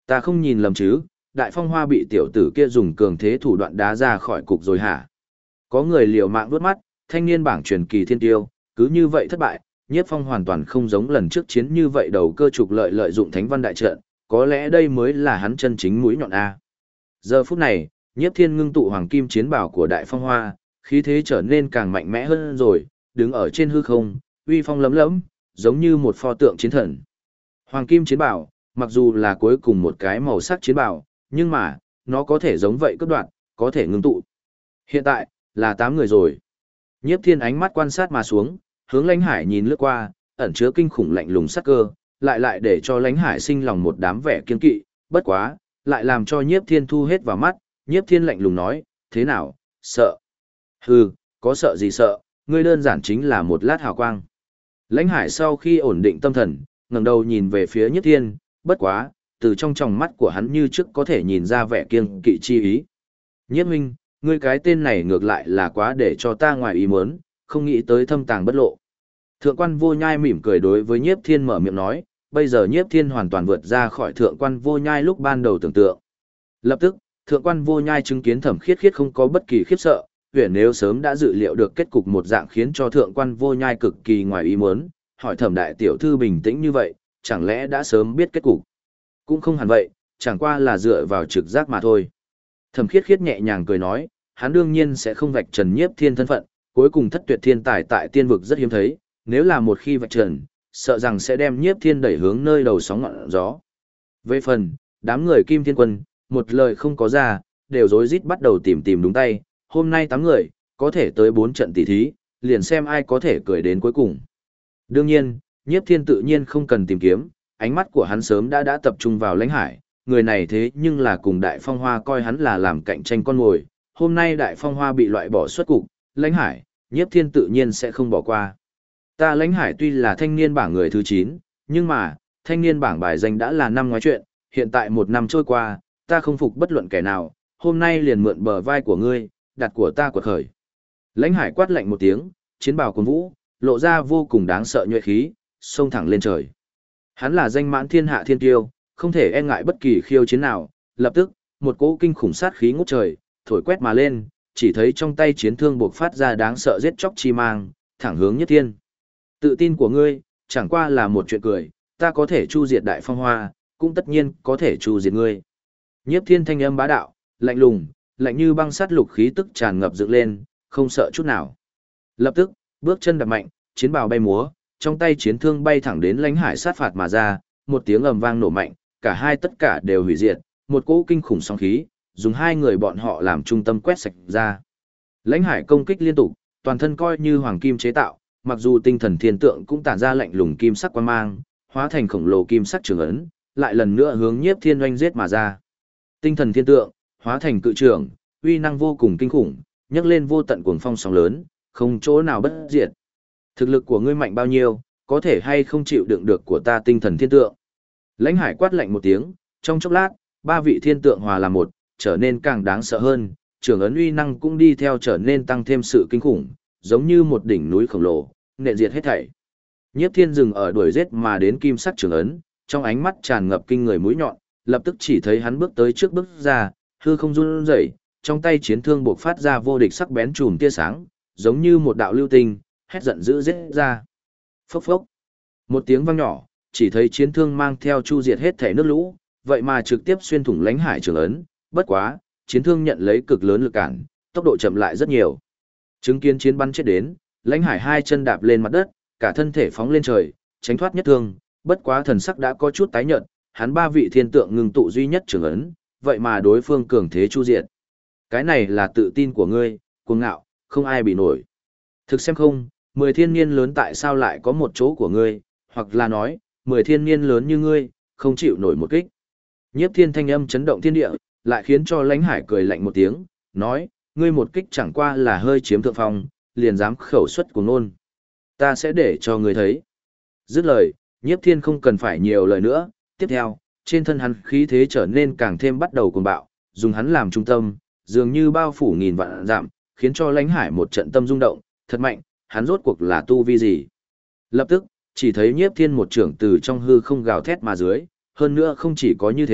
Ta không nhìn lầm chứ, Đại Phong Hoa bị tiểu tử kia dùng cường thế thủ đoạn đá ra khỏi cục rồi hả? Có người liều mạng vuốt mắt, thanh niên bảng truyền kỳ thiên tiêu, cứ như vậy thất bại, Nhiếp Phong hoàn toàn không giống lần trước chiến như vậy đầu cơ trục lợi dụng Thánh Văn đại trận, có lẽ đây mới là hắn chân chính mũi nhọn a. Giờ phút này, Nhiếp Thiên ngưng tụ hoàng kim chiến bảo của Đại Phong Hoa, khí thế trở nên càng mạnh mẽ hơn rồi, đứng ở trên hư không, uy phong lấm lẫm, giống như một pho tượng chiến thần. Hoàng kim chiến bảo, mặc dù là cuối cùng một cái màu sắc chiến bảo, nhưng mà, nó có thể giống vậy cấp đoạn, có thể ngưng tụ. Hiện tại, là 8 người rồi. Nhiếp Thiên ánh mắt quan sát mà xuống, hướng Lãnh Hải nhìn lướt qua, ẩn chứa kinh khủng lạnh lùng sắc cơ, lại để cho Lãnh Hải sinh lòng một đám vẻ kiên kỵ, bất quá, lại làm cho Nhiếp Thiên thu hết vào mắt, Nhiếp Thiên lạnh lùng nói, thế nào, sợ? Hừ, có sợ gì sợ, ngươi đơn giản chính là một lát hào quang. Lãnh Hải sau khi ổn định tâm thần, ngẩng đầu nhìn về phía Nhiếp Thiên, bất quá, từ trong tròng mắt của hắn như trước có thể nhìn ra vẻ kiêng kỵ chi ý. Nhiếp huynh, ngươi cái tên này ngược lại là quá để cho ta ngoài ý muốn, không nghĩ tới thâm tàng bất lộ. Thượng quan Vô Nhai mỉm cười đối với Nhiếp Thiên mở miệng nói, bây giờ Nhiếp Thiên hoàn toàn vượt ra khỏi Thượng quan Vô Nhai lúc ban đầu tưởng tượng. Lập tức, Thượng quan Vô Nhai chứng kiến Thẩm Khiết Khiết không có bất kỳ khiếp sợ, huyền nếu sớm đã dự liệu được kết cục một dạng khiến cho Thượng quan Vô Nhai cực kỳ ngoài ý muốn, hỏi Thẩm đại tiểu thư bình tĩnh như vậy, chẳng lẽ đã sớm biết kết cục? Cũng không hẳn vậy, chẳng qua là dựa vào trực giác mà thôi. Thẩm Khiết Khiết nhẹ nhàng cười nói, hắn đương nhiên sẽ không vạch trần Nhiếp Thiên thân phận, cuối cùng thất tuyệt thiên tài tại tiên vực rất hiếm thấy, nếu là một khi vạch trần, sợ rằng sẽ đem Nhiếp Thiên đẩy hướng nơi đầu sóng ngọn gió. Về phần, đám người Kim Thiên Quân, một lời không có ra, đều rối rít bắt đầu tìm đúng tay, hôm nay 8 người, có thể tới 4 trận tỷ thí, liền xem ai có thể cười đến cuối cùng. Đương nhiên, Nhiếp Thiên tự nhiên không cần tìm kiếm, ánh mắt của hắn sớm đã tập trung vào Lãnh Hải, người này thế nhưng là cùng Đại Phong Hoa coi hắn là làm cạnh tranh con mồi, hôm nay Đại Phong Hoa bị loại bỏ xuất cục, Lãnh Hải, Nhiếp Thiên tự nhiên sẽ không bỏ qua. Ta Lãnh Hải tuy là thanh niên bảng người thứ 9, nhưng mà, thanh niên bảng bài danh đã là năm ngoái chuyện, hiện tại 1 năm trôi qua, ta không phục bất luận kẻ nào, hôm nay liền mượn bờ vai của ngươi, đặt của ta quật khởi. Lãnh Hải quát lạnh một tiếng, chiến bào cuồn vũ, lộ ra vô cùng đáng sợ nhuệ khí, xông thẳng lên trời. Hắn là danh mãn thiên hạ thiên tiêu, không thể e ngại bất kỳ khiêu chiến nào, lập tức, một cỗ kinh khủng sát khí ngút trời, thổi quét mà lên, chỉ thấy trong tay chiến thương buộc phát ra đáng sợ giết chóc chi mang, thẳng hướng Nhất Thiên. Tự tin của ngươi, chẳng qua là một chuyện cười, ta có thể chu diệt Đại Phong Hoa, cũng tất nhiên có thể chu diệt ngươi. Nhiếp Thiên thanh âm bá đạo, lạnh lùng, lạnh như băng sắt lục khí tức tràn ngập dựng lên, không sợ chút nào. Lập tức, bước chân đạp mạnh, chiến bào bay múa, trong tay chiến thương bay thẳng đến Lãnh Hải sát phạt mà ra, một tiếng ầm vang nổ mạnh, cả hai tất cả đều hủy diệt, một cỗ kinh khủng sóng khí, dùng hai người bọn họ làm trung tâm quét sạch ra. Lãnh Hải công kích liên tục, toàn thân coi như hoàng kim chế tạo, mặc dù tinh thần thiên tượng cũng tản ra lạnh lùng kim sắc quang mang, hóa thành khổng lồ kim sắc trường ấn, lại lần nữa hướng Nhiếp Thiên oanh giết mà ra. Tinh thần thiên tượng, hóa thành cự trường, uy năng vô cùng kinh khủng, nhấc lên vô tận cuồng phong sóng lớn, không chỗ nào bất diệt. Thực lực của ngươi mạnh bao nhiêu, có thể hay không chịu đựng được của ta tinh thần thiên tượng. Lãnh Hải quát lạnh một tiếng, trong chốc lát, 3 vị thiên tượng hòa làm một, trở nên càng đáng sợ hơn, trường ấn uy năng cũng đi theo trở nên tăng thêm sự kinh khủng, giống như một đỉnh núi khổng lồ, nện diệt hết thảy. Nhiếp Thiên dừng ở đuổi giết mà đến kim sắc trường ấn, trong ánh mắt tràn ngập kinh người mũi nhọn, lập tức chỉ thấy hắn bước tới trước bước ra, hư không run rẩy, trong tay chiến thương bộc phát ra vô địch sắc bén chùm tia sáng, giống như một đạo lưu tinh, hét giận dữ giết ra. Phốc phốc. Một tiếng vang nhỏ, chỉ thấy chiến thương mang theo chu diệt hết thể nước lũ, vậy mà trực tiếp xuyên thủng Lãnh Hải trường ấn, bất quá, chiến thương nhận lấy cực lớn lực cản, tốc độ chậm lại rất nhiều. Chứng kiến chiến bắn chết đến, Lãnh Hải hai chân đạp lên mặt đất, cả thân thể phóng lên trời, tránh thoát nhất thương, bất quá thần sắc đã có chút tái nhợt, hắn 3 vị thiên tượng ngưng tụ duy nhất trường ấn, vậy mà đối phương cường thế chu diệt. Cái này là tự tin của ngươi, cuồng ngạo, không ai bị nổi. Thực xem không, 10 thiên niên lớn tại sao lại có một chỗ của ngươi, hoặc là nói, 10 thiên niên lớn như ngươi, không chịu nổi một kích. Nhiếp Thiên thanh âm chấn động thiên địa, lại khiến cho Lãnh Hải cười lạnh một tiếng, nói, ngươi một kích chẳng qua là hơi chiếm thượng phong, liền dám khẩu xuất của ngôn. Ta sẽ để cho ngươi thấy. Dứt lời, Nhiếp Thiên không cần phải nhiều lời nữa, tiếp theo, trên thân hắn khí thế trở nên càng thêm bắt đầu cuồng bạo, dùng hắn làm trung tâm, dường như bao phủ nghìn vạn dặm, khiến cho Lãnh Hải một trận tâm rung động, thật mạnh, hắn rốt cuộc là tu vi gì. Lập tức, chỉ thấy Nhiếp Thiên một trưởng từ trong hư không gào thét mà dưới, hơn nữa không chỉ có như thế,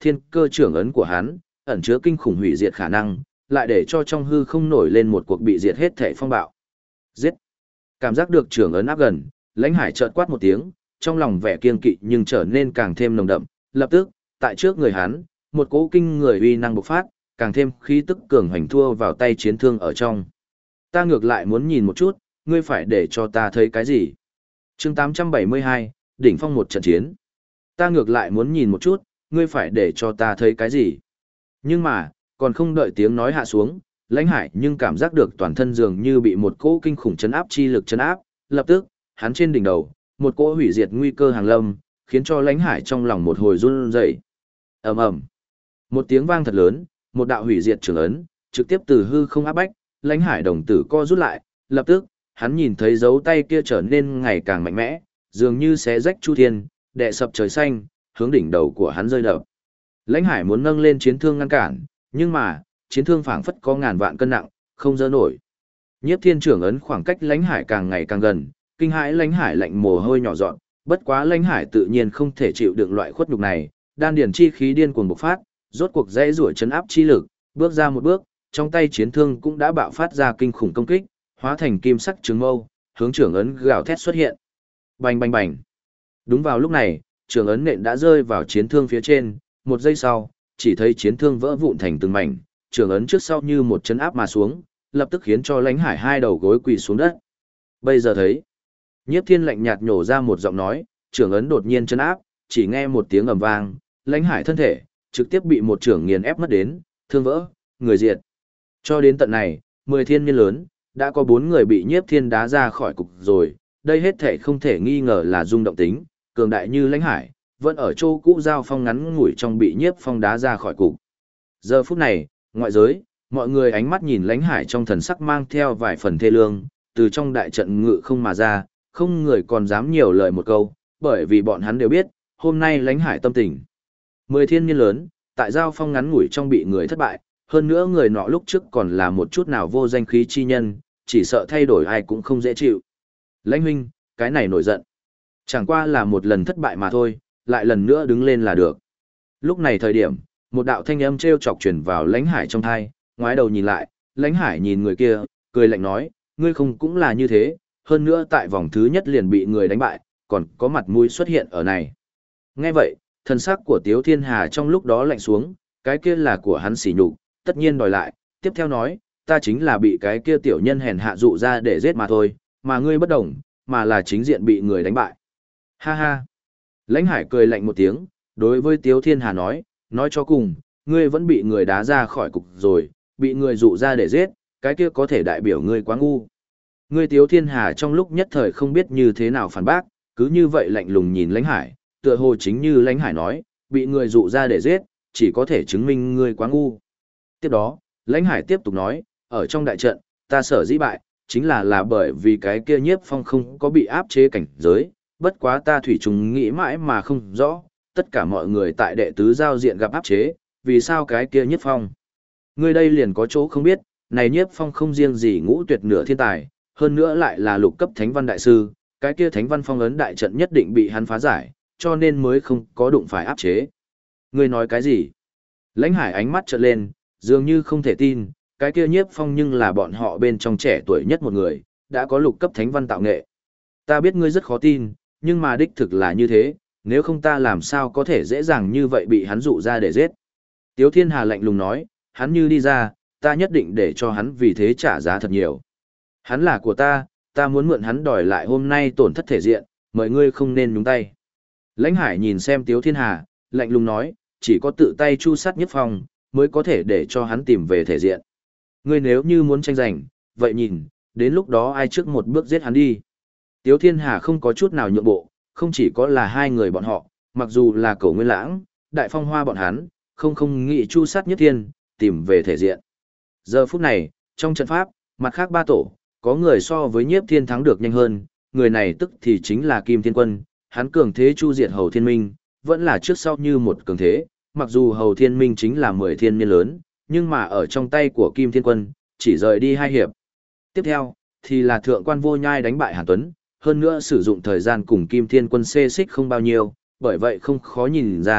thiên cơ trưởng ấn của hắn, ẩn chứa kinh khủng hủy diệt khả năng, lại để cho trong hư không nổi lên một cuộc bị diệt hết thể phong bạo. Giết! Cảm giác được trưởng ấn áp gần, Lãnh Hải chợt quát một tiếng, trong lòng vẻ kiên kỵ nhưng trở nên càng thêm nồng đậm, lập tức, tại trước người hắn, một cỗ kinh người uy năng bộc phát, càng thêm khí tức cường hoành thua vào tay chiến thương ở trong. Ta ngược lại muốn nhìn một chút, ngươi phải để cho ta thấy cái gì? Chương 872, đỉnh phong một trận chiến. Ta ngược lại muốn nhìn một chút, ngươi phải để cho ta thấy cái gì? Nhưng mà, còn không đợi tiếng nói hạ xuống, Lãnh Hải nhưng cảm giác được toàn thân dường như bị một cỗ kinh khủng chấn áp chi lực chấn áp, lập tức, hắn trên đỉnh đầu, một cỗ hủy diệt nguy cơ hàng lâm, khiến cho Lãnh Hải trong lòng một hồi run rẩy. Ầm ầm. Một tiếng vang thật lớn, một đạo hủy diệt trường ấn, trực tiếp từ hư không áp bách, Lãnh Hải đồng tử co rút lại, lập tức, hắn nhìn thấy dấu tay kia trở nên ngày càng mạnh mẽ, dường như xé rách chu thiên, đè sập trời xanh, hướng đỉnh đầu của hắn rơi đập. Lãnh Hải muốn nâng lên chiến thương ngăn cản, nhưng mà, chiến thương phảng phất có ngàn vạn cân nặng, không dỡ nổi. Nhiếp Thiên trưởng ấn khoảng cách Lãnh Hải càng ngày càng gần, kinh hãi Lãnh Hải lạnh mồ hôi nhỏ giọt, bất quá Lãnh Hải tự nhiên không thể chịu đựng loại khuất nhục này, đan điển chi khí điên cuồng bộc phát, rốt cuộc dãy rủa chấn áp chi lực, bước ra một bước, trong tay chiến thương cũng đã bạo phát ra kinh khủng công kích, hóa thành kim sắc trường mâu, hướng trưởng ấn gào thét xuất hiện. Bành bành bành. Đúng vào lúc này, trường ấn nện đã rơi vào chiến thương phía trên, một giây sau, chỉ thấy chiến thương vỡ vụn thành từng mảnh, trường ấn trước sau như một chấn áp mà xuống, lập tức khiến cho Lãnh Hải hai đầu gối quỳ xuống đất. Bây giờ thấy, Nhiếp Thiên lạnh nhạt nhổ ra một giọng nói, trường ấn đột nhiên chấn áp, chỉ nghe một tiếng ầm vang, Lãnh Hải thân thể trực tiếp bị một trưởng nghiền ép mất đến, thương vỡ, người diệt. Cho đến tận này, 10 thiên niên lớn, đã có 4 người bị Nhiếp Thiên đá ra khỏi cục rồi, đây hết thể không thể nghi ngờ là rung động tính, cường đại như Lãnh Hải, vẫn ở chỗ cũ giao phong ngắn ngủi trong bị Nhiếp Phong đá ra khỏi cục. Giờ phút này, ngoại giới, mọi người ánh mắt nhìn Lãnh Hải trong thần sắc mang theo vài phần thê lương, từ trong đại trận ngự không mà ra, không người còn dám nhiều lời một câu, bởi vì bọn hắn đều biết, hôm nay Lãnh Hải tâm tình. 10 thiên niên lớn, tại giao phong ngắn ngủi trong bị người thất bại, hơn nữa người nọ lúc trước còn là một chút nào vô danh khí chi nhân, chỉ sợ thay đổi ai cũng không dễ chịu. Lãnh huynh, cái này nổi giận. Chẳng qua là một lần thất bại mà thôi, lại lần nữa đứng lên là được. Lúc này thời điểm, một đạo thanh âm trêu chọc truyền vào Lãnh Hải trong tai, ngoái đầu nhìn lại, Lãnh Hải nhìn người kia, cười lạnh nói, ngươi không cũng là như thế, hơn nữa tại vòng thứ nhất liền bị người đánh bại, còn có mặt mũi xuất hiện ở này. Nghe vậy, thần sắc của Tiếu Thiên Hà trong lúc đó lạnh xuống, cái kia là của hắn sỉ nhục, tất nhiên đòi lại, tiếp theo nói, ta chính là bị cái kia tiểu nhân hèn hạ dụ ra để giết mà thôi, mà ngươi bất đồng, mà là chính diện bị người đánh bại. Ha ha. Lãnh Hải cười lạnh một tiếng, đối với Tiếu Thiên Hà nói cho cùng, ngươi vẫn bị người đá ra khỏi cục rồi, bị người dụ ra để giết, cái kia có thể đại biểu ngươi quá ngu. Ngươi Tiếu Thiên Hà trong lúc nhất thời không biết như thế nào phản bác, cứ như vậy lạnh lùng nhìn Lãnh Hải, tựa hồ chính như Lãnh Hải nói, bị người dụ ra để giết, chỉ có thể chứng minh ngươi quá ngu. Tiếp đó, Lãnh Hải tiếp tục nói, ở trong đại trận, ta sở dĩ bại, chính là bởi vì cái kia Nhiếp Phong không có bị áp chế cảnh giới, bất quá ta thủy chung nghĩ mãi mà không rõ, tất cả mọi người tại đệ tứ giao diện gặp áp chế, vì sao cái kia Nhiếp Phong. Ngươi đây liền có chỗ không biết, này Nhiếp Phong không riêng gì ngũ tuyệt nửa thiên tài, hơn nữa lại là lục cấp thánh văn đại sư, cái kia thánh văn phong ấn đại trận nhất định bị hắn phá giải, cho nên mới không có đụng phải áp chế. Ngươi nói cái gì? Lãnh Hải ánh mắt trợn lên, dường như không thể tin, cái kia Nhiếp Phong nhưng là bọn họ bên trong trẻ tuổi nhất một người, đã có lục cấp thánh văn tạo nghệ. Ta biết ngươi rất khó tin, nhưng mà đích thực là như thế, nếu không ta làm sao có thể dễ dàng như vậy bị hắn dụ ra để giết. Tiếu Thiên Hà lạnh lùng nói, hắn như đi ra, ta nhất định để cho hắn vì thế trả giá thật nhiều. Hắn là của ta muốn mượn hắn đòi lại hôm nay tổn thất thể diện, mời ngươi không nên nhúng tay. Lãnh Hải nhìn xem Tiếu Thiên Hà, lạnh lùng nói, chỉ có tự tay chu sát Nhiếp Phong, mới có thể để cho hắn tìm về thể diện. Ngươi nếu như muốn tranh giành, vậy nhìn, đến lúc đó ai trước một bước giết hắn đi. Tiếu Thiên Hà không có chút nào nhượng bộ, không chỉ có là hai người bọn họ, mặc dù là Cổ Nguyên Lãng, Đại Phong Hoa bọn hắn, không nghĩ chu sát Nhất Thiên, tìm về thể diện. Giờ phút này, trong trận pháp, mặt khác ba tổ, có người so với Nhiếp Thiên thắng được nhanh hơn, người này tức thì chính là Kim Thiên Quân, hắn cường thế chu diệt Hầu Thiên Minh, vẫn là trước sau như một cường thế, mặc dù Hầu Thiên Minh chính là 10 thiên niên lớn, nhưng mà ở trong tay của Kim Thiên Quân, chỉ rời đi 2 hiệp. Tiếp theo, thì là Thượng Quan Vô Nhai đánh bại Hàn Tuấn, hơn nữa sử dụng thời gian cùng Kim Thiên Quân xê xích không bao nhiêu, bởi vậy không khó nhìn ra,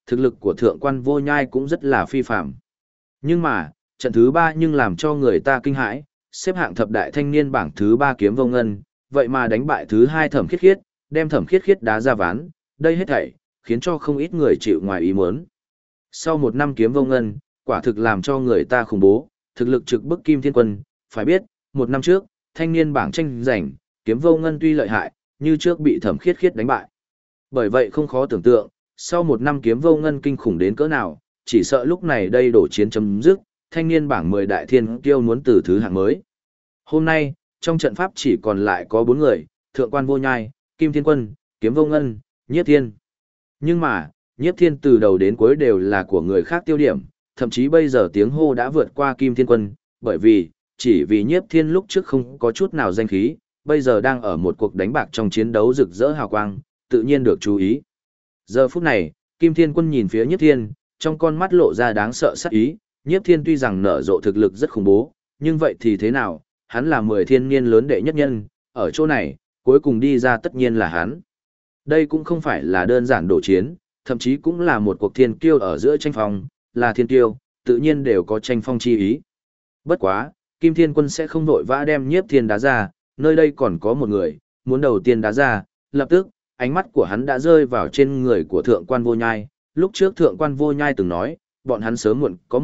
thực lực của thượng quan vô nhai cũng rất là phi phạm. Nhưng mà, trận thứ 3 nhưng làm cho người ta kinh hãi, xếp hạng thập đại thanh niên bảng thứ 3 Kiếm Vô Ngân, vậy mà đánh bại thứ 2 Thẩm Khiết Khiết, đem Thẩm Khiết Khiết đá ra ván, đây hết thảy khiến cho không ít người chịu ngoài ý muốn. Sau một năm Kiếm Vô Ngân, quả thực làm cho người ta khủng bố, thực lực trực bức Kim Thiên Quân, phải biết, một năm trước, thanh niên bảng tranh giành, Kiếm Vô Ngân tuy lợi hại, như trước bị Thẩm Khiết Khiết đánh bại. Bởi vậy không khó tưởng tượng, sau một năm Kiếm Vô Ngân kinh khủng đến cỡ nào, chỉ sợ lúc này đây đổ chiến chấm dứt, thanh niên bảng 10 đại thiên kiêu muốn từ thứ hạng mới. Hôm nay, trong trận pháp chỉ còn lại có 4 người, Thượng quan Vô Nhai, Kim Thiên Quân, Kiếm Vô Ngân, Nhiếp Thiên. Nhưng mà, Nhiếp Thiên từ đầu đến cuối đều là của người khác tiêu điểm, thậm chí bây giờ tiếng hô đã vượt qua Kim Thiên Quân, bởi vì, chỉ vì Nhiếp Thiên lúc trước không có chút nào danh khí, bây giờ đang ở một cuộc đánh bạc trong chiến đấu rực rỡ hào quang, tự nhiên được chú ý. Giờ phút này, Kim Thiên Quân nhìn phía Nhiếp Thiên, trong con mắt lộ ra đáng sợ sát ý, Nhiếp Thiên tuy rằng nở rộ thực lực rất khủng bố, nhưng vậy thì thế nào, hắn là 10 thiên niên lớn đệ nhất nhân, ở chỗ này, cuối cùng đi ra tất nhiên là hắn. Đây cũng không phải là đơn giản đổ chiến, thậm chí cũng là một cuộc thiên kiêu ở giữa tranh phong, là thiên kiêu, tự nhiên đều có tranh phong chi ý. Bất quá, Kim Thiên Quân sẽ không vội vã đem Nhiếp Thiên đá ra, nơi đây còn có một người, muốn đầu tiên đá ra, lập tức, ánh mắt của hắn đã rơi vào trên người của Thượng quan Vô Nhai. Lúc trước Thượng quan Vô Nhai từng nói, bọn hắn sớm muộn có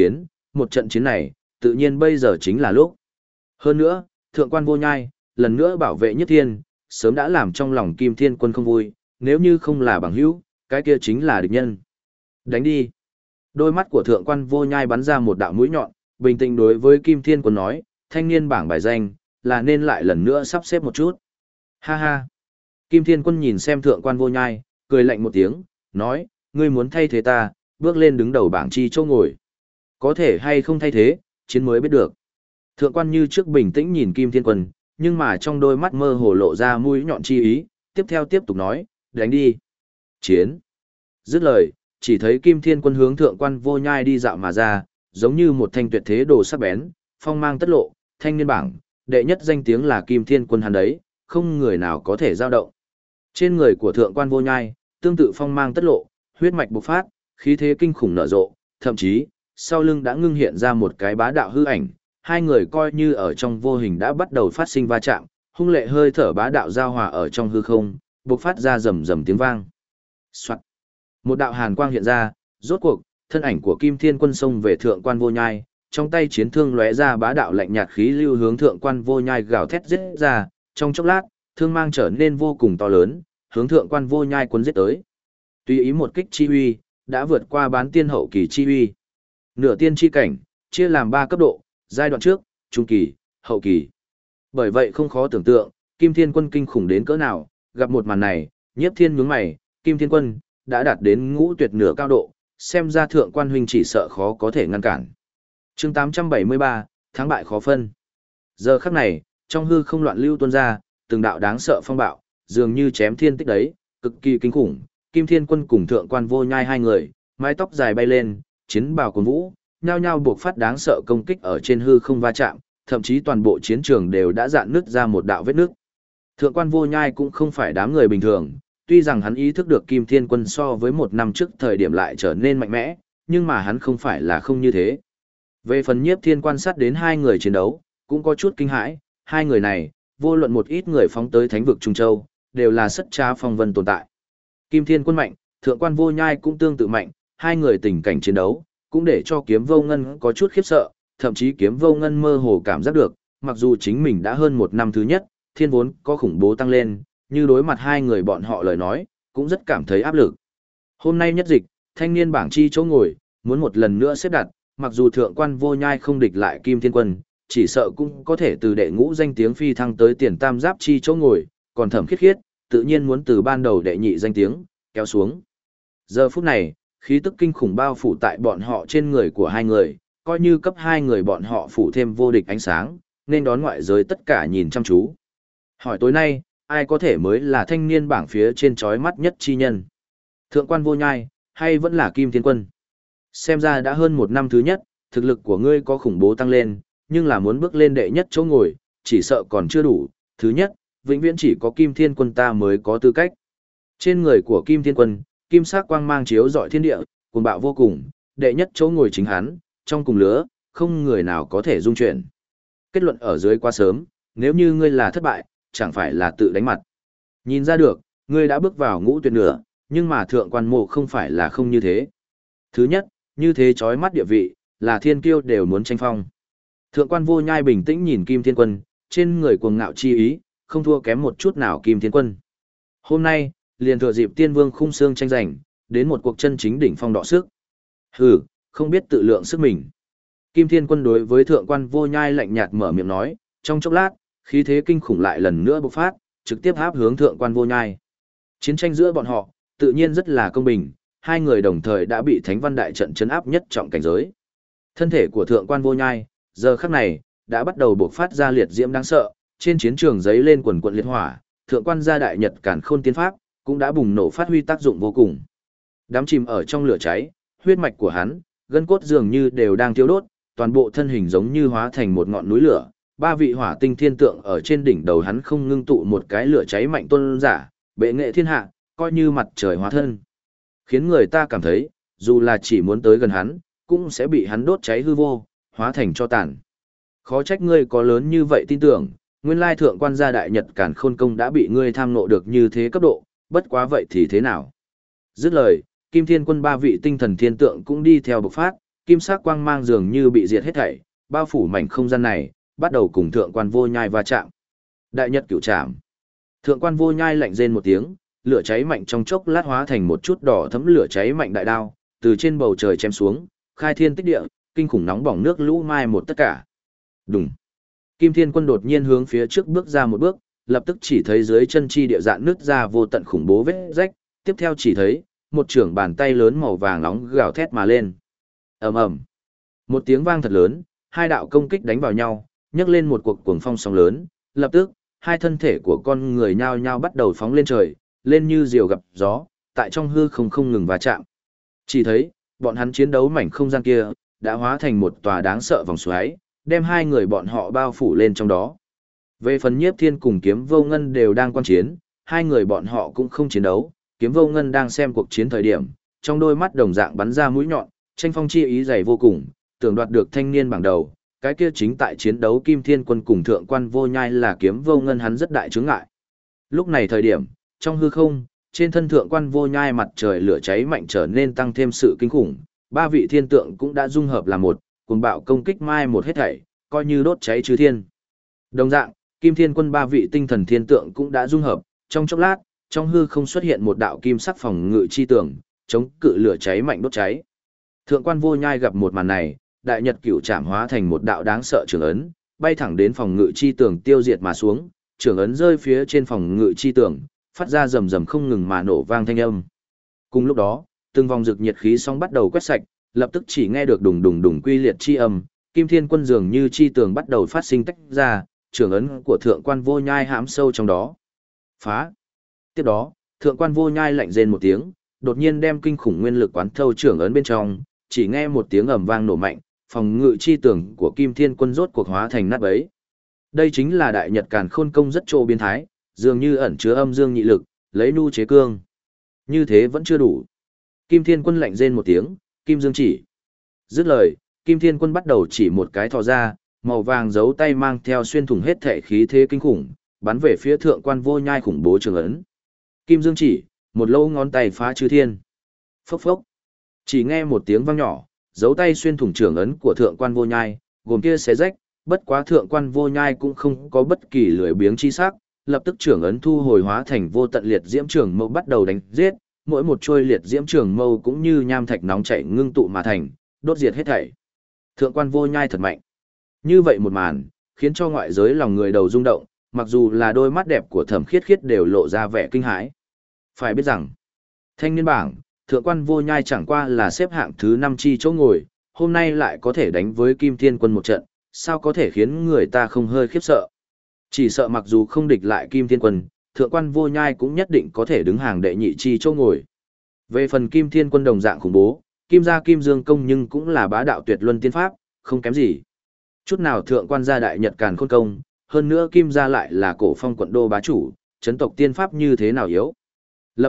một trận chiến này, tự nhiên bây giờ chính là lúc. Hơn nữa, Thượng quan Vô Nhai, lần nữa bảo vệ Nhiếp Thiên, sớm đã làm trong lòng Kim Thiên Quân không vui, nếu như không là bằng hữu, cái kia chính là địch nhân. Đánh đi. Đôi mắt của Thượng quan Vô Nhai bắn ra một đạo mũi nhọn, bình tĩnh đối với Kim Thiên Quân nói, thanh niên bảng bài danh, là nên lại lần nữa sắp xếp một chút. Ha ha. Kim Thiên Quân nhìn xem Thượng quan Vô Nhai, cười lạnh một tiếng, nói, ngươi muốn thay thế ta, bước lên đứng đầu bảng chi chỗ ngồi. Có thể hay không thay thế, chiến mới biết được. Thượng quan như trước bình tĩnh nhìn Kim Thiên Quân, nhưng mà trong đôi mắt mơ hồ lộ ra mũi nhọn chi ý, tiếp theo tiếp tục nói, đánh đi. Chiến. Dứt lời, chỉ thấy Kim Thiên Quân hướng Thượng quan Vô Nhai đi dạo mà ra, giống như một thanh tuyệt thế đồ sắc bén, phong mang tất lộ, thanh niên bảng, đệ nhất danh tiếng là Kim Thiên Quân hắn đấy, không người nào có thể dao động. Trên người của Thượng quan Vô Nhai, tương tự phong mang tất lộ, huyết mạch bộc phát, khí thế kinh khủng nở rộ, thậm chí, sau lưng đã ngưng hiện ra một cái bá đạo hư ảnh, hai người coi như ở trong vô hình đã bắt đầu phát sinh va chạm, hung lệ hơi thở bá đạo giao hòa ở trong hư không, bộc phát ra rầm rầm tiếng vang. Soạt. Một đạo hàn quang hiện ra, rốt cuộc, thân ảnh của Kim Thiên Quân xông về Thượng quan Vô Nhai, trong tay chiến thương lóe ra bá đạo lạnh nhạt khí lưu hướng Thượng quan Vô Nhai gào thét giết ra, trong chốc lát, thương mang trở nên vô cùng to lớn, hướng Thượng quan Vô Nhai quân giết tới. Tùy ý một kích chi uy, đã vượt qua bán tiên hậu kỳ chi uy. Nửa tiên chi cảnh, chia làm 3 cấp độ, giai đoạn trước, trung kỳ, hậu kỳ. Bởi vậy không khó tưởng tượng, Kim Thiên Quân kinh khủng đến cỡ nào, gặp một màn này, Nhiếp Thiên nhướng mày, Kim Thiên Quân đã đạt đến ngũ tuyệt nửa cao độ, xem ra Thượng quan huynh chỉ sợ khó có thể ngăn cản. Chương 873, thắng bại khó phân. Giờ khắc này, trong hư không loạn lưu tuôn ra, từng đạo đáng sợ phong bạo, dường như chém thiên tích đấy, cực kỳ kinh khủng. Kim Thiên Quân cùng Thượng quan Vô Nhai hai người, mái tóc dài bay lên, chiến bào cuồn vũ, nhao nhao buộc phát đáng sợ công kích ở trên hư không va chạm, thậm chí toàn bộ chiến trường đều đã rạn nứt ra một đạo vết nứt. Thượng quan Vô Nhai cũng không phải đám người bình thường, tuy rằng hắn ý thức được Kim Thiên Quân so với một năm trước thời điểm lại trở nên mạnh mẽ, nhưng mà hắn không phải là không như thế. Về phần Nhiếp Thiên quan sát đến hai người chiến đấu, cũng có chút kinh hãi, hai người này, vô luận một ít người phóng tới thánh vực Trung Châu, đều là sất trá phong vân tồn tại. Kim Thiên Quân mạnh, Thượng quan Vô Nhai cũng tương tự mạnh, hai người tình cảnh chiến đấu, cũng để cho Kiếm Vô Ngân có chút khiếp sợ, thậm chí Kiếm Vô Ngân mơ hồ cảm giác được, mặc dù chính mình đã hơn một năm thứ nhất, thiên vốn có khủng bố tăng lên, như đối mặt hai người bọn họ lời nói, cũng rất cảm thấy áp lực. Hôm nay nhất dịch, thanh niên bảng chi chỗ ngồi, muốn một lần nữa xếp đặt, mặc dù Thượng quan Vô Nhai không địch lại Kim Thiên Quân, chỉ sợ cũng có thể từ đệ ngũ danh tiếng phi thăng tới tiền tam giáp chi chỗ ngồi, còn Thẩm Khiết Khiết, tự nhiên muốn từ ban đầu đệ nhị danh tiếng, kéo xuống. Giờ phút này, khí tức kinh khủng bao phủ tại bọn họ trên người của hai người, coi như cấp hai người bọn họ phủ thêm vô địch ánh sáng, nên đón ngoại giới tất cả nhìn chăm chú. Hỏi tối nay, ai có thể mới là thanh niên bảng phía trên chói mắt nhất chi nhân? Thượng quan Vô Nhai, hay vẫn là Kim Thiên Quân? Xem ra đã hơn một năm thứ nhất, thực lực của ngươi có khủng bố tăng lên, nhưng là muốn bước lên đệ nhất chỗ ngồi, chỉ sợ còn chưa đủ. Thứ nhất, vĩnh viễn chỉ có Kim Thiên Quân ta mới có tư cách. Trên người của Kim Thiên Quân, kim sắc quang mang chiếu rọi thiên địa, cuồng bạo vô cùng, đệ nhất chỗ ngồi chính hắn, trong cùng lứa, không người nào có thể dung chuyển. Kết luận ở dưới quá sớm, nếu như ngươi là thất bại, chẳng phải là tự đánh mặt. Nhìn ra được, ngươi đã bước vào ngũ tuyệt nửa, nhưng mà thượng quan mộ không phải là không như thế. Thứ nhất, như thế chói mắt địa vị, là thiên kiêu đều muốn tranh phong. Thượng quan Vô Nhai bình tĩnh nhìn Kim Thiên Quân, trên người cuồng ngạo chi ý, không thua kém một chút nào Kim Thiên Quân. Hôm nay, liền thừa dịp Tiên Vương khung xương tranh giành, đến một cuộc chân chính đỉnh phong đọ sức. Hừ, không biết tự lượng sức mình. Kim Thiên Quân đối với Thượng quan Vô Nhai lạnh nhạt mở miệng nói, trong chốc lát, khí thế kinh khủng lại lần nữa bộc phát, trực tiếp áp hướng Thượng quan Vô Nhai. Chiến tranh giữa bọn họ, tự nhiên rất là công bình, hai người đồng thời đã bị Thánh Văn Đại trận chấn áp nhất trọng cảnh giới. Thân thể của Thượng quan Vô Nhai, giờ khắc này, đã bắt đầu bộc phát ra liệt diễm đáng sợ, trên chiến trường giấy lên quần quần liệt hỏa, Thượng quan gia đại nhật càn khôn tiên pháp, cũng đã bùng nổ phát huy tác dụng vô cùng. Đám chìm ở trong lửa cháy, huyết mạch của hắn, gân cốt dường như đều đang thiêu đốt, toàn bộ thân hình giống như hóa thành một ngọn núi lửa, ba vị hỏa tinh thiên tượng ở trên đỉnh đầu hắn không ngưng tụ một cái lửa cháy mạnh tôn giả, bệ nghệ thiên hạ, coi như mặt trời hóa thân. Khiến người ta cảm thấy, dù là chỉ muốn tới gần hắn, cũng sẽ bị hắn đốt cháy hư vô, hóa thành cho tàn. Khó trách ngươi có lớn như vậy tin tưởng, nguyên lai thượng quan gia đại nhật càn khôn công đã bị ngươi tham nộ được như thế cấp độ, bất quá vậy thì thế nào? Dứt lời, Kim Thiên Quân ba vị tinh thần thiên tượng cũng đi theo bộc phát, kim sắc quang mang dường như bị diệt hết thảy, bao phủ mảnh không gian này, bắt đầu cùng thượng quan Vô Nhai va chạm. Đại nhật cửu trảm. Thượng quan Vô Nhai lạnh rên một tiếng, lửa cháy mạnh trong chốc lát hóa thành một chút đỏ thấm lửa cháy mạnh đại đao, từ trên bầu trời chém xuống, khai thiên tích địa, kinh khủng nóng bỏng nước lũ mai một tất cả. Đùng. Kim Thiên Quân đột nhiên hướng phía trước bước ra một bước, lập tức chỉ thấy dưới chân chi địa dạn nứt ra vô tận khủng bố vết rách, tiếp theo chỉ thấy một trưởng bàn tay lớn màu vàng nóng gào thét mà lên. Ầm ầm. Một tiếng vang thật lớn, hai đạo công kích đánh vào nhau, nhấc lên một cuộc cuồng phong sóng lớn, lập tức, hai thân thể của con người nhao nhao bắt đầu phóng lên trời, lên như diều gặp gió, tại trong hư không ngừng va chạm. Chỉ thấy, bọn hắn chiến đấu mảnh không gian kia, đã hóa thành một tòa đáng sợ vòng xoáy, đem hai người bọn họ bao phủ lên trong đó. Về phần Nhiếp Thiên cùng Kiếm Vô Ngân đều đang quan chiến, hai người bọn họ cũng không chiến đấu, Kiếm Vô Ngân đang xem cuộc chiến thời điểm, trong đôi mắt đồng dạng bắn ra mũi nhọn, tranh phong chi ý dày vô cùng, tưởng đoạt được thanh niên bảng đầu, cái kia chính tại chiến đấu Kim Thiên Quân cùng Thượng quan Vô Nhai là Kiếm Vô Ngân hắn rất đại chướng ngại. Lúc này thời điểm, trong hư không, trên thân Thượng quan Vô Nhai mặt trời lửa cháy mạnh trở nên tăng thêm sự kinh khủng, ba vị thiên tượng cũng đã dung hợp là một, cùng bạo công kích mai một hết thảy, coi như đốt cháy chư thiên. Đồng dạng, Kim Thiên Quân ba vị tinh thần thiên tượng cũng đã dung hợp, trong chốc lát, trong hư không xuất hiện một đạo kim sắc phòng ngự chi tường, chống cự lửa cháy mạnh đốt cháy. Thượng quan Vô Nhai gặp một màn này, đại nhật cửu trảm hóa thành một đạo đáng sợ trường ấn, bay thẳng đến phòng ngự chi tường tiêu diệt mà xuống, trường ấn rơi phía trên phòng ngự chi tường, phát ra rầm rầm không ngừng mà nổ vang thanh âm. Cùng lúc đó, từng vòng rực nhiệt khí sóng bắt đầu quét sạch, lập tức chỉ nghe được đùng đùng đùng quy liệt chi âm, Kim Thiên Quân dường như chi tường bắt đầu phát sinh tách ra, trường ấn của Thượng quan Vô Nhai hãm sâu trong đó. Phá! Tiếp đó, Thượng quan Vô Nhai lạnh rên một tiếng, đột nhiên đem kinh khủng nguyên lực quán thâu trường ấn bên trong, chỉ nghe một tiếng ầm vang nổ mạnh, phòng ngự chi tường của Kim Thiên Quân rốt cuộc hóa thành nát bấy. Đây chính là đại nhật càn khôn công rất trô biến thái, dường như ẩn chứa âm dương nhị lực, lấy nu chế cương. Như thế vẫn chưa đủ. Kim Thiên Quân lạnh rên một tiếng, Kim Dương chỉ. Dứt lời, Kim Thiên Quân bắt đầu chỉ một cái thò ra, màu vàng giấu tay mang theo xuyên thủng hết thể khí thế kinh khủng, bắn về phía Thượng quan Vô Nhai khủng bố trường ấn. Kim Dương chỉ, một lỗ ngón tay phá chư thiên. Phốc phốc. Chỉ nghe một tiếng vang nhỏ, giấu tay xuyên thủng trường ấn của Thượng quan Vô Nhai, gồm kia xé rách, bất quá Thượng quan Vô Nhai cũng không có bất kỳ lười biếng chi sắc, lập tức trường ấn thu hồi hóa thành vô tận liệt diễm trường mâu bắt đầu đánh giết, mỗi một chuôi liệt diễm trường mâu cũng như nham thạch nóng chảy ngưng tụ mà thành, đốt diệt hết thảy. Thượng quan Vô Nhai thật mạnh. Như vậy một màn, khiến cho ngoại giới lòng người đầu rung động, mặc dù là đôi mắt đẹp của Thẩm Khiết Khiết đều lộ ra vẻ kinh hãi. Phải biết rằng, thanh niên bảng, Thượng quan Vô Nhai chẳng qua là xếp hạng thứ 5 chi chỗ ngồi, hôm nay lại có thể đánh với Kim Thiên Quân một trận, sao có thể khiến người ta không hơi khiếp sợ. Chỉ sợ mặc dù không địch lại Kim Thiên Quân, Thượng quan Vô Nhai cũng nhất định có thể đứng hàng đệ nhị chi chỗ ngồi. Về phần Kim Thiên Quân đồng dạng khủng bố, Kim gia Kim Dương công nhưng cũng là bá đạo tuyệt luân tiên pháp, không kém gì. Chút nào thượng quan gia đại nhật càn khôn công, hơn nữa Kim gia lại là cổ phong quận đô bá chủ, chấn tộc tiên pháp như thế nào yếu. Lập tức,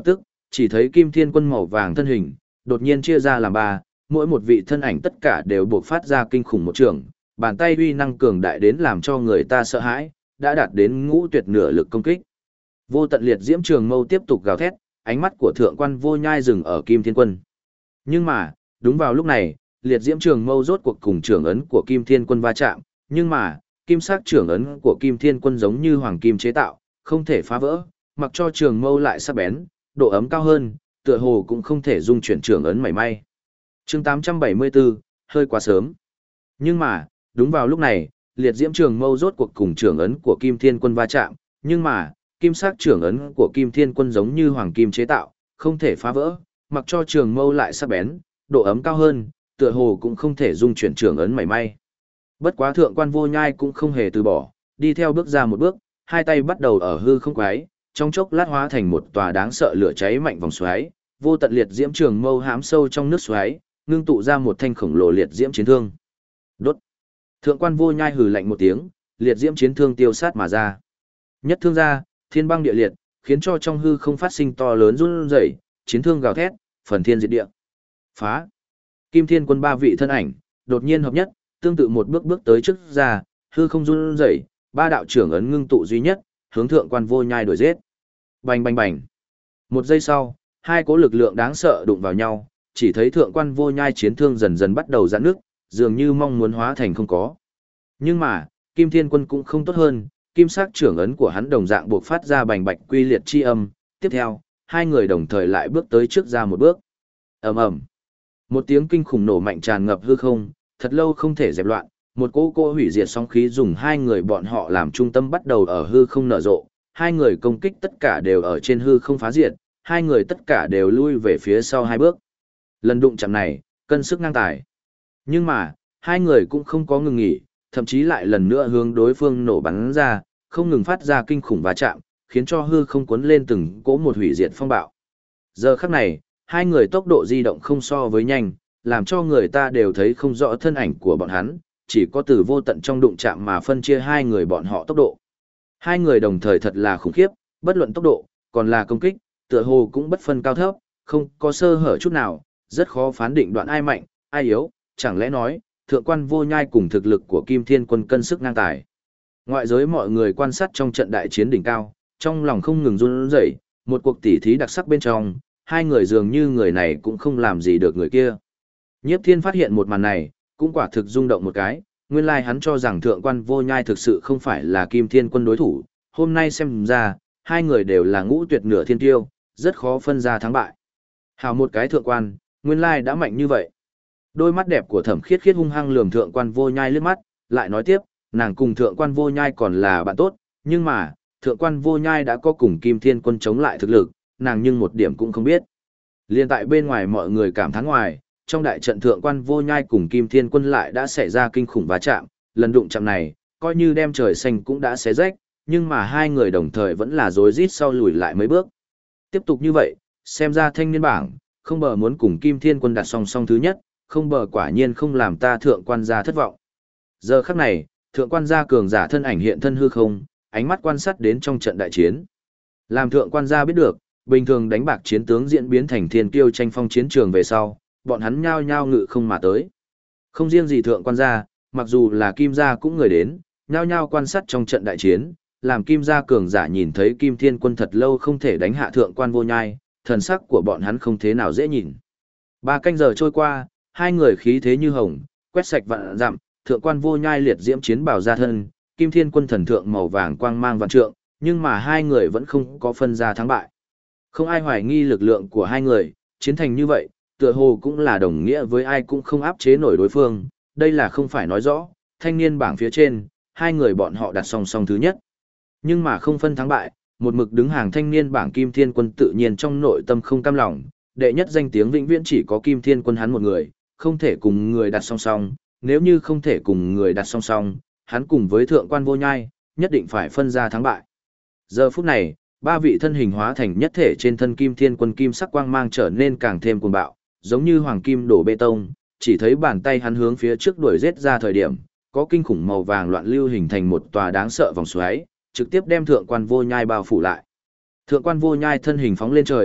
chỉ thấy Kim Thiên Quân màu vàng thân hình, đột nhiên chia ra làm ba, mỗi một vị thân ảnh tất cả đều buộc phát ra kinh khủng một trường, bàn tay uy năng cường đại đến làm cho người ta sợ hãi, đã đạt đến ngũ tuyệt nửa lực công kích. Vô tận liệt diễm trường mâu tiếp tục gào thét, ánh mắt của thượng quan Vô Nhai dừng ở Kim Thiên Quân. Nhưng mà, đúng vào lúc này, liệt diễm trường mâu rốt cuộc cùng trường ấn của Kim Thiên Quân va chạm, nhưng mà, kim sắc trường ấn của Kim Thiên Quân giống như hoàng kim chế tạo, không thể phá vỡ, mặc cho trường mâu lại sắc bén, độ ấm cao hơn, tựa hồ cũng không thể dung chuyển trường ấn mảy may. Chương 874, hơi quá sớm. Nhưng mà, đúng vào lúc này, liệt diễm trường mâu rốt cuộc cùng trường ấn của Kim Thiên Quân va chạm, nhưng mà, kim sắc trường ấn của Kim Thiên Quân giống như hoàng kim chế tạo, không thể phá vỡ, mặc cho trường mâu lại sắc bén, độ ấm cao hơn, tựa hồ cũng không thể dung chuyển trường ấn mảy may. Bất quá thượng quan Vô Nhai cũng không hề từ bỏ, đi theo bước ra một bước, hai tay bắt đầu ở hư không quái, trong chốc lát hóa thành một tòa đáng sợ lửa cháy mạnh vòng xoáy, vô tận liệt diễm trường mâu hãm sâu trong nước xoáy, ngưng tụ ra một thanh khổng lồ liệt diễm chiến thương. Đốt. Thượng quan Vô Nhai hừ lạnh một tiếng, liệt diễm chiến thương tiêu sát mà ra. Nhất thương ra, thiên băng địa liệt, khiến cho trong hư không phát sinh to lớn run rẩy, chiến thương gào thét, phần thiên diệt địa. Phá. Kim Thiên Quân ba vị thân ảnh, đột nhiên hợp nhất, tương tự một bước bước tới trước ra, hư không run rẩy, ba đạo trưởng ấn ngưng tụ duy nhất, hướng thượng quan Vô Nhai đuổi giết. Bành bành bành. Một giây sau, hai cỗ lực lượng đáng sợ đụng vào nhau, chỉ thấy thượng quan Vô Nhai chiến thương dần dần bắt đầu giãn nước, dường như mong muốn hóa thành không có. Nhưng mà, Kim Thiên Quân cũng không tốt hơn, kim sắc trưởng ấn của hắn đồng dạng buộc phát ra bành bạch quy liệt chi âm, tiếp theo, hai người đồng thời lại bước tới trước ra một bước. Ầm ầm. Một tiếng kinh khủng nổ mạnh tràn ngập hư không, thật lâu không thể dẹp loạn, một cỗ hủy diệt sóng khí dùng hai người bọn họ làm trung tâm bắt đầu ở hư không nở rộ, hai người công kích tất cả đều ở trên hư không phá diệt, hai người tất cả đều lui về phía sau hai bước. Lần đụng chạm này, cân sức ngang tài. Nhưng mà, hai người cũng không có ngừng nghỉ, thậm chí lại lần nữa hướng đối phương nổ bắn ra, không ngừng phát ra kinh khủng va chạm, khiến cho hư không cuốn lên từng cỗ một hủy diệt phong bạo. Giờ khắc này, hai người tốc độ di động không so với nhanh, làm cho người ta đều thấy không rõ thân ảnh của bọn hắn, chỉ có từ vô tận trong đụng chạm mà phân chia hai người bọn họ tốc độ. Hai người đồng thời thật là khủng khiếp, bất luận tốc độ, còn là công kích, tựa hồ cũng bất phân cao thấp, không có sơ hở chút nào, rất khó phán định đoạn ai mạnh, ai yếu, chẳng lẽ nói, thượng quan Vô Nhai cùng thực lực của Kim Thiên Quân cân sức ngang tài. Ngoại giới mọi người quan sát trong trận đại chiến đỉnh cao, trong lòng không ngừng run rẩy, một cuộc tỉ thí đặc sắc bên trong, hai người dường như người này cũng không làm gì được người kia. Nhiếp Thiên phát hiện một màn này, cũng quả thực rung động một cái, nguyên lai hắn cho rằng thượng quan Vô Nhai thực sự không phải là Kim Thiên Quân đối thủ, hôm nay xem ra, hai người đều là ngũ tuyệt nửa thiên tiêu, rất khó phân ra thắng bại. Hào một cái thượng quan, nguyên lai đã mạnh như vậy. Đôi mắt đẹp của Thẩm Khiết Khiết hung hăng lườm thượng quan Vô Nhai liếc mắt, lại nói tiếp, nàng cùng thượng quan Vô Nhai còn là bạn tốt, nhưng mà, thượng quan Vô Nhai đã có cùng Kim Thiên Quân chống lại thực lực, nàng nhưng một điểm cũng không biết. Liên tại bên ngoài mọi người cảm thán ngoài, trong đại trận thượng quan Vô Nhai cùng Kim Thiên Quân lại đã xảy ra kinh khủng va chạm, lần đụng chạm này, coi như đem trời xanh cũng đã xé rách, nhưng mà hai người đồng thời vẫn là rối rít sau lùi lại mấy bước. Tiếp tục như vậy, xem ra thanh niên bảng, không bờ muốn cùng Kim Thiên Quân đặt song song thứ nhất, không bờ quả nhiên không làm ta thượng quan gia thất vọng. Giờ khắc này, thượng quan gia cường giả thân ảnh hiện thân hư không, ánh mắt quan sát đến trong trận đại chiến. Làm thượng quan gia biết được, bình thường đánh bạc chiến tướng diễn biến thành thiên kiêu tranh phong chiến trường về sau, bọn hắn nhao nhao ngự không mà tới. Không riêng gì thượng quan gia, mặc dù là Kim gia cũng người đến, nhao nhao quan sát trong trận đại chiến, làm Kim gia cường giả nhìn thấy Kim Thiên Quân thật lâu không thể đánh hạ thượng quan Vô Nhai, thần sắc của bọn hắn không thế nào dễ nhìn. 3 canh giờ trôi qua, hai người khí thế như hồng, quét sạch vạn dặm, thượng quan Vô Nhai liệt diễm chiến bào ra thân, Kim Thiên Quân thần thượng màu vàng quang mang vạn trượng, nhưng mà hai người vẫn không có phân ra thắng bại. Không ai hoài nghi lực lượng của hai người, chiến thành như vậy, tựa hồ cũng là đồng nghĩa với ai cũng không áp chế nổi đối phương, đây là không phải nói rõ, thanh niên bảng phía trên, hai người bọn họ đặt song song thứ nhất. Nhưng mà không phân thắng bại, một mực đứng hàng thanh niên bảng Kim Thiên Quân tự nhiên trong nội tâm không cam lòng, đệ nhất danh tiếng vĩnh viễn chỉ có Kim Thiên Quân hắn một người, không thể cùng người đặt song song, nếu như không thể cùng người đặt song song, hắn cùng với thượng quan Vô Nhai, nhất định phải phân ra thắng bại. Giờ phút này, ba vị thân hình hóa thành nhất thể trên thân Kim Thiên Quân kim sắc quang mang trở nên càng thêm cuồng bạo, giống như hoàng kim đổ bê tông, chỉ thấy bàn tay hắn hướng phía trước đuổi giết ra thời điểm, có kinh khủng màu vàng loạn lưu hình thành một tòa đáng sợ vòng xoáy, trực tiếp đem thượng quan Vô Nhai bao phủ lại. Thượng quan Vô Nhai thân hình phóng lên trời,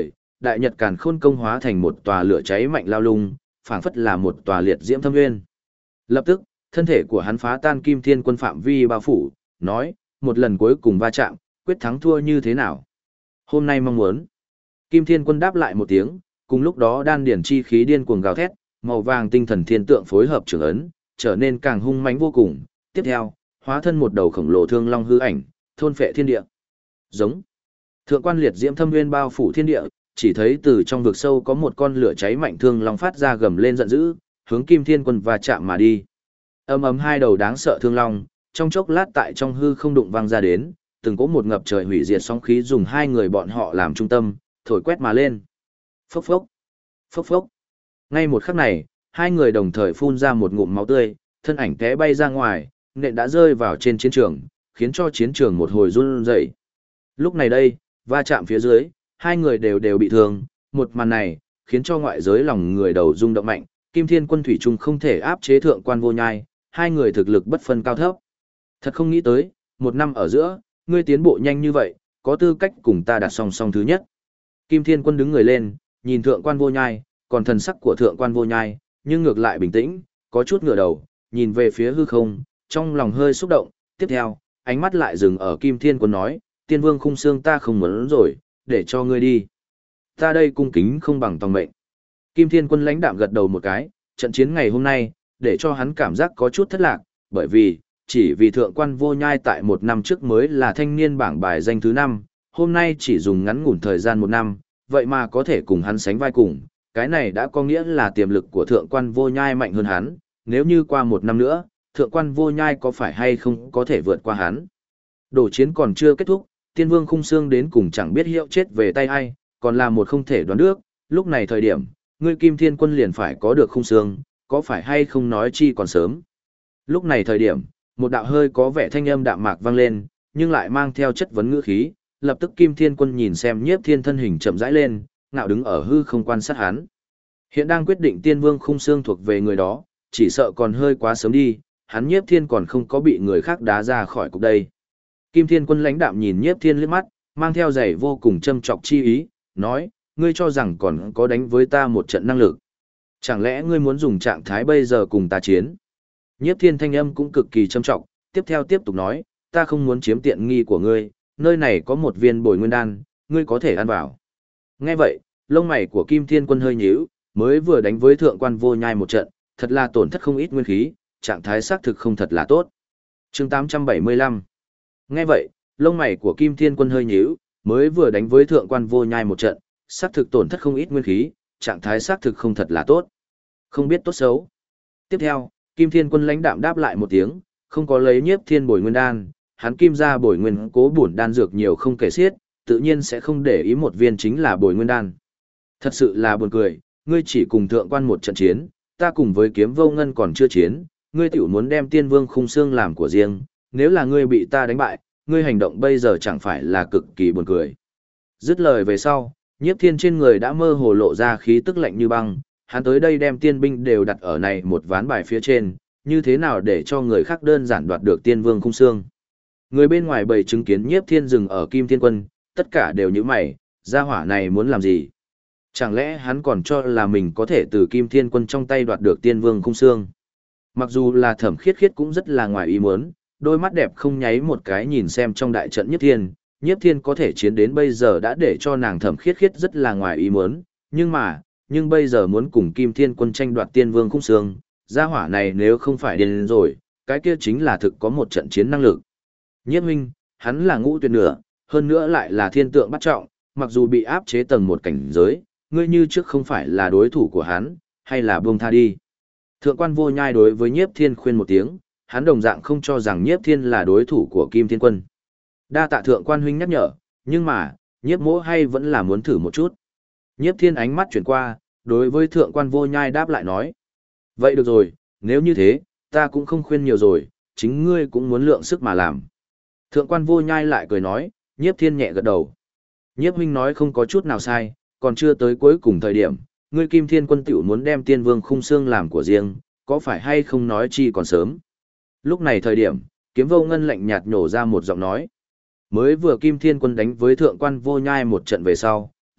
Đại Nhật Càn Khôn công hóa thành một tòa lửa cháy mạnh lao lung, phảng phất là một tòa liệt diễm thâm nguyên. Lập tức, thân thể của hắn phá tan Kim Thiên Quân phạm vi bao phủ, nói, một lần cuối cùng va chạm, quyết thắng thua như thế nào? Hôm nay mong muốn. Kim Thiên Quân đáp lại một tiếng, cùng lúc đó đan điển chi khí điên cuồng gào thét, màu vàng tinh thần thiên tượng phối hợp trưởng ấn, trở nên càng hung mãnh vô cùng. Tiếp theo, hóa thân một đầu khổng lồ thương long hư ảnh, thôn phệ thiên địa. Giống. Thượng quan liệt diễm thâm nguyên bao phủ thiên địa, chỉ thấy từ trong vực sâu có một con lửa cháy mạnh thương long phát ra gầm lên giận dữ, hướng Kim Thiên Quân va chạm mà đi. Ầm ầm hai đầu đáng sợ thương long, trong chốc lát tại trong hư không đụng vang ra đến, từng có một ngập trời hủy diệt sóng khí dùng hai người bọn họ làm trung tâm, thổi quét mà lên. Phốc phốc, phốc phốc. Ngay một khắc này, hai người đồng thời phun ra một ngụm máu tươi, thân ảnh té bay ra ngoài, nện đã rơi vào trên chiến trường, khiến cho chiến trường một hồi run rẩy. Lúc này đây, va chạm phía dưới, hai người đều bị thương, một màn này, khiến cho ngoại giới lòng người đầu rung động mạnh, Kim Thiên Quân thủy chung không thể áp chế thượng quan vô nhai, hai người thực lực bất phân cao thấp. Thật không nghĩ tới, một năm ở giữa, ngươi tiến bộ nhanh như vậy, có tư cách cùng ta đặt song song thứ nhất. Kim Thiên Quân đứng người lên, nhìn thượng quan vô nhai, còn thần sắc của thượng quan vô nhai, nhưng ngược lại bình tĩnh, có chút ngửa đầu, nhìn về phía hư không, trong lòng hơi xúc động, tiếp theo, ánh mắt lại dừng ở Kim Thiên Quân nói, Tiên Vương khung xương ta không muốn rồi, để cho ngươi đi. Ta đây cung kính không bằng tòng mệnh. Kim Thiên Quân lãnh đạm gật đầu một cái, trận chiến ngày hôm nay, để cho hắn cảm giác có chút thất lạc, bởi vì, chỉ vì thượng quan vô nhai tại một năm trước mới là thanh niên bảng bài danh thứ 5, hôm nay chỉ dùng ngắn ngủn thời gian một năm, vậy mà có thể cùng hắn sánh vai cùng, cái này đã có nghĩa là tiềm lực của thượng quan vô nhai mạnh hơn hắn, nếu như qua một năm nữa, thượng quan vô nhai có phải hay không có thể vượt qua hắn. Đổ chiến còn chưa kết thúc, Tiên Vương khung xương đến cùng chẳng biết hiệu chết về tay ai, còn là một không thể đoán được, lúc này thời điểm, ngươi Kim Thiên Quân liền phải có được khung xương, có phải hay không nói chi còn sớm. Lúc này thời điểm, một đạo hơi có vẻ thanh âm đạm mạc vang lên, nhưng lại mang theo chất vấn ngữ khí, lập tức Kim Thiên Quân nhìn xem Nhiếp Thiên thân hình chậm rãi lên, ngạo đứng ở hư không quan sát hắn. Hiện đang quyết định Tiên Vương khung xương thuộc về người đó, chỉ sợ còn hơi quá sớm đi, hắn Nhiếp Thiên còn không có bị người khác đá ra khỏi cục đây. Kim Thiên Quân lãnh đạm nhìn Nhiếp Thiên liếc mắt, mang theo giày vô cùng châm chọc chi ý, nói, ngươi cho rằng còn có đánh với ta một trận năng lực. Chẳng lẽ ngươi muốn dùng trạng thái bây giờ cùng ta chiến? Nhiếp Thiên thanh âm cũng cực kỳ châm trọng, tiếp theo tiếp tục nói, ta không muốn chiếm tiện nghi của ngươi, nơi này có một viên bồi nguyên đan, ngươi có thể ăn vào. Nghe vậy, lông mày của Kim Thiên Quân hơi nhíu, mới vừa đánh với thượng quan vô nhai một trận, thật là tổn thất không ít nguyên khí, trạng thái xác thực không thật là tốt. Chương 875. Nghe vậy, lông mày của Kim Thiên Quân hơi nhíu, mới vừa đánh với thượng quan vô nhai một trận, xác thực tổn thất không ít nguyên khí, trạng thái xác thực không thật là tốt. Không biết tốt xấu. Tiếp theo, Kim Thiên Quân lãnh đạm đáp lại một tiếng, không có lấy Nhiếp Thiên bồi nguyên đan, hắn kim ra bồi nguyên cố bổn đan dược nhiều không kể xiết, tự nhiên sẽ không để ý một viên chính là bồi nguyên đan. Thật sự là buồn cười, ngươi chỉ cùng thượng quan một trận chiến, ta cùng với Kiếm Vô Ngân còn chưa chiến, ngươi tiểu muốn đem Tiên Vương khung xương làm của riêng, nếu là ngươi bị ta đánh bại, ngươi hành động bây giờ chẳng phải là cực kỳ buồn cười. Dứt lời về sau, Nhiếp Thiên trên người đã mơ hồ lộ ra khí tức lạnh như băng, hắn tới đây đem tiên binh đều đặt ở này một ván bài phía trên, như thế nào để cho người khác đơn giản đoạt được Tiên Vương khung xương. Người bên ngoài bầy chứng kiến Nhiếp Thiên dừng ở Kim Thiên Quân, tất cả đều như mày, gia hỏa này muốn làm gì? Chẳng lẽ hắn còn cho là mình có thể từ Kim Thiên Quân trong tay đoạt được Tiên Vương khung xương? Mặc dù là Thẩm Khiết Khiết cũng rất là ngoài ý muốn, đôi mắt đẹp không nháy một cái nhìn xem trong đại trận Nhiếp Thiên có thể chiến đến bây giờ đã để cho nàng Thẩm Khiết Khiết rất là ngoài ý muốn, nhưng bây giờ muốn cùng Kim Thiên Quân tranh đoạt Tiên Vương khung xương, gia hỏa này nếu không phải điên rồi, cái kia chính là thực có một trận chiến năng lực. Nhiếp huynh, hắn là ngũ tuyệt nửa, hơn nữa lại là thiên tượng bắt trọng, mặc dù bị áp chế tầng một cảnh giới, ngươi như trước không phải là đối thủ của hắn, hay là buông tha đi. Thượng quan vô nhai đối với Nhiếp Thiên khuyên một tiếng, hắn đồng dạng không cho rằng Nhiếp Thiên là đối thủ của Kim Thiên Quân. Đa tạ thượng quan huynh nhắc nhở, nhưng mà, Nhiếp mỗ hay vẫn là muốn thử một chút. Nhiếp Thiên ánh mắt chuyển qua, đối với thượng quan vô nhai đáp lại nói. Vậy được rồi, nếu như thế, ta cũng không khuyên nhiều rồi, chính ngươi cũng muốn lượng sức mà làm. Thượng quan vô nhai lại cười nói, Nhiếp Thiên nhẹ gật đầu. Nhiếp huynh nói không có chút nào sai, còn chưa tới cuối cùng thời điểm, ngươi Kim Thiên Quân tiểu muốn đem Tiên Vương khung xương làm của riêng, có phải hay không nói chi còn sớm. Lúc này thời điểm, Kiếm Vô Ngân lạnh nhạt nhổ ra một giọng nói. Mới vừa Kim Thiên Quân đánh với thượng quan vô nhai một trận về sau,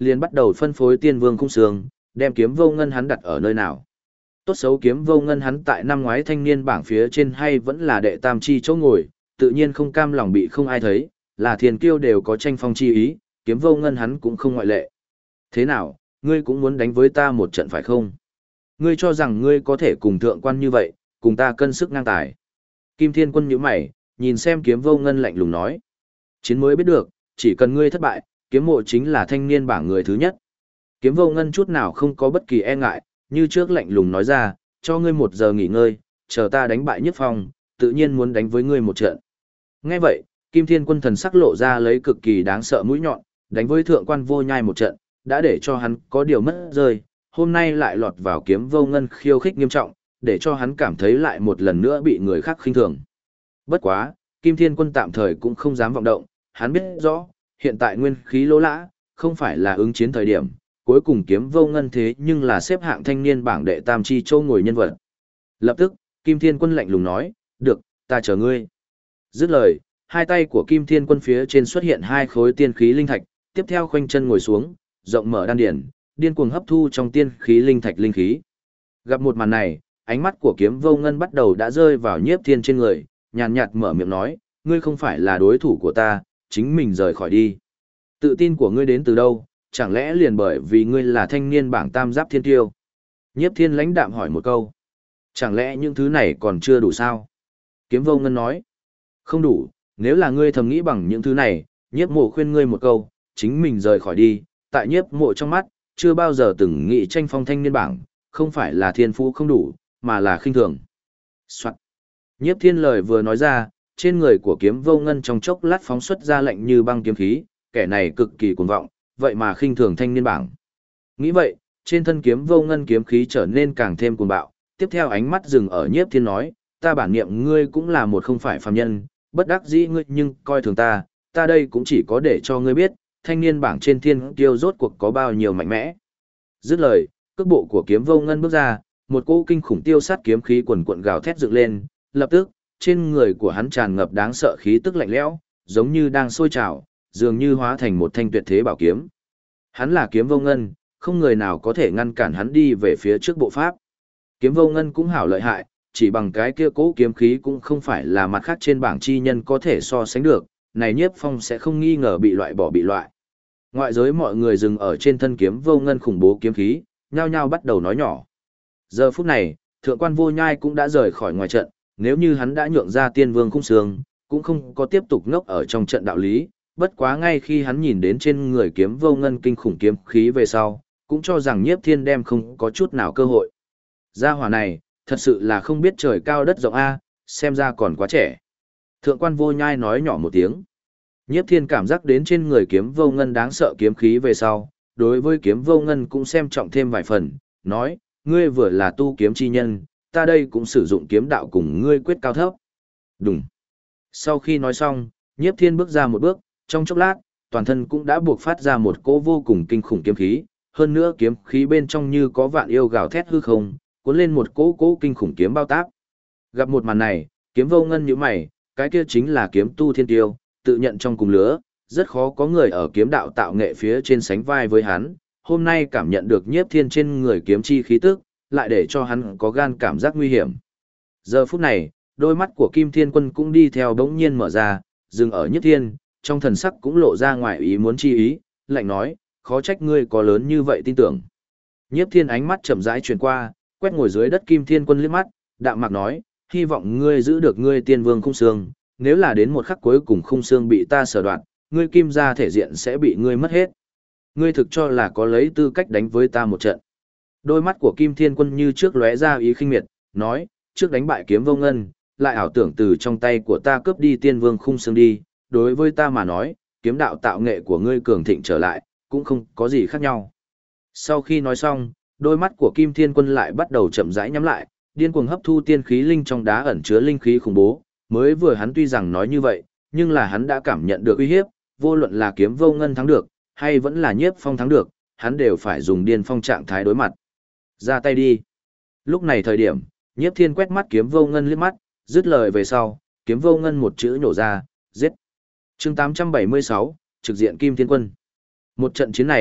liền bắt đầu phân phối tiên vương khung xương, đem kiếm vô ngân hắn đặt ở nơi nào. Tốt xấu kiếm vô ngân hắn tại năm ngoái thanh niên bảng phía trên hay vẫn là đệ tam chi chỗ ngồi, tự nhiên không cam lòng bị không ai thấy, là thiên kiêu đều có tranh phong chi ý, kiếm vô ngân hắn cũng không ngoại lệ. Thế nào, ngươi cũng muốn đánh với ta một trận phải không? Ngươi cho rằng ngươi có thể cùng thượng quan như vậy, cùng ta cân sức ngang tài. Kim Thiên Quân nhíu mày, nhìn xem kiếm vô ngân lạnh lùng nói. Chiến mới biết được, chỉ cần ngươi thất bại, kiếm mộ chính là thanh niên bảng người thứ nhất. Kiếm vô ngân chút nào không có bất kỳ e ngại, như trước lạnh lùng nói ra, cho ngươi 1 giờ nghỉ ngơi, chờ ta đánh bại Nhất Phong, tự nhiên muốn đánh với ngươi một trận. Nghe vậy, Kim Thiên Quân thần sắc lộ ra lấy cực kỳ đáng sợ mũi nhọn, đánh với thượng quan vô nhai một trận, đã để cho hắn có điều mất rơi, hôm nay lại lọt vào kiếm vô ngân khiêu khích nghiêm trọng, để cho hắn cảm thấy lại một lần nữa bị người khác khinh thường. Bất quá, Kim Thiên Quân tạm thời cũng không dám vọng động, hắn biết rõ, hiện tại nguyên khí lỗ lã, không phải là ứng chiến thời điểm, cuối cùng kiếm vô ngân thế nhưng là xếp hạng thanh niên bảng đệ tam chi châu ngồi nhân vật. Lập tức, Kim Thiên Quân lạnh lùng nói, được, ta chờ ngươi. Dứt lời, hai tay của Kim Thiên Quân phía trên xuất hiện 2 khối tiên khí linh thạch, tiếp theo khoanh chân ngồi xuống, rộng mở đan điển, điên cuồng hấp thu trong tiên khí linh thạch linh khí. Gặp một màn này, ánh mắt của kiếm vô ngân bắt đầu đã rơi vào Nhiếp Thiên trên người, nhàn nhạt mở miệng nói, ngươi không phải là đối thủ của ta, chính mình rời khỏi đi. Tự tin của ngươi đến từ đâu, chẳng lẽ liền bởi vì ngươi là thanh niên bảng tam giáp thiên tiêu? Nhiếp Thiên lãnh đạm hỏi một câu. Chẳng lẽ những thứ này còn chưa đủ sao? Kiếm vô ngân nói. Không đủ, nếu là ngươi thầm nghĩ bằng những thứ này, Nhiếp mộ khuyên ngươi một câu, chính mình rời khỏi đi, tại Nhiếp mộ trong mắt, chưa bao giờ từng nghĩ tranh phong thanh niên bảng, không phải là thiên phú không đủ, mà là khinh thường. Soạn. Nhiếp Thiên lời vừa nói ra, trên người của kiếm vô ngân trong chốc lát phóng xuất ra lạnh như băng kiếm khí, kẻ này cực kỳ cuồng vọng, vậy mà khinh thường thanh niên bảng. Nghĩ vậy, trên thân kiếm vô ngân kiếm khí trở nên càng thêm cuồng bạo, tiếp theo ánh mắt dừng ở Nhiếp Thiên nói, ta bản niệm ngươi cũng là một không phải phàm nhân, bất đắc dĩ ngươi nhưng coi thường ta, ta đây cũng chỉ có để cho ngươi biết, thanh niên bảng trên thiên tiêu rốt cuộc có bao nhiêu mạnh mẽ. Dứt lời, cước bộ của kiếm vô ngân bước ra, một cỗ kinh khủng tiêu sát kiếm khí quần quận gào thét dựng lên, lập tức, trên người của hắn tràn ngập đáng sợ khí tức lạnh lẽo, giống như đang sôi trào, dường như hóa thành một thanh tuyệt thế bảo kiếm. Hắn là kiếm vô ngân, không người nào có thể ngăn cản hắn đi về phía trước bộ pháp. Kiếm vô ngân cũng hảo lợi hại, chỉ bằng cái kia cỗ kiếm khí cũng không phải là mặt khác trên bảng chi nhân có thể so sánh được, này Nhiếp Phong sẽ không nghi ngờ bị loại. Ngoại giới mọi người dừng ở trên thân kiếm vô ngân khủng bố kiếm khí, nhao nhao bắt đầu nói nhỏ. Giờ phút này, thượng quan vô nhai cũng đã rời khỏi ngoài trận, nếu như hắn đã nhượng ra tiên vương khung sương, cũng không có tiếp tục ngốc ở trong trận đạo lý, bất quá ngay khi hắn nhìn đến trên người kiếm vô ngân kinh khủng kiếm khí về sau, cũng cho rằng Nhiếp Thiên đem không có chút nào cơ hội. Gia hỏa này, thật sự là không biết trời cao đất rộng a, xem ra còn quá trẻ. Thượng quan vô nhai nói nhỏ một tiếng. Nhiếp Thiên cảm giác đến trên người kiếm vô ngân đáng sợ kiếm khí về sau, đối với kiếm vô ngân cũng xem trọng thêm vài phần, nói, ngươi vừa là tu kiếm chi nhân, ta đây cũng sử dụng kiếm đạo cùng ngươi quyết cao thấp. Đúng. Sau khi nói xong, Nhiếp Thiên bước ra một bước, trong chốc lát, toàn thân cũng đã buộc phát ra một cỗ vô cùng kinh khủng kiếm khí, hơn nữa kiếm khí bên trong như có vạn yêu gào thét hư không, cuốn lên một cỗ kinh khủng kiếm bao táp. Gặp một màn này, kiếm vô ngân nhíu mày, cái kia chính là kiếm tu thiên tiêu, tự nhận trong cùng lứa, rất khó có người ở kiếm đạo tạo nghệ phía trên sánh vai với hắn, hôm nay cảm nhận được Nhiếp Thiên trên người kiếm chi khí tức, lại để cho hắn có gan cảm giác nguy hiểm. Giờ phút này, đôi mắt của Kim Thiên Quân cũng đi theo bỗng nhiên mở ra, dừng ở Nhiếp Thiên, trong thần sắc cũng lộ ra ngoài ý muốn chi ý, lạnh nói, khó trách ngươi có lớn như vậy tin tưởng. Nhiếp Thiên ánh mắt chậm rãi chuyển qua, quét ngồi dưới đất Kim Thiên Quân liếc mắt, đạm mạc nói, hy vọng ngươi giữ được ngươi tiên vương khung xương, nếu là đến một khắc cuối cùng khung xương bị ta sở đoạt, ngươi kim gia thể diện sẽ bị ngươi mất hết. Ngươi thực cho là có lấy tư cách đánh với ta một trận. Đôi mắt của Kim Thiên Quân như trước lóe ra ý khinh miệt, nói, trước đánh bại kiếm vô ngân, lại ảo tưởng từ trong tay của ta cướp đi tiên vương khung xương đi, đối với ta mà nói, kiếm đạo tạo nghệ của ngươi cường thịnh trở lại, cũng không có gì khác nhau. Sau khi nói xong, đôi mắt của Kim Thiên Quân lại bắt đầu chậm rãi nhắm lại, điên cuồng hấp thu tiên khí linh trong đá ẩn chứa linh khí khủng bố, mới vừa hắn tuy rằng nói như vậy, nhưng là hắn đã cảm nhận được uy hiếp, vô luận là kiếm vô ngân thắng được, hay vẫn là Nhiếp Phong thắng được, hắn đều phải dùng điên phong trạng thái đối mặt. Ra tay đi. Lúc này thời điểm, Nhiếp Thiên quét mắt kiếm vô ngân liếc mắt, dứt lời về sau, kiếm vô ngân một chữ nhổ ra, giết. Chương 876, trực diện Kim Thiên Quân. Một trận chiến này,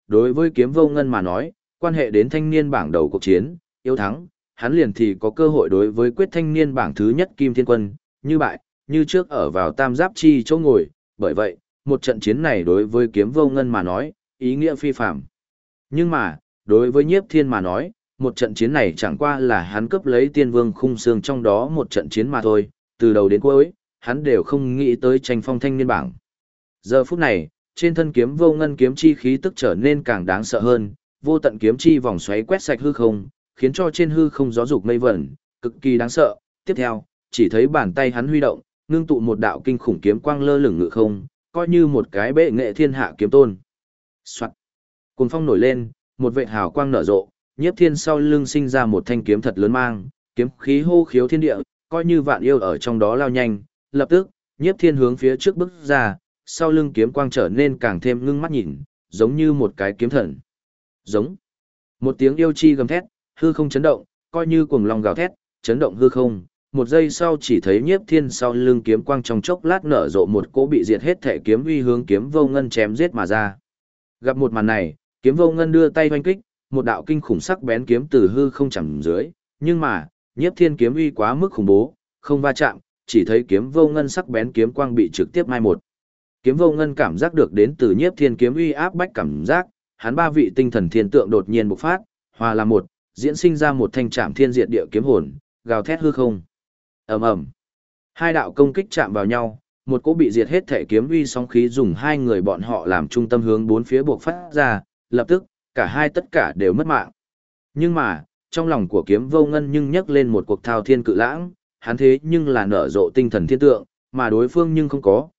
đối với Kiếm Vô Ngân mà nói, quan hệ đến thanh niên bảng đầu cuộc chiến, yếu thắng, hắn liền thì có cơ hội đối với quyết thanh niên bảng thứ nhất Kim Thiên Quân, như bại, như trước ở vào tam giáp chi chỗ ngồi, bởi vậy, một trận chiến này đối với Kiếm Vô Ngân mà nói, ý nghĩa phi phạm. Nhưng mà, đối với Nhiếp Thiên mà nói, một trận chiến này chẳng qua là hắn cướp lấy Tiên Vương khung xương trong đó một trận chiến mà thôi, từ đầu đến cuối, hắn đều không nghĩ tới tranh phong thanh niên bảng. Giờ phút này, trên thân Kiếm Vô Ngân kiếm chi khí tức trở nên càng đáng sợ hơn, vô tận kiếm chi vòng xoáy quét sạch hư không, khiến cho trên hư không gió dục mây vẩn, cực kỳ đáng sợ. Tiếp theo, chỉ thấy bàn tay hắn huy động, ngưng tụ một đạo kinh khủng kiếm quang lơ lửng ngự không, coi như một cái bệ nghệ thiên hạ kiếm tôn. Soạt. Cuồng phong nổi lên, một vệt hào quang nở rộ, Nhiếp Thiên sau lưng sinh ra một thanh kiếm thật lớn mang, kiếm khí hô khiếu thiên địa, coi như vạn yêu ở trong đó lao nhanh, lập tức, Nhiếp Thiên hướng phía trước bước ra, sau lưng kiếm quang trở nên càng thêm ngưng mắt nhìn, giống như một cái kiếm thần. Giống. Một tiếng yêu chi gầm thét, hư không chấn động, coi như cuồng long gào thét, chấn động hư không. Một giây sau chỉ thấy Nhiếp Thiên sau lưng kiếm quang trong chốc lát nở rộ một cỗ bị diệt hết thể kiếm uy hướng Kiếm Vô Ngân chém giết mà ra. Gặp một màn này, Kiếm Vô Ngân đưa tay hoành kích, một đạo kinh khủng sắc bén kiếm từ hư không chầm dưới, nhưng mà, Nhiếp Thiên kiếm uy quá mức khủng bố, không va chạm, chỉ thấy Kiếm Vô Ngân sắc bén kiếm quang bị trực tiếp mai một. Kiếm Vô Ngân cảm giác được đến từ Nhiếp Thiên kiếm uy áp bách cảm giác, hắn ba vị tinh thần thiên tượng đột nhiên bộc phát, hòa làm một, diễn sinh ra một thanh trảm thiên diệt địa kiếm hồn, gào thét hư không. Ầm ầm. Hai đạo công kích chạm vào nhau, một cỗ bị diệt hết thể kiếm uy sóng khí dùng hai người bọn họ làm trung tâm hướng bốn phía bộc phát ra, lập tức, cả hai tất cả đều mất mạng. Nhưng mà, trong lòng của Kiếm Vô Ngân nhưng nhấc lên một cuộc thao thiên cự lãng, hắn thế nhưng là nở rộ tinh thần thiên tượng, mà đối phương nhưng không có,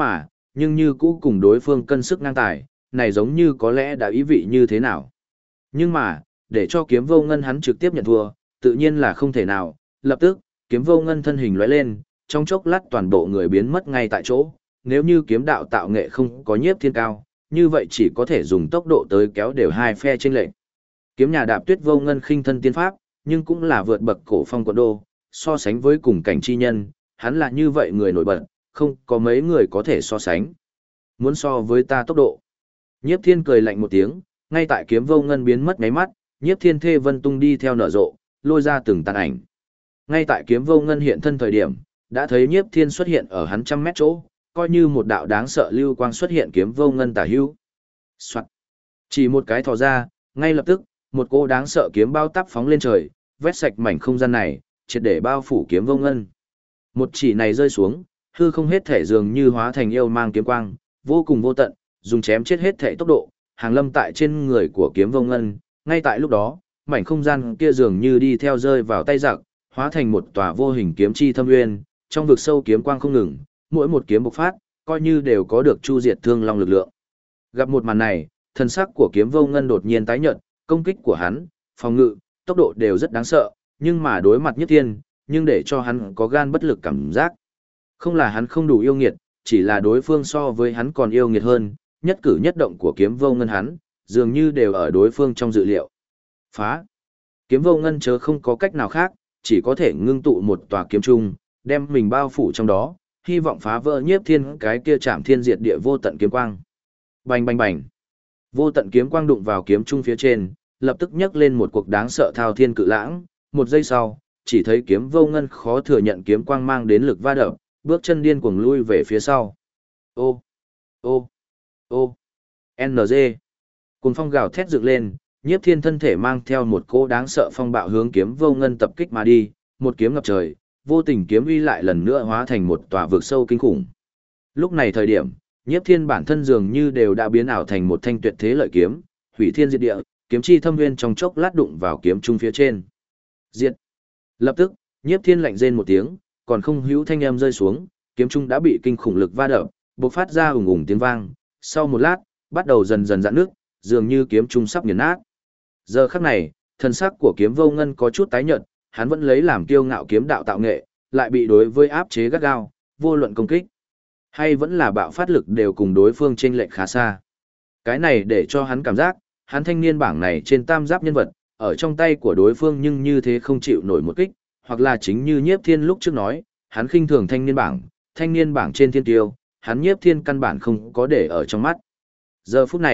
nhưng như cũ cùng đối phương cân sức ngang tài, này giống như có lẽ đã ý vị như thế nào. Nhưng mà, để cho Kiếm Vô Ngân hắn trực tiếp nhận thua, tự nhiên là không thể nào, lập tức, Kiếm Vô Ngân thân hình lóe lên, trong chốc lát toàn bộ người biến mất ngay tại chỗ, nếu như kiếm đạo tạo nghệ không có Nhiếp Thiên cao, như vậy chỉ có thể dùng tốc độ tới kéo đều hai phe chênh lệch. Kiếm nhà Đạp Tuyết Vô Ngân khinh thân tiên pháp, nhưng cũng là vượt bậc cổ phong quận đô, so sánh với cùng cảnh chi nhân, hắn là như vậy người nổi bật, không có mấy người có thể so sánh. Muốn so với ta tốc độ. Nhiếp Thiên cười lạnh một tiếng, ngay tại Kiếm Vô Ngân biến mất ngáy mắt, Nhiếp Thiên thê vân tung đi theo nở rộ, lôi ra từng tàn ảnh. Ngay tại Kiếm Vô Ngân hiện thân thời điểm, đã thấy Nhiếp Thiên xuất hiện ở hắn 100 mét chỗ, coi như một đạo đáng sợ lưu quang xuất hiện Kiếm Vô Ngân tả hữu. Soạt. Chỉ một cái thò ra, ngay lập tức, một cô đáng sợ kiếm bao táp phóng lên trời, vét sạch mảnh không gian này, triệt để bao phủ Kiếm Vô Ngân. Một chỉ này rơi xuống, hư không hết thể dường như hóa thành yêu mang kiếm quang, vô cùng vô tận, dùng chém chết hết thể tốc độ, hàng lâm tại trên người của Kiếm Vô Ngân. Ngay tại lúc đó, mảnh không gian kia dường như đi theo rơi vào tay giặc, hóa thành một tòa vô hình kiếm chi thâm uyên, trong vực sâu kiếm quang không ngừng, mỗi một kiếm bộc phát, coi như đều có được chu diệt thương long lực lượng. Gặp một màn này, thân sắc của Kiếm Vô Ngân đột nhiên tái nhợt, công kích của hắn, phòng ngự, tốc độ đều rất đáng sợ, nhưng mà đối mặt Nhiếp Thiên, nhưng để cho hắn có gan bất lực cảm giác. Không là hắn không đủ yêu nghiệt, chỉ là đối phương so với hắn còn yêu nghiệt hơn, nhất cử nhất động của Kiếm Vô Ngân hắn, dường như đều ở đối phương trong dự liệu. Phá! Kiếm Vô Ngân chớ không có cách nào khác, chỉ có thể ngưng tụ một tòa kiếm trung, đem mình bao phủ trong đó, hy vọng phá vỡ Nhiếp Thiên cái kia chạm thiên diệt địa vô tận kiếm quang. Bành bành bành! Vô tận kiếm quang đụng vào kiếm trung phía trên, lập tức nhấc lên một cuộc đáng sợ thao thiên cự lãng, một giây sau, chỉ thấy Kiếm Vô Ngân khó thừa nhận kiếm quang mang đến lực va đập, bước chân điên cuồng lui về phía sau. Ô, ô, ô, NG. Cuồng phong gào thét dựng lên, Nhiếp Thiên thân thể mang theo một cỗ đáng sợ phong bạo hướng Kiếm Vô Ngân tập kích mà đi, một kiếm ngập trời, vô tình kiếm uy lại lần nữa hóa thành một tòa vực sâu kinh khủng. Lúc này thời điểm, Nhiếp Thiên bản thân dường như đều đã biến ảo thành một thanh tuyệt thế lợi kiếm, hủy thiên diệt địa, kiếm chi thâm nguyên trong chốc lát đụng vào kiếm trung phía trên. Diệt. Lập tức, Nhiếp Thiên lạnh rên một tiếng, còn không hữu thanh âm rơi xuống, kiếm trung đã bị kinh khủng lực va đập, bộc phát ra ùng ùng tiếng vang, sau một lát, bắt đầu dần dần rạn nước, dường như kiếm trung sắp nghiền nát. Giờ khắc này, thân sắc của Kiếm Vô Ngân có chút tái nhợt, hắn vẫn lấy làm kiêu ngạo kiếm đạo tạo nghệ, lại bị đối với áp chế gắt gao, vô luận công kích hay vẫn là bạo phát lực đều cùng đối phương chênh lệch khá xa. Cái này để cho hắn cảm giác, hắn thanh niên bảng này trên tam giáp nhân vật, ở trong tay của đối phương nhưng như thế không chịu nổi một kích, hoặc là chính như Nhiếp Thiên lúc trước nói, hắn khinh thường thanh niên bảng trên thiên tiêu, hắn Nhiếp Thiên căn bản không có để ở trong mắt. Giờ phút này,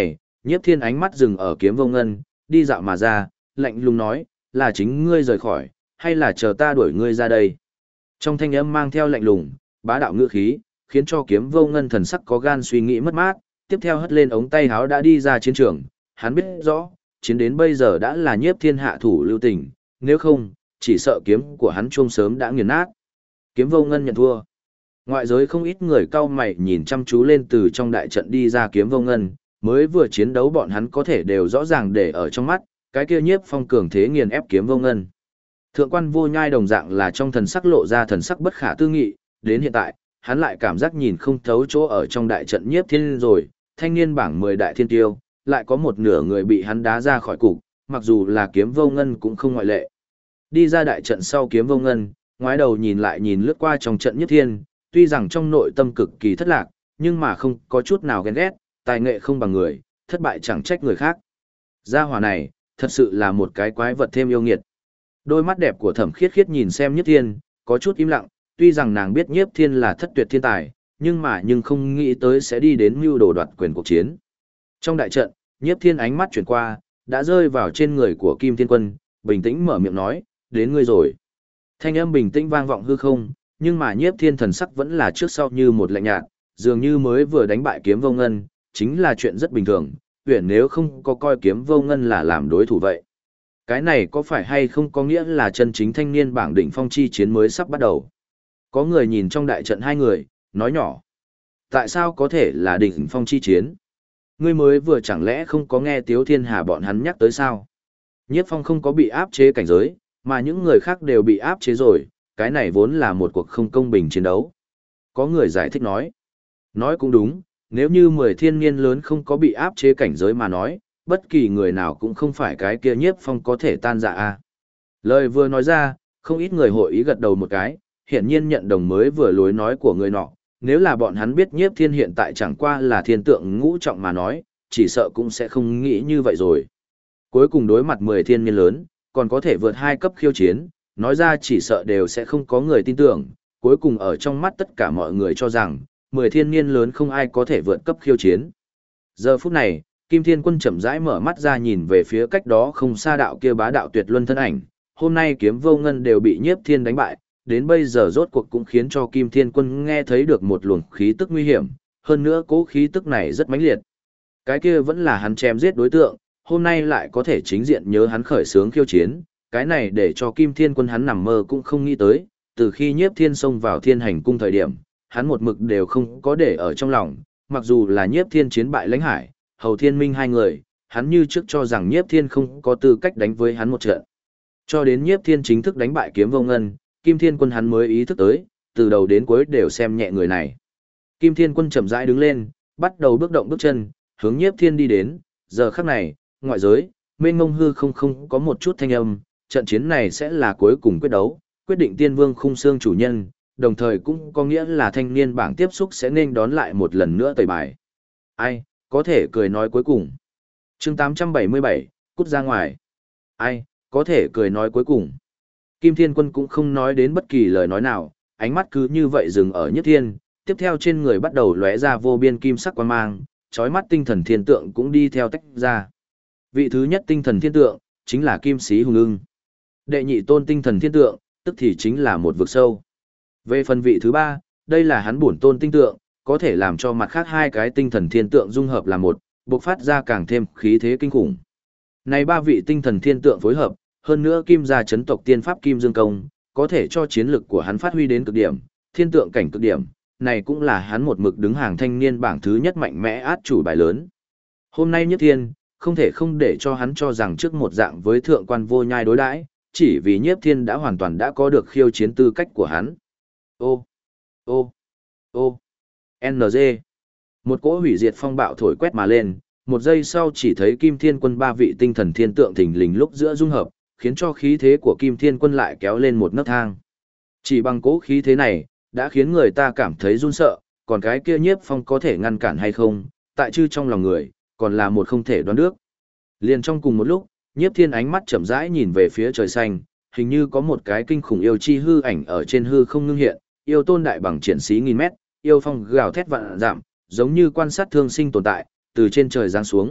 Nhiếp Thiên ánh mắt dừng ở Kiếm Vô Ngân, đi dạo mà ra, lạnh lùng nói, là chính ngươi rời khỏi, hay là chờ ta đuổi ngươi ra đây? Trong thanh âm mang theo lạnh lùng, bá đạo ngữ khí, khiến cho Kiếm Vô Ngân thần sắc có gan suy nghĩ mất mát, tiếp theo hất lên ống tay áo đã đi ra chiến trường, hắn biết rõ, chiến đến bây giờ đã là Nhiếp Thiên hạ thủ lưu tình, nếu không, chỉ sợ kiếm của hắn chuông sớm đã nghiền nát. Kiếm Vô Ngân nhận thua. Ngoại giới không ít người cau mày nhìn chăm chú lên từ trong đại trận đi ra Kiếm Vô Ngân, mới vừa chiến đấu bọn hắn có thể đều rõ ràng để ở trong mắt, cái kia Nhiếp Phong cường thế nghiền ép Kiếm Vô Ngân. Thượng quan Vô Nhai đồng dạng là trong thần sắc lộ ra thần sắc bất khả tư nghị, đến hiện tại, hắn lại cảm giác nhìn không thấu chỗ ở trong đại trận Nhiếp Thiên rồi, thanh niên bảng 10 đại thiên tiêu, lại có một nửa người bị hắn đá ra khỏi cục, mặc dù là Kiếm Vô Ngân cũng không ngoại lệ. Đi ra đại trận sau Kiếm Vô Ngân, ngoái đầu nhìn lại nhìn lướt qua trong trận Nhiếp Thiên, tuy rằng trong nội tâm cực kỳ thất lạc, nhưng mà không có chút nào ghen ghét, tài nghệ không bằng người, thất bại chẳng trách người khác. Gia hỏa này, thật sự là một cái quái vật thêm yêu nghiệt. Đôi mắt đẹp của Thẩm Khiết Khiết nhìn xem Nhiếp Thiên, có chút im lặng, tuy rằng nàng biết Nhiếp Thiên là thất tuyệt thiên tài, nhưng không nghĩ tới sẽ đi đến mưu đồ đoạt quyền cuộc chiến. Trong đại trận, Nhiếp Thiên ánh mắt chuyển qua, đã rơi vào trên người của Kim Thiên Quân, bình tĩnh mở miệng nói, đến ngươi rồi. Thanh âm bình tĩnh vang vọng hư không, nhưng mà Nhiếp Thiên thần sắc vẫn là trước sau như một lạnh nhạt, dường như mới vừa đánh bại Kiếm Vô Ngân, chính là chuyện rất bình thường, huyền nếu không có coi Kiếm Vô Ngân là làm đối thủ vậy. Cái này có phải hay không có nghĩa là chân chính thanh niên bảng đỉnh phong chi chiến mới sắp bắt đầu? Có người nhìn trong đại trận hai người, nói nhỏ. Tại sao có thể là đỉnh phong chi chiến? Ngươi mới vừa chẳng lẽ không có nghe Tiếu Thiên Hà bọn hắn nhắc tới sao? Nhiếp Phong không có bị áp chế cảnh giới, mà những người khác đều bị áp chế rồi, cái này vốn là một cuộc không công bình chiến đấu. Có người giải thích nói. Nói cũng đúng, nếu như 10 thiên niên lớn không có bị áp chế cảnh giới mà nói, bất kỳ người nào cũng không phải cái kia Nhiếp Phong có thể tan dạ a. Lời vừa nói ra, không ít người hội ý gật đầu một cái, hiển nhiên nhận đồng mới vừa lối nói của người nọ, nếu là bọn hắn biết Nhiếp Thiên hiện tại chẳng qua là thiên tượng ngũ trọng mà nói, chỉ sợ cũng sẽ không nghĩ như vậy rồi. Cuối cùng đối mặt 10 thiên niên lớn, còn có thể vượt 2 cấp khiêu chiến, nói ra chỉ sợ đều sẽ không có người tin tưởng, cuối cùng ở trong mắt tất cả mọi người cho rằng, 10 thiên niên lớn không ai có thể vượt cấp khiêu chiến. Giờ phút này, Kim Thiên Quân chậm rãi mở mắt ra nhìn về phía cách đó không xa đạo kia bá đạo tuyệt luân thân ảnh, hôm nay Kiếm Vô Ngân đều bị Nhiếp Thiên đánh bại, đến bây giờ rốt cuộc cũng khiến cho Kim Thiên Quân nghe thấy được một luồng khí tức nguy hiểm, hơn nữa cố khí tức này rất mãnh liệt. Cái kia vẫn là hắn chém giết đối tượng, hôm nay lại có thể chính diện nhớ hắn khởi xướng khiêu chiến, cái này để cho Kim Thiên Quân hắn nằm mơ cũng không nghĩ tới, từ khi Nhiếp Thiên xông vào Thiên Hành cung thời điểm, hắn một mực đều không có để ở trong lòng, mặc dù là Nhiếp Thiên chiến bại Lãnh Hải, Hầu Thiên Minh hai người, hắn như trước cho rằng Nhiếp Thiên không có tư cách đánh với hắn một trận. Cho đến Nhiếp Thiên chính thức đánh bại Kiếm Vô Ngân, Kim Thiên Quân hắn mới ý thức tới, từ đầu đến cuối đều xem nhẹ người này. Kim Thiên Quân chậm rãi đứng lên, bắt đầu bước động bước chân, hướng Nhiếp Thiên đi đến, giờ khắc này, ngoại giới, mênh mông hư không có một chút thanh âm, trận chiến này sẽ là cuối cùng quyết đấu, quyết định Tiên Vương Khung Xương chủ nhân, đồng thời cũng có nghĩa là thanh niên bảng tiếp xúc sẽ nên đón lại một lần nữa tẩy bài. Ai, có thể cười nói cuối cùng. Chương 877, cút ra ngoài. Ai, có thể cười nói cuối cùng. Kim Thiên Quân cũng không nói đến bất kỳ lời nói nào, ánh mắt cứ như vậy dừng ở Nhất Thiên, tiếp theo trên người bắt đầu lóe ra vô biên kim sắc quang mang, chói mắt tinh thần thiên tượng cũng đi theo tách ra. Vị thứ nhất tinh thần thiên tượng, chính là Kim Sĩ Hùng Ưng. Đệ nhị tôn tinh thần thiên tượng, tức thì chính là một vực sâu. Về phần vị thứ ba, đây là hắn bổn tôn tinh tượng, có thể làm cho mặt khác hai cái tinh thần thiên tượng dung hợp là một, bộc phát ra càng thêm khí thế kinh khủng. Này ba vị tinh thần thiên tượng phối hợp, hơn nữa Kim gia chấn tộc tiên pháp Kim Dương Công, có thể cho chiến lực của hắn phát huy đến cực điểm, thiên tượng cảnh cực điểm, này cũng là hắn một mực đứng hàng thanh niên bảng thứ nhất mạnh mẽ át chủ bài lớn. Hôm nay Nhất Thiên, không thể không để cho hắn cho rằng trước một dạng với thượng quan Vô Nhai đối đãi, chỉ vì Nhiếp Thiên đã hoàn toàn đã có được khiêu chiến tư cách của hắn. Ô, ô, ô, NG. Một cỗ hủy diệt phong bạo thổi quét mà lên, một giây sau chỉ thấy Kim Thiên Quân ba vị tinh thần thiên tượng thình lình lúc giữa dung hợp, khiến cho khí thế của Kim Thiên Quân lại kéo lên một nấc thang. Chỉ bằng cỗ khí thế này, đã khiến người ta cảm thấy run sợ, còn cái kia Nhiếp Phong có thể ngăn cản hay không, tại chư trong lòng người, còn là một không thể đoán được. Liền trong cùng một lúc, Nhiếp Thiên ánh mắt chậm rãi nhìn về phía trời xanh, hình như có một cái kinh khủng yêu chi hư ảnh ở trên hư không ngưng hiện, yêu tôn đại bằng triển xí nghìn mét, yêu phong gào thét vạn dặm, giống như quan sát thương sinh tồn tại, từ trên trời giáng xuống,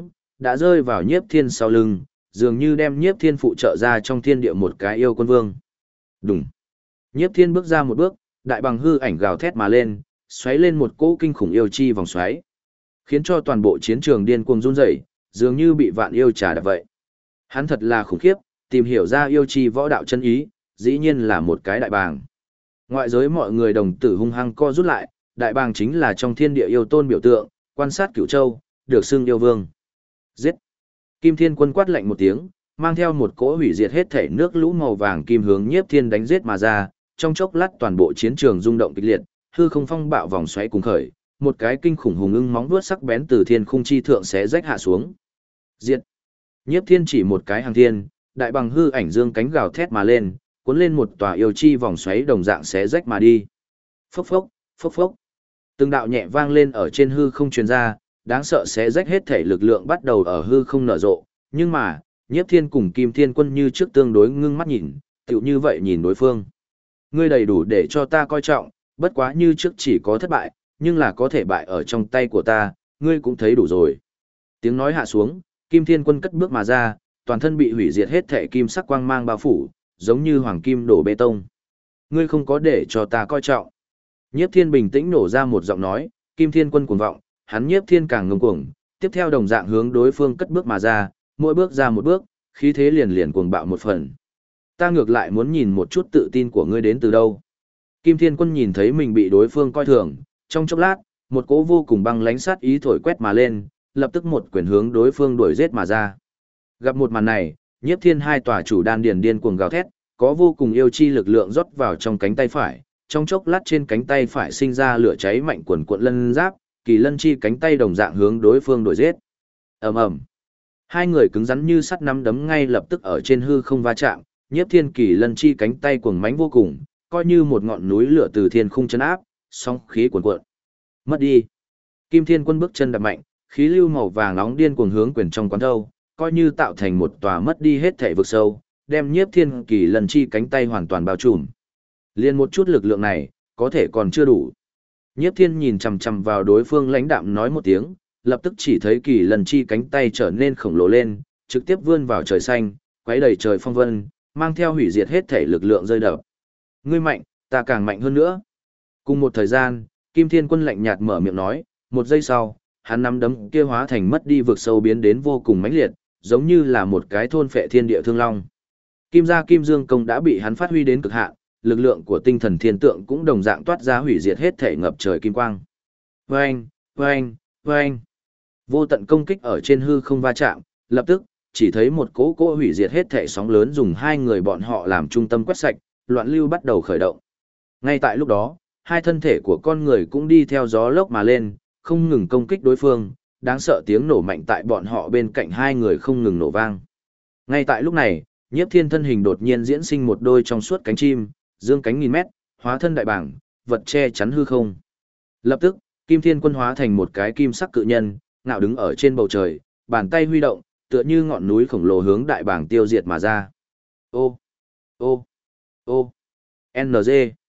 đã rơi vào Nhiếp Thiên sau lưng, dường như đem Nhiếp Thiên phụ trợ ra trong thiên địa một cái yêu quân vương. Đùng. Nhiếp Thiên bước ra một bước, đại bằng hư ảnh gào thét mà lên, xoáy lên một cỗ kinh khủng yêu chi vòng xoáy, khiến cho toàn bộ chiến trường điên cuồng run rẩy, dường như bị vạn yêu trà đạp vậy. Hắn thật là khủng khiếp, tìm hiểu ra yêu chi võ đạo chân ý, dĩ nhiên là một cái đại bàng. Ngoại giới mọi người đồng tử hung hăng co rút lại, đại bàng chính là trong thiên địa yêu tôn biểu tượng, quan sát cửu châu, được xưng yêu vương. Giết! Kim Thiên Quân quát lạnh một tiếng, mang theo một cỗ hủy diệt hết thể nước lũ màu vàng kim hướng Nhiếp Thiên đánh giết mà ra, trong chốc lát toàn bộ chiến trường rung động kịch liệt, hư không phong bạo vòng xoáy cùng khởi, một cái kinh khủng hùng ưng móng vuốt sắc bén từ thiên khung chi thượng xé rách hạ xuống. Diệt! Nhiếp Thiên chỉ một cái hàng thiên, đại bằng hư ảnh dương cánh gào thét mà lên, cuốn lên một tòa yêu chi vòng xoáy đồng dạng xé rách mà đi. Phốc phốc, phốc phốc. Từng đạo nhẹ vang lên ở trên hư không truyền ra, đáng sợ xé rách hết thể lực lượng bắt đầu ở hư không nở rộ, nhưng mà, Nhiếp Thiên cùng Kim Thiên Quân như trước tương đối ngưng mắt nhìn, tựu như vậy nhìn đối phương. Ngươi đầy đủ để cho ta coi trọng, bất quá như trước chỉ có thất bại, nhưng là có thể bại ở trong tay của ta, ngươi cũng thấy đủ rồi. Tiếng nói hạ xuống, Kim Thiên Quân cất bước mà ra, toàn thân bị hủy diệt hết thể kim sắc quang mang bao phủ, giống như hoàng kim đổ bê tông. Ngươi không có để cho ta coi trọng. Nhiếp Thiên bình tĩnh nổ ra một giọng nói, Kim Thiên Quân cuồng vọng, hắn Nhiếp Thiên càng ngông cuồng, tiếp theo đồng dạng hướng đối phương cất bước mà ra, mỗi bước ra một bước, khí thế liền liền cuồng bạo một phần. Ta ngược lại muốn nhìn một chút tự tin của ngươi đến từ đâu. Kim Thiên Quân nhìn thấy mình bị đối phương coi thường, trong chốc lát, một cỗ vô cùng băng lãnh sát ý thổi quét mà lên, lập tức một quyền hướng đối phương đuổi giết mà ra. Gặp một màn này, Nhiếp Thiên hai tòa chủ đan điền điên cuồng gào thét, có vô cùng yêu chi lực lượng rót vào trong cánh tay phải, trong chốc lát trên cánh tay phải sinh ra lửa cháy mạnh cuồn cuộn lân giáp, kỳ lân chi cánh tay đồng dạng hướng đối phương đuổi giết. Ầm ầm. Hai người cứng rắn như sắt nắm đấm ngay lập tức ở trên hư không va chạm, Nhiếp Thiên kỳ lân chi cánh tay cuồng mãnh vô cùng, coi như một ngọn núi lửa từ thiên khung chấn áp, sóng khí cuồn cuộn. Mất đi. Kim Thiên Quân bước chân đạp mạnh, khí lưu màu vàng nóng điên cuồng hướng quyền trong quán thâu, coi như tạo thành một tòa mất đi hết thể vực sâu, đem Nhiếp Thiên kỳ lân chi cánh tay hoàn toàn bao trùm. Liên một chút lực lượng này, có thể còn chưa đủ. Nhiếp Thiên nhìn chằm chằm vào đối phương lãnh đạm nói một tiếng, lập tức chỉ thấy kỳ lân chi cánh tay trở nên khổng lồ lên, trực tiếp vươn vào trời xanh, quấy đầy trời phong vân, mang theo hủy diệt hết thể lực lượng rơi đập. Ngươi mạnh, ta càng mạnh hơn nữa. Cùng một thời gian, Kim Thiên Quân lạnh nhạt mở miệng nói, một giây sau, hắn nắm đấm kia hóa thành mất đi vực sâu biến đến vô cùng mãnh liệt, giống như là một cái thôn phệ thiên địa thương long. Kim gia Kim Dương công đã bị hắn phát huy đến cực hạn, lực lượng của tinh thần thiên tượng cũng đồng dạng toát ra hủy diệt hết thể ngập trời kim quang. Vâng, vâng, vâng. Vô tận công kích ở trên hư không va chạm, lập tức, chỉ thấy một cỗ hủy diệt hết thể sóng lớn dùng hai người bọn họ làm trung tâm quét sạch, loạn lưu bắt đầu khởi động. Ngay tại lúc đó, hai thân thể của con người cũng đi theo gió lốc mà lên, không ngừng công kích đối phương, đáng sợ tiếng nổ mạnh tại bọn họ bên cạnh hai người không ngừng nổ vang. Ngay tại lúc này, Nhiếp Thiên thân hình đột nhiên diễn sinh một đôi trong suốt cánh chim, dương cánh nghìn mét, hóa thân đại bảng, vật che chắn hư không. Lập tức, Kim Thiên Quân hóa thành một cái kim sắc cự nhân, ngạo đứng ở trên bầu trời, bàn tay huy động, tựa như ngọn núi khổng lồ hướng đại bảng tiêu diệt mà ra. Ô, ô, ô, NG.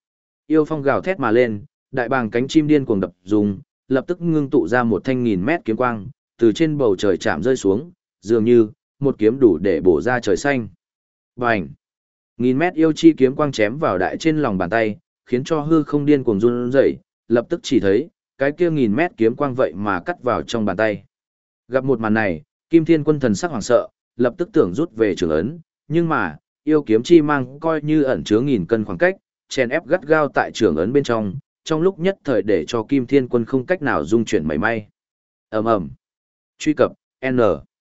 Yêu phong gào thét mà lên, đại bàng cánh chim điên cuồng đập dùng, lập tức ngưng tụ ra một thanh 1000 mét kiếm quang, từ trên bầu trời chạm rơi xuống, dường như một kiếm đủ để bổ ra trời xanh. Bành! 1000 mét yêu chi kiếm quang chém vào đại trên lòng bàn tay, khiến cho hư không điên cuồng run rẩy, lập tức chỉ thấy, cái kia 1000 mét kiếm quang vậy mà cắt vào trong bàn tay. Gặp một màn này, Kim Thiên Quân thần sắc hoảng sợ, lập tức tưởng rút về trường ấn, nhưng mà, yêu kiếm chi mang coi như ẩn chứa 1000 cân khoảng cách, chèn ép gắt gao tại trường ấn bên trong lúc nhất thời để cho Kim Thiên Quân không cách nào dung chuyển mảy may. Ầm ầm. Truy cập N.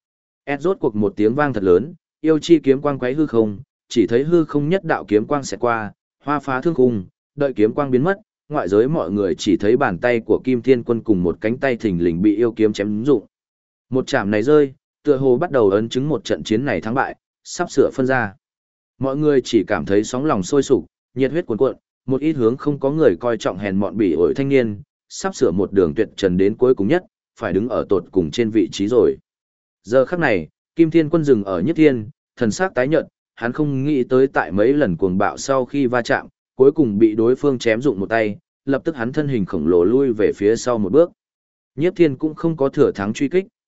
S rốt cuộc một tiếng vang thật lớn, yêu chi kiếm quang quấy hư không, chỉ thấy hư không nhất đạo kiếm quang xẹt qua, hoa phá thương khung, đợi kiếm quang biến mất, ngoại giới mọi người chỉ thấy bàn tay của Kim Thiên Quân cùng một cánh tay thình lình bị yêu kiếm chém rụng. Một chạm này rơi, tựa hồ bắt đầu ấn chứng một trận chiến này thắng bại, sắp sửa phân ra. Mọi người chỉ cảm thấy sóng lòng sôi sục, nhiệt huyết cuồn cuộn, một ít hướng không có người coi trọng hèn mọn bỉ ổi thanh niên, sắp sửa một đường tuyệt trần đến cuối cùng nhất, phải đứng ở tột cùng trên vị trí rồi. Giờ khắc này, Kim Thiên Quân dừng ở Nhất Thiên, thần sắc tái nhợt, hắn không nghĩ tới tại mấy lần cuồng bạo sau khi va chạm, cuối cùng bị đối phương chém dụng một tay, lập tức hắn thân hình khổng lồ lui về phía sau một bước. Nhiếp Thiên cũng không có thừa thắng truy kích,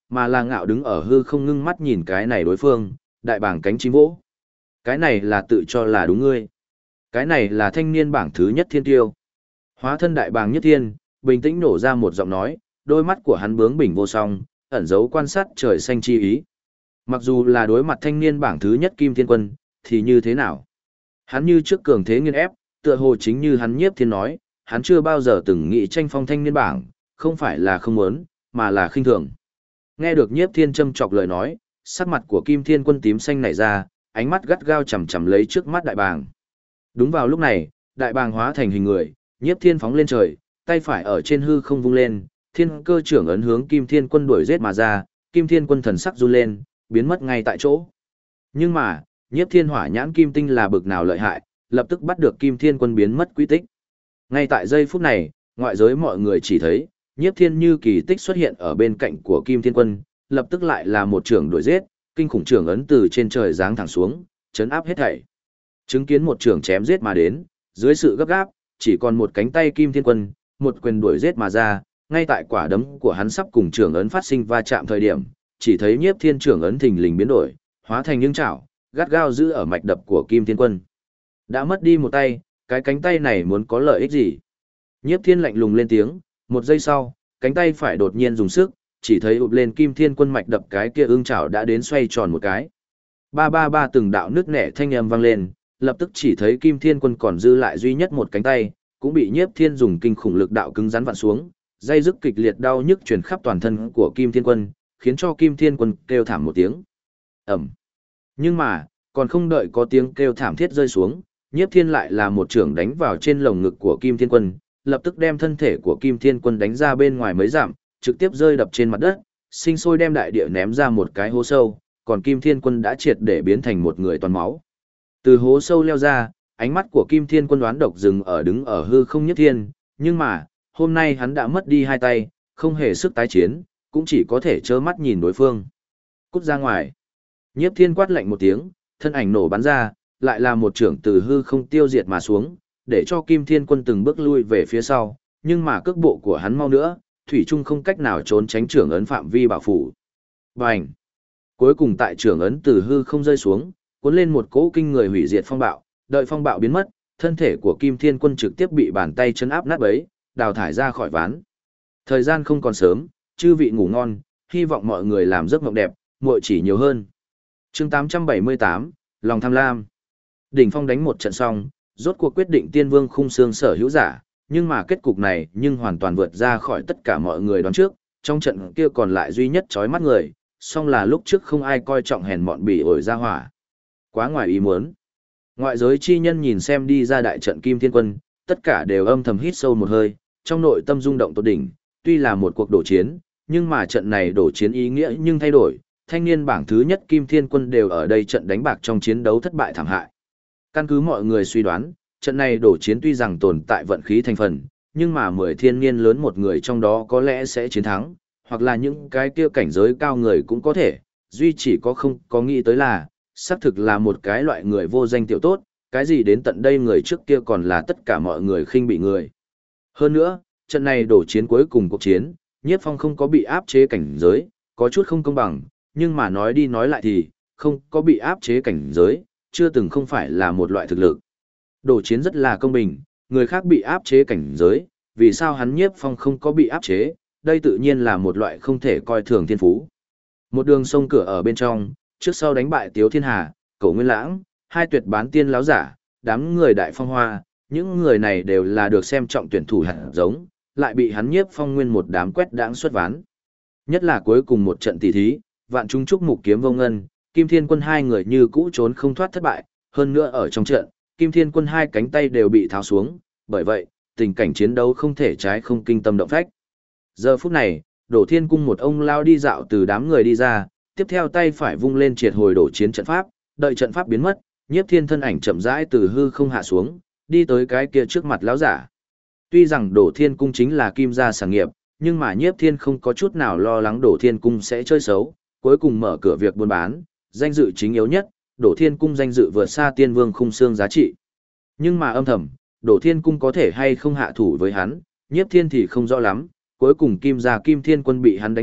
mà là ngạo đứng ở hư không ngưng mắt nhìn cái này đối phương, đại bảng cánh chim vỗ. Cái này là tự cho là đúng ngươi. Cái này là thanh niên bảng thứ nhất thiên tiêu. Hóa thân đại bàng nhất thiên, bình tĩnh nổ ra một giọng nói, đôi mắt của hắn bướng bỉnh vô song, ẩn dấu quan sát trời xanh chi ý. Mặc dù là đối mặt thanh niên bảng thứ nhất Kim Thiên Quân, thì như thế nào? Hắn như trước cường thế nghiên ép, tựa hồ chính như hắn Nhiếp Thiên nói, hắn chưa bao giờ từng nghĩ tranh phong thanh niên bảng, không phải là không muốn, mà là khinh thường. Nghe được Nhiếp Thiên châm chọc lời nói, sắc mặt của Kim Thiên Quân tím xanh nảy ra, ánh mắt gắt gao chằm chằm lấy trước mắt đại bàng. Đúng vào lúc này, đại bàng hóa thành hình người, Nhiếp Thiên phóng lên trời, tay phải ở trên hư không vung lên, thiên cơ trưởng ấn hướng Kim Thiên Quân đuổi giết mà ra, Kim Thiên Quân thần sắc run lên, biến mất ngay tại chỗ. Nhưng mà, Nhiếp Thiên hỏa nhãn kim tinh là bực nào lợi hại, lập tức bắt được Kim Thiên Quân biến mất quy tích. Ngay tại giây phút này, ngoại giới mọi người chỉ thấy, Nhiếp Thiên như kỳ tích xuất hiện ở bên cạnh của Kim Thiên Quân, lập tức lại là một trường đuổi giết, kinh khủng trường ấn từ trên trời giáng thẳng xuống, chấn áp hết thảy. Chứng kiến một trường chém giết mà đến, dưới sự gấp gáp, chỉ còn một cánh tay Kim Thiên Quân, một quyền đuổi giết mà ra, ngay tại quả đấm của hắn sắp cùng trường ấn phát sinh va chạm thời điểm, chỉ thấy Nhiếp Thiên trường ấn thình lình biến đổi, hóa thành những chảo, gắt gao giữ ở mạch đập của Kim Thiên Quân. Đã mất đi một tay, cái cánh tay này muốn có lợi ích gì? Nhiếp Thiên lạnh lùng lên tiếng, một giây sau, cánh tay phải đột nhiên dùng sức, chỉ thấy ụp lên Kim Thiên Quân mạch đập cái kia ưng chảo đã đến xoay tròn một cái. Ba ba ba từng đạo nước nẻ thanh âm vang lên, lập tức chỉ thấy Kim Thiên Quân còn dư lại duy nhất một cánh tay, cũng bị Nhiếp Thiên dùng kinh khủng lực đạo cứng rắn vặn xuống, dây dứt kịch liệt đau nhức truyền khắp toàn thân của Kim Thiên Quân, khiến cho Kim Thiên Quân kêu thảm một tiếng. Ầm. Nhưng mà, còn không đợi có tiếng kêu thảm thiết rơi xuống, Nhiếp Thiên lại là một chưởng đánh vào trên lồng ngực của Kim Thiên Quân, lập tức đem thân thể của Kim Thiên Quân đánh ra bên ngoài mấy dặm, trực tiếp rơi đập trên mặt đất, sinh sôi đem đại địa ném ra một cái hố sâu, còn Kim Thiên Quân đã triệt để biến thành một người toàn máu. Từ hố sâu leo ra, ánh mắt của Kim Thiên Quân đoán độc dừng ở đứng ở hư không Nhiếp Thiên, nhưng mà, hôm nay hắn đã mất đi hai tay, không hề sức tái chiến, cũng chỉ có thể trơ mắt nhìn đối phương. Cút ra ngoài. Nhiếp Thiên quát lạnh một tiếng, thân ảnh nổ bắn ra, lại là một trưởng từ hư không tiêu diệt mà xuống, để cho Kim Thiên Quân từng bước lui về phía sau, nhưng mà cước bộ của hắn mau nữa, thủy chung không cách nào trốn tránh trưởng ấn phạm vi bảo phủ. Bành! Cuối cùng tại trưởng ấn từ hư không rơi xuống, cuốn lên một cỗ kinh người hủy diệt phong bạo, đợi phong bạo biến mất, thân thể của Kim Thiên Quân trực tiếp bị bàn tay chấn áp nát bấy, đào thải ra khỏi ván. Thời gian không còn sớm, chư vị ngủ ngon, hy vọng mọi người làm giấc mộng đẹp, muội chỉ nhiều hơn. Chương 878, lòng tham lam. Đỉnh phong đánh một trận xong, rốt cuộc quyết định Tiên Vương Khung Xương sở hữu giả, nhưng mà kết cục này nhưng hoàn toàn vượt ra khỏi tất cả mọi người đoán trước, trong trận kia còn lại duy nhất chói mắt người, song là lúc trước không ai coi trọng hèn mọn bỉ ổi ra hỏa. Quá ngoài ý muốn. Ngoại giới chi nhân nhìn xem đi ra đại trận Kim Thiên Quân, tất cả đều âm thầm hít sâu một hơi, trong nội tâm rung động tột đỉnh, tuy là một cuộc đổ chiến, nhưng mà trận này đổ chiến ý nghĩa nhưng thay đổi, thanh niên bảng thứ nhất Kim Thiên Quân đều ở đây trận đánh bạc trong chiến đấu thất bại thảm hại. Căn cứ mọi người suy đoán, trận này đổ chiến tuy rằng tồn tại vận khí thành phần, nhưng mà 10 thiên niên lớn một người trong đó có lẽ sẽ chiến thắng, hoặc là những cái kia cảnh giới cao người cũng có thể, duy chỉ có không có nghĩ tới là, xác thực là một cái loại người vô danh tiểu tốt, cái gì đến tận đây người trước kia còn là tất cả mọi người khinh bị người. Hơn nữa, trận này đổ chiến cuối cùng cuộc chiến, Nhiếp Phong không có bị áp chế cảnh giới, có chút không công bằng, nhưng mà nói đi nói lại thì, không có bị áp chế cảnh giới, chưa từng không phải là một loại thực lực. Đổ chiến rất là công bình, người khác bị áp chế cảnh giới, vì sao hắn Nhiếp Phong không có bị áp chế, đây tự nhiên là một loại không thể coi thường thiên phú. Một đường sông cửa ở bên trong, trước sau đánh bại Tiếu Thiên Hà, Cổ Nguyên Lãng, hai tuyệt bán tiên láo giả, đám người Đại Phong Hoa, những người này đều là được xem trọng tuyển thủ hạt giống, lại bị hắn Nhiếp Phong nguyên một đám quét đãng xuất ván. Nhất là cuối cùng một trận tỷ thí, vạn trung trúc mục kiếm vô ngân, Kim Thiên Quân hai người như cũ trốn không thoát thất bại, hơn nữa ở trong trận, Kim Thiên Quân hai cánh tay đều bị tháo xuống, bởi vậy, tình cảnh chiến đấu không thể trái không kinh tâm động phách. Giờ phút này, Đổ Thiên Cung một ông lao đi dạo từ đám người đi ra, tiếp theo tay phải vung lên triệt hồi đổ chiến trận pháp, đợi trận pháp biến mất, Nhiếp Thiên thân ảnh chậm rãi từ hư không hạ xuống, đi tới cái kia trước mặt lão giả. Tuy rằng Đổ Thiên Cung chính là Kim gia sản nghiệp, nhưng mà Nhiếp Thiên không có chút nào lo lắng Đổ Thiên Cung sẽ chơi xấu, cuối cùng mở cửa việc buôn bán, danh dự chính yếu nhất, Đổ Thiên Cung danh dự vượt xa Tiên Vương Khung Xương giá trị. Nhưng mà âm thầm, Đổ Thiên Cung có thể hay không hạ thủ với hắn, Nhiếp Thiên thì không rõ lắm, cuối cùng Kim gia Kim Thiên Quân bị hắn đánh bại,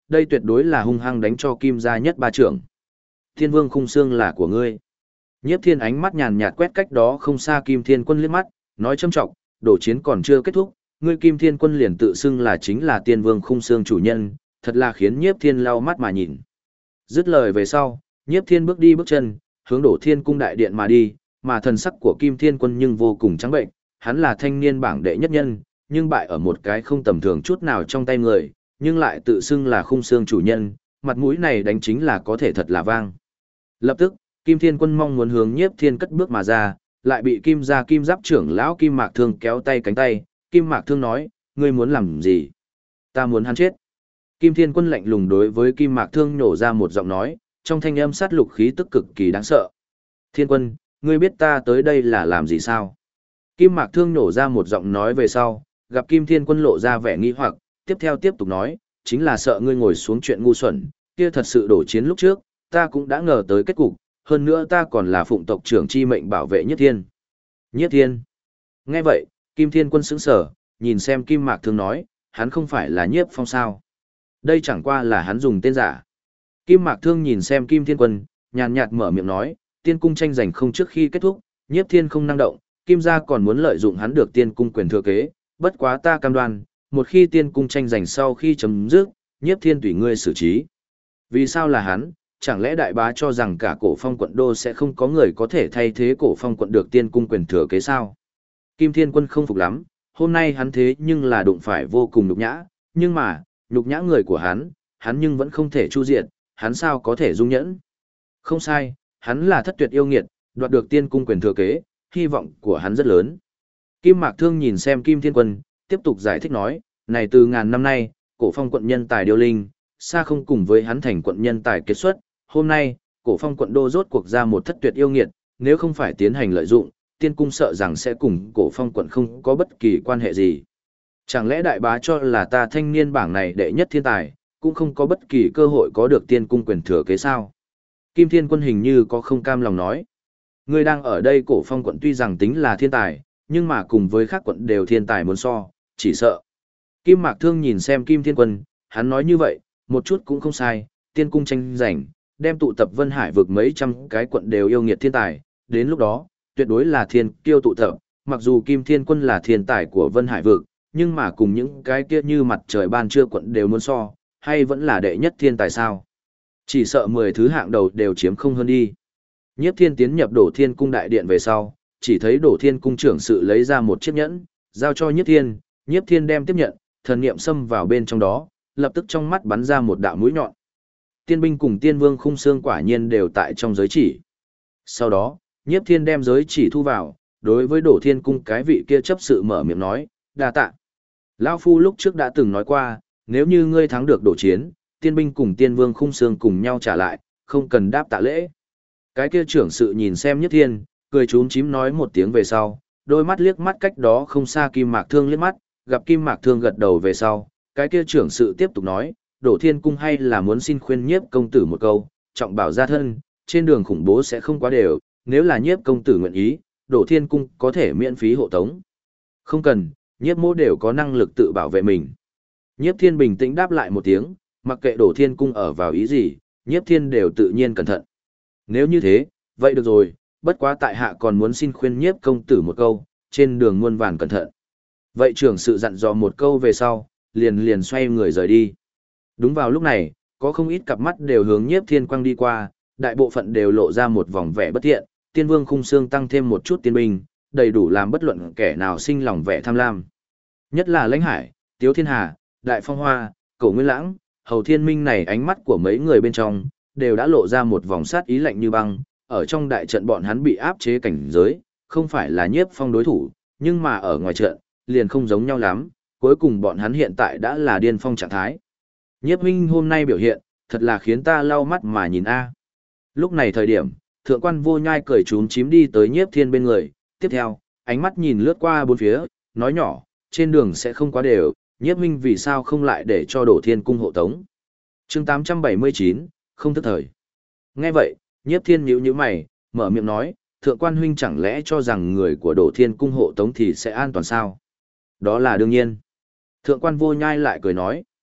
đây tuyệt đối là hung hăng đánh cho Kim gia nhất ba trưởng. Thiên Vương Khung Xương là của ngươi. Nhiếp Thiên ánh mắt nhàn nhạt quét cách đó không xa Kim Thiên Quân liếc mắt, nói châm trọng, đổ chiến còn chưa kết thúc, ngươi Kim Thiên Quân liền tự xưng là chính là Tiên Vương Khung Xương chủ nhân, thật là khiến Nhiếp Thiên lau mắt mà nhìn. Dứt lời về sau, Nhiếp Thiên bước đi bước chân, hướng Đổ Thiên cung đại điện mà đi, mà thần sắc của Kim Thiên Quân nhưng vô cùng trắng bệnh, hắn là thanh niên bảng đệ nhất nhân, nhưng bại ở một cái không tầm thường chút nào trong tay người, nhưng lại tự xưng là Khung Xương chủ nhân, mặt mũi này đánh chính là có thể thật là vang. Lập tức, Kim Thiên Quân mong muốn hướng Nhiếp Thiên cất bước mà ra, lại bị Kim gia Kim Giáp trưởng lão Kim Mạc Thương kéo tay cánh tay, Kim Mạc Thương nói, ngươi muốn làm gì? Ta muốn hắn chết. Kim Thiên Quân lạnh lùng đối với Kim Mạc Thương nhổ ra một giọng nói, trong thanh âm sát lục khí tức cực kỳ đáng sợ. Thiên Quân, ngươi biết ta tới đây là làm gì sao? Kim Mạc Thương nhổ ra một giọng nói về sau, gặp Kim Thiên Quân lộ ra vẻ nghi hoặc, tiếp theo tiếp tục nói, chính là sợ ngươi ngồi xuống chuyện ngu xuẩn, kia thật sự đổ chiến lúc trước, ta cũng đã ngờ tới kết cục, hơn nữa ta còn là phụng tộc trưởng chi mệnh bảo vệ Nhất Thiên. Nhất Thiên. Nghe vậy, Kim Thiên Quân sững sờ, nhìn xem Kim Mạc Thương nói, hắn không phải là Nhiếp Phong sao? Đây chẳng qua là hắn dùng tên giả. Kim Mạc Thương nhìn xem Kim Thiên Quân, nhàn nhạt mở miệng nói, tiên cung tranh giành không trước khi kết thúc, Nhiếp Thiên không năng động, Kim gia còn muốn lợi dụng hắn được tiên cung quyền thừa kế, bất quá ta cam đoan, một khi tiên cung tranh giành sau khi chấm dứt, Nhiếp Thiên tùy ngươi xử trí. Vì sao là hắn? Chẳng lẽ đại bá cho rằng cả Cổ Phong quận đô sẽ không có người có thể thay thế Cổ Phong quận được tiên cung quyền thừa kế sao? Kim Thiên Quân không phục lắm, hôm nay hắn thế nhưng là đụng phải vô cùng nhục nhã, nhưng mà, nhục nhã người của hắn nhưng vẫn không thể chu diệt, hắn sao có thể dung nhẫn? Không sai, hắn là thất tuyệt yêu nghiệt, đoạt được tiên cung quyền thừa kế, hy vọng của hắn rất lớn. Kim Mạc Thương nhìn xem Kim Thiên Quân, tiếp tục giải thích nói, này từ ngàn năm nay, Cổ Phong quận nhân tài điêu linh, xa không cùng với hắn thành quận nhân tài kết xuất, hôm nay, Cổ Phong quận đô rốt cuộc ra một thất tuyệt yêu nghiệt, nếu không phải tiến hành lợi dụng, tiên cung sợ rằng sẽ cùng Cổ Phong quận không có bất kỳ quan hệ gì. Chẳng lẽ đại bá cho là ta thanh niên bảng này đệ nhất thiên tài, cũng không có bất kỳ cơ hội có được tiên cung quyền thừa kế sao? Kim Thiên Quân hình như có không cam lòng nói. Người đang ở đây Cổ Phong quận tuy rằng tính là thiên tài, nhưng mà cùng với các quận đều thiên tài muốn so, chỉ sợ. Kim Mạc Thương nhìn xem Kim Thiên Quân, hắn nói như vậy, một chút cũng không sai, tiên cung tranh giành, đem tụ tập Vân Hải vực mấy trăm cái quận đều yêu nghiệt thiên tài, đến lúc đó, tuyệt đối là thiên kiêu tụ tập, mặc dù Kim Thiên Quân là thiên tài của Vân Hải vực, nhưng mà cùng những cái kia như mặt trời ban trưa quận đều muốn so, hay vẫn là đệ nhất thiên tài sao? Chỉ sợ 10 thứ hạng đầu đều chiếm không hơn đi. Nhiếp Thiên tiến nhập Đổ Thiên cung đại điện về sau, chỉ thấy Đổ Thiên cung trưởng sự lấy ra một chiếc nhẫn, giao cho Nhiếp Thiên, Nhiếp Thiên đem tiếp nhận, thần niệm xâm vào bên trong đó, lập tức trong mắt bắn ra một đạo mũi nhọn. Tiên binh cùng Tiên Vương Khung Xương quả nhiên đều tại trong giới chỉ. Sau đó, Nhiếp Thiên đem giới chỉ thu vào, đối với Đổ Thiên cung cái vị kia chấp sự mở miệng nói, đa tạ. Lão phu lúc trước đã từng nói qua, nếu như ngươi thắng được đổ chiến, tiên binh cùng Tiên Vương Khung Xương cùng nhau trả lại, không cần đáp tạ lễ. Cái kia trưởng sự nhìn xem Nhiếp Thiên, cười chúm chím nói một tiếng về sau, đôi mắt liếc mắt cách đó không xa Kim Mạc Thương liếc mắt, gặp Kim Mạc Thương gật đầu về sau, cái kia trưởng sự tiếp tục nói, Đổ Thiên cung hay là muốn xin khuyên Nhiếp công tử một câu, trọng bảo gia thân, trên đường khủng bố sẽ không quá đều, nếu là Nhiếp công tử nguyện ý, Đổ Thiên cung có thể miễn phí hộ tống. Không cần, Nhiếp mô đều có năng lực tự bảo vệ mình. Nhiếp Thiên bình tĩnh đáp lại một tiếng, mặc kệ Đổ Thiên cung ở vào ý gì, Nhiếp Thiên đều tự nhiên cẩn thận. Nếu như thế, vậy được rồi, bất quá tại hạ còn muốn xin khuyên Nhiếp công tử một câu, trên đường muôn vàn cẩn thận. Vậy trưởng sự dặn dò một câu về sau, liền xoay người rời đi. Đúng vào lúc này, có không ít cặp mắt đều hướng Nhiếp Thiên quang đi qua, đại bộ phận đều lộ ra một vòng vẻ bất thiện, Tiên Vương Khung Xương tăng thêm một chút tiên binh, đầy đủ làm bất luận kẻ nào sinh lòng vẻ tham lam. Nhất là Lãnh Hải, Tiếu Thiên Hà, Đại Phong Hoa, Cổ Nguyên Lãng, Hầu Thiên Minh này ánh mắt của mấy người bên trong, đều đã lộ ra một vòng sát ý lạnh như băng, ở trong đại trận bọn hắn bị áp chế cảnh giới, không phải là Nhiếp Phong đối thủ, nhưng mà ở ngoài trận, liền không giống nhau lắm, cuối cùng bọn hắn hiện tại đã là điên phong trạng thái. Nhiếp huynh hôm nay biểu hiện, thật là khiến ta lau mắt mà nhìn a. Lúc này thời điểm, Thượng quan Vô Nhai cười trúm chím đi tới Nhiếp Thiên bên người, tiếp theo, ánh mắt nhìn lướt qua bốn phía, nói nhỏ, trên đường sẽ không quá đều, Nhiếp huynh vì sao không lại để cho Đổ Thiên cung hộ tống. Chương 879, không thức thời. Nghe vậy, Nhiếp Thiên nhíu mày, mở miệng nói, Thượng quan huynh chẳng lẽ cho rằng người của Đổ Thiên cung hộ tống thì sẽ an toàn sao? Đó là đương nhiên. Thượng quan Vô Nhai lại cười nói,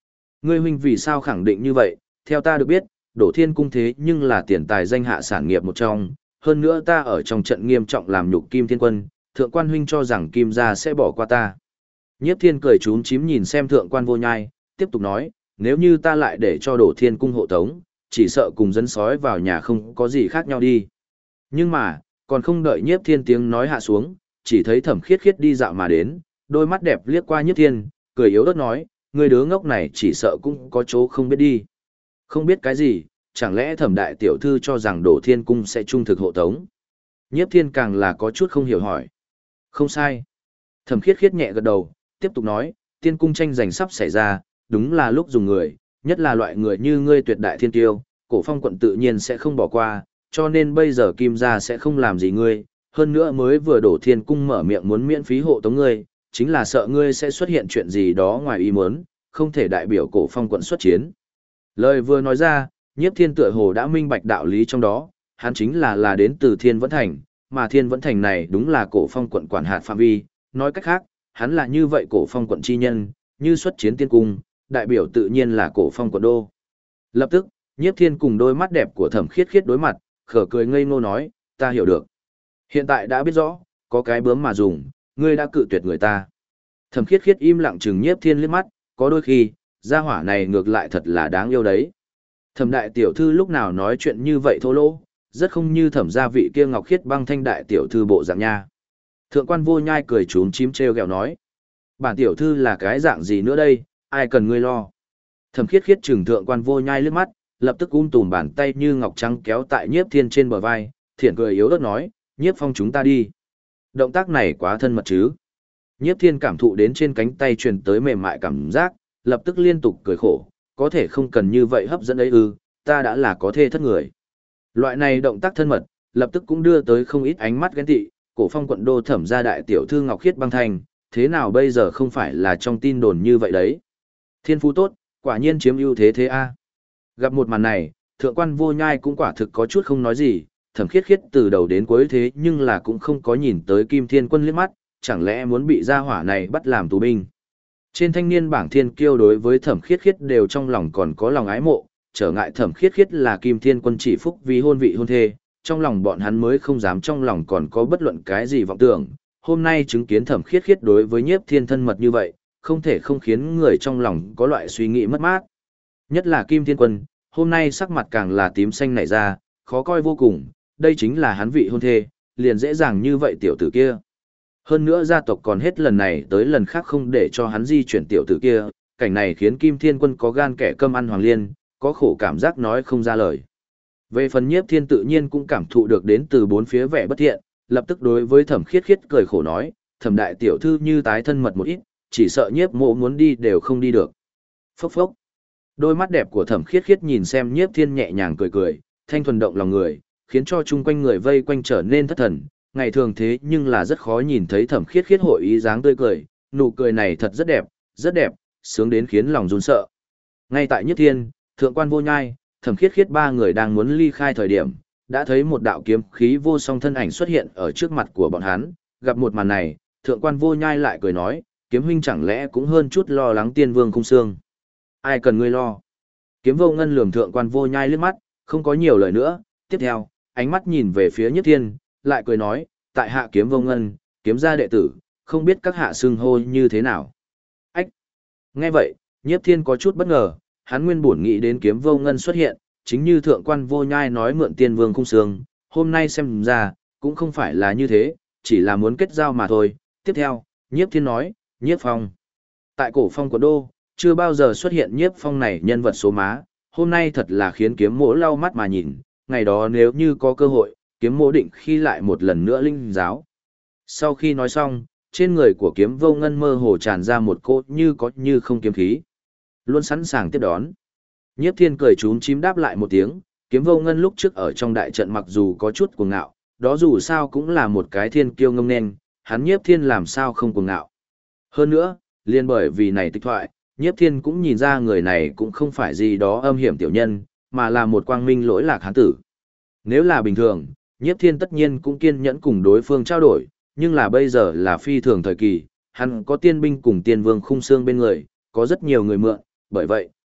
Ngươi huynh vì sao khẳng định như vậy, theo ta được biết, Đổ Thiên Cung thế nhưng là tiền tài danh hạ sản nghiệp một trong, hơn nữa ta ở trong trận nghiêm trọng làm nhục Kim Thiên Quân, thượng quan huynh cho rằng Kim gia sẽ bỏ qua ta. Nhiếp Thiên cười chúm chím nhìn xem thượng quan Vô Nhai, tiếp tục nói, nếu như ta lại để cho Đổ Thiên Cung hộ tống, chỉ sợ cùng dân sói vào nhà không có gì khác nhau đi. Nhưng mà, còn không đợi Nhiếp Thiên tiếng nói hạ xuống, chỉ thấy Thẩm Khiết Khiết đi dạo mà đến, đôi mắt đẹp liếc qua Nhiếp Thiên, cười yếu ớt nói, người đứa ngốc này chỉ sợ cũng có chỗ không biết đi. Không biết cái gì, chẳng lẽ Thẩm đại tiểu thư cho rằng Đổ Thiên Cung sẽ trung thực hộ tống? Nhiếp Thiên càng là có chút không hiểu hỏi. Không sai. Thẩm Khiết Khiết nhẹ gật đầu, tiếp tục nói, tiên cung tranh giành sắp xảy ra, đúng là lúc dùng người, nhất là loại người như ngươi tuyệt đại thiên tiêu, Cổ Phong quận tự nhiên sẽ không bỏ qua, cho nên bây giờ Kim gia sẽ không làm gì ngươi, hơn nữa mới vừa Đổ Thiên Cung mở miệng muốn miễn phí hộ tống ngươi, chính là sợ ngươi sẽ xuất hiện chuyện gì đó ngoài ý muốn, không thể đại biểu Cổ Phong quận xuất chiến. Lời vừa nói ra, Nhiếp Thiên tựa hồ đã minh bạch đạo lý trong đó, hắn chính là đến từ Thiên Vẫn Thành, mà Thiên Vẫn Thành này đúng là Cổ Phong quận quản hạt phạm vi, nói cách khác, hắn là như vậy Cổ Phong quận chi nhân, như xuất chiến tiên cung, đại biểu tự nhiên là Cổ Phong quận đô. Lập tức, Nhiếp Thiên cùng đôi mắt đẹp của Thẩm Khiết Khiết đối mặt, khở cười ngây ngô nói, ta hiểu được. Hiện tại đã biết rõ, có cái bướm mà dùng, ngươi đã cự tuyệt người ta. Thẩm Khiết Khiết im lặng chừng Nhiếp Thiên liếc mắt, có đôi khi, gia hỏa này ngược lại thật là đáng yêu đấy. Thẩm đại tiểu thư lúc nào nói chuyện như vậy thô lỗ, rất không như thẩm gia vị kia ngọc khiết băng thanh đại tiểu thư bộ dạng nha. Thượng quan Vô Nhai cười trúm chím trêu ghẹo nói, bản tiểu thư là cái dạng gì nữa đây, ai cần ngươi lo. Thẩm Khiết Khiết chừng thượng quan Vô Nhai liếc mắt, lập tức tùm bàn tay như ngọc trắng kéo tại Nhiếp Thiên trên bờ vai, thiện cười yếu ớt nói, Nhiếp Phong chúng ta đi. Động tác này quá thân mật chứ. Nhiếp Thiên cảm thụ đến trên cánh tay truyền tới mềm mại cảm giác, lập tức liên tục cười khổ, có thể không cần như vậy hấp dẫn ấy ư, ta đã là có thê thất người. Loại này động tác thân mật, lập tức cũng đưa tới không ít ánh mắt ghen tị, Cổ Phong quận đô thẩm gia đại tiểu thư Ngọc Khiết băng thành, thế nào bây giờ không phải là trong tin đồn như vậy đấy. Thiên phú tốt, quả nhiên chiếm ưu thế thế a. Gặp một màn này, thượng quan Vô Nhai cũng quả thực có chút không nói gì, Thẩm Khiết Khiết từ đầu đến cuối thế nhưng là cũng không có nhìn tới Kim Thiên Quân liếc mắt, chẳng lẽ muốn bị gia hỏa này bắt làm tù binh. Trên thanh niên bảng thiên kiêu đối với Thẩm Khiết Khiết đều trong lòng còn có lòng ái mộ, trở ngại Thẩm Khiết Khiết là Kim Thiên Quân chỉ phúc vì hôn vị hôn thê, trong lòng bọn hắn mới không dám trong lòng còn có bất luận cái gì vọng tưởng. Hôm nay chứng kiến Thẩm Khiết Khiết đối với Nhiếp Thiên thân mật như vậy, không thể không khiến người trong lòng có loại suy nghĩ mất mát. Nhất là Kim Thiên Quân, hôm nay sắc mặt càng là tím xanh nảy ra, khó coi vô cùng, đây chính là hắn vị hôn thê, liền dễ dàng như vậy tiểu tử kia. Hơn nữa gia tộc còn hết lần này tới lần khác không để cho hắn di chuyển tiểu tử kia, cảnh này khiến Kim Thiên Quân có gan kẻ cơm ăn hoàng liên, có khổ cảm giác nói không ra lời. Về phần Nhiếp Thiên tự nhiên cũng cảm thụ được đến từ bốn phía vẻ bất thiện, lập tức đối với Thẩm Khiết Khiết cười khổ nói, Thẩm đại tiểu thư như tái thân mật một ít, chỉ sợ Nhiếp mộ muốn đi đều không đi được. Phốc phốc. Đôi mắt đẹp của Thẩm Khiết Khiết nhìn xem Nhiếp Thiên nhẹ nhàng cười cười, thanh thuần động lòng người, khiến cho chung quanh người vây quanh trở nên thất thần. Ngày thường thế nhưng là rất khó nhìn thấy Thẩm Khiết Khiết hội ý dáng tươi cười, nụ cười này thật rất đẹp, sướng đến khiến lòng run sợ. Ngay tại Nhiếp Thiên, Thượng quan Vô Nhai, Thẩm Khiết Khiết ba người đang muốn ly khai thời điểm, đã thấy một đạo kiếm khí vô song thân ảnh xuất hiện ở trước mặt của bọn hắn, gặp một màn này, Thượng quan Vô Nhai lại cười nói, kiếm huynh chẳng lẽ cũng hơn chút lo lắng Tiên Vương Khung Xương. Ai cần ngươi lo. Kiếm Vô Ngân lườm Thượng quan Vô Nhai liếc mắt, không có nhiều lời nữa, tiếp theo, ánh mắt nhìn về phía Nhiếp Thiên, lại cười nói, tại hạ Kiếm Vô Ngân, kiếm gia đệ tử, không biết các hạ xưng hô như thế nào. Ách! Nghe vậy, Nhiếp Thiên có chút bất ngờ, hắn nguyên bổn nghĩ đến Kiếm Vô Ngân xuất hiện, chính như Thượng quan Vô Nhai nói mượn Tiên Vương Khung Xương, hôm nay xem ra, cũng không phải là như thế, chỉ là muốn kết giao mà thôi. Tiếp theo, Nhiếp Thiên nói, Nhiếp Phong. Tại Cổ Phong của đô, chưa bao giờ xuất hiện Nhiếp Phong này nhân vật số má, hôm nay thật là khiến kiếm mỗ lau mắt mà nhìn, ngày đó nếu như có cơ hội, kiếm mỗ định khi lại một lần nữa linh giáo. Sau khi nói xong, trên người của Kiếm Vô Ngân mơ hồ tràn ra một cỗ như có như không kiếm khí. Luôn sẵn sàng tiếp đón. Nhiếp Thiên cười chúm chím đáp lại một tiếng, Kiếm Vô Ngân lúc trước ở trong đại trận mặc dù có chút cuồng ngạo, đó dù sao cũng là một cái thiên kiêu ngông nên, hắn Nhiếp Thiên làm sao không cuồng ngạo. Hơn nữa, liên bởi vì này tịch thoại, Nhiếp Thiên cũng nhìn ra người này cũng không phải gì đó âm hiểm tiểu nhân, mà là một quang minh lỗi lạc hán tử. Nếu là bình thường, Nhiếp Thiên tất nhiên cũng kiên nhẫn cùng đối phương trao đổi, nhưng là bây giờ là phi thường thời kỳ, hắn có tiên binh cùng tiên vương Khung Xương bên người, có rất nhiều người mượn, bởi vậy,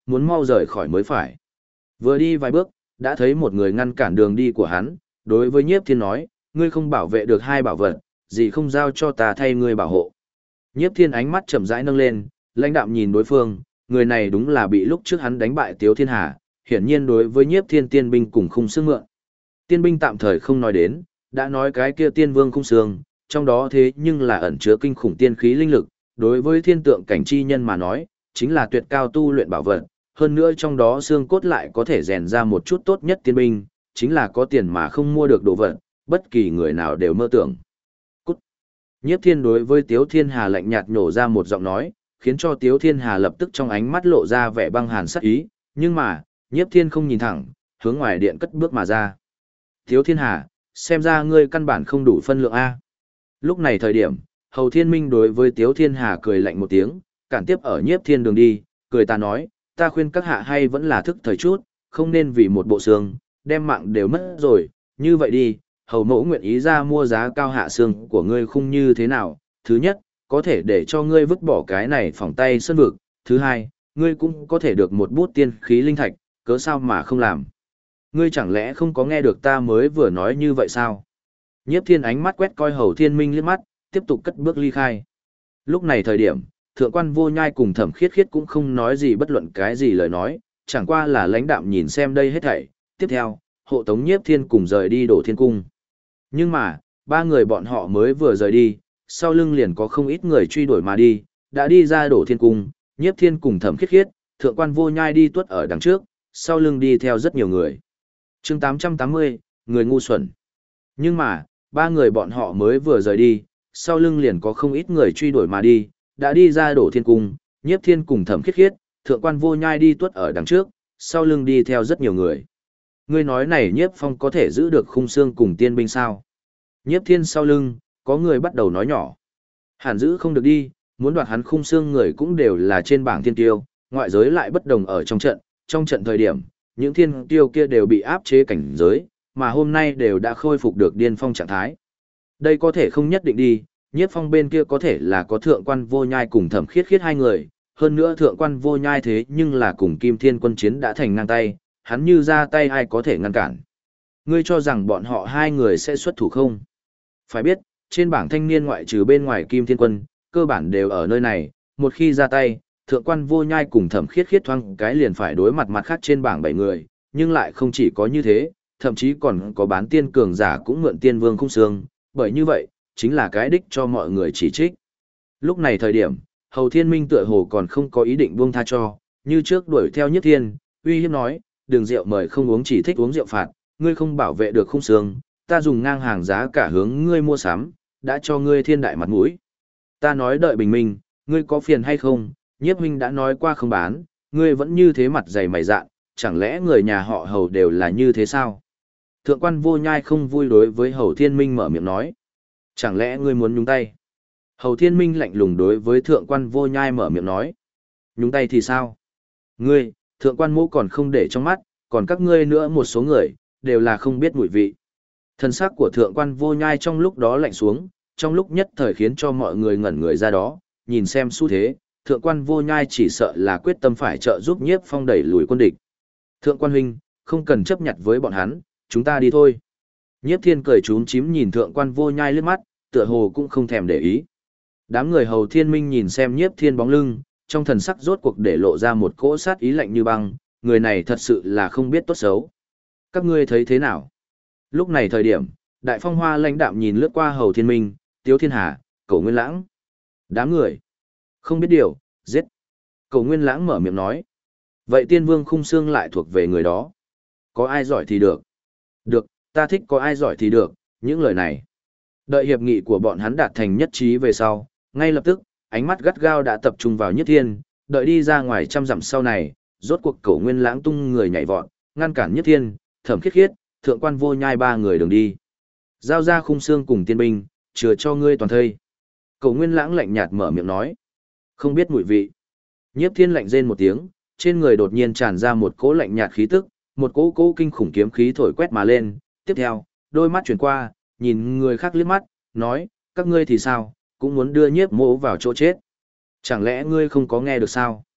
muốn mau rời khỏi mới phải. Vừa đi vài bước, đã thấy một người ngăn cản đường đi của hắn, đối với Nhiếp Thiên nói, ngươi không bảo vệ được hai bảo vật, gì không giao cho ta thay ngươi bảo hộ. Nhiếp Thiên ánh mắt chậm rãi nâng lên, lãnh đạm nhìn đối phương, người này đúng là bị lúc trước hắn đánh bại Tiếu Thiên Hà, hiển nhiên đối với Nhiếp Thiên tiên binh cùng khung xương mượn. Tiên binh tạm thời không nói đến, đã nói cái kia tiên vương khung xương, trong đó thế nhưng là ẩn chứa kinh khủng tiên khí linh lực, đối với thiên tượng cảnh chi nhân mà nói, chính là tuyệt cao tu luyện bảo vật, hơn nữa trong đó xương cốt lại có thể rèn ra một chút tốt nhất tiên binh, chính là có tiền mà không mua được đồ vật, bất kỳ người nào đều mơ tưởng. Cút. Nhiếp Thiên đối với Tiếu Thiên Hà lạnh nhạt nhổ ra một giọng nói, khiến cho Tiếu Thiên Hà lập tức trong ánh mắt lộ ra vẻ băng hàn sắc ý, nhưng mà, Nhiếp Thiên không nhìn thẳng, hướng ngoài điện cất bước mà ra. Tiếu Thiên Hà, xem ra ngươi căn bản không đủ phân lượng A. Lúc này thời điểm, Hầu Thiên Minh đối với Tiếu Thiên Hà cười lạnh một tiếng, cản tiếp ở Nhiếp Thiên đường đi, cười ta nói, ta khuyên các hạ hay vẫn là thức thời chút, không nên vì một bộ xương, đem mạng đều mất rồi, như vậy đi, Hầu mẫu nguyện ý ra mua giá cao hạ xương của ngươi khung như thế nào, thứ nhất, có thể để cho ngươi vứt bỏ cái này phỏng tay sơn vực, thứ hai, ngươi cũng có thể được một bút tiên khí linh thạch, cớ sao mà không làm. Ngươi chẳng lẽ không có nghe được ta mới vừa nói như vậy sao? Nhiếp Thiên ánh mắt quét coi Hầu Thiên Minh liếc mắt, tiếp tục cất bước ly khai. Lúc này thời điểm, Thượng quan Vô Nhai cùng Thẩm Khiết Khiết cũng không nói gì bất luận cái gì lời nói, chẳng qua là lãnh đạm nhìn xem đây hết thảy. Tiếp theo, hộ tống Nhiếp Thiên cùng rời đi Đổ Thiên Cung. Nhưng mà, ba người bọn họ mới vừa rời đi, sau lưng liền có không ít người truy đuổi mà đi, đã đi ra Đổ Thiên Cung, Nhiếp Thiên cùng Thẩm Khiết Khiết, Thượng quan Vô Nhai đi tuốt ở đằng trước, sau lưng đi theo rất nhiều người. Chương 880, người ngu xuẩn. Nhưng mà, ba người bọn họ mới vừa rời đi, sau lưng liền có không ít người truy đuổi mà đi, đã đi ra Đổ Thiên Cung, Nhiếp Thiên cùng Thẩm Khiết Khiết, Thượng quan Vô Nhai đi tuốt ở đằng trước, sau lưng đi theo rất nhiều người. Ngươi nói này Nhiếp Phong có thể giữ được khung xương cùng tiên binh sao? Nhiếp Thiên sau lưng, có người bắt đầu nói nhỏ. Hẳn giữ không được đi, muốn đoạt hắn khung xương người cũng đều là trên bảng thiên tiêu, ngoại giới lại bất đồng ở trong trận thời điểm, những thiên tiêu kia đều bị áp chế cảnh giới, mà hôm nay đều đã khôi phục được điên phong trạng thái. Đây có thể không nhất định đi, Nhiếp Phong bên kia có thể là có Thượng quan Vô Nhai cùng Thẩm Khiết Khiết hai người, hơn nữa Thượng quan Vô Nhai thế nhưng là cùng Kim Thiên Quân chiến đã thành ngang tay, hắn như ra tay ai có thể ngăn cản. Ngươi cho rằng bọn họ hai người sẽ xuất thủ không? Phải biết, trên bảng thanh niên ngoại trừ bên ngoài Kim Thiên Quân, cơ bản đều ở nơi này, một khi ra tay, Thượng quan Vô Nhai cùng Thẩm Khiết Khiết thoáng cái liền phải đối mặt mặt khác trên bảng 7 người, nhưng lại không chỉ có như thế, thậm chí còn có bán tiên cường giả cũng mượn tiên vương khung xương, bởi như vậy, chính là cái đích cho mọi người chỉ trích. Lúc này thời điểm, Hầu Thiên Minh tựa hồ còn không có ý định buông tha cho, như trước đuổi theo Nhiếp Thiên, uy hiếp nói, đường rượu mời không uống chỉ thích uống rượu phạt, ngươi không bảo vệ được khung xương, ta dùng ngang hàng giá cả hướng ngươi mua sắm, đã cho ngươi thiên đại mặt mũi. Ta nói đợi bình minh, ngươi có phiền hay không, Nhiếp huynh đã nói qua không bán, ngươi vẫn như thế mặt dày mày dạn, chẳng lẽ người nhà họ Hầu đều là như thế sao? Thượng quan Vô Nhai không vui đối với Hầu Thiên Minh mở miệng nói. Chẳng lẽ ngươi muốn nhúng tay? Hầu Thiên Minh lạnh lùng đối với Thượng quan Vô Nhai mở miệng nói. Nhúng tay thì sao? Ngươi, Thượng quan mỗ còn không để trong mắt, còn các ngươi nữa một số người, đều là không biết mùi vị. Thân xác của Thượng quan Vô Nhai trong lúc đó lạnh xuống, trong lúc nhất thời khiến cho mọi người ngẩn người ra đó, nhìn xem xu thế, Thượng quan Vô Nhai chỉ sợ là quyết tâm phải trợ giúp Nhiếp Phong đẩy lùi quân địch. Thượng quan huynh, không cần chấp nhặt với bọn hắn, chúng ta đi thôi. Nhiếp Thiên cười trúng chím nhìn Thượng quan Vô Nhai liếc mắt, tựa hồ cũng không thèm để ý. Đám người Hầu Thiên Minh nhìn xem Nhiếp Thiên bóng lưng, trong thần sắc rốt cuộc để lộ ra một cỗ sát ý lạnh như băng, người này thật sự là không biết tốt xấu. Các ngươi thấy thế nào? Lúc này thời điểm, Đại Phong Hoa lãnh đạm nhìn lướt qua Hầu Thiên Minh, Tiếu Thiên Hà, Cổ Nguyên Lãng. Đám người không biết điều, giết. Cổ Nguyên Lãng mở miệng nói. Vậy Tiên Vương khung xương lại thuộc về người đó. Có ai giỏi thì được. Được, ta thích có ai giỏi thì được, những lời này. Đợi hiệp nghị của bọn hắn đạt thành nhất trí về sau, ngay lập tức, ánh mắt gắt gao đã tập trung vào Nhất Thiên, đợi đi ra ngoài trăm dặm sau này, rốt cuộc Cổ Nguyên Lãng tung người nhảy vọt, ngăn cản Nhất Thiên, Thẩm Khiết Khiết, Thượng quan Vô Nhai ba người đường đi. Giao ra khung xương cùng tiên binh, chừa cho ngươi toàn thây. Cổ Nguyên Lãng lạnh nhạt mở miệng nói. Không biết mùi vị. Nhiếp Thiên lạnh rên một tiếng, trên người đột nhiên tràn ra một cỗ lạnh nhạt khí tức, một cỗ kinh khủng kiếm khí thổi quét mà lên. Tiếp theo, đôi mắt chuyển qua, nhìn người khác liếc mắt, nói, các ngươi thì sao, cũng muốn đưa Nhiếp Mỗ vào chỗ chết. Chẳng lẽ ngươi không có nghe được sao?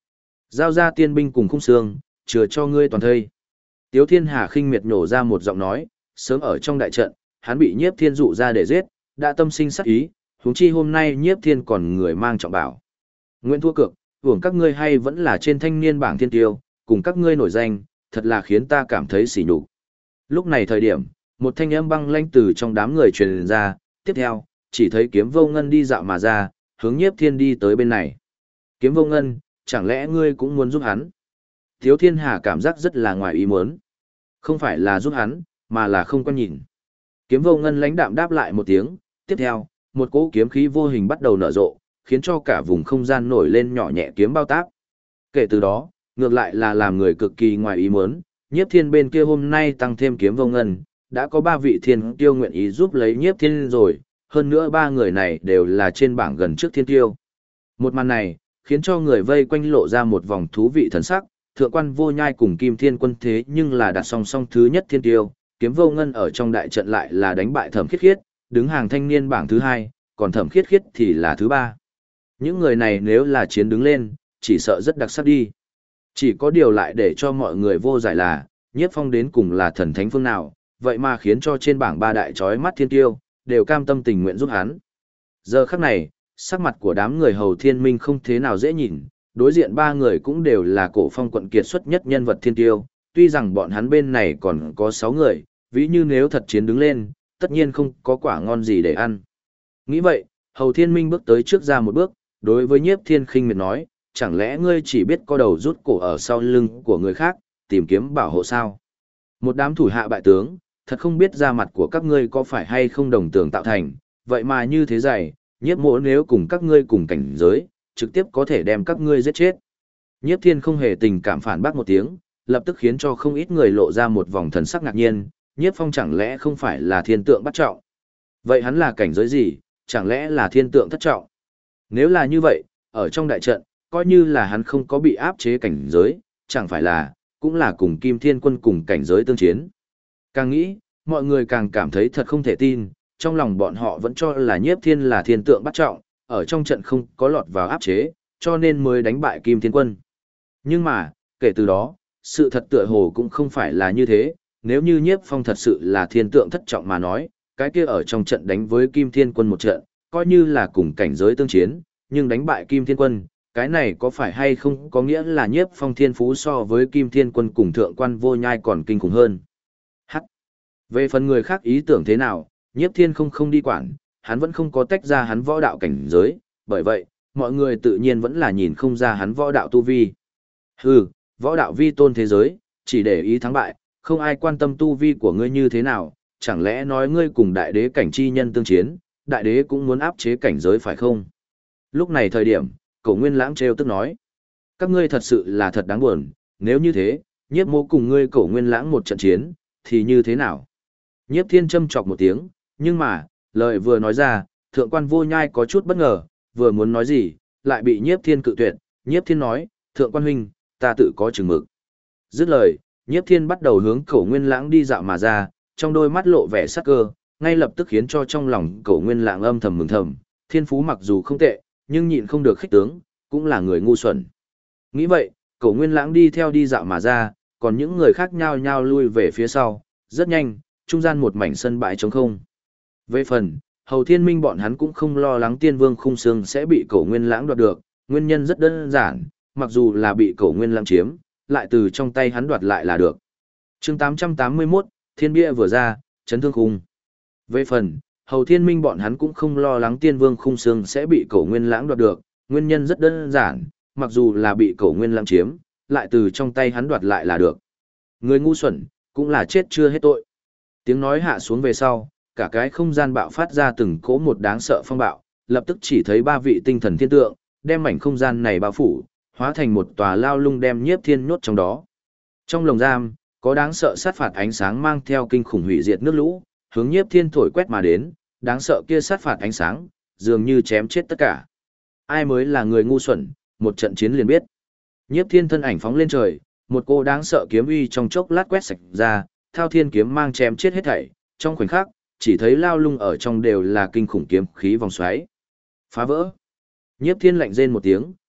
Giao ra tiên binh cùng khung xương, chừa cho ngươi toàn thây. Tiếu Thiên Hà khinh miệt nổ ra một giọng nói, sớm ở trong đại trận, hắn bị Nhiếp Thiên dụ ra để giết, đã tâm sinh sát ý, huống chi hôm nay Nhiếp Thiên còn người mang trọng bảo. Nguyễn thua cược, hưởng các ngươi hay vẫn là trên thanh niên bảng thiên tiêu, cùng các ngươi nổi danh, thật là khiến ta cảm thấy sỉ nhục. Lúc này thời điểm, một thanh âm băng lãnh từ trong đám người truyền ra, tiếp theo, chỉ thấy Kiếm Vô Ngân đi dạo mà ra, hướng Nhiếp Thiên đi tới bên này. Kiếm Vô Ngân, chẳng lẽ ngươi cũng muốn giúp hắn? Tiếu Thiên Hà cảm giác rất là ngoài ý muốn. Không phải là giúp hắn, mà là không quan nhìn. Kiếm Vô Ngân lãnh đạm đáp lại một tiếng, tiếp theo, một cỗ kiếm khí vô hình bắt đầu nở rộ, khiến cho cả vùng không gian nổi lên nhỏ nhẹ kiếm bao tác. Kể từ đó, ngược lại là làm người cực kỳ ngoài ý muốn, Nhiếp Thiên bên kia hôm nay tăng thêm Kiếm Vô Ngân, đã có 3 vị thiên tiêu nguyện ý giúp lấy Nhiếp Thiên rồi, hơn nữa 3 người này đều là trên bảng gần trước thiên tiêu. Một màn này, khiến cho người vây quanh lộ ra một vòng thú vị thần sắc, Thượng quan Vô Nhai cùng Kim Thiên Quân thế nhưng là đặt song song thứ nhất thiên tiêu, Kiếm Vô Ngân ở trong đại trận lại là đánh bại Thẩm Khiết Khiết, đứng hàng thanh niên bảng thứ 2, còn Thẩm Khiết Khiết thì là thứ 3. Những người này nếu là chiến đứng lên, chỉ sợ rất đặc sắc đi. Chỉ có điều lại để cho mọi người vô giải là, Nhiếp Phong đến cùng là thần thánh phương nào, vậy mà khiến cho trên bảng 3 đại chói mắt thiên tiêu, đều cam tâm tình nguyện giúp hắn. Giờ khắc này, sắc mặt của đám người Hầu Thiên Minh không thế nào dễ nhìn, đối diện 3 người cũng đều là Cổ Phong quận kiệt xuất nhất nhân vật thiên tiêu, tuy rằng bọn hắn bên này còn có 6 người, ví như nếu thật chiến đứng lên, tất nhiên không có quả ngon gì để ăn. Nghĩ vậy, Hầu Thiên Minh bước tới trước ra một bước, đối với Nhiếp Thiên khinh miệt nói, chẳng lẽ ngươi chỉ biết co đầu rút cổ ở sau lưng của người khác, tìm kiếm bảo hộ sao? Một đám thủ hạ bại tướng, thật không biết da mặt của các ngươi có phải hay không đồng tường tạo thành, vậy mà như thế dày, Nhiếp mỗ nếu cùng các ngươi cùng cảnh giới, trực tiếp có thể đem các ngươi giết chết. Nhiếp Thiên không hề tình cảm phản bác một tiếng, lập tức khiến cho không ít người lộ ra một vòng thần sắc ngạc nhiên, Nhiếp Phong chẳng lẽ không phải là thiên tượng bắt trọng? Vậy hắn là cảnh giới gì, chẳng lẽ là thiên tượng thất trọng? Nếu là như vậy, ở trong đại trận, coi như là hắn không có bị áp chế cảnh giới, chẳng phải là, cũng là cùng Kim Thiên Quân cùng cảnh giới tương chiến. Càng nghĩ, mọi người càng cảm thấy thật không thể tin, trong lòng bọn họ vẫn cho là Nhiếp Thiên là thiên tượng bắt trọng, ở trong trận không có lọt vào áp chế, cho nên mới đánh bại Kim Thiên Quân. Nhưng mà, kể từ đó, sự thật tựa hồ cũng không phải là như thế, nếu như Nhiếp Phong thật sự là thiên tượng thất trọng mà nói, cái kia ở trong trận đánh với Kim Thiên Quân một trận, coi như là cùng cảnh giới tương chiến, nhưng đánh bại Kim Thiên Quân, cái này có phải hay không có nghĩa là Nhiếp Phong thiên phú so với Kim Thiên Quân cùng Thượng quan Vô Nhai còn kinh khủng hơn. Hắc. Về phần người khác ý tưởng thế nào, Nhiếp Thiên không đi quản, hắn vẫn không có tách ra hắn võ đạo cảnh giới, bởi vậy, mọi người tự nhiên vẫn là nhìn không ra hắn võ đạo tu vi. Hừ, võ đạo vi tôn thế giới, chỉ để ý thắng bại, không ai quan tâm tu vi của ngươi như thế nào, chẳng lẽ nói ngươi cùng đại đế cảnh chi nhân tương chiến, đại đế cũng muốn áp chế cảnh giới phải không? Lúc này thời điểm, Cổ Nguyên Lãng trêu tức nói, các ngươi thật sự là thật đáng buồn, nếu như thế, Nhiếp mô cùng ngươi Cổ Nguyên Lãng một trận chiến, thì như thế nào? Nhiếp Thiên châm chọc một tiếng, nhưng mà, lời vừa nói ra, Thượng quan Vô Nhai có chút bất ngờ, vừa muốn nói gì, lại bị Nhiếp Thiên cự tuyệt. Nhiếp Thiên nói, Thượng quan huynh, ta tự có chừng mực. Dứt lời, Nhiếp Thiên bắt đầu hướng Cổ Nguyên Lãng đi dạo mà ra, trong đôi mắt lộ vẻ sắc cơ, ngay lập tức khiến cho trong lòng Cổ Nguyên Lãng âm thầm mừng thầm, thiên phú mặc dù không tệ, nhưng nhịn không được khích tướng, cũng là người ngu xuẩn. Nghĩ vậy, Cổ Nguyên Lãng đi theo đi dạo mà ra, còn những người khác nhao nhao lui về phía sau, rất nhanh, trung gian một mảnh sân bãi trống không. Về phần, Hầu Thiên Minh bọn hắn cũng không lo lắng Tiên Vương Khung Xương sẽ bị Cổ Nguyên Lãng đoạt được, nguyên nhân rất đơn giản, mặc dù là bị Cổ Nguyên Lãng chiếm, lại từ trong tay hắn đoạt lại là được. Chương 881, Thiên Bia vừa ra, chấn thương khung. Về phần, Hầu Thiên Minh bọn hắn cũng không lo lắng Tiên Vương Khung Xương sẽ bị Cổ Nguyên Lãng đoạt được, nguyên nhân rất đơn giản, mặc dù là bị Cổ Nguyên Lãng chiếm, lại từ trong tay hắn đoạt lại là được. Người ngu xuẩn, cũng là chết chưa hết tội. Tiếng nói hạ xuống về sau, cả cái không gian bạo phát ra từng cỗ một đáng sợ phong bạo, lập tức chỉ thấy 3 vị tinh thần thiên tượng, đem mảnh không gian này bao phủ, hóa thành một tòa lao lung đem Nhiếp Thiên nhốt trong đó. Trong lồng giam, có đáng sợ sát phạt ánh sáng mang theo kinh khủng hủy diệt nước lũ, hướng Nhiếp Thiên thổi quét mà đến, đáng sợ kia sát phạt ánh sáng, dường như chém chết tất cả. Ai mới là người ngu xuẩn, một trận chiến liền biết. Nhiếp Thiên thân ảnh phóng lên trời, một cô đáng sợ kiếm uy trong chốc lát quét sạch ra, thao thiên kiếm mang chém chết hết thảy, trong khoảnh khắc, chỉ thấy lao lung ở trong đều là kinh khủng kiếm khí vòng xoáy. Phá vỡ. Nhiếp Thiên lạnh rên một tiếng,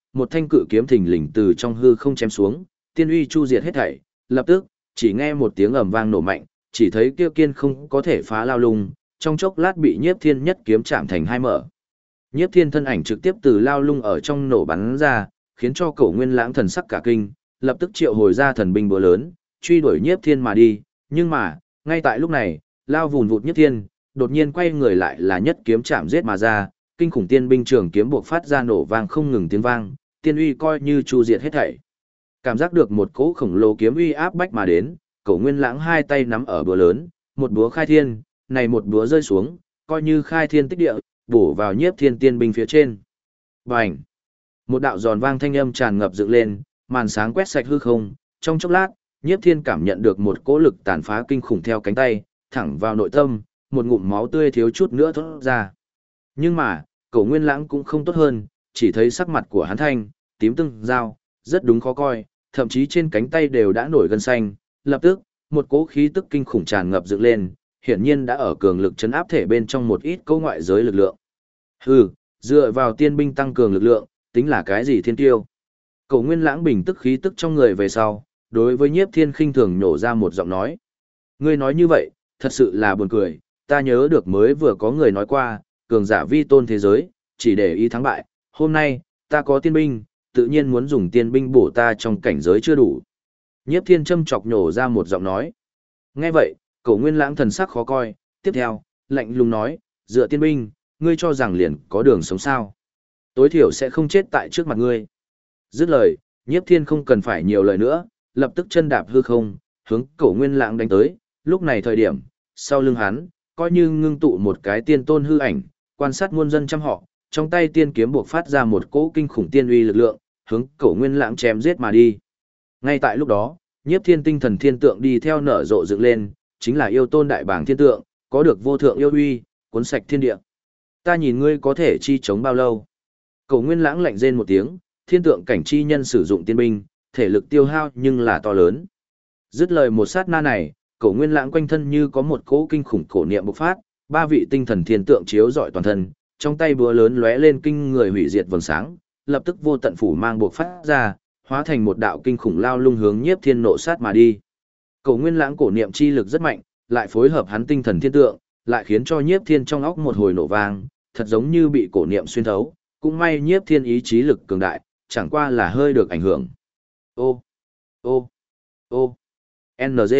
một thanh cự kiếm thình lình từ trong hư không chém xuống, tiên uy chu diệt hết thảy, lập tức, chỉ nghe một tiếng ầm vang nổ mạnh, chỉ thấy kia kiên không có thể phá lao lung, trong chốc lát bị Nhiếp Thiên nhất kiếm chạm thành hai mở. Nhiếp Thiên thân ảnh trực tiếp từ lao lung ở trong nổ bắn ra, khiến cho Cổ Nguyên Lãng thần sắc cả kinh, lập tức triệu hồi ra thần binh búa lớn, truy đuổi Nhiếp Thiên mà đi, nhưng mà, ngay tại lúc này, lao vùn vụt Nhiếp Thiên, đột nhiên quay người lại là nhất kiếm chạm giết mà ra, kinh khủng tiên binh trường kiếm buộc phát ra nổ vang không ngừng tiếng vang, tiên uy coi như chu diệt hết thảy. Cảm giác được một cỗ khổng lồ kiếm uy áp bách mà đến, Cổ Nguyên Lãng hai tay nắm ở búa lớn, một búa khai thiên, này một búa rơi xuống, coi như khai thiên tích địa, bổ vào Nhiếp Thiên tiên binh phía trên. Bành! Một đạo giòn vang thanh âm tràn ngập dựng lên, màn sáng quét sạch hư không, trong chốc lát, Nhiếp Thiên cảm nhận được một cỗ lực tàn phá kinh khủng theo cánh tay, thẳng vào nội tâm, một ngụm máu tươi thiếu chút nữa thoát ra. Nhưng mà, Cổ Nguyên Lãng cũng không tốt hơn, chỉ thấy sắc mặt của hắn thanh, tím tưng, dao, rất đúng khó coi, thậm chí trên cánh tay đều đã nổi gân xanh, lập tức, một cỗ khí tức kinh khủng tràn ngập dựng lên, hiển nhiên đã ở cường lực chấn áp thể bên trong một ít câu ngoại giới lực lượng. Hừ, dựa vào tiên binh tăng cường lực lượng, tính là cái gì thiên tiêu? Cổ Nguyên Lãng bình tức khí tức trong người về sau, đối với Nhiếp Thiên khinh thường nhổ ra một giọng nói. Ngươi nói như vậy, thật sự là buồn cười, ta nhớ được mới vừa có người nói qua, cường giả vi tôn thế giới, chỉ để ý thắng bại, hôm nay, ta có tiên binh, tự nhiên muốn dùng tiên binh bổ ta trong cảnh giới chưa đủ. Nhiếp Thiên châm chọc nhổ ra một giọng nói. Nghe vậy, Cổ Nguyên Lãng thần sắc khó coi, tiếp theo, lạnh lùng nói, dựa tiên binh, ngươi cho rằng liền có đường sống sao. Tối thiểu sẽ không chết tại trước mặt ngươi. Dứt lời, Nhiếp Thiên không cần phải nhiều lời nữa, lập tức chân đạp hư không, hướng Cổ Nguyên Lãng đánh tới, lúc này thời điểm, sau lưng hắn, coi như ngưng tụ một cái tiên tôn hư ảnh, quan sát muôn dân trăm họ, trong tay tiên kiếm buộc phát ra một cỗ kinh khủng tiên uy lực lượng, hướng Cổ Nguyên Lãng chém giết mà đi. Ngay tại lúc đó, Nhiếp Thiên tinh thần thiên tượng đi theo nở rộ dựng lên, chính là yêu tôn đại bảng thiên tượng, có được vô thượng yêu uy, cuốn sạch thiên địa. Ta nhìn ngươi có thể chi chống bao lâu? Cổ Nguyên Lãng lạnh rên một tiếng, thiên tượng cảnh chi nhân sử dụng tiên binh, thể lực tiêu hao nhưng là to lớn. Dứt lời một sát na này, Cổ Nguyên Lãng quanh thân như có một cỗ kinh khủng cổ niệm bộc phát, ba vị tinh thần thiên tượng chiếu rọi toàn thân, trong tay búa lớn lóe lên kinh người hủy diệt vầng sáng, lập tức vô tận phủ mang bộc phát ra, hóa thành một đạo kinh khủng lao lung hướng Nhiếp Thiên nộ sát mà đi. Cổ Nguyên Lãng cổ niệm chi lực rất mạnh, lại phối hợp hắn tinh thần thiên tượng, lại khiến cho Nhiếp Thiên trong óc một hồi nổ vang, thật giống như bị cổ niệm xuyên thấu, cũng may Nhiếp Thiên ý chí lực cường đại, chẳng qua là hơi được ảnh hưởng. Ô, ô, ô, NG.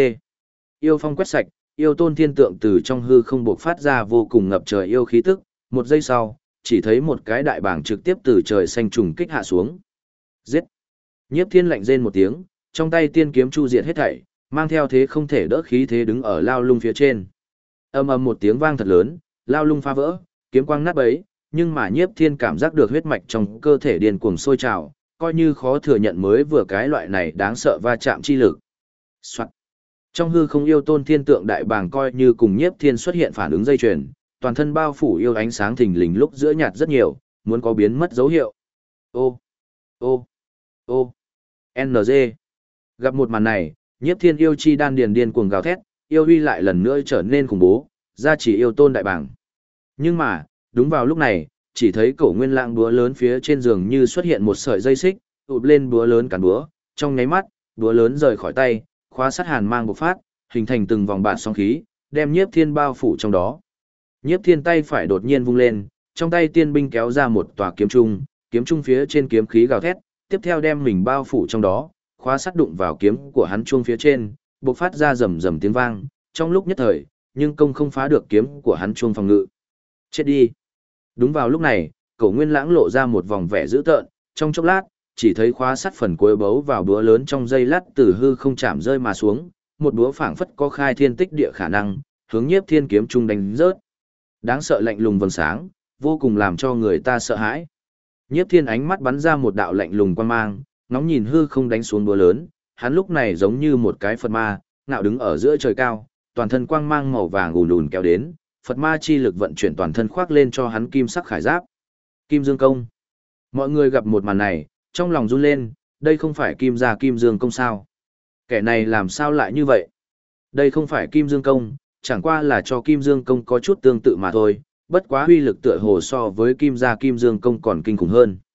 Yêu phong quét sạch, yêu tôn thiên tượng từ trong hư không bộc phát ra vô cùng ngập trời yêu khí tức, một giây sau, chỉ thấy một cái đại bảng trực tiếp từ trời xanh trùng kích hạ xuống. Giết! Nhiếp Thiên lạnh rên một tiếng, trong tay tiên kiếm chu diệt hết thảy, mang theo thế không thể đỡ khí thế đứng ở lao lung phía trên. Ầm ầm một tiếng vang thật lớn, lao lung phá vỡ, kiếm quang nát bấy, nhưng mà Nhiếp Thiên cảm giác được huyết mạch trong cơ thể điên cuồng sôi trào, coi như khó thừa nhận mới vừa cái loại này đáng sợ va chạm chi lực. Soạt. Trong hư không yêu tôn thiên tượng đại bàng coi như cùng Nhiếp Thiên xuất hiện phản ứng dây chuyền, toàn thân bao phủ yêu ánh sáng thình lình lúc giữa nhạt rất nhiều, muốn có biến mất dấu hiệu. Ô, ô, ô, NG. Gặp một màn này, Nhiếp Thiên yêu chi đan điền cuồng gào thét, yêu uy lại lần nữa trở nên khủng bố, ra chỉ yêu tôn đại bàng. Nhưng mà, đúng vào lúc này, chỉ thấy Cổ Nguyên Lãng búa lớn phía trên giường như xuất hiện một sợi dây xích, ụp lên búa lớn cản búa, trong nháy mắt, búa lớn rời khỏi tay, khóa sát hàn mang bộc phát, hình thành từng vòng bạt sóng khí, đem Nhiếp Thiên bao phủ trong đó. Nhiếp Thiên tay phải đột nhiên vung lên, trong tay tiên binh kéo ra một tòa kiếm trung phía trên kiếm khí gào thét, tiếp theo đem mình bao phủ trong đó, khóa sát đụng vào kiếm của hắn chuông phía trên, bộc phát ra rầm rầm tiếng vang, trong lúc nhất thời, nhưng công không phá được kiếm của hắn chuông phòng ngự. Chết đi. Đúng vào lúc này, Cổ Nguyên Lãng lộ ra một vòng vẻ dữ tợn, trong chốc lát, chỉ thấy khóa sắt phần cuối bấu vào búa lớn trong dây lát từ hư không chạm rơi mà xuống, một búa phảng phất có khai thiên tích địa khả năng, hướng Nhiếp Thiên kiếm trung đánh rớt. Đáng sợ lạnh lùng vầng sáng, vô cùng làm cho người ta sợ hãi. Nhiếp Thiên ánh mắt bắn ra một đạo lạnh lùng quang mang, ngóng nhìn hư không đánh xuống búa lớn, hắn lúc này giống như một cái Phật ma, ngạo đứng ở giữa trời cao, toàn thân quang mang màu vàng ùn ùn kéo đến, Phật ma chi lực vận chuyển toàn thân khoác lên cho hắn kim sắc khải giáp. Kim Dương Công. Mọi người gặp một màn này, trong lòng run lên, đây không phải Kim gia Kim Dương Công sao? Kẻ này làm sao lại như vậy? Đây không phải Kim Dương Công, chẳng qua là cho Kim Dương Công có chút tương tự mà thôi, bất quá uy lực tựa hồ so với Kim gia Kim Dương Công còn kinh khủng hơn.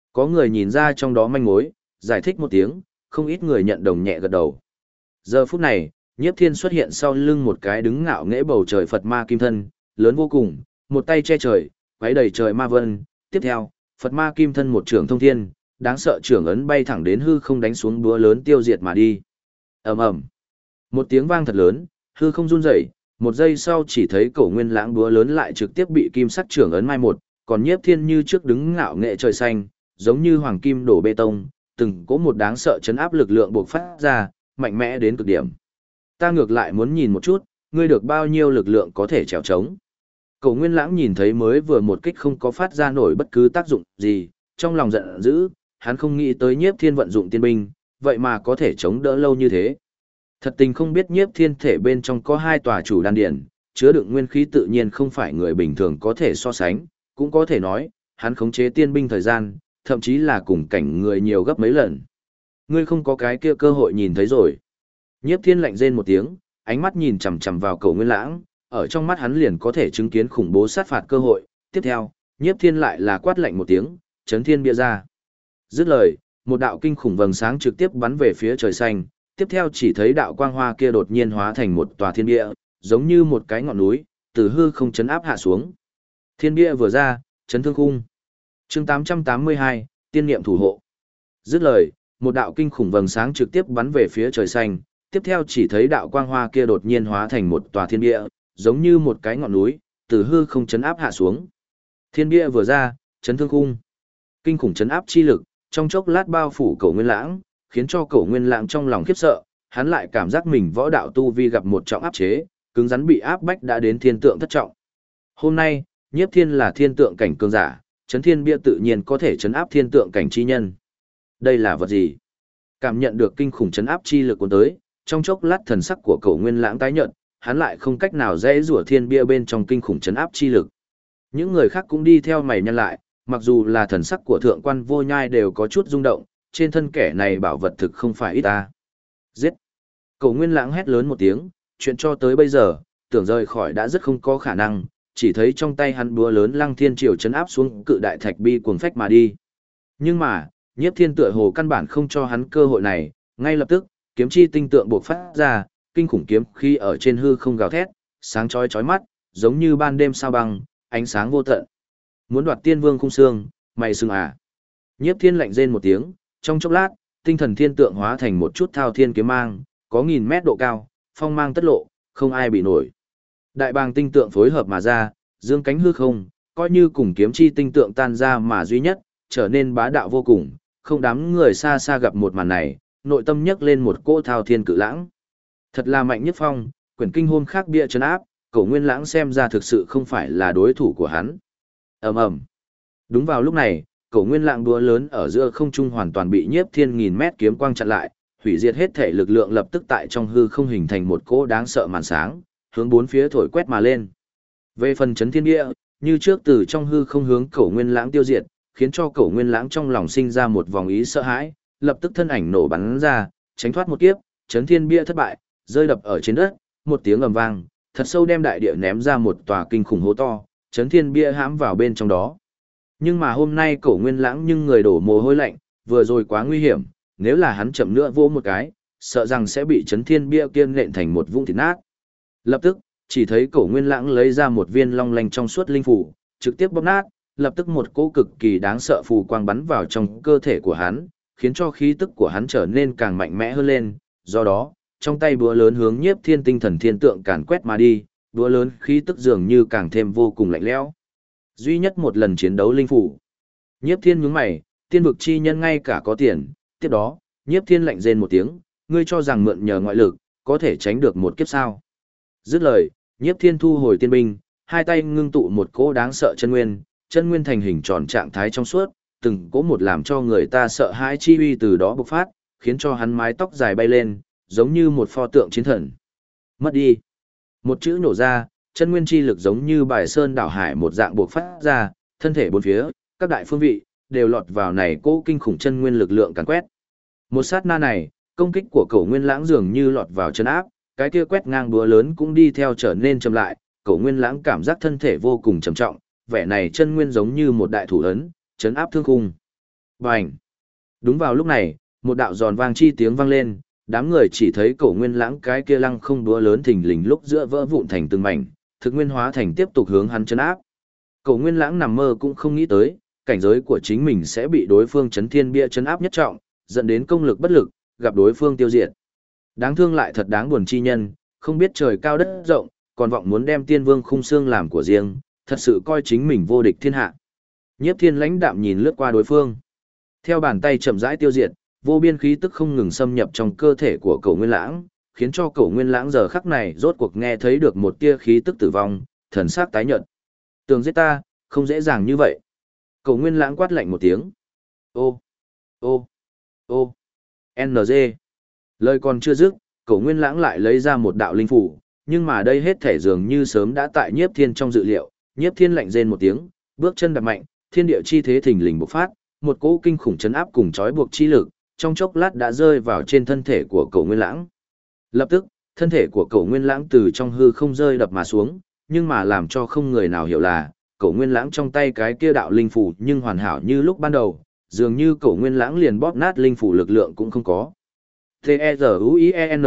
Có người nhìn ra trong đó manh mối, giải thích một tiếng, không ít người nhận đồng nhẹ gật đầu. Giờ phút này, Nhiếp Thiên xuất hiện sau lưng một cái đứng ngạo nghễ bầu trời Phật ma kim thân, lớn vô cùng, một tay che trời, quấy đầy trời ma vân. Tiếp theo, Phật ma kim thân một trường thông thiên, đáng sợ trường ấn bay thẳng đến hư không đánh xuống búa lớn tiêu diệt mà đi. Ầm ầm, một tiếng vang thật lớn, hư không run rẩy. Một giây sau chỉ thấy Cổ Nguyên Lãng búa lớn lại trực tiếp bị kim sắc trường ấn mai một, còn Nhiếp Thiên như trước đứng ngạo nghệ trời xanh, giống như hoàng kim đổ bê tông, từng có một đáng sợ chấn áp lực lượng bộc phát ra, mạnh mẽ đến cực điểm. Ta ngược lại muốn nhìn một chút, ngươi được bao nhiêu lực lượng có thể trèo trống. Cổ Nguyên Lãng nhìn thấy mới vừa một kích không có phát ra nổi bất cứ tác dụng gì, trong lòng giận dữ, hắn không nghĩ tới Nhiếp Thiên vận dụng tiên binh, vậy mà có thể chống đỡ lâu như thế. Thật tình không biết Nhiếp Thiên thể bên trong có hai tòa chủ đan điển, chứa đựng nguyên khí tự nhiên không phải người bình thường có thể so sánh, cũng có thể nói, hắn khống chế tiên binh thời gian, thậm chí là cùng cảnh người nhiều gấp mấy lần. Ngươi không có cái kia cơ hội nhìn thấy rồi. Nhiếp Thiên lạnh rên một tiếng, ánh mắt nhìn chằm chằm vào Cổ Nguyên Lãng, ở trong mắt hắn liền có thể chứng kiến khủng bố sát phạt cơ hội. Tiếp theo, Nhiếp Thiên lại là quát lạnh một tiếng, chấn thiên bia ra. Dứt lời, một đạo kinh khủng vầng sáng trực tiếp bắn về phía trời xanh, tiếp theo chỉ thấy đạo quang hoa kia đột nhiên hóa thành một tòa thiên bia, giống như một cái ngọn núi, từ hư không chấn áp hạ xuống. Thiên bia vừa ra, chấn thương khung. Chương 882, tiên niệm thủ hộ. Dứt lời, một đạo kinh khủng vầng sáng trực tiếp bắn về phía trời xanh, tiếp theo chỉ thấy đạo quang hoa kia đột nhiên hóa thành một tòa thiên bia, giống như một cái ngọn núi, từ hư không chấn áp hạ xuống. Thiên bia vừa ra, chấn thương khung. Kinh khủng chấn áp chi lực, trong chốc lát bao phủ Cổ Nguyên Lãng, khiến cho Cổ Nguyên Lãng trong lòng khiếp sợ, hắn lại cảm giác mình võ đạo tu vi gặp một trọng áp chế, cứng rắn bị áp bách đã đến thiên tượng thất trọng. Hôm nay, Nhiếp Thiên là thiên tượng cảnh cường giả, chấn thiên bia tự nhiên có thể chấn áp thiên tượng cảnh chi nhân. Đây là vật gì? Cảm nhận được kinh khủng chấn áp chi lực cuốn tới, trong chốc lát thần sắc của Cổ Nguyên Lãng tái nhợt, hắn lại không cách nào dễ rủa thiên bia bên trong kinh khủng chấn áp chi lực. Những người khác cũng đi theo mày nhăn lại, mặc dù là thần sắc của thượng quan Vô Nhai đều có chút rung động, trên thân kẻ này bảo vật thực không phải ít ta. Giết! Cổ Nguyên Lãng hét lớn một tiếng, chuyện cho tới bây giờ, tưởng rời khỏi đã rất không có khả năng, chỉ thấy trong tay hắn búa lớn Lăng Thiên Triều chấn áp xuống cự đại thạch bi cuồng phách mà đi. Nhưng mà, Nhiếp Thiên tựa hồ căn bản không cho hắn cơ hội này, ngay lập tức, kiếm chi tinh tượng bộc phát ra, kinh khủng kiếm khi ở trên hư không gào thét, sáng chói chói mắt, giống như ban đêm sao băng, ánh sáng vô tận. Muốn đoạt tiên vương khung xương, mày xưng à? Nhiếp Thiên lạnh rên một tiếng, trong chốc lát, tinh thần thiên tượng hóa thành một chút thao thiên kiếm mang, có 1000 mét độ cao, phong mang tất lộ, không ai bị nổi. Đại bàng tinh tượng phối hợp mà ra, dương cánh hư không, coi như cùng kiếm chi tinh tượng tan ra mà duy nhất, trở nên bá đạo vô cùng, không đám người xa xa gặp một màn này, nội tâm nhấc lên một cỗ thao thiên cự lãng. Thật là mạnh nhất phong, quyển kinh hôn khác bia trấn áp, Cổ Nguyên Lãng xem ra thực sự không phải là đối thủ của hắn. Ầm ầm. Đúng vào lúc này, Cổ Nguyên Lãng đúa lớn ở giữa không trung hoàn toàn bị Nhiếp Thiên 1000 mét kiếm quang chặn lại, hủy diệt hết thể lực lượng lập tức tại trong hư không hình thành một cỗ đáng sợ màn sáng, hướng bốn phía thổi quét mà lên. Về phần chấn thiên địa, như trước từ trong hư không hướng Cổ Nguyên Lãng tiêu diệt, khiến cho Cổ Nguyên Lãng trong lòng sinh ra một vòng ý sợ hãi, lập tức thân ảnh nổ bắn ra, tránh thoát một kiếp, chấn thiên bia thất bại, rơi đập ở trên đất, một tiếng ầm vang, thật sâu đem đại địa ném ra một tòa kinh khủng hố to, chấn thiên bia hãm vào bên trong đó. Nhưng mà hôm nay Cổ Nguyên Lãng nhưng người đổ mồ hôi lạnh, vừa rồi quá nguy hiểm, nếu là hắn chậm nữa vỗ một cái, sợ rằng sẽ bị chấn thiên bia kia nện thành một vũng thịt nát. Lập tức, chỉ thấy Cổ Nguyên Lãng lấy ra một viên long lanh trong suốt linh phủ, trực tiếp bóp nát, lập tức một cỗ cực kỳ đáng sợ phù quang bắn vào trong cơ thể của hắn, khiến cho khí tức của hắn trở nên càng mạnh mẽ hơn lên, do đó, trong tay búa lớn hướng Nhiếp Thiên tinh thần thiên tượng càn quét mà đi, búa lớn khí tức dường như càng thêm vô cùng lạnh lẽo. Duy nhất một lần chiến đấu linh phủ. Nhiếp Thiên nhướng mày, tiên vực chi nhân ngay cả có tiền, tiếp đó, Nhiếp Thiên lạnh rên một tiếng, ngươi cho rằng mượn nhờ ngoại lực, có thể tránh được một kiếp sao? Dứt lời, Nhiếp Thiên thu hồi tiên binh, hai tay ngưng tụ một cỗ đáng sợ chân nguyên thành hình tròn trạng thái trong suốt, từng cỗ một làm cho người ta sợ hãi chi uy từ đó bộc phát, khiến cho hắn mái tóc dài bay lên, giống như một pho tượng chiến thần. Mất đi. Một chữ nổ ra, chân nguyên chi lực giống như bài sơn đảo hải một dạng bộc phát ra, thân thể bốn phía, các đại phương vị, đều lọt vào này cỗ kinh khủng chân nguyên lực lượng càn quét. Một sát na này, công kích của Cổ Nguyên Lãng dường như lọt vào chân áp, cái kia quét ngang búa lớn cũng đi theo trở nên chậm lại, Cổ Nguyên Lãng cảm giác thân thể vô cùng trầm trọng, vẻ này chân nguyên giống như một đại thủ ấn, chấn áp thương khung. Bành! Đúng vào lúc này, một đạo giòn vang chi tiếng vang lên, đám người chỉ thấy Cổ Nguyên Lãng cái kia lăng không đúa lớn thình lình lúc giữa vỡ vụn thành từng mảnh, thực nguyên hóa thành tiếp tục hướng hắn chấn áp. Cổ Nguyên Lãng nằm mơ cũng không nghĩ tới, cảnh giới của chính mình sẽ bị đối phương chấn thiên bia chấn áp nhất trọng, dẫn đến công lực bất lực, gặp đối phương tiêu diệt. Đáng thương lại thật đáng buồn chi nhân, không biết trời cao đất rộng, còn vọng muốn đem Tiên Vương khung xương làm của riêng, thật sự coi chính mình vô địch thiên hạ. Nhiếp Thiên lãnh đạm nhìn lướt qua đối phương. Theo bàn tay chậm rãi tiêu diệt, vô biên khí tức không ngừng xâm nhập trong cơ thể của Cổ Nguyên Lãng, khiến cho Cổ Nguyên Lãng giờ khắc này rốt cuộc nghe thấy được một tia khí tức tử vong, thần sắc tái nhợt. Tưởng giết ta, không dễ dàng như vậy. Cổ Nguyên Lãng quát lạnh một tiếng. Ô, ô, ô, NG. Lời còn chưa dứt, Cổ Nguyên Lãng lại lấy ra một đạo linh phủ, nhưng mà đây hết thể dường như sớm đã tại Nhiếp Thiên trong dự liệu. Nhiếp Thiên lạnh rên một tiếng, bước chân đạp mạnh, thiên địa chi thế thình lình bộc phát, một cỗ kinh khủng chấn áp cùng trói buộc chi lực, trong chốc lát đã rơi vào trên thân thể của Cổ Nguyên Lãng. Lập tức, thân thể của Cổ Nguyên Lãng từ trong hư không rơi đập mà xuống, nhưng mà làm cho không người nào hiểu là, Cổ Nguyên Lãng trong tay cái kia đạo linh phủ nhưng hoàn hảo như lúc ban đầu, dường như Cổ Nguyên Lãng liền bóp nát linh phủ lực lượng cũng không có. T-E-Z-U-I-E-N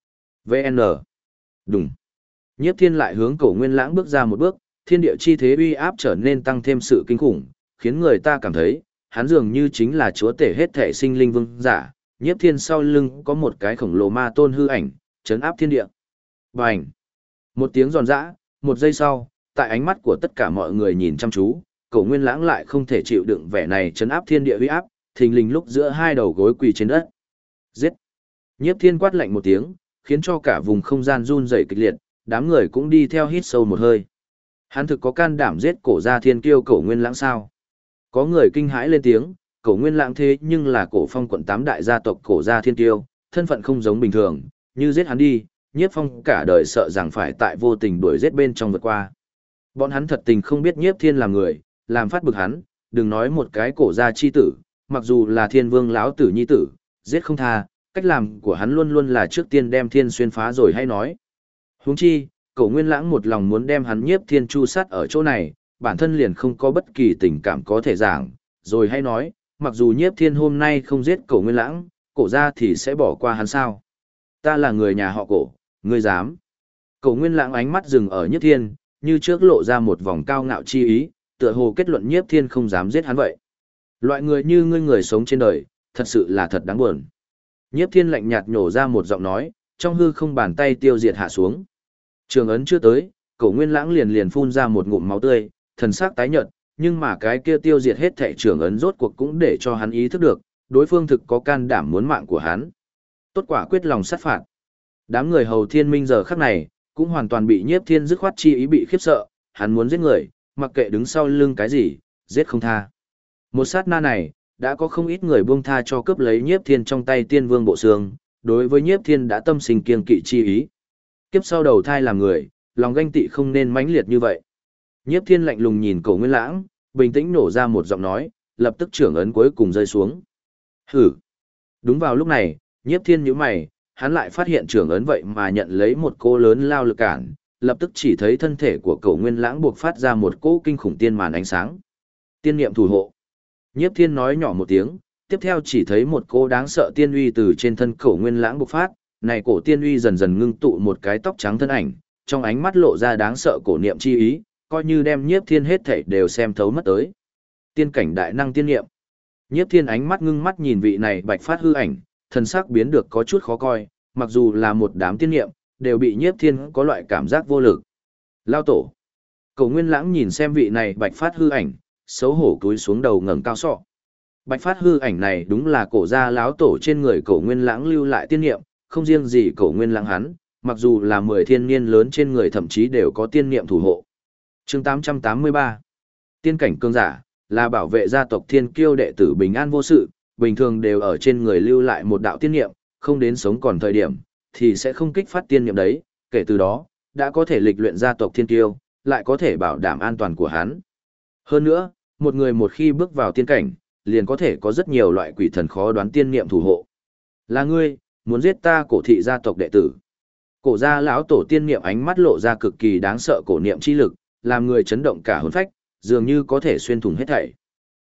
V-N Đúng. Nhiếp Thiên lại hướng Cổ Nguyên Lãng bước ra một bước, thiên địa chi thế uy áp trở nên tăng thêm sự kinh khủng, khiến người ta cảm thấy, hắn dường như chính là chúa tể hết thể sinh linh vương giả. Nhiếp Thiên sau lưng có một cái khổng lồ ma tôn hư ảnh, chấn áp thiên địa. Bành! Một tiếng giòn giã, một giây sau, tại ánh mắt của tất cả mọi người nhìn chăm chú, Cổ Nguyên Lãng lại không thể chịu đựng vẻ này chấn áp thiên địa uy áp, thình lình lúc giữa hai đầu gối quỳ trên đất. Giết! Nhiếp Thiên quát lạnh một tiếng, khiến cho cả vùng không gian run rẩy kịch liệt, đám người cũng đi theo hít sâu một hơi. Hắn thực có can đảm giết Cổ gia thiên kiêu Cổ Nguyên Lãng sao? Có người kinh hãi lên tiếng, Cổ Nguyên Lãng thế nhưng là Cổ Phong quận 8 đại gia tộc Cổ gia thiên kiêu, thân phận không giống bình thường, như giết hắn đi, Nhiếp Phong cả đời sợ rằng phải tại vô tình đuổi giết bên trong vượt qua. Bọn hắn thật tình không biết Nhiếp Thiên là người, làm phát bực hắn, đừng nói một cái Cổ gia chi tử, mặc dù là Thiên Vương lão tử nhi tử, giết không tha, cách làm của hắn luôn luôn là trước tiên đem Thiên xuyên phá rồi hay nói. Huống chi, Cổ Nguyên Lãng một lòng muốn đem hắn Nhiếp Thiên chu sát ở chỗ này, bản thân liền không có bất kỳ tình cảm có thể giảng, rồi hay nói, mặc dù Nhiếp Thiên hôm nay không giết Cổ Nguyên Lãng, Cổ gia thì sẽ bỏ qua hắn sao? Ta là người nhà họ Cổ, ngươi dám? Cổ Nguyên Lãng ánh mắt dừng ở Nhiếp Thiên, như trước lộ ra một vòng cao ngạo chi ý, tựa hồ kết luận Nhiếp Thiên không dám giết hắn vậy. Loại người như ngươi người sống trên đời, thật sự là thật đáng buồn. Nhiếp Thiên lạnh nhạt nhổ ra một giọng nói, trong hư không bàn tay tiêu diệt hạ xuống. Trường ấn chưa tới, Cổ Nguyên Lãng liền phun ra một ngụm máu tươi, thần sắc tái nhợt, nhưng mà cái kia tiêu diệt hết thảy trường ấn rốt cuộc cũng để cho hắn ý thức được, đối phương thực có can đảm muốn mạng của hắn. Tốt quả quyết lòng sát phạt. Đám người Hầu Thiên Minh giờ khắc này, cũng hoàn toàn bị Nhiếp Thiên dứt khoát chi ý bị khiếp sợ, hắn muốn giết người, mặc kệ đứng sau lưng cái gì, giết không tha. Một sát na này, đã có không ít người buông tha cho cướp lấy Nhiếp Thiên trong tay Tiên Vương bộ xương, đối với Nhiếp Thiên đã tâm sinh kiêng kỵ chi ý. Kiếp sau đầu thai làm người, lòng ganh tị không nên mãnh liệt như vậy. Nhiếp Thiên lạnh lùng nhìn Cổ Nguyên Lãng, bình tĩnh nổ ra một giọng nói, lập tức trưởng ấn cuối cùng rơi xuống. Hử! Đúng vào lúc này, Nhiếp Thiên nhíu mày, hắn lại phát hiện trưởng ấn vậy mà nhận lấy một cỗ lớn lao lực cản, lập tức chỉ thấy thân thể của Cổ Nguyên Lãng buộc phát ra một cỗ kinh khủng tiên màn ánh sáng. Tiên niệm thủ hộ. Nhiếp Thiên nói nhỏ một tiếng, tiếp theo chỉ thấy một cỗ đáng sợ tiên uy từ trên thân Cổ Nguyên Lãng bộc phát, này cổ tiên uy dần dần ngưng tụ một cái tóc trắng thân ảnh, trong ánh mắt lộ ra đáng sợ cổ niệm chi ý, coi như đem Nhiếp Thiên hết thảy đều xem thấu mất tới. Tiên cảnh đại năng tiên niệm. Nhiếp Thiên ánh mắt ngưng mắt nhìn vị này bạch phát hư ảnh, thần sắc biến được có chút khó coi, mặc dù là một đám tiên niệm, đều bị Nhiếp Thiên có loại cảm giác vô lực. Lao tổ. Cổ Nguyên Lãng nhìn xem vị này bạch phát hư ảnh, xấu hổ cúi xuống đầu ngẩng cao sọ. Bạch phát hư ảnh này đúng là cổ gia lão tổ trên người Cổ Nguyên Lãng lưu lại tiên niệm, không riêng gì Cổ Nguyên Lãng hắn, mặc dù là 10 thiên niên lớn trên người thậm chí đều có tiên niệm thủ hộ. Chương 883. Tiên cảnh cường giả là bảo vệ gia tộc Thiên Kiêu đệ tử bình an vô sự, bình thường đều ở trên người lưu lại một đạo tiên niệm, không đến sống còn thời điểm thì sẽ không kích phát tiên niệm đấy, kể từ đó đã có thể lịch luyện gia tộc Thiên Kiêu, lại có thể bảo đảm an toàn của hắn. Hơn nữa, một người một khi bước vào tiên cảnh, liền có thể có rất nhiều loại quỷ thần khó đoán tiên niệm thủ hộ. Là ngươi, muốn giết ta Cổ thị gia tộc đệ tử. Cổ gia lão tổ tiên niệm ánh mắt lộ ra cực kỳ đáng sợ cổ niệm chi lực, làm người chấn động cả hồn phách, dường như có thể xuyên thủng hết thảy.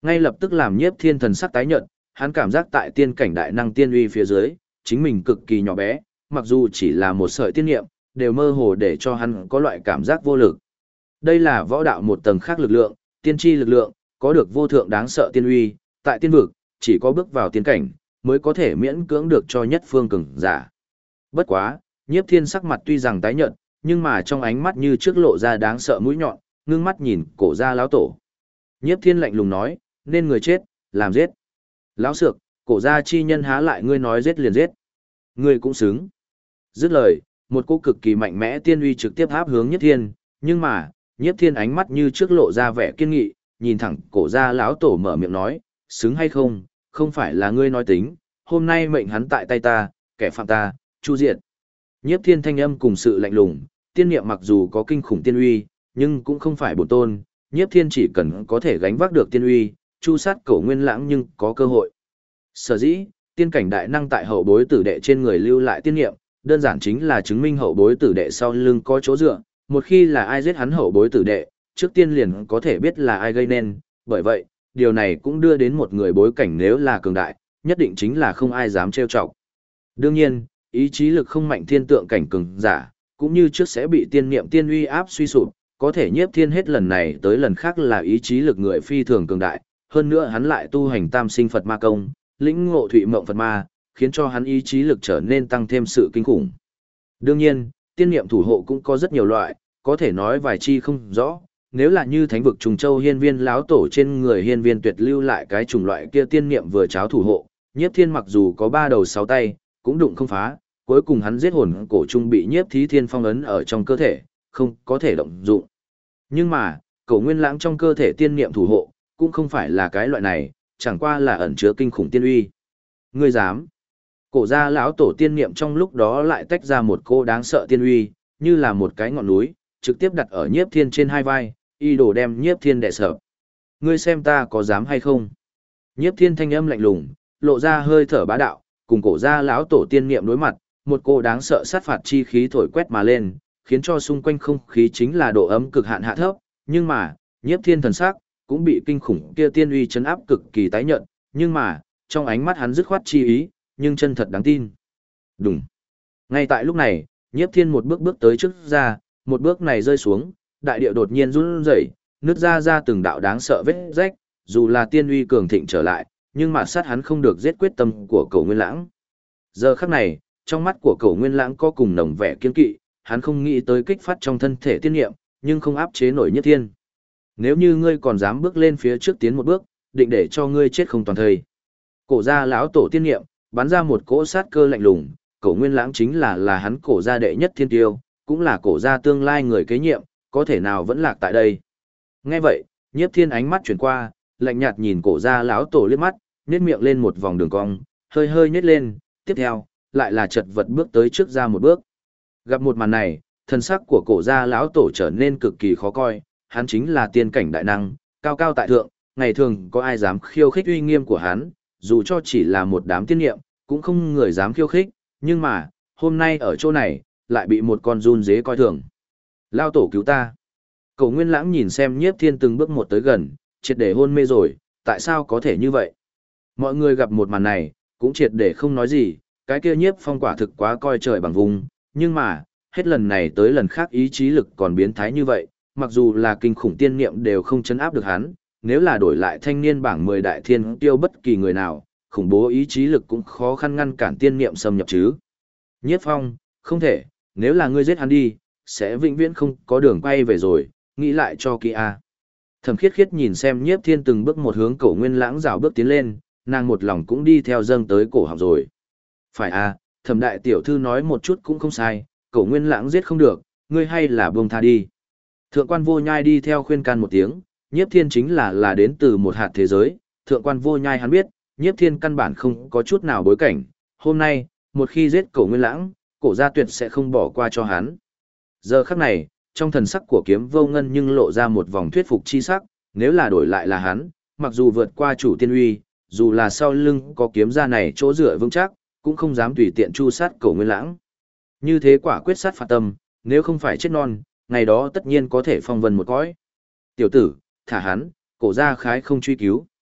Ngay lập tức làm Nhiếp Thiên thần sắc tái nhợt, hắn cảm giác tại tiên cảnh đại năng tiên uy phía dưới, chính mình cực kỳ nhỏ bé, mặc dù chỉ là một sợi tiên niệm, đều mơ hồ để cho hắn có loại cảm giác vô lực. Đây là võ đạo một tầng khác lực lượng, tiên tri lực lượng, có được vô thượng đáng sợ tiên uy, tại tiên vực, chỉ có bước vào tiên cảnh, mới có thể miễn cưỡng được cho nhất phương cường giả. Bất quá, Nhiếp Thiên sắc mặt tuy rằng tái nhợt, nhưng mà trong ánh mắt như trước lộ ra đáng sợ mũi nhọn, ngưng mắt nhìn cổ gia lão tổ. Nhiếp Thiên lạnh lùng nói, nên người chết, làm giết. Lão sược, cổ gia chi nhân há lại ngươi nói giết liền giết. Ngươi cũng xứng. Dứt lời, một cô cực kỳ mạnh mẽ tiên uy trực tiếp áp hướng Nhiếp Thiên, nhưng mà, Nhiếp Thiên ánh mắt như trước lộ ra vẻ kiên nghị, nhìn thẳng cổ gia lão tổ mở miệng nói, xứng hay không, không phải là ngươi nói tính, hôm nay mệnh hắn tại tay ta, kẻ phạm ta, chu diệt. Nhiếp Thiên thanh âm cùng sự lạnh lùng, tiên niệm mặc dù có kinh khủng tiên uy, nhưng cũng không phải bổn tôn, Nhiếp Thiên chỉ cần có thể gánh vác được tiên uy, chu sát Cổ Nguyên Lãng nhưng có cơ hội. Sở dĩ, tiên cảnh đại năng tại hậu bối tử đệ trên người lưu lại tiên niệm, đơn giản chính là chứng minh hậu bối tử đệ sau lưng có chỗ dựa, một khi là ai giết hắn hậu bối tử đệ, trước tiên liền có thể biết là ai gây nên, bởi vậy, điều này cũng đưa đến một người bối cảnh nếu là cường đại, nhất định chính là không ai dám trêu chọc. Đương nhiên, ý chí lực không mạnh thiên tượng cảnh cường giả, cũng như trước sẽ bị tiên niệm tiên uy áp suy sụp, có thể Nhiếp Thiên hết lần này tới lần khác là ý chí lực người phi thường cường đại, hơn nữa hắn lại tu hành tam sinh Phật ma công, lĩnh ngộ thụy mộng Phật ma, khiến cho hắn ý chí lực trở nên tăng thêm sự kinh khủng. Đương nhiên, tiên niệm thủ hộ cũng có rất nhiều loại, có thể nói vài chi không rõ, nếu là như thánh vực trùng châu hiên viên láo tổ trên người hiên viên tuyệt lưu lại cái chủng loại kia tiên niệm vừa cháo thủ hộ, Nhiếp Thiên mặc dù có 3 đầu 6 tay, cũng đụng không phá, cuối cùng hắn giết hồn cổ trung bị Nhiếp Thí Thiên phong ấn ở trong cơ thể, không có thể động dụng. Nhưng mà, Cổ Nguyên Lãng trong cơ thể tiên niệm thủ hộ, cũng không phải là cái loại này, chẳng qua là ẩn chứa kinh khủng tiên uy. Ngươi dám? Cổ gia lão tổ tiên niệm trong lúc đó lại tách ra một cô đáng sợ tiên uy, như là một cái ngọn núi, trực tiếp đặt ở Nhiếp Thiên trên hai vai, y đồ đem Nhiếp Thiên đè sợ. Ngươi xem ta có dám hay không? Nhiếp Thiên thanh âm lạnh lùng, lộ ra hơi thở bá đạo, cùng cổ gia lão tổ tiên niệm đối mặt, một cô đáng sợ sát phạt chi khí thổi quét mà lên, khiến cho xung quanh không khí chính là độ ấm cực hạn hạ thấp, nhưng mà, Nhiếp Thiên thần sắc cũng bị kinh khủng kia tiên uy chấn áp cực kỳ tái nhợt, nhưng mà, trong ánh mắt hắn dứt khoát chi ý, nhưng chân thật đáng tin. Đùng. Ngay tại lúc này, Nhiếp Thiên một bước bước tới trước ra, một bước này rơi xuống, đại địa đột nhiên run rẩy, nứt ra từng đạo đáng sợ vết rách, dù là tiên uy cường thịnh trở lại, nhưng mà sát hắn không được giết quyết tâm của Cổ Nguyên Lãng. Giờ khắc này, trong mắt của Cổ Nguyên Lãng có cùng nồng vẻ kiên kỵ, hắn không nghĩ tới kích phát trong thân thể tiên niệm, nhưng không áp chế nổi Nhiếp Thiên. Nếu như ngươi còn dám bước lên phía trước tiến một bước, định để cho ngươi chết không toàn thây. Cổ gia lão tổ tiên niệm, bắn ra một cỗ sát cơ lạnh lùng, Cổ Nguyên Lãng chính là hắn cổ gia đệ nhất thiên tiêu, cũng là cổ gia tương lai người kế nhiệm, có thể nào vẫn lạc tại đây. Nghe vậy, Nhiếp Thiên ánh mắt chuyển qua, lạnh nhạt nhìn cổ gia lão tổ liếc mắt, nhếch miệng lên một vòng đường cong, hơi hơi nhếch lên, tiếp theo, lại là chật vật bước tới trước ra một bước. Gặp một màn này, thân sắc của cổ gia lão tổ trở nên cực kỳ khó coi, hắn chính là tiên cảnh đại năng, cao cao tại thượng, ngày thường có ai dám khiêu khích uy nghiêm của hắn, dù cho chỉ là một đám tiên niệm, cũng không người dám khiêu khích, nhưng mà, hôm nay ở chỗ này, lại bị một con run dế coi thường. Lao tổ cứu ta. Cổ Nguyên Lãng nhìn xem Nhiếp Thiên từng bước một tới gần, triệt để hôn mê rồi, tại sao có thể như vậy? Mọi người gặp một màn này, cũng triệt để không nói gì, cái kia Nhiếp Phong quả thực quá coi trời bằng vùng, nhưng mà, hết lần này tới lần khác ý chí lực còn biến thái như vậy, mặc dù là kinh khủng tiên niệm đều không chấn áp được hắn, nếu là đổi lại thanh niên bảng 10 đại thiên tiêu bất kỳ người nào, khủng bố ý chí lực cũng khó khăn ngăn cản tiên niệm xâm nhập chứ. Nhiếp Phong, không thể, nếu là ngươi giết hắn đi, sẽ vĩnh viễn không có đường quay về rồi, nghĩ lại cho kỹ a. Thẩm Khiết Khiết nhìn xem Nhiếp Thiên từng bước một hướng Cổ Nguyên Lãng rảo bước tiến lên, nàng một lòng cũng đi theo dâng tới cổ họng rồi. Phải a, Thẩm đại tiểu thư nói một chút cũng không sai, Cổ Nguyên Lãng giết không được, ngươi hay là buông tha đi. Thượng quan Vô Nhai đi theo khuyên can một tiếng, Nhiếp Thiên chính là đến từ một hạt thế giới, Thượng quan Vô Nhai hắn biết, Nhiếp Thiên căn bản không có chút nào bối cảnh, hôm nay, một khi giết Cổ Nguyên Lãng, cổ gia tuyệt sẽ không bỏ qua cho hắn. Giờ khắc này, trong thần sắc của Kiếm Vô Ngân nhưng lộ ra một vòng thuyết phục chi sắc, nếu là đổi lại là hắn, mặc dù vượt qua chủ tiên uy, dù là sau lưng có kiếm gia này chỗ dựa vững chắc, cũng không dám tùy tiện chu sát Cổ Nguyên Lãng. Như thế quả quyết sát phạt tâm, nếu không phải chết non, ngày đó tất nhiên có thể phong vân một cõi. Tiểu tử, thả hắn, cổ gia khái không truy cứu.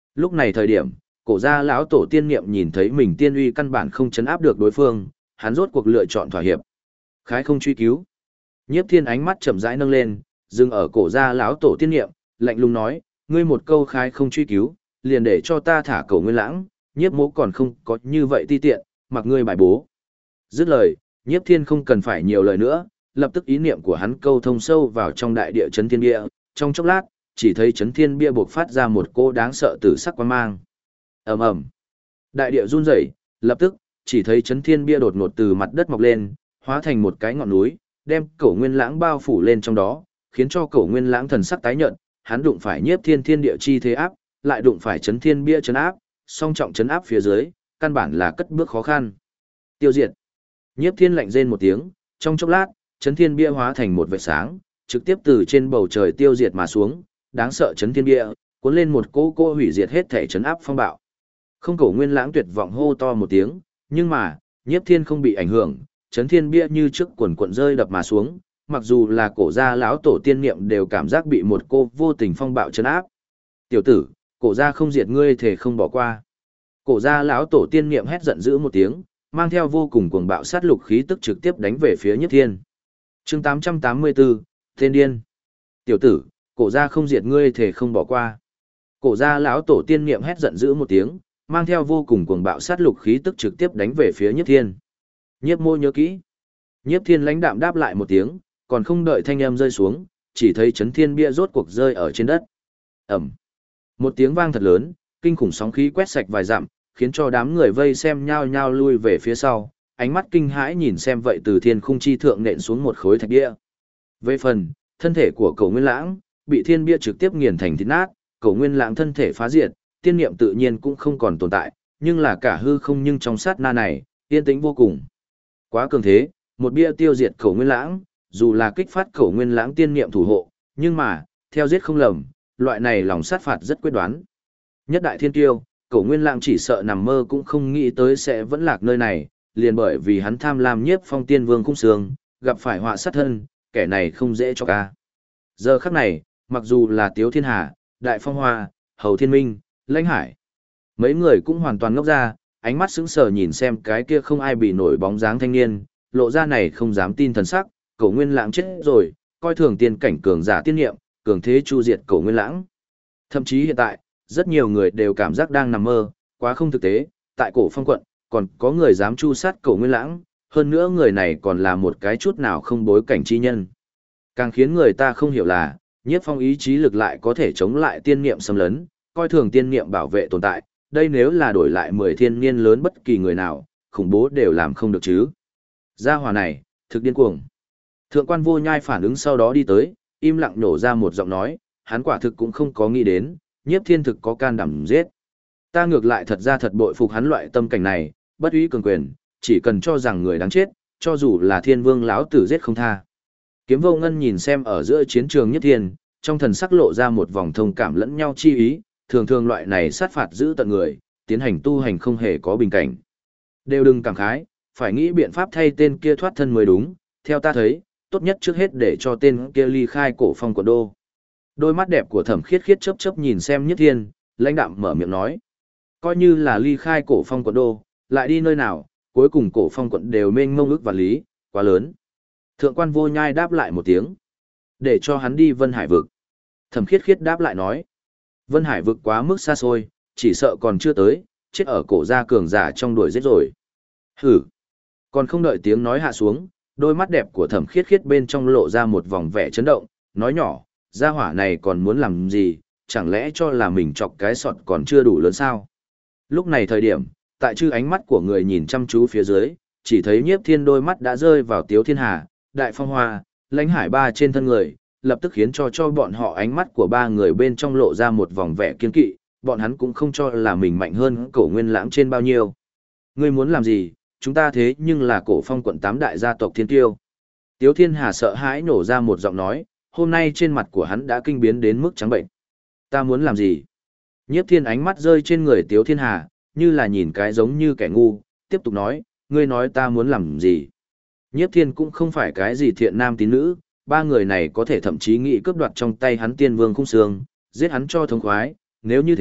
Lúc này thời điểm, cổ gia lão tổ tiên niệm nhìn thấy mình tiên uy căn bản không chấn áp được đối phương, hắn rốt cuộc lựa chọn thỏa hiệp. Khái không truy cứu. Nhiếp Thiên ánh mắt chậm rãi nâng lên, dừng ở cổ gia lão tổ tiên niệm, lạnh lùng nói, ngươi một câu khái không truy cứu, liền để cho ta thả Cổ Nguyên Lãng, Nhiếp mỗ còn không có như vậy ti tiện, mặc ngươi bài bố. Dứt lời, Nhiếp Thiên không cần phải nhiều lời nữa, lập tức ý niệm của hắn câu thông sâu vào trong đại địa chấn thiên bia, trong chốc lát, chỉ thấy chấn thiên bia buộc phát ra một cô đáng sợ tử sắc quang mang. Ầm ầm. Đại địa run rẩy, lập tức, chỉ thấy chấn thiên bia đột ngột từ mặt đất mọc lên, hóa thành một cái ngọn núi, đem Cổ Nguyên Lãng bao phủ lên trong đó, khiến cho Cổ Nguyên Lãng thần sắc tái nhợt, hắn đụng phải Nhiếp Thiên thiên địa chi thế áp, lại đụng phải chấn thiên bia chấn áp, song trọng chấn áp phía dưới, căn bản là cất bước khó khăn. Tiêu diệt. Nhiếp Thiên lạnh rên một tiếng, trong chốc lát, chấn thiên bia hóa thành một vệt sáng, trực tiếp từ trên bầu trời tiêu diệt mà xuống, đáng sợ chấn thiên bia, cuốn lên một cỗ hủy diệt hết thể chấn áp phong bạo. Không Cổ Nguyên Lãng tuyệt vọng hô to một tiếng, nhưng mà, Nhiếp Thiên không bị ảnh hưởng, chấn thiên bia như trước quần cuộn rơi đập mà xuống, mặc dù là cổ gia lão tổ tiên niệm đều cảm giác bị một cô vô tình phong bạo chấn áp. Tiểu tử, cổ gia không diệt ngươi thể không bỏ qua. Cổ gia lão tổ tiên niệm hét giận dữ một tiếng, mang theo vô cùng cuồng bạo sát lục khí tức trực tiếp đánh về phía Nhiếp Thiên. Chương 884, Tên điên. Tiểu tử, cổ gia không diệt ngươi thể không bỏ qua. Cổ gia lão tổ tiên niệm hét giận dữ một tiếng, mang theo vô cùng cuồng bạo sát lục khí tức trực tiếp đánh về phía Nhiếp Thiên. Nhiếp mô nhớ kỹ. Nhiếp Thiên lãnh đạm đáp lại một tiếng, còn không đợi thanh âm rơi xuống, chỉ thấy chấn thiên bia rốt cuộc rơi ở trên đất. Ẩm. Một tiếng vang thật lớn, kinh khủng sóng khí quét sạch vài dặm, khiến cho đám người vây xem nhao nhao lui về phía sau, ánh mắt kinh hãi nhìn xem vậy từ thiên khung chi thượng nện xuống một khối thạch bia. Về phần, thân thể của Cổ Nguyên Lãng bị thiên bia trực tiếp nghiền thành thịt nát, Cổ Nguyên Lãng thân thể phá diệt, tiên niệm tự nhiên cũng không còn tồn tại, nhưng là cả hư không nhưng trong sát na này, yên tĩnh vô cùng. Quá cường thế, một bia tiêu diệt Cổ Nguyên Lãng, dù là kích phát Cổ Nguyên Lãng tiên niệm thủ hộ, nhưng mà, theo giết không lầm, loại này lòng sát phạt rất quyết đoán. Nhất đại thiên tiêu, Cổ Nguyên Lãng chỉ sợ nằm mơ cũng không nghĩ tới sẽ vẫn lạc nơi này, liền bởi vì hắn tham lam Nhiếp Phong Tiên Vương khung sương, gặp phải họa sát thân, kẻ này không dễ cho ca. Giờ khắc này, mặc dù là Tiếu Thiên Hà, Đại Phong Hoa, Hầu Thiên Minh, Lãnh Hải, mấy người cũng hoàn toàn ngốc ra, ánh mắt sững sờ nhìn xem cái kia không ai bị nổi bóng dáng thanh niên, lộ ra này không dám tin thần sắc, Cổ Nguyên Lãng chết rồi, coi thường tiên cảnh cường giả tiên niệm, cường thế chu diệt Cổ Nguyên Lãng. Thậm chí hiện tại, rất nhiều người đều cảm giác đang nằm mơ, quá không thực tế, tại Cổ Phong quận, còn có người dám chu sát Cổ Nguyên Lãng, hơn nữa người này còn là một cái chút nào không bối cảnh chi nhân. Càng khiến người ta không hiểu là, Nhiếp Phong ý chí lực lại có thể chống lại tiên niệm xâm lấn, coi thường tiên niệm bảo vệ tồn tại, đây nếu là đổi lại 10 thiên niên lớn bất kỳ người nào, khủng bố đều làm không được chứ. Gia hỏa này, thực điên cuồng. Thượng quan Vô Nhai phản ứng sau đó đi tới, im lặng nổ ra một giọng nói, hắn quả thực cũng không có nghĩ đến, Nhiếp Thiên thực có can đảm giết. Ta ngược lại thật ra thật bội phục hắn loại tâm cảnh này, bất úy cường quyền, chỉ cần cho rằng người đáng chết, cho dù là Thiên Vương lão tử giết không tha. Kiếm Vô Ngân nhìn xem ở giữa chiến trường Nhiếp Thiên, trong thần sắc lộ ra một vòng thông cảm lẫn nhau chi ý, thường thường loại này sát phạt giữ tận người, tiến hành tu hành không hề có bình cảnh. Đều đừng cảm khái, phải nghĩ biện pháp thay tên kia thoát thân mới đúng, theo ta thấy, tốt nhất trước hết để cho tên kia ly khai Cổ Phong quận đô. Đôi mắt đẹp của Thẩm Khiết Khiết chớp chớp nhìn xem Nhiếp Thiên, lãnh đạm mở miệng nói. Coi như là ly khai Cổ Phong quận đô, lại đi nơi nào, cuối cùng Cổ Phong quận đều mênh mông ức và lý, quá lớn. Thượng quan Vô Nhai đáp lại một tiếng. Để cho hắn đi Vân Hải vực. Thẩm Khiết Khiết đáp lại nói. Vân Hải vực quá mức xa xôi, chỉ sợ còn chưa tới, chết ở cổ gia cường giả trong đuổi giết rồi. Hử. Còn không đợi tiếng nói hạ xuống, đôi mắt đẹp của Thẩm Khiết Khiết bên trong lộ ra một vòng vẻ chấn động, nói nhỏ, gia hỏa này còn muốn làm gì, chẳng lẽ cho là mình chọc cái sọt còn chưa đủ lớn sao? Lúc này thời điểm, tại chư ánh mắt của người nhìn chăm chú phía dưới, chỉ thấy Nhiếp Thiên đôi mắt đã rơi vào Tiếu Thiên Hà, Đại Phong Hoa, Lãnh Hải ba trên thân người, lập tức khiến cho bọn họ ánh mắt của ba người bên trong lộ ra một vòng vẻ kiên kỵ, bọn hắn cũng không cho là mình mạnh hơn Cổ Nguyên Lãng trên bao nhiêu. Ngươi muốn làm gì, chúng ta thế nhưng là Cổ Phong quận 8 đại gia tộc thiên tiêu. Tiếu Thiên Hà sợ hãi nổ ra một giọng nói, hôm nay trên mặt của hắn đã kinh biến đến mức trắng bệnh. Ta muốn làm gì? Nhiếp Thiên ánh mắt rơi trên người Tiếu Thiên Hà, như là nhìn cái giống như kẻ ngu, tiếp tục nói, ngươi nói ta muốn làm gì? Nhiếp Thiên cũng không phải cái gì thiện nam tín nữ, ba người này có thể thậm chí nghĩ cướp đoạt trong tay hắn Tiên Vương khung xương, giết hắn cho thống khoái, nếu như thế,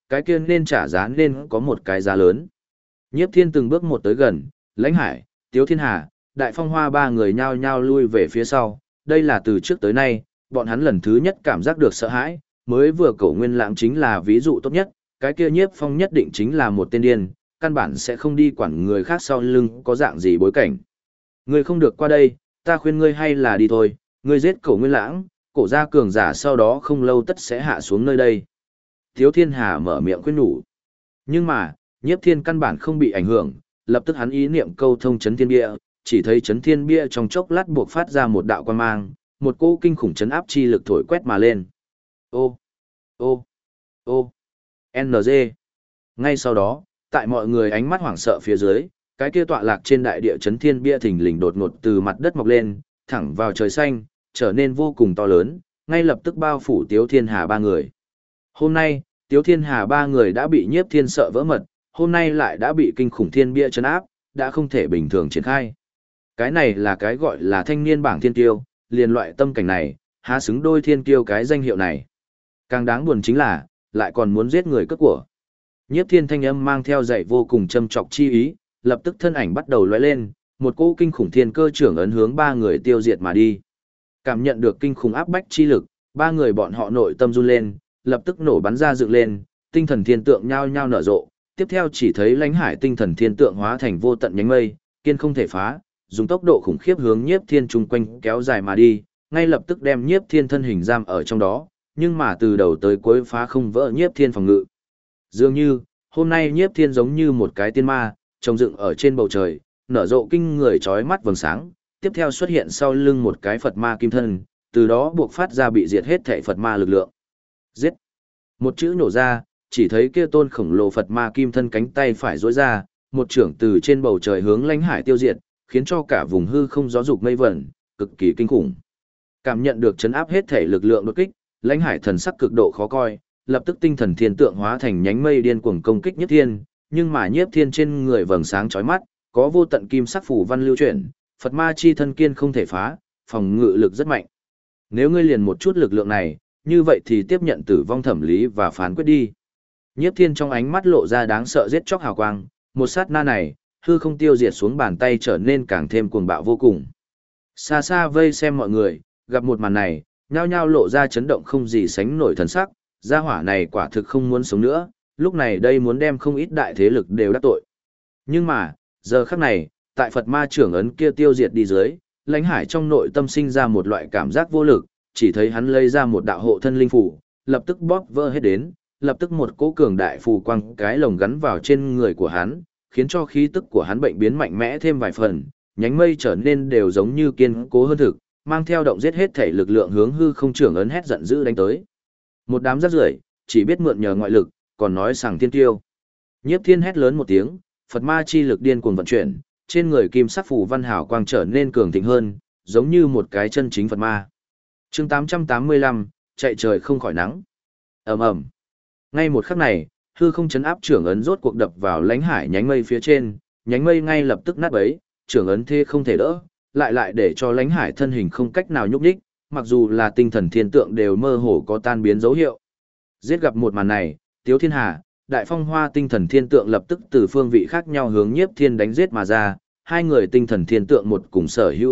cái kia nên trả giá nên có một cái giá lớn. Nhiếp Thiên từng bước một tới gần, Lãnh Hải, Tiếu Thiên Hà, Đại Phong Hoa ba người nhao nhao lui về phía sau, đây là từ trước tới nay, bọn hắn lần thứ nhất cảm giác được sợ hãi, mới vừa Cổ Nguyên Lãng chính là ví dụ tốt nhất, cái kia Nhiếp Phong nhất định chính là một tên điên, căn bản sẽ không đi quản người khác sau lưng có dạng gì bối cảnh. Ngươi không được qua đây, ta khuyên ngươi hay là đi thôi, ngươi giết Cổ Nguyên Lãng, cổ gia cường giả sau đó không lâu tất sẽ hạ xuống nơi đây. Tiếu Thiên Hà mở miệng khuyên nhủ. Nhưng mà, Nhiếp Thiên căn bản không bị ảnh hưởng, lập tức hắn ý niệm câu thông chấn thiên bia, chỉ thấy chấn thiên bia trong chốc lát buộc phát ra một đạo quang mang, một cỗ kinh khủng chấn áp chi lực thổi quét mà lên. Ô, ô, ô, NG. Ngay sau đó, tại mọi người ánh mắt hoảng sợ phía dưới, cái kia tọa lạc trên đại địa chấn thiên bia thình lình đột ngột từ mặt đất mọc lên, thẳng vào trời xanh, trở nên vô cùng to lớn, ngay lập tức bao phủ Tiếu Thiên Hà ba người. Hôm nay, Tiếu Thiên Hà ba người đã bị Nhiếp Thiên sợ vỡ mật, hôm nay lại đã bị kinh khủng thiên bia trấn áp, đã không thể bình thường triển khai. Cái này là cái gọi là thanh niên bảng thiên kiêu, liền loại tâm cảnh này, há xứng đôi thiên kiêu cái danh hiệu này. Càng đáng buồn chính là, lại còn muốn giết người cướp của. Nhiếp Thiên thanh âm mang theo dạy vô cùng châm trọc chi ý, lập tức thân ảnh bắt đầu lóe lên, một cỗ kinh khủng thiên cơ trưởng ấn hướng ba người tiêu diệt mà đi. Cảm nhận được kinh khủng áp bách chi lực, ba người bọn họ nội tâm run lên, lập tức nổ bắn ra dựng lên, tinh thần thiên tượng nhao nhao nở rộ, tiếp theo chỉ thấy Lãnh Hải tinh thần thiên tượng hóa thành vô tận nhánh mây, kiên không thể phá, dùng tốc độ khủng khiếp hướng Nhiếp Thiên chung quanh kéo dài mà đi, ngay lập tức đem Nhiếp Thiên thân hình giam ở trong đó, nhưng mà từ đầu tới cuối phá không vỡ Nhiếp Thiên phòng ngự. Dường như, hôm nay Nhiếp Thiên giống như một cái tiên ma, trông dựng ở trên bầu trời, nở rộ kinh người chói mắt vầng sáng, tiếp theo xuất hiện sau lưng một cái Phật ma kim thân, từ đó buộc phát ra bị diệt hết thảy Phật ma lực lượng. Giết! Một chữ nổ ra, chỉ thấy kia tôn khổng lồ Phật ma kim thân cánh tay phải duỗi ra, một chưởng từ trên bầu trời hướng Lãnh Hải tiêu diệt, khiến cho cả vùng hư không gió dục mây vẩn, cực kỳ kinh khủng. Cảm nhận được chấn áp hết thể lực lượng đột kích, Lãnh Hải thần sắc cực độ khó coi, lập tức tinh thần thiên tượng hóa thành nhánh mây điên cuồng công kích Nhiếp Thiên, nhưng mà Nhiếp Thiên trên người vầng sáng chói mắt, có vô tận kim sắc phủ văn lưu chuyển, Phật ma chi thân kiên không thể phá, phòng ngự lực rất mạnh. Nếu ngươi liền một chút lực lượng này, như vậy thì tiếp nhận tử vong thẩm lý và phán quyết đi. Nhiếp Thiên trong ánh mắt lộ ra đáng sợ giết chóc hào quang, một sát na này, hư không tiêu diệt xuống bàn tay trở nên càng thêm cuồng bạo vô cùng. Xa xa vây xem mọi người, gặp một màn này, nhao nhao lộ ra chấn động không gì sánh nổi thần sắc, gia hỏa này quả thực không muốn sống nữa, lúc này đây muốn đem không ít đại thế lực đều đắc tội. Nhưng mà, giờ khắc này, tại Phật ma trưởng ấn kia tiêu diệt đi dưới, Lãnh Hải trong nội tâm sinh ra một loại cảm giác vô lực, chỉ thấy hắn lấy ra một đạo hộ thân linh phủ, lập tức bóp vỡ hết đến, lập tức một cỗ cường đại phù quang cái lồng gắn vào trên người của hắn, khiến cho khí tức của hắn bệnh biến mạnh mẽ thêm vài phần, nhánh mây trở nên đều giống như kiên cố hơn thực, mang theo động giết hết thể lực lượng hướng hư không trưởng ấn hét giận dữ đánh tới. Một đám rác rưởi, chỉ biết mượn nhờ ngoại lực, còn nói sằng thiên tiêu. Nhiếp Thiên hét lớn một tiếng, Phật ma chi lực điên cuồng vận chuyển, trên người kim sắc phù văn hào quang trở nên cường thịnh hơn, giống như một cái chân chính Phật ma. Chương 885, chạy trời không khỏi nắng. Ầm ầm. Ngay một khắc này, hư không chấn áp trưởng ấn rốt cuộc đập vào Lãnh Hải nhánh mây phía trên, nhánh mây ngay lập tức nát bấy, trưởng ấn thế không thể đỡ, lại để cho Lãnh Hải thân hình không cách nào nhúc nhích, mặc dù là tinh thần thiên tượng đều mơ hồ có tan biến dấu hiệu. Giết gặp một màn này, Tiếu Thiên Hà, Đại Phong Hoa tinh thần thiên tượng lập tức từ phương vị khác nhau hướng Nhiếp Thiên đánh giết mà ra, hai người tinh thần thiên tượng một cùng sở hữu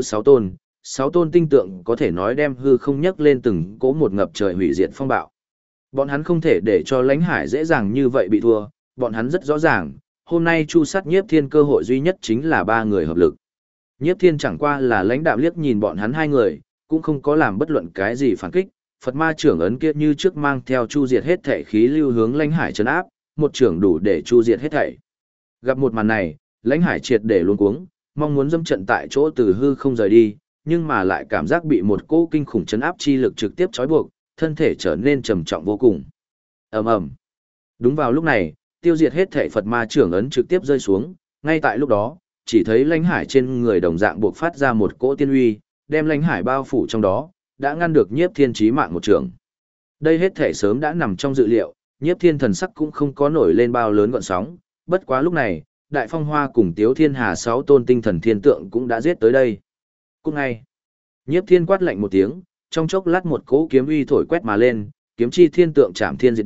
6 tôn tinh tượng có thể nói đem hư không nhấc lên từng cỗ một ngập trời hủy diệt phong bạo. Bọn hắn không thể để cho Lãnh Hải dễ dàng như vậy bị thua, bọn hắn rất rõ ràng, hôm nay chu sát Nhiếp Thiên cơ hội duy nhất chính là ba người hợp lực. Nhiếp Thiên chẳng qua là lãnh đạm liếc nhìn bọn hắn hai người, cũng không có làm bất luận cái gì phản kích, Phật ma trưởng ấn kia như trước mang theo chu diệt hết thể khí lưu hướng Lãnh Hải trấn áp, một trưởng đủ để chu diệt hết thảy. Gặp một màn này, Lãnh Hải triệt để luống cuống, mong muốn dâm trận tại chỗ từ hư không rời đi, nhưng mà lại cảm giác bị một cỗ kinh khủng chấn áp chi lực trực tiếp trói buộc, thân thể trở nên trầm trọng vô cùng. Ầm ầm. Đúng vào lúc này, tiêu diệt hết thảy Phật ma trưởng ấn trực tiếp rơi xuống, ngay tại lúc đó, chỉ thấy Lãnh Hải trên người đồng dạng buộc phát ra một cỗ tiên uy, đem Lãnh Hải bao phủ trong đó, đã ngăn được Nhiếp Thiên chí mạng một trường. Đây hết thảy sớm đã nằm trong dự liệu, Nhiếp Thiên thần sắc cũng không có nổi lên bao lớn gợn sóng, bất quá lúc này, Đại Phong Hoa cùng Tiếu Thiên Hà 6 tôn tinh thần thiên tượng cũng đã giết tới đây. Cùng ngay, Nhiếp Thiên quát lạnh một tiếng, trong chốc lát một cỗ kiếm uy thổi quét mà lên, kiếm chi thiên tượng chạm thiên diệt địa,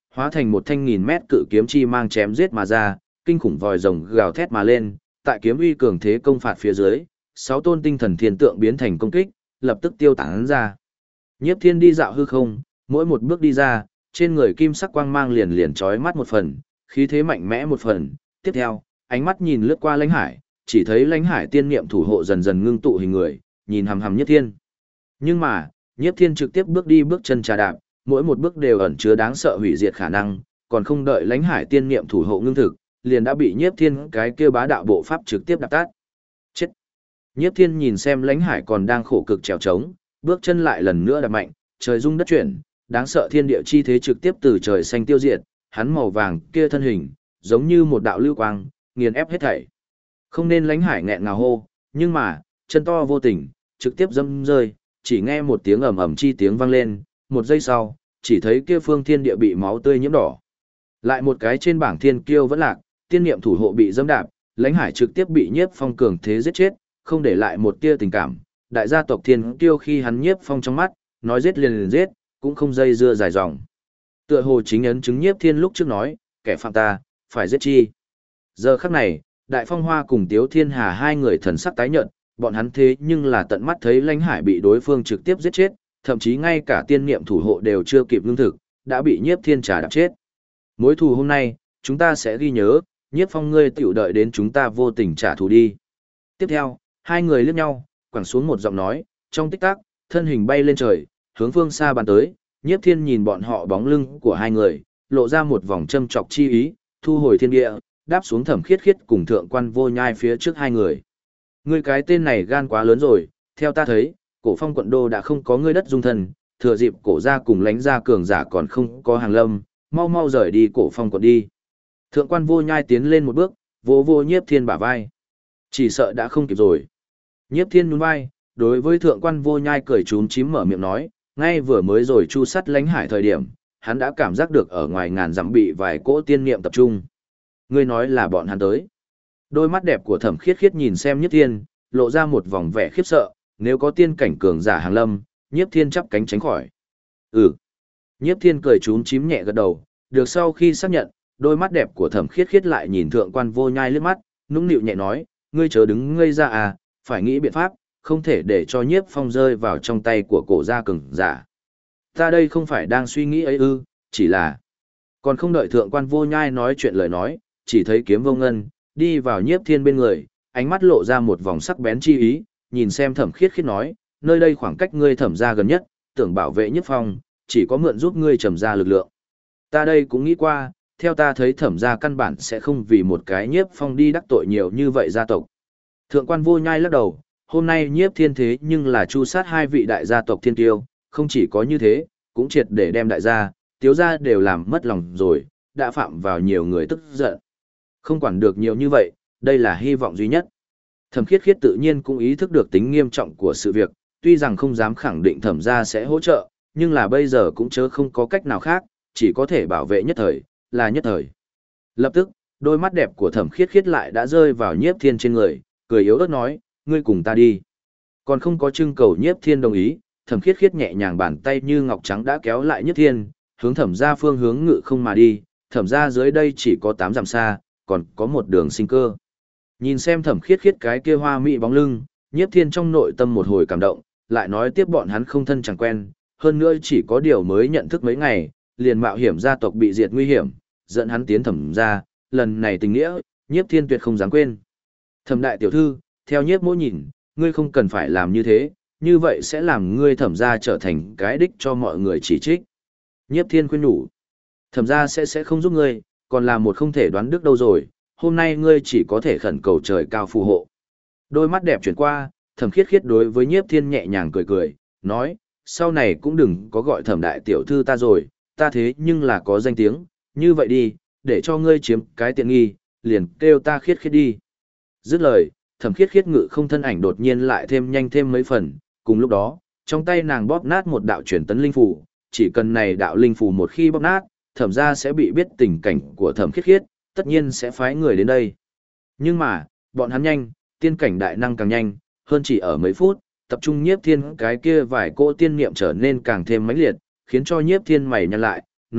hóa thành một thanh 1000 mét cự kiếm chi mang chém giết mà ra, kinh khủng vòi rồng gào thét mà lên, tại kiếm uy cường thế công phạt phía dưới, 6 tôn tinh thần thiên tượng biến thành công kích, lập tức tiêu tán ra. Nhiếp Thiên đi dạo hư không, mỗi một bước đi ra, trên người kim sắc quang mang liền liền chói mắt một phần, khí thế mạnh mẽ một phần. Tiếp theo, ánh mắt nhìn lướt qua Lãnh Hải, chỉ thấy Lãnh Hải tiên niệm thủ hộ dần dần ngưng tụ hình người, nhìn hằm hằm Nhiếp Thiên. Nhưng mà, Nhiếp Thiên trực tiếp bước đi bước chân trà đạp, mỗi một bước đều ẩn chứa đáng sợ hủy diệt khả năng, còn không đợi Lãnh Hải tiên niệm thủ hộ ngưng thực, liền đã bị Nhiếp Thiên cái kia bá đạo bộ pháp trực tiếp đạp tát. Chết. Nhiếp Thiên nhìn xem Lãnh Hải còn đang khổ cực trèo trống, bước chân lại lần nữa đạp mạnh, trời rung đất chuyển, đáng sợ thiên địa chi thế trực tiếp từ trời xanh tiêu diệt, hắn màu vàng kia thân hình, giống như một đạo lưu quang, nghiền ép hết thảy. Không nên Lãnh Hải nghẹn ngào hô, nhưng mà, chân to vô tình, trực tiếp dâm rơi, chỉ nghe một tiếng ầm ầm chi tiếng vang lên, một giây sau, chỉ thấy kia phương thiên địa bị máu tươi nhiễm đỏ. Lại một cái trên bảng thiên kiêu vẫn lạc, tiên niệm thủ hộ bị dẫm đạp, Lãnh Hải trực tiếp bị Nhiếp Phong cường thế giết chết, không để lại một tia tình cảm. Đại gia tộc thiên kiêu khi hắn Nhiếp Phong trong mắt, nói giết liền liền giết, cũng không dây dưa dài dòng. Tựa hồ chính ấn chứng Nhiếp Thiên lúc trước nói, kẻ phạm ta, phải giết chi. Giờ khắc này, Đại Phong Hoa cùng Tiếu Thiên Hà hai người thần sắc tái nhợt, bọn hắn thế nhưng là tận mắt thấy Lãnh Hải bị đối phương trực tiếp giết chết, thậm chí ngay cả tiên niệm thủ hộ đều chưa kịp lương thực, đã bị Nhiếp Thiên trà đạp chết. Mối thù hôm nay, chúng ta sẽ ghi nhớ, Nhiếp Phong ngươi tiểu đợi đến chúng ta vô tình trả thù đi. Tiếp theo, hai người liếc nhau, quẳng xuống một giọng nói, trong tích tắc, thân hình bay lên trời, hướng phương xa bắn tới, Nhiếp Thiên nhìn bọn họ bóng lưng của hai người, lộ ra một vòng châm chọc chi ý, thu hồi thiên địa, đáp xuống Thẩm Khiết Khiết cùng Thượng Quan Vô Nhai phía trước hai người. Ngươi cái tên này gan quá lớn rồi, theo ta thấy, Cổ Phong quận đô đã không có ngươi đất dung thân, thừa dịp Cổ gia cùng Lãnh gia cường giả còn không có hàng lâm, mau mau rời đi Cổ Phong quận đi. Thượng Quan Vô Nhai tiến lên một bước, vỗ vỗ Nhiếp Thiên bả vai. Chỉ sợ đã không kịp rồi. Nhiếp Thiên nhún vai, đối với Thượng Quan Vô Nhai cười chúm chím mở miệng nói, ngay vừa mới rồi chu sắt Lãnh Hải thời điểm, hắn đã cảm giác được ở ngoài ngàn dặm bị vài cỗ tiên niệm tập trung. Ngươi nói là bọn hắn tới. Đôi mắt đẹp của Thẩm Khiết Khiết nhìn xem Nhiếp Thiên, lộ ra một vòng vẻ khiếp sợ, nếu có tiên cảnh cường giả hàng lâm, Nhiếp Thiên chắp cánh tránh khỏi. Ừ. Nhiếp Thiên cười chúm chím nhẹ gật đầu, được sau khi xác nhận, đôi mắt đẹp của Thẩm Khiết Khiết lại nhìn Thượng Quan Vô Nhai liếc mắt, nũng nịu nhẹ nói, ngươi chớ đứng ngây ra à, phải nghĩ biện pháp, không thể để cho Nhiếp Phong rơi vào trong tay của Cổ gia cường giả. Ta đây không phải đang suy nghĩ ấy ư, chỉ là... Còn không đợi Thượng Quan Vô Nhai nói chuyện lời nói, chỉ thấy Kiếm Vô Ngân đi vào Nhiếp Thiên bên người, ánh mắt lộ ra một vòng sắc bén chi ý, nhìn xem Thẩm Khiết Khiết nói, nơi đây khoảng cách ngươi Thẩm gia gần nhất, tưởng bảo vệ Nhiếp Phong, chỉ có mượn giúp ngươi Trầm gia lực lượng. Ta đây cũng nghĩ qua, theo ta thấy Thẩm gia căn bản sẽ không vì một cái Nhiếp Phong đi đắc tội nhiều như vậy gia tộc. Thượng Quan Vô Nhai lắc đầu, hôm nay Nhiếp Thiên thế nhưng là chu sát hai vị đại gia tộc thiên tiêu, không chỉ có như thế, cũng triệt để đem đại gia, Tiếu gia đều làm mất lòng rồi, đã phạm vào nhiều người tức giận. Không quản được nhiều như vậy, đây là hy vọng duy nhất. Thẩm Khiết Khiết tự nhiên cũng ý thức được tính nghiêm trọng của sự việc, tuy rằng không dám khẳng định Thẩm gia sẽ hỗ trợ, nhưng là bây giờ cũng chớ không có cách nào khác, chỉ có thể bảo vệ nhất thời, là nhất thời. Lập tức, đôi mắt đẹp của Thẩm Khiết Khiết lại đã rơi vào Nhiếp Thiên trên người, cười yếu ớt nói, ngươi cùng ta đi. Còn không có trưng cầu Nhiếp Thiên đồng ý, Thẩm Khiết Khiết nhẹ nhàng bàn tay như ngọc trắng đã kéo lại Nhiếp Thiên, hướng Thẩm gia phương hướng ngự không mà đi, Thẩm gia dưới đây chỉ có 8 dặm xa, còn có một đường sinh cơ. Nhìn xem Thẩm Khiết Khiết cái kia hoa mỹ bóng lưng, Nhiếp Thiên trong nội tâm một hồi cảm động, lại nói tiếp bọn hắn không thân chẳng quen, hơn nữa chỉ có điều mới nhận thức mấy ngày, liền mạo hiểm gia tộc bị diệt nguy hiểm, dẫn hắn tiến Thẩm gia, lần này tình nghĩa, Nhiếp Thiên tuyệt không dám quên. Thẩm đại tiểu thư, theo Nhiếp Mỗ nhìn, ngươi không cần phải làm như thế, như vậy sẽ làm ngươi Thẩm gia trở thành cái đích cho mọi người chỉ trích. Nhiếp Thiên khuyên nhủ, Thẩm gia sẽ không giúp ngươi, còn là một không thể đoán được đâu rồi, hôm nay ngươi chỉ có thể khẩn cầu trời cao phù hộ. Đôi mắt đẹp chuyển qua, Thẩm Khiết Khiết đối với Nhiếp Thiên nhẹ nhàng cười cười, nói, sau này cũng đừng có gọi Thẩm đại tiểu thư ta rồi, ta thế nhưng là có danh tiếng, như vậy đi, để cho ngươi chiếm cái tiện nghi, liền kêu ta Khiết Khiết đi. Dứt lời, Thẩm Khiết Khiết ngự không thân ảnh đột nhiên lại thêm nhanh thêm mấy phần, cùng lúc đó, trong tay nàng bóp nát một đạo truyền tấn linh phù, chỉ cần này đạo linh phù một khi bóp nát, Thẩm gia sẽ bị biết tình cảnh của Thẩm Khiết Khiết, tất nhiên sẽ phái người đến đây. Nhưng mà, bọn hắn nhanh, tiên cảnh đại năng càng nhanh, hơn chỉ ở mấy phút, tập trung Nhiếp Thiên cái kia vài cỗ tiên niệm trở nên càng thêm mãnh liệt, khiến cho Nhiếp Thiên mày nhăn lại, nói,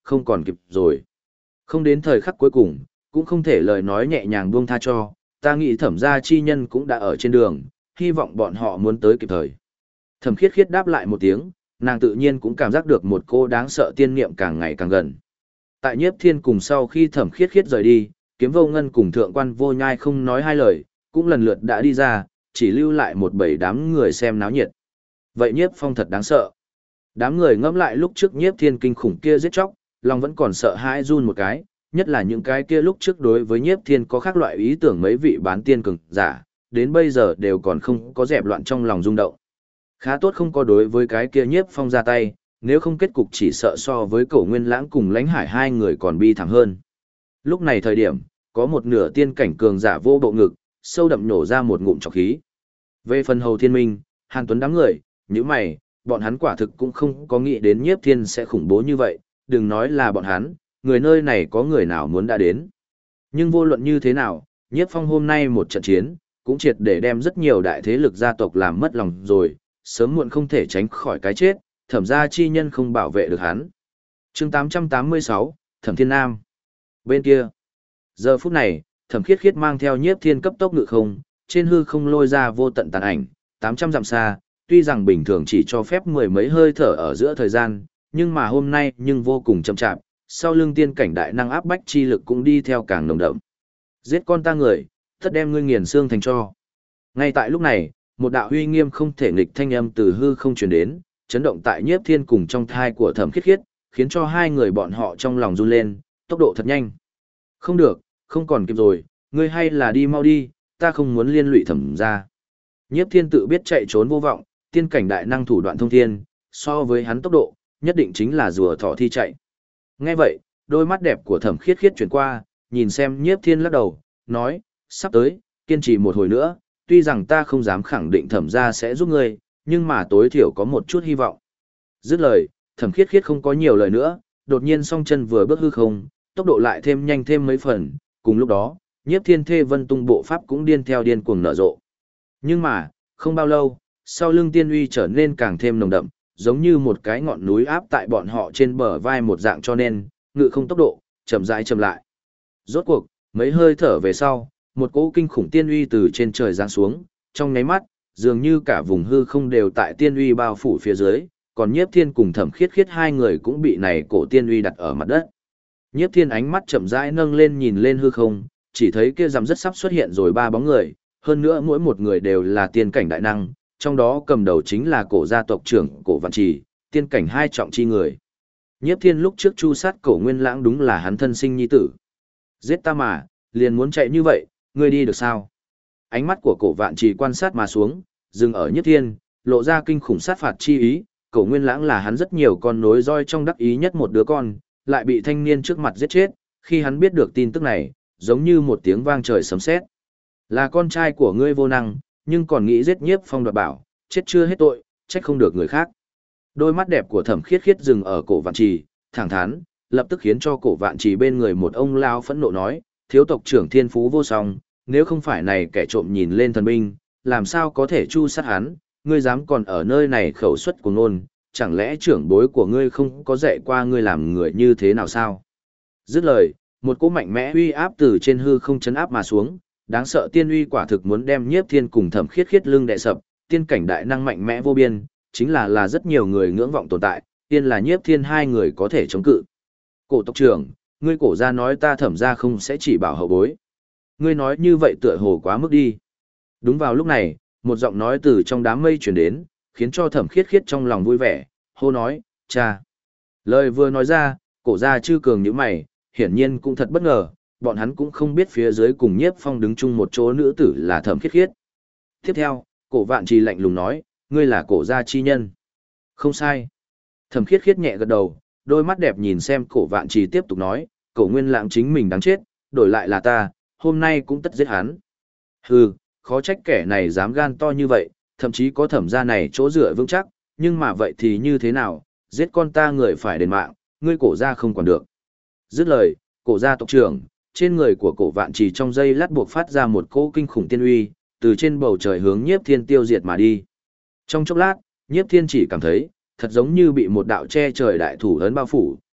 không còn kịp rồi. Không đến thời khắc cuối cùng, cũng không thể lời nói nhẹ nhàng buông tha cho, ta nghĩ thẩm gia chi nhân cũng đã ở trên đường, hy vọng bọn họ muốn tới kịp thời. Thẩm khiết khiết đáp lại một tiếng, nàng tự nhiên cũng cảm giác được một cô đáng sợ tiên niệm càng ngày càng gần. Tại Nhiếp Thiên cùng sau khi thẩm khiết khiết rời đi, Kiếm Vô Ngân cùng thượng quan Vô Nhai không nói hai lời, cũng lần lượt đã đi ra, chỉ lưu lại một bầy đám người xem náo nhiệt. Vậy Nhiếp Phong thật đáng sợ. Đám người ngẫm lại lúc trước Nhiếp Thiên kinh khủng kia giết chóc, lòng vẫn còn sợ hãi run một cái, nhất là những cái kia lúc trước đối với Nhiếp Thiên có khác loại ý tưởng mấy vị bán tiên cường giả, đến bây giờ đều còn không có dẹp loạn trong lòng rung động. Khá tốt không có đối với cái kia Nhiếp Phong ra tay, nếu không kết cục chỉ sợ so với Cổ Nguyên Lãng cùng Lãnh Hải hai người còn bi thảm hơn. Lúc này thời điểm, có một nửa tiên cảnh cường giả vô bộ ngực, sâu đậm nổ ra một ngụm trọc khí. Về phần Hầu Thiên Minh, Hàn Tuấn đám người, những mày, bọn hắn quả thực cũng không có nghĩ đến Nhiếp Thiên sẽ khủng bố như vậy, đừng nói là bọn hắn, người nơi này có người nào muốn đã đến. Nhưng vô luận như thế nào, Nhiếp Phong hôm nay một trận chiến, cũng triệt để đem rất nhiều đại thế lực gia tộc làm mất lòng rồi, sớm muộn không thể tránh khỏi cái chết, thẩm gia chi nhân không bảo vệ được hắn. Chương 886, Thẩm Thiên Nam. Bên kia, giờ phút này, Thẩm Khiết Khiết mang theo Nhiếp Thiên cấp tốc ngự không, trên hư không lôi ra vô tận tàn ảnh, 800 dặm xa, tuy rằng bình thường chỉ cho phép mười mấy hơi thở ở giữa thời gian, nhưng mà hôm nay nhưng vô cùng chậm chạp, sau lưng tiên cảnh đại năng áp bách chi lực cũng đi theo càng nồng đậm. Giết con ta người, tất đem ngươi nghiền xương thành tro. Ngay tại lúc này, một đạo uy nghiêm không thể nghịch thanh âm từ hư không truyền đến, chấn động tại Nhiếp Thiên cùng trong thai của Thẩm Khiết Khiết, khiến cho hai người bọn họ trong lòng run lên, tốc độ thật nhanh. Không được, không còn kịp rồi, ngươi hay là đi mau đi, ta không muốn liên lụy Thẩm gia. Nhiếp Thiên tự biết chạy trốn vô vọng, tiên cảnh đại năng thủ đoạn thông thiên, so với hắn tốc độ, nhất định chính là rùa thỏ thi chạy. Nghe vậy, đôi mắt đẹp của Thẩm Khiết Khiết chuyển qua, nhìn xem Nhiếp Thiên lắc đầu, nói, sắp tới, kiên trì một hồi nữa, tuy rằng ta không dám khẳng định Thẩm gia sẽ giúp ngươi, nhưng mà tối thiểu có một chút hy vọng. Dứt lời, Thẩm Khiết Khiết không có nhiều lời nữa, đột nhiên song chân vừa bước hư không, tốc độ lại thêm nhanh thêm mấy phần, cùng lúc đó, Nhiếp Thiên Thê Vân Tung bộ pháp cũng điên theo điên cuồng nở rộ. Nhưng mà, không bao lâu, sau lưng tiên uy trở nên càng thêm nồng đậm, giống như một cái ngọn núi áp tại bọn họ trên bờ vai một dạng, cho nên, ngự không tốc độ, chậm rãi chậm lại. Rốt cuộc, mấy hơi thở về sau, một cỗ kinh khủng tiên uy từ trên trời giáng xuống, trong nháy mắt, dường như cả vùng hư không đều tại tiên uy bao phủ phía dưới, còn Nhiếp Thiên cùng Thẩm Khiết Khiết hai người cũng bị này cổ tiên uy đặt ở mặt đất. Nhiếp Thiên ánh mắt chậm rãi nâng lên nhìn lên hư không, chỉ thấy kia rằm rất sắp xuất hiện rồi ba bóng người, hơn nữa mỗi một người đều là tiên cảnh đại năng, trong đó cầm đầu chính là cổ gia tộc trưởng Cổ Vạn Trì, tiên cảnh hai trọng chi người. Nhiếp Thiên lúc trước chu sát Cổ Nguyên Lãng đúng là hắn thân sinh nhi tử. Giết ta mà, liền muốn chạy như vậy, ngươi đi được sao? Ánh mắt của Cổ Vạn Trì quan sát mà xuống, dừng ở Nhiếp Thiên, lộ ra kinh khủng sát phạt chi ý. Cổ Nguyên Lãng là hắn rất nhiều con nối roi trong đắc ý nhất một đứa con, lại bị thanh niên trước mặt giết chết. Khi hắn biết được tin tức này, giống như một tiếng vang trời sấm sét. Là con trai của ngươi vô năng, nhưng còn nghĩ giết Nhiếp Phong đoạt bảo, chết chưa hết tội, trách không được người khác. Đôi mắt đẹp của Thẩm Khiết Khiết dừng ở Cổ Vạn Trì, thẳng thắn, lập tức khiến cho Cổ Vạn Trì bên người một ông lao phẫn nộ nói, thiếu tộc trưởng thiên phú vô song, nếu không phải này kẻ trộm nhìn lên thần binh, làm sao có thể chu sát hắn, ngươi dám còn ở nơi này khẩu suất của ngôn, chẳng lẽ trưởng bối của ngươi không có dạy qua ngươi làm người như thế nào sao? Dứt lời, một cỗ mạnh mẽ uy áp từ trên hư không chấn áp mà xuống, đáng sợ tiên uy quả thực muốn đem Nhiếp Thiên cùng Thẩm Khiết Khiết lưng đè sập, tiên cảnh đại năng mạnh mẽ vô biên, chính là rất nhiều người ngưỡng vọng tồn tại, tiên là Nhiếp Thiên hai người có thể chống cự. Cổ tộc trưởng, ngươi Cổ gia nói ta Thẩm gia không sẽ chỉ bảo hậu bối. Ngươi nói như vậy tựa hồ quá mức đi. Đúng vào lúc này, một giọng nói từ trong đám mây truyền đến, khiến cho Thẩm Khiết Khiết trong lòng vui vẻ, hô nói, cha. Lời vừa nói ra, Cổ gia chư cường như mày, hiển nhiên cũng thật bất ngờ, bọn hắn cũng không biết phía dưới cùng Nhiếp Phong đứng chung một chỗ nữ tử là Thẩm Khiết Khiết. Tiếp theo, Cổ Vạn Trì lạnh lùng nói, ngươi là Cổ gia chi nhân. Không sai. Thẩm Khiết Khiết nhẹ gật đầu, đôi mắt đẹp nhìn xem Cổ Vạn Trì tiếp tục nói, Cổ Nguyên Lãng chính mình đáng chết, đổi lại là ta, hôm nay cũng tất giết hắn. Hừ, khó trách kẻ này dám gan to như vậy, thậm chí có Thẩm gia này chỗ dựa vững chắc, nhưng mà vậy thì như thế nào, giết con ta người phải đền mạng, ngươi Cổ gia không còn được. Dứt lời, Cổ gia tộc trưởng, trên người của Cổ Vạn Trì trong giây lát buộc phát ra một cỗ kinh khủng tiên uy, từ trên bầu trời hướng Nhiếp Thiên tiêu diệt mà đi. Trong chốc lát, Nhiếp Thiên chỉ cảm thấy, thật giống như bị một đạo che trời đại thủ lớn bao phủ,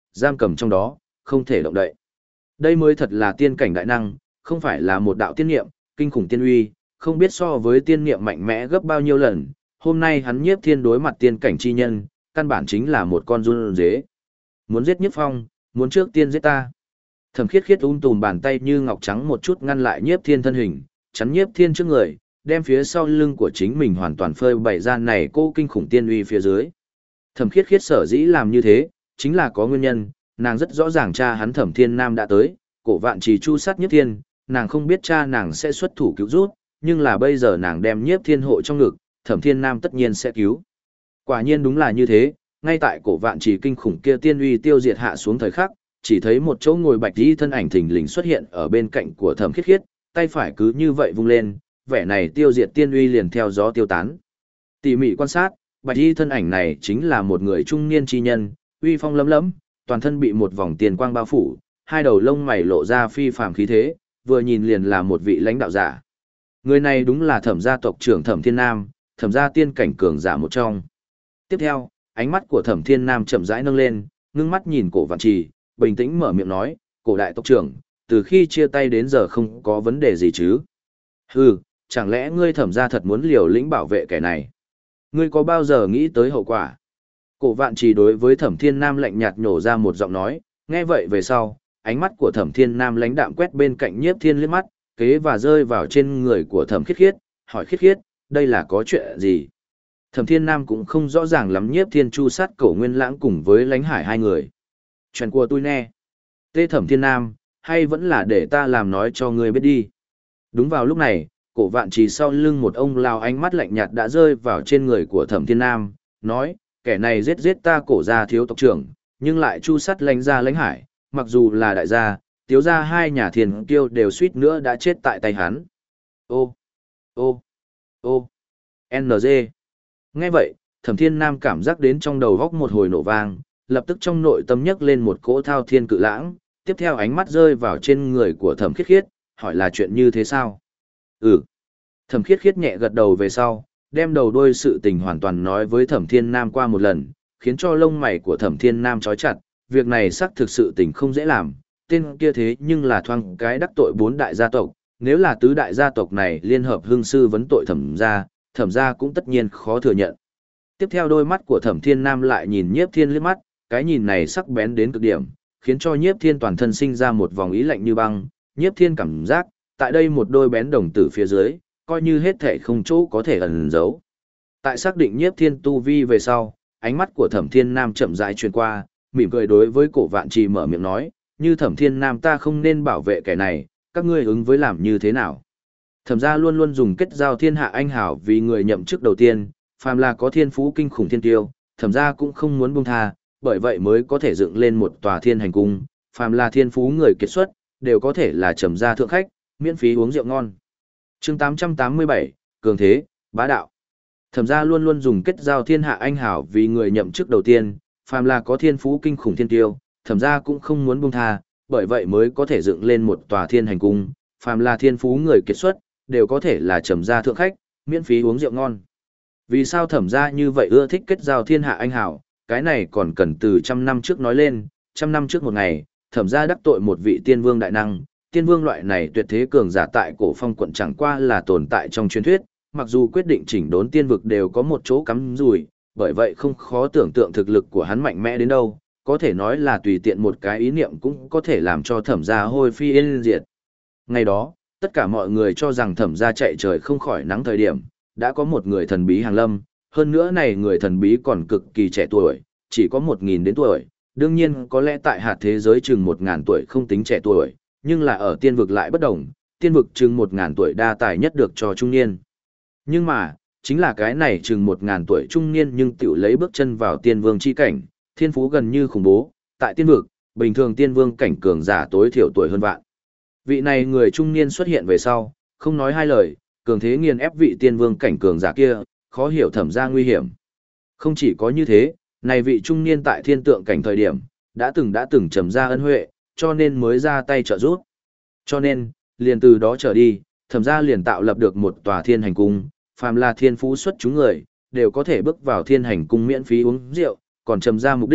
giam cầm trong đó, không thể động đậy. Đây mới thật là tiên cảnh đại năng, không phải là một đạo tiên niệm, kinh khủng tiên uy, không biết so với tiên niệm mạnh mẽ gấp bao nhiêu lần. Hôm nay hắn Nhiếp Thiên đối mặt tiên cảnh chi nhân, căn bản chính là một con run dế. Muốn giết Nhiếp Phong, muốn trước tiên giết ta. Thẩm Khiết Khiết tùm bàn tay như ngọc trắng một chút ngăn lại Nhiếp Thiên thân hình, chắn Nhiếp Thiên trước người, đem phía sau lưng của chính mình hoàn toàn phơi bày ra này cô kinh khủng tiên uy phía dưới. Thẩm Khiết Khiết sở dĩ làm như thế, chính là có nguyên nhân, nàng rất rõ ràng cha hắn Thẩm Thiên Nam đã tới, Cổ Vạn Trì chu sát Nhiếp Thiên, nàng không biết cha nàng sẽ xuất thủ cứu rút, nhưng là bây giờ nàng đem Nhiếp Thiên hộ trong ngực, Thẩm Thiên Nam tất nhiên sẽ cứu. Quả nhiên đúng là như thế, ngay tại Cổ Vạn Trì kinh khủng kia tiên uy tiêu diệt hạ xuống thời khắc, chỉ thấy một chỗ ngồi bạch y thân ảnh thình lình xuất hiện ở bên cạnh của Thẩm Khiết Khiết, tay phải cứ như vậy vung lên, vẻ này tiêu diệt tiên uy liền theo gió tiêu tán. Tỉ mỉ quan sát, bạch y thân ảnh này chính là một người trung niên chi nhân, uy phong lấm lấm, toàn thân bị một vòng tiền quang bao phủ, hai đầu lông mày lộ ra phi phàm khí thế, vừa nhìn liền là một vị lãnh đạo giả. Người này đúng là Thẩm gia tộc trưởng Thẩm Thiên Nam, Thẩm gia tiên cảnh cường giả một trong. Tiếp theo, ánh mắt của Thẩm Thiên Nam chậm rãi nâng lên, ngưng mắt nhìn Cổ Vạn Trì, bình tĩnh mở miệng nói, Cổ đại tộc trưởng, từ khi chia tay đến giờ không có vấn đề gì chứ? Hừ, chẳng lẽ ngươi Thẩm gia thật muốn liều lĩnh bảo vệ kẻ này? Ngươi có bao giờ nghĩ tới hậu quả? Cổ Vạn Trì đối với Thẩm Thiên Nam lạnh nhạt nhổ ra một giọng nói, nghe vậy về sau, ánh mắt của Thẩm Thiên Nam lãnh đạm quét bên cạnh Nhiếp Thiên liếc mắt, kế và rơi vào trên người của Thẩm Khiết Khiết, hỏi Khiết Khiết, đây là có chuyện gì? Thẩm Thiên Nam cũng không rõ ràng lắm Nhiếp Thiên chu sát Cổ Nguyên Lãng cùng với Lãnh Hải hai người. Chuyện của tôi nè. Tê Thẩm Thiên Nam, hay vẫn là để ta làm nói cho ngươi biết đi. Đúng vào lúc này, Cổ Vạn Trì sau lưng một ông lao ánh mắt lạnh nhạt đã rơi vào trên người của Thẩm Thiên Nam, nói, kẻ này giết ta Cổ gia thiếu tộc trưởng, nhưng lại chu sát Lãnh gia Lãnh Hải, mặc dù là đại gia, tiếu gia hai nhà thiền kiêu đều suýt nữa đã chết tại tay hắn. Ô, ô, ô, NG. Nghe vậy, Thẩm Thiên Nam cảm giác đến trong đầu góc một hồi nổ vang, lập tức trong nội tâm nhấc lên một cỗ thao thiên cự lãng, tiếp theo ánh mắt rơi vào trên người của Thẩm Khiết Khiết, hỏi là chuyện như thế sao? Ừ. Thẩm Khiết Khiết nhẹ gật đầu về sau, đem đầu đuôi sự tình hoàn toàn nói với Thẩm Thiên Nam qua một lần, khiến cho lông mày của Thẩm Thiên Nam chói chặt, việc này xác thực sự tình không dễ làm, tên kia thế nhưng là thoang cái đắc tội bốn đại gia tộc, nếu là tứ đại gia tộc này liên hợp hương sư vấn tội Thẩm gia cũng tất nhiên khó thừa nhận. Tiếp theo đôi mắt của Thẩm Thiên Nam lại nhìn Nhiếp Thiên liếc mắt, cái nhìn này sắc bén đến cực điểm, khiến cho Nhiếp Thiên toàn thân sinh ra một vòng ý lạnh như băng, Nhiếp Thiên cảm giác, tại đây một đôi bén đồng tử phía dưới, coi như hết thể không chỗ có thể ẩn giấu. Tại xác định Nhiếp Thiên tu vi về sau, ánh mắt của Thẩm Thiên Nam chậm rãi truyền qua, mỉm cười đối với Cổ Vạn Trì mở miệng nói, như Thẩm Thiên Nam ta không nên bảo vệ kẻ này, các ngươi ứng với làm như thế nào? Thẩm gia luôn luôn dùng kết giao thiên hạ anh hảo vì người nhậm chức đầu tiên, phàm là có thiên phú kinh khủng thiên tiêu, Thẩm gia cũng không muốn buông tha, bởi vậy mới có thể dựng lên một tòa thiên hành cung, phàm là thiên phú người kiệt xuất, đều có thể là Trầm gia thượng khách, miễn phí uống rượu ngon. Chương 887, cường thế, bá đạo. Thẩm gia luôn luôn dùng kết giao thiên hạ anh hảo vì người nhậm chức đầu tiên, phàm là có thiên phú kinh khủng thiên tiêu, Thẩm gia cũng không muốn buông tha, bởi vậy mới có thể dựng lên một tòa thiên hành cung, phàm là thiên phú người kiệt xuất, đều có thể là Trầm gia thượng khách, miễn phí uống rượu ngon. Vì sao Thẩm gia như vậy ưa thích kết giao thiên hạ anh hảo, cái này còn cần từ trăm năm trước nói lên, trăm năm trước một ngày, Thẩm gia đắc tội một vị tiên vương đại năng, tiên vương loại này tuyệt thế cường giả tại Cổ Phong quận chẳng qua là tồn tại trong truyền thuyết, mặc dù quyết định chỉnh đốn tiên vực đều có một chỗ cắm rủi, bởi vậy không khó tưởng tượng thực lực của hắn mạnh mẽ đến đâu, có thể nói là tùy tiện một cái ý niệm cũng có thể làm cho Thẩm gia hôi phi yên diệt. Ngày đó, tất cả mọi người cho rằng Thẩm gia chạy trời không khỏi nắng thời điểm, đã có một người thần bí hàng lâm, hơn nữa này người thần bí còn cực kỳ trẻ tuổi, chỉ có 1000 đến tuổi, đương nhiên có lẽ tại hạt thế giới chừng 1000 tuổi không tính trẻ tuổi, nhưng là ở tiên vực lại bất đồng, tiên vực chừng 1000 tuổi đa tài nhất được cho trung niên. Nhưng mà, chính là cái này chừng 1000 tuổi trung niên nhưng tiểu lấy bước chân vào tiên vương chi cảnh, thiên phú gần như khủng bố, tại tiên vực, bình thường tiên vương cảnh cường giả tối thiểu tuổi hơn vạn. Vị này người trung niên xuất hiện về sau, không nói hai lời, cường thế nghiền ép vị tiên vương cảnh cường giả kia, khó hiểu Thẩm gia nguy hiểm. Không chỉ có như thế, này vị trung niên tại thiên tượng cảnh thời điểm, đã từng Trầm gia ân huệ, cho nên mới ra tay trợ giúp. Cho nên, liền từ đó trở đi, Thẩm gia liền tạo lập được một tòa thiên hành cung, phàm là thiên phú xuất chúng người, đều có thể bước vào thiên hành cung miễn phí uống rượu, còn Trầm gia mục đích,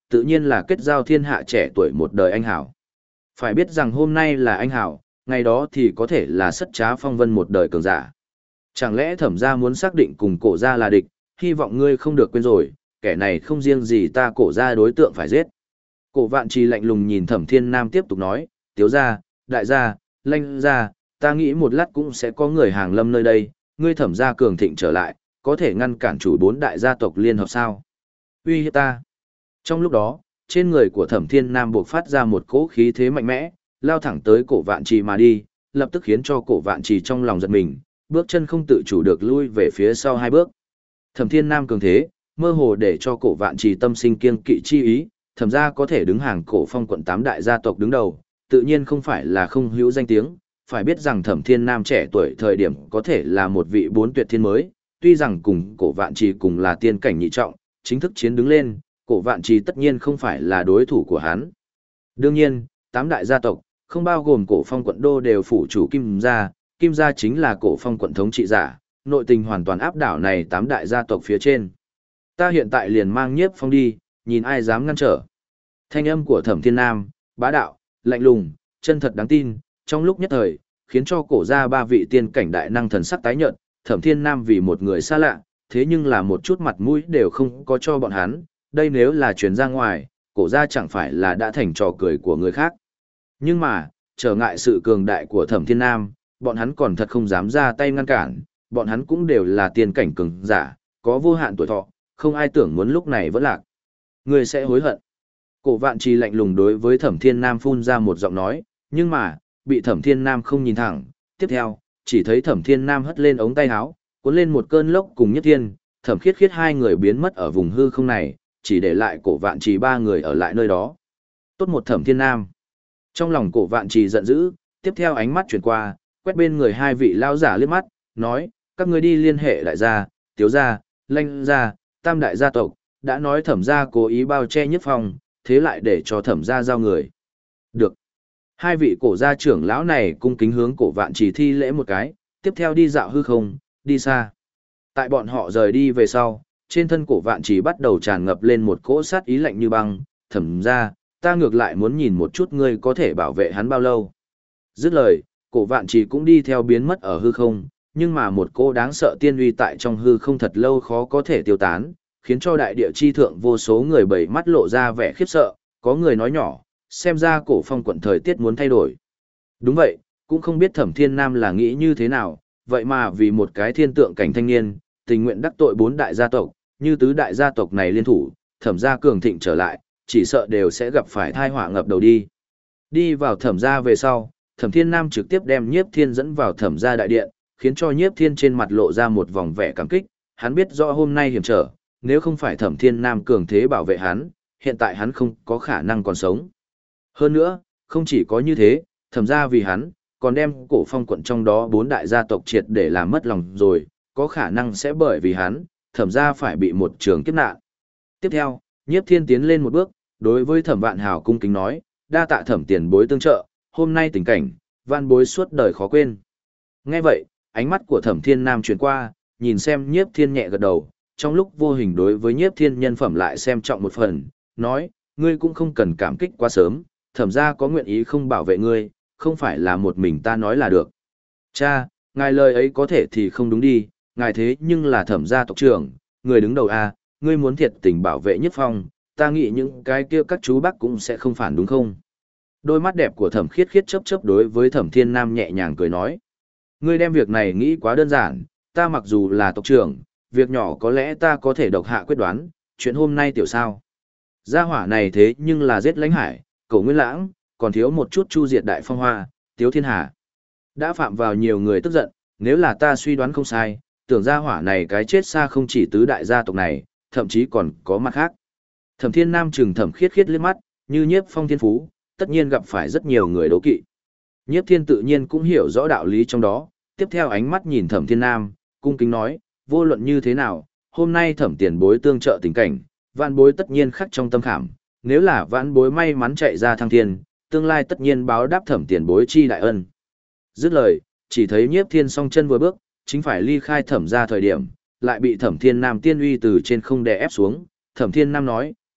tự nhiên là kết giao thiên hạ trẻ tuổi một đời anh hảo. Phải biết rằng hôm nay là anh hảo, ngày đó thì có thể là sất trá phong vân một đời cường giả. Chẳng lẽ thẩm gia muốn xác định cùng cổ gia là địch, hy vọng ngươi không được quên rồi, kẻ này không riêng gì ta cổ gia đối tượng phải giết. Cổ Vạn Trì lạnh lùng nhìn Thẩm Thiên Nam tiếp tục nói, tiếu gia, đại gia, lanh gia, ta nghĩ một lát cũng sẽ có người hàng lâm nơi đây, ngươi thẩm gia cường thịnh trở lại, có thể ngăn cản chủ 4 đại gia tộc liên hợp sao? Uy hiếp ta. Trong lúc đó, trên người của Thẩm Thiên Nam buộc phát ra một cỗ khí thế mạnh mẽ, lao thẳng tới Cổ Vạn Trì mà đi, lập tức khiến cho Cổ Vạn Trì trong lòng giật mình, bước chân không tự chủ được lui về phía sau 2 bước. Thẩm Thiên Nam cường thế, mơ hồ để cho Cổ Vạn Trì tâm sinh kiêng kỵ chi ý, thẩm gia có thể đứng hàng Cổ Phong quận 8 đại gia tộc đứng đầu, tự nhiên không phải là không hữu danh tiếng, phải biết rằng Thẩm Thiên Nam trẻ tuổi thời điểm có thể là một vị 4 tuyệt thiên mới, tuy rằng cùng Cổ Vạn Trì cùng là tiên cảnh nhị trọng, chính thức chiến đứng lên, Cổ Vạn Trì tất nhiên không phải là đối thủ của hắn. Đương nhiên, 8 đại gia tộc, không bao gồm Cổ Phong quận đô đều phủ chủ Kim gia chính là Cổ Phong quận thống trị giả, nội tình hoàn toàn áp đảo này 8 đại gia tộc phía trên. Ta hiện tại liền mang Nhiếp Phong đi, nhìn ai dám ngăn trở. Thanh âm của Thẩm Thiên Nam, bá đạo, lạnh lùng, chân thật đáng tin, trong lúc nhất thời, khiến cho cổ gia 3 vị tiên cảnh đại năng thần sắc tái nhợt, Thẩm Thiên Nam vì một người xa lạ, thế nhưng là một chút mặt mũi đều không có cho bọn hắn, đây nếu là truyền ra ngoài, cổ gia chẳng phải là đã thành trò cười của người khác. Nhưng mà, trở ngại sự cường đại của Thẩm Thiên Nam, bọn hắn còn thật không dám ra tay ngăn cản, bọn hắn cũng đều là tiên cảnh cường giả, có vô hạn tuổi thọ, không ai tưởng muốn lúc này vẫn lạc. Người sẽ hối hận. Cổ Vạn Trì lạnh lùng đối với Thẩm Thiên Nam phun ra một giọng nói, nhưng mà, bị Thẩm Thiên Nam không nhìn thẳng. Tiếp theo, chỉ thấy Thẩm Thiên Nam hất lên ống tay áo, cuốn lên một cơn lốc cùng Nhất Thiên, Thẩm Khiết Khiết 2 người biến mất ở vùng hư không này, chỉ để lại Cổ Vạn Trì 3 người ở lại nơi đó. Tốt một Thẩm Thiên Nam. Trong lòng Cổ Vạn Trì giận dữ, tiếp theo ánh mắt chuyển qua, quét bên người 2 vị lão giả liếc mắt, nói, các ngươi đi liên hệ đại gia, Tiếu gia, Lanh gia, Tam đại gia tộc, đã nói Thẩm gia cố ý bao che Nhiếp Phong, thế lại để cho Thẩm gia giao người. Được. 2 vị cổ gia trưởng lão này cung kính hướng Cổ Vạn Trì thi lễ một cái, tiếp theo đi dạo hư không, đi xa. Tại bọn họ rời đi về sau, trên thân Cổ Vạn Trì bắt đầu tràn ngập lên một cỗ sát ý lạnh như băng, Thẩm gia, ta ngược lại muốn nhìn một chút ngươi có thể bảo vệ hắn bao lâu. Dứt lời, Cổ Vạn Trì cũng đi theo biến mất ở hư không, nhưng mà một cỗ đáng sợ tiên uy tại trong hư không thật lâu khó có thể tiêu tán, khiến cho đại địa chi thượng vô số người bảy mắt lộ ra vẻ khiếp sợ, có người nói nhỏ, xem ra Cổ Phong quận thời tiết muốn thay đổi. Đúng vậy, cũng không biết Thẩm Thiên Nam là nghĩ như thế nào, vậy mà vì một cái thiên tượng cảnh thanh niên, tình nguyện đắc tội 4 đại gia tộc, như tứ đại gia tộc này liên thủ, Thẩm gia cường thịnh trở lại, chỉ sợ đều sẽ gặp phải tai họa ngập đầu đi. Đi vào Thẩm gia về sau, Thẩm Thiên Nam trực tiếp đem Nhiếp Thiên dẫn vào Thẩm gia đại điện, khiến cho Nhiếp Thiên trên mặt lộ ra một vòng vẻ cảm kích, hắn biết rõ hôm nay hiểm trở, nếu không phải Thẩm Thiên Nam cường thế bảo vệ hắn, hiện tại hắn không có khả năng còn sống. Hơn nữa, không chỉ có như thế, Thẩm gia vì hắn, còn đem Cổ Phong quận trong đó 4 đại gia tộc triệt để làm mất lòng rồi, có khả năng sẽ bởi vì hắn, Thẩm gia phải bị một trường kiếp nạn. Tiếp theo, Nhiếp Thiên tiến lên một bước, đối với Thẩm Vạn Hào cung kính nói, đa tạ Thẩm tiền bối tương trợ, hôm nay tình cảnh, Vạn bối suốt đời khó quên. Nghe vậy, ánh mắt của Thẩm Thiên Nam chuyển qua, nhìn xem Nhiếp Thiên nhẹ gật đầu, trong lúc vô hình đối với Nhiếp Thiên nhân phẩm lại xem trọng một phần, nói, ngươi cũng không cần cảm kích quá sớm, Thẩm gia có nguyện ý không bảo vệ ngươi, không phải là một mình ta nói là được. Cha, ngài lời ấy có thể thì không đúng đi, ngài thế nhưng là Thẩm gia tộc trưởng, người đứng đầu a, ngươi muốn thiệt tình bảo vệ Nhất Phong, ta nghĩ những cái kia các chú bác cũng sẽ không phản đúng không? Đôi mắt đẹp của Thẩm Khiết Khiết chớp chớp đối với Thẩm Thiên Nam nhẹ nhàng cười nói, ngươi đem việc này nghĩ quá đơn giản, ta mặc dù là tộc trưởng, việc nhỏ có lẽ ta có thể độc hạ quyết đoán, chuyện hôm nay tiểu sao. Gia hỏa này thế nhưng là giết Lãnh Hải, Cổ Nguyên Lãng, còn thiếu một chút chu diệt Đại Phong Hoa, Tiếu Thiên Hà. Đã phạm vào nhiều người tức giận, nếu là ta suy đoán không sai, tưởng gia hỏa này cái chết xa không chỉ tứ đại gia tộc này, thậm chí còn có mặt khác. Thẩm Thiên Nam trừng Thẩm Khiết Khiết liếc mắt, như Nhiếp Phong thiên phú, tất nhiên gặp phải rất nhiều người đố kỵ. Nhiếp Thiên tự nhiên cũng hiểu rõ đạo lý trong đó, tiếp theo ánh mắt nhìn Thẩm Thiên Nam, cung kính nói, vô luận như thế nào, hôm nay Thẩm tiền bối tương trợ tình cảnh, vạn bối tất nhiên khắc trong tâm khảm, nếu là vạn bối may mắn chạy ra thăng thiên, tương lai tất nhiên báo đáp Thẩm tiền bối chi đại ân. Dứt lời, chỉ thấy Nhiếp Thiên song chân vừa bước, chính phải ly khai Thẩm ra thời điểm, lại bị Thẩm Thiên Nam tiên uy từ trên không đè ép xuống, Thẩm Thiên Nam nói,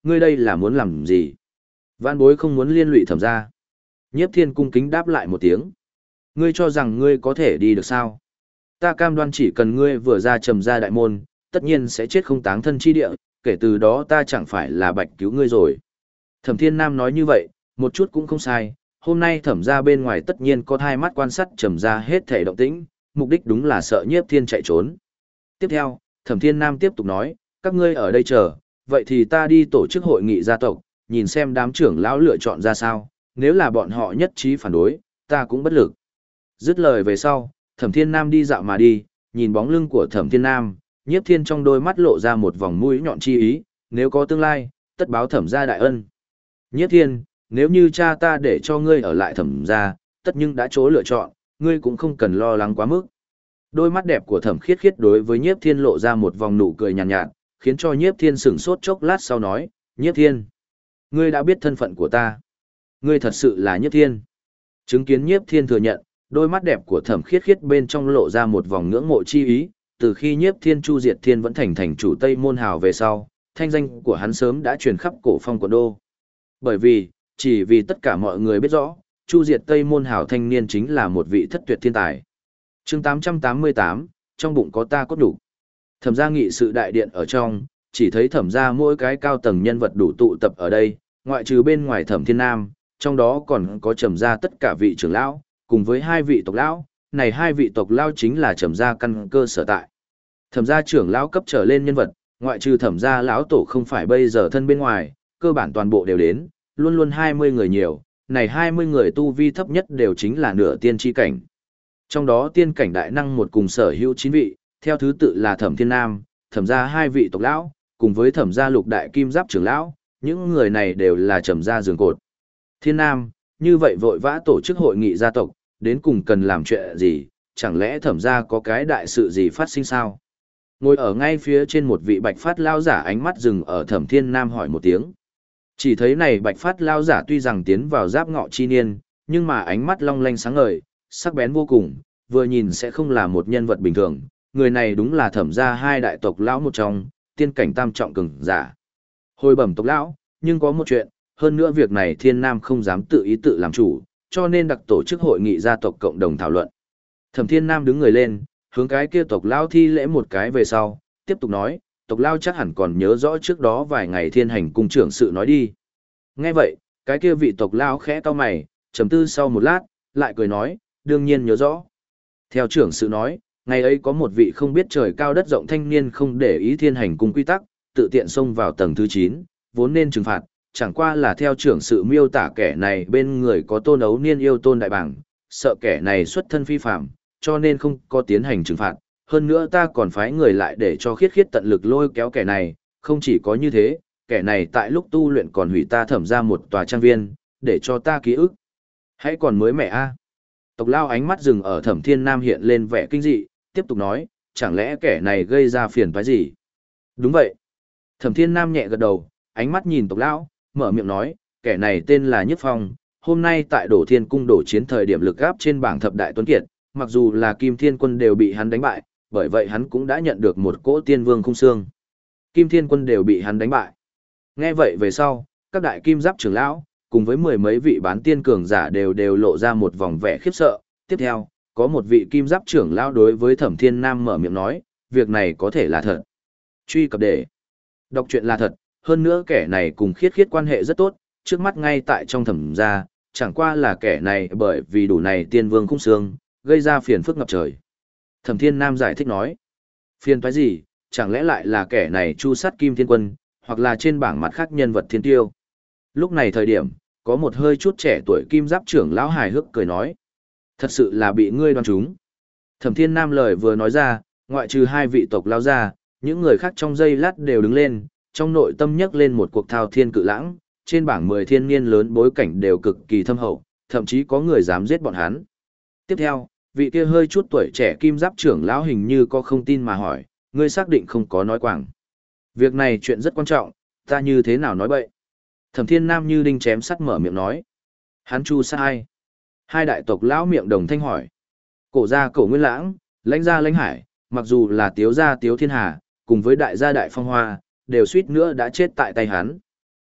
ngươi đây là muốn làm gì? Vạn bối không muốn liên lụy Thẩm gia. Nhiếp Thiên cung kính đáp lại một tiếng. Ngươi cho rằng ngươi có thể đi được sao? Ta cam đoan chỉ cần ngươi vừa ra Trầm gia đại môn, tất nhiên sẽ chết không táng thân chi địa, kể từ đó ta chẳng phải là bạch cứu ngươi rồi. Thẩm Thiên Nam nói như vậy, một chút cũng không sai, hôm nay Thẩm gia bên ngoài tất nhiên có hai mắt quan sát Trầm gia hết thể động tĩnh, mục đích đúng là sợ Nhiếp Thiên chạy trốn. Tiếp theo, Thẩm Thiên Nam tiếp tục nói, các ngươi ở đây chờ, vậy thì ta đi tổ chức hội nghị gia tộc, nhìn xem đám trưởng lão lựa chọn ra sao, nếu là bọn họ nhất trí phản đối, ta cũng bất lực. Dứt lời về sau, Thẩm Thiên Nam đi dạo mà đi, nhìn bóng lưng của Thẩm Thiên Nam, Nhiếp Thiên trong đôi mắt lộ ra một vòng mũi nhọn chi ý, nếu có tương lai, tất báo Thẩm gia đại ân. Nhiếp Thiên, nếu như cha ta để cho ngươi ở lại Thẩm gia, tất nhưng đã chỗ lựa chọn, ngươi cũng không cần lo lắng quá mức. Đôi mắt đẹp của Thẩm Khiết Khiết đối với Nhiếp Thiên lộ ra một vòng nụ cười nhàn nhạt, khiến cho Nhiếp Thiên sửng sốt chốc lát sau nói, Nhiếp Thiên, ngươi đã biết thân phận của ta. Ngươi thật sự là Nhiếp Thiên. Chứng kiến Nhiếp Thiên thừa nhận, đôi mắt đẹp của Thẩm Khiết Khiết bên trong lộ ra một vòng ngưỡng mộ chi ý, từ khi Nhiếp Thiên Chu Diệt Thiên vẫn thành chủ Tây Môn Hào về sau, thanh danh của hắn sớm đã truyền khắp cổ phong quận đô. Bởi vì, chỉ vì tất cả mọi người biết rõ, Chu Diệt Tây Môn Hào thanh niên chính là một vị thất tuyệt thiên tài. Chương 888, trong bụng có ta cốt đủ. Thẩm gia nghị sự đại điện ở trong, chỉ thấy Thẩm gia mỗi cái cao tầng nhân vật đủ tụ tập ở đây, ngoại trừ bên ngoài Thẩm Thiên Nam, trong đó còn có Trầm gia tất cả vị trưởng lão, cùng với hai vị tộc lão, này hai vị tộc lão chính là Trầm gia căn cơ sở tại. Thẩm gia trưởng lão cấp trở lên nhân vật, ngoại trừ Thẩm gia lão tổ không phải bây giờ thân bên ngoài, cơ bản toàn bộ đều đến, luôn luôn 20 người nhiều, này 20 người tu vi thấp nhất đều chính là nửa tiên tri cảnh. Trong đó tiên cảnh đại năng một cùng sở hữu 9 vị, theo thứ tự là Thẩm Thiên Nam, Thẩm gia hai vị tộc lão, cùng với Thẩm gia lục đại kim giáp trưởng lão, những người này đều là Trầm gia giường cột. Thiên Nam, như vậy vội vã tổ chức hội nghị gia tộc, đến cùng cần làm chuyện gì, chẳng lẽ Thẩm gia có cái đại sự gì phát sinh sao? Ngồi ở ngay phía trên một vị bạch phát lao giả ánh mắt dừng ở Thẩm Thiên Nam hỏi một tiếng. Chỉ thấy này bạch phát lao giả tuy rằng tiến vào giáp ngọ chi niên, nhưng mà ánh mắt long lanh sáng ngời, sắc bén vô cùng, vừa nhìn sẽ không là một nhân vật bình thường, người này đúng là Thẩm gia hai đại tộc lão một trong, tiên cảnh tam trọng cường giả. Hồi bẩm tộc lão, nhưng có một chuyện, hơn nữa việc này Thiên Nam không dám tự ý tự làm chủ, cho nên đặc tổ chức hội nghị gia tộc cộng đồng thảo luận. Thẩm Thiên Nam đứng người lên, hướng cái kia tộc lão thi lễ một cái về sau, tiếp tục nói, tộc lão chắc hẳn còn nhớ rõ trước đó vài ngày Thiên Hành cung trưởng sự nói đi. Nghe vậy, cái kia vị tộc lão khẽ cau mày, trầm tư sau một lát, lại cười nói, đương nhiên nhớ rõ. Theo trưởng sự nói, ngày ấy có một vị không biết trời cao đất rộng thanh niên không để ý Thiên Hành cung quy tắc, tự tiện xông vào tầng thứ 9, vốn nên trừng phạt, chẳng qua là theo trưởng sự miêu tả kẻ này bên người có tôn ấu niên yêu tôn đại bảng, sợ kẻ này xuất thân phi phạm, cho nên không có tiến hành trừng phạt. Hơn nữa ta còn phái người lại để cho khiết khiết tận lực lôi kéo kẻ này, không chỉ có như thế, kẻ này tại lúc tu luyện còn hủy ta Thẩm ra một tòa trang viên, để cho ta ký ức. Hãy còn mới mẻ a. Tộc lao ánh mắt dừng ở Thẩm Thiên Nam hiện lên vẻ kinh dị, tiếp tục nói, chẳng lẽ kẻ này gây ra phiền toái gì? Đúng vậy. Thẩm Thiên Nam nhẹ gật đầu, ánh mắt nhìn tộc lão, mở miệng nói, kẻ này tên là Nhất Phong, hôm nay tại Đổ Thiên cung đổ chiến thời điểm lực gáp trên bảng thập đại tuấn kiệt, mặc dù là Kim Thiên quân đều bị hắn đánh bại, bởi vậy hắn cũng đã nhận được một cỗ tiên vương khung xương. Kim Thiên quân đều bị hắn đánh bại. Nghe vậy về sau, các đại kim giáp trưởng lão, cùng với mười mấy vị bán tiên cường giả đều lộ ra một vòng vẻ khiếp sợ. Tiếp theo, có một vị kim giáp trưởng lão đối với Thẩm Thiên Nam mở miệng nói, việc này có thể là thật. Truy cập để đọc truyện là thật, hơn nữa kẻ này cùng khiết khiết quan hệ rất tốt, trước mắt ngay tại trong Thẩm gia, chẳng qua là kẻ này bởi vì đủ này tiên vương khung xương, gây ra phiền phức ngập trời. Thẩm Thiên Nam giải thích nói, phiền toái gì, chẳng lẽ lại là kẻ này chu sát Kim Thiên Quân, hoặc là trên bảng mặt khác nhân vật thiên tiêu. Lúc này thời điểm, có một hơi chút trẻ tuổi kim giáp trưởng lão hài hước cười nói, thật sự là bị ngươi đoán trúng. Thẩm Thiên Nam lời vừa nói ra, ngoại trừ hai vị tộc lao ra, những người khác trong giây lát đều đứng lên, trong nội tâm nhấc lên một cuộc thao thiên cự lãng, trên bảng 10 thiên niên lớn bối cảnh đều cực kỳ thâm hậu, thậm chí có người dám giết bọn hắn. Tiếp theo, vị kia hơi chút tuổi trẻ kim giáp trưởng lão hình như có không tin mà hỏi, ngươi xác định không có nói quảng. Việc này chuyện rất quan trọng, ta như thế nào nói bậy. Thẩm Thiên Nam như đinh chém sắt mở miệng nói. Hắn chu sai. Hai đại tộc lão miệng đồng thanh hỏi. Cổ gia Cổ Nguyên Lãng, Lãnh gia Lãnh Hải, mặc dù là Tiếu gia Tiếu Thiên Hà, cùng với đại gia Đại Phong Hoa, đều suýt nữa đã chết tại tay hắn.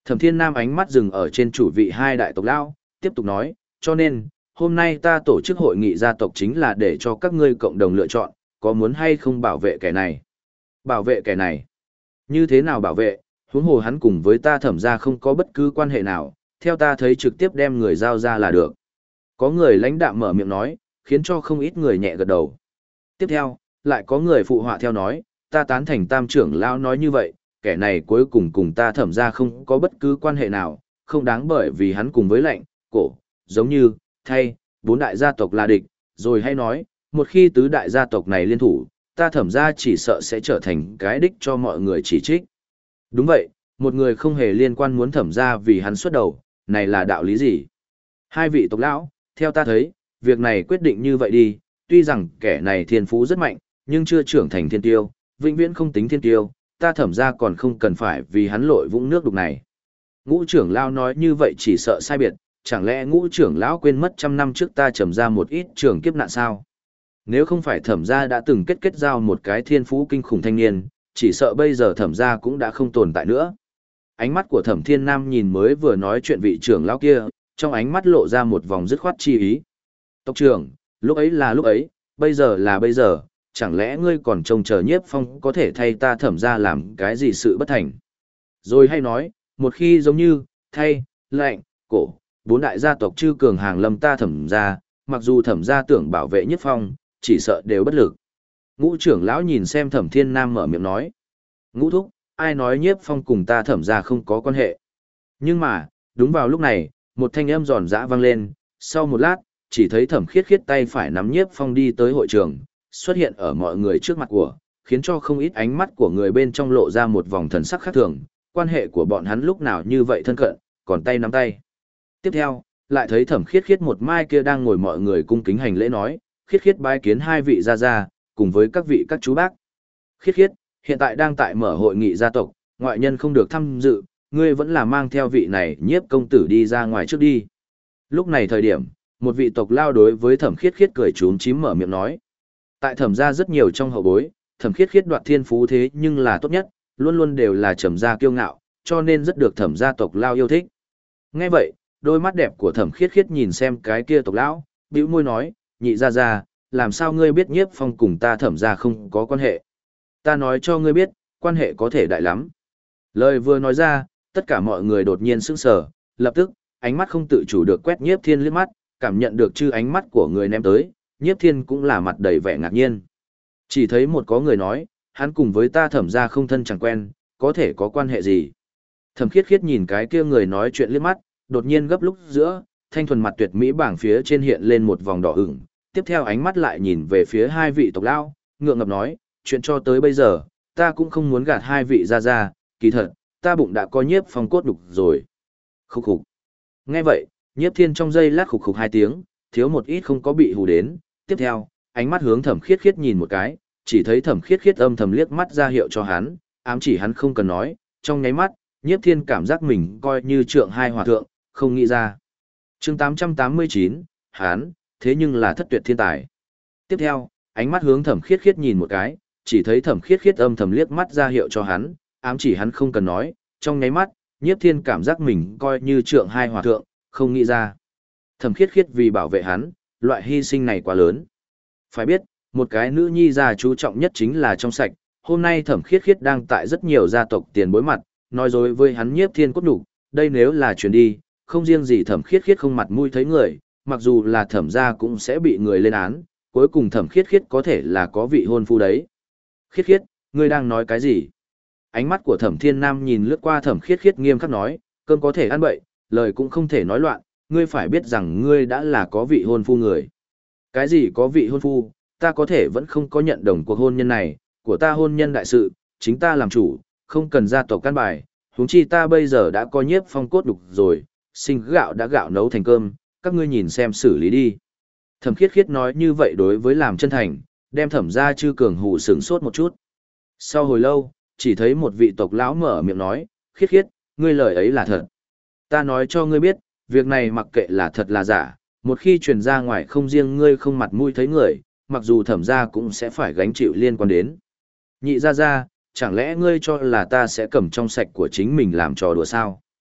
Thẩm Thiên Nam ánh mắt dừng ở trên chủ vị hai đại tộc lão, tiếp tục nói, cho nên, hôm nay ta tổ chức hội nghị gia tộc chính là để cho các ngươi cộng đồng lựa chọn, có muốn hay không bảo vệ kẻ này. Bảo vệ kẻ này? Như thế nào bảo vệ, huống hồ hắn cùng với ta Thẩm gia không có bất cứ quan hệ nào, theo ta thấy trực tiếp đem người giao ra là được. Có người lãnh đạm mở miệng nói, khiến cho không ít người nhẹ gật đầu. Tiếp theo, lại có người phụ họa theo nói, ta tán thành Tam trưởng lão nói như vậy, kẻ này cuối cùng cùng ta Thẩm gia không có bất cứ quan hệ nào, không đáng bởi vì hắn cùng với lệnh, cổ, giống như, thay, bốn đại gia tộc là địch, rồi hay nói, một khi tứ đại gia tộc này liên thủ, ta Thẩm gia chỉ sợ sẽ trở thành cái đích cho mọi người chỉ trích. Đúng vậy, một người không hề liên quan muốn Thẩm gia vì hắn xuất đầu, này là đạo lý gì? Hai vị tộc lão, theo ta thấy, việc này quyết định như vậy đi, tuy rằng kẻ này thiên phú rất mạnh, nhưng chưa trưởng thành thiên tiêu, vĩnh viễn không tính thiên tiêu, ta Thẩm gia còn không cần phải vì hắn lội vũng nước đục này. Ngũ trưởng lão nói như vậy chỉ sợ sai biệt, chẳng lẽ ngũ trưởng lão quên mất trăm năm trước ta trầm ra một ít trường kiếp nạn sao? Nếu không phải Thẩm gia đã từng kết giao một cái thiên phú kinh khủng thanh niên, chỉ sợ bây giờ Thẩm gia cũng đã không tồn tại nữa. Ánh mắt của Thẩm Thiên Nam nhìn mới vừa nói chuyện vị trưởng lão kia, trong ánh mắt lộ ra một vòng dứt khoát chi ý. Tộc trưởng, lúc ấy là lúc ấy, bây giờ là bây giờ, chẳng lẽ ngươi còn trông chờ Nhiếp Phong có thể thay ta Thẩm gia làm cái gì sự bất thành? Rồi hay nói, một khi giống như, thay, lệnh, cổ, bốn đại gia tộc chư cường hàng lâm ta Thẩm gia, mặc dù Thẩm gia tưởng bảo vệ Nhiếp Phong, chỉ sợ đều bất lực. Ngũ trưởng lão nhìn xem Thẩm Thiên Nam mở miệng nói. Ngũ thúc, ai nói Nhiếp Phong cùng ta Thẩm gia không có quan hệ. Nhưng mà, đúng vào lúc này, một thanh âm giòn giã vang lên, sau một lát, chỉ thấy Thẩm Khiết Khiết tay phải nắm Nhiếp Phong đi tới hội trường, xuất hiện ở mọi người trước mặt của, khiến cho không ít ánh mắt của người bên trong lộ ra một vòng thần sắc khác thường, quan hệ của bọn hắn lúc nào như vậy thân cận, còn tay nắm tay. Tiếp theo, lại thấy Thẩm Khiết Khiết một mai kia đang ngồi mọi người cung kính hành lễ nói, Khiết Khiết bái kiến hai vị gia gia, cùng với các vị các chú bác. Khiết Khiết, hiện tại đang tại mở hội nghị gia tộc, ngoại nhân không được tham dự, ngươi vẫn là mang theo vị này Nhiếp công tử đi ra ngoài trước đi. Lúc này thời điểm, một vị tộc lao đối với Thẩm Khiết Khiết cười trúm chím mở miệng nói. Tại Thẩm gia rất nhiều trong hậu bối, Thẩm Khiết Khiết đoạt thiên phú thế nhưng là tốt nhất, luôn luôn đều là trầm gia kiêu ngạo, cho nên rất được Thẩm gia tộc lao yêu thích. Nghe vậy, đôi mắt đẹp của Thẩm Khiết Khiết nhìn xem cái kia tộc lão, bĩu môi nói, nhị gia gia, làm sao ngươi biết Nhiếp Phong cùng ta Thẩm gia không có quan hệ? Ta nói cho ngươi biết, quan hệ có thể đại lắm. Lời vừa nói ra, tất cả mọi người đột nhiên sững sờ, lập tức, ánh mắt không tự chủ được quét Nhiếp Thiên liếc mắt, cảm nhận được chư ánh mắt của người ném tới, Nhiếp Thiên cũng là mặt đầy vẻ ngạc nhiên. Chỉ thấy một có người nói, hắn cùng với ta Thẩm gia không thân chẳng quen, có thể có quan hệ gì? Thẩm Khiết Khiết nhìn cái kia người nói chuyện liếc mắt, đột nhiên gấp lúc giữa, thanh thuần mặt tuyệt mỹ bảng phía trên hiện lên một vòng đỏ ửng, tiếp theo ánh mắt lại nhìn về phía hai vị tộc lão, ngượng ngập nói, chuyện cho tới bây giờ, ta cũng không muốn gạt hai vị ra ra, kỳ thật, ta bụng đã có Nhiếp Phong cốt đục rồi. Khúc khục. Nghe vậy, Nhiếp Thiên trong giây lát khục khục hai tiếng, thiếu một ít không có bị hù đến, tiếp theo, ánh mắt hướng Thẩm Khiết Khiết nhìn một cái, chỉ thấy Thẩm Khiết Khiết âm thầm liếc mắt ra hiệu cho hắn, ám chỉ hắn không cần nói, trong nháy mắt, Nhiếp Thiên cảm giác mình coi như trượng hai hòa thượng, không nghĩ ra. Chương 889, hắn, thế nhưng là thất tuyệt thiên tài. Tiếp theo, ánh mắt hướng Thẩm Khiết Khiết nhìn một cái, chỉ thấy Thẩm Khiết Khiết âm thầm liếc mắt ra hiệu cho hắn, ám chỉ hắn không cần nói, trong nháy mắt, Nhiếp Thiên cảm giác mình coi như trượng hai hòa thượng, không nghĩ ra. Thẩm Khiết Khiết vì bảo vệ hắn, loại hy sinh này quá lớn. Phải biết, một cái nữ nhi già chú trọng nhất chính là trong sạch, hôm nay Thẩm Khiết Khiết đang tại rất nhiều gia tộc tiền bối mặt, nói dối với hắn Nhiếp Thiên cốt đủ, đây nếu là truyền đi, không riêng gì Thẩm Khiết Khiết không mặt mũi thấy người, mặc dù là Thẩm gia cũng sẽ bị người lên án, cuối cùng Thẩm Khiết Khiết có thể là có vị hôn phu đấy. Khiết Khiết, ngươi đang nói cái gì? Ánh mắt của Thẩm Thiên Nam nhìn lướt qua Thẩm Khiết Khiết nghiêm khắc nói, cơm có thể ăn bậy, lời cũng không thể nói loạn, ngươi phải biết rằng ngươi đã là có vị hôn phu người. Cái gì có vị hôn phu, ta có thể vẫn không có nhận đồng cuộc hôn nhân này, của ta hôn nhân đại sự, chính ta làm chủ, không cần gia tộc căn bài, huống chi ta bây giờ đã có Nhiếp Phong cốt đục rồi, sinh gạo đã gạo nấu thành cơm, các ngươi nhìn xem xử lý đi. Thẩm Khiết Khiết nói như vậy đối với làm chân thành, đem Thẩm gia chư cường hù sửng sốt một chút. Sau hồi lâu, chỉ thấy một vị tộc lão mở miệng nói, Khiết Khiết, ngươi lời ấy là thật. Ta nói cho ngươi biết, việc này mặc kệ là thật là giả, một khi truyền ra ngoài không riêng ngươi không mặt mũi thấy người, mặc dù Thẩm gia cũng sẽ phải gánh chịu liên quan đến. Nhị gia gia, chẳng lẽ ngươi cho là ta sẽ cầm trong sạch của chính mình làm trò đùa sao?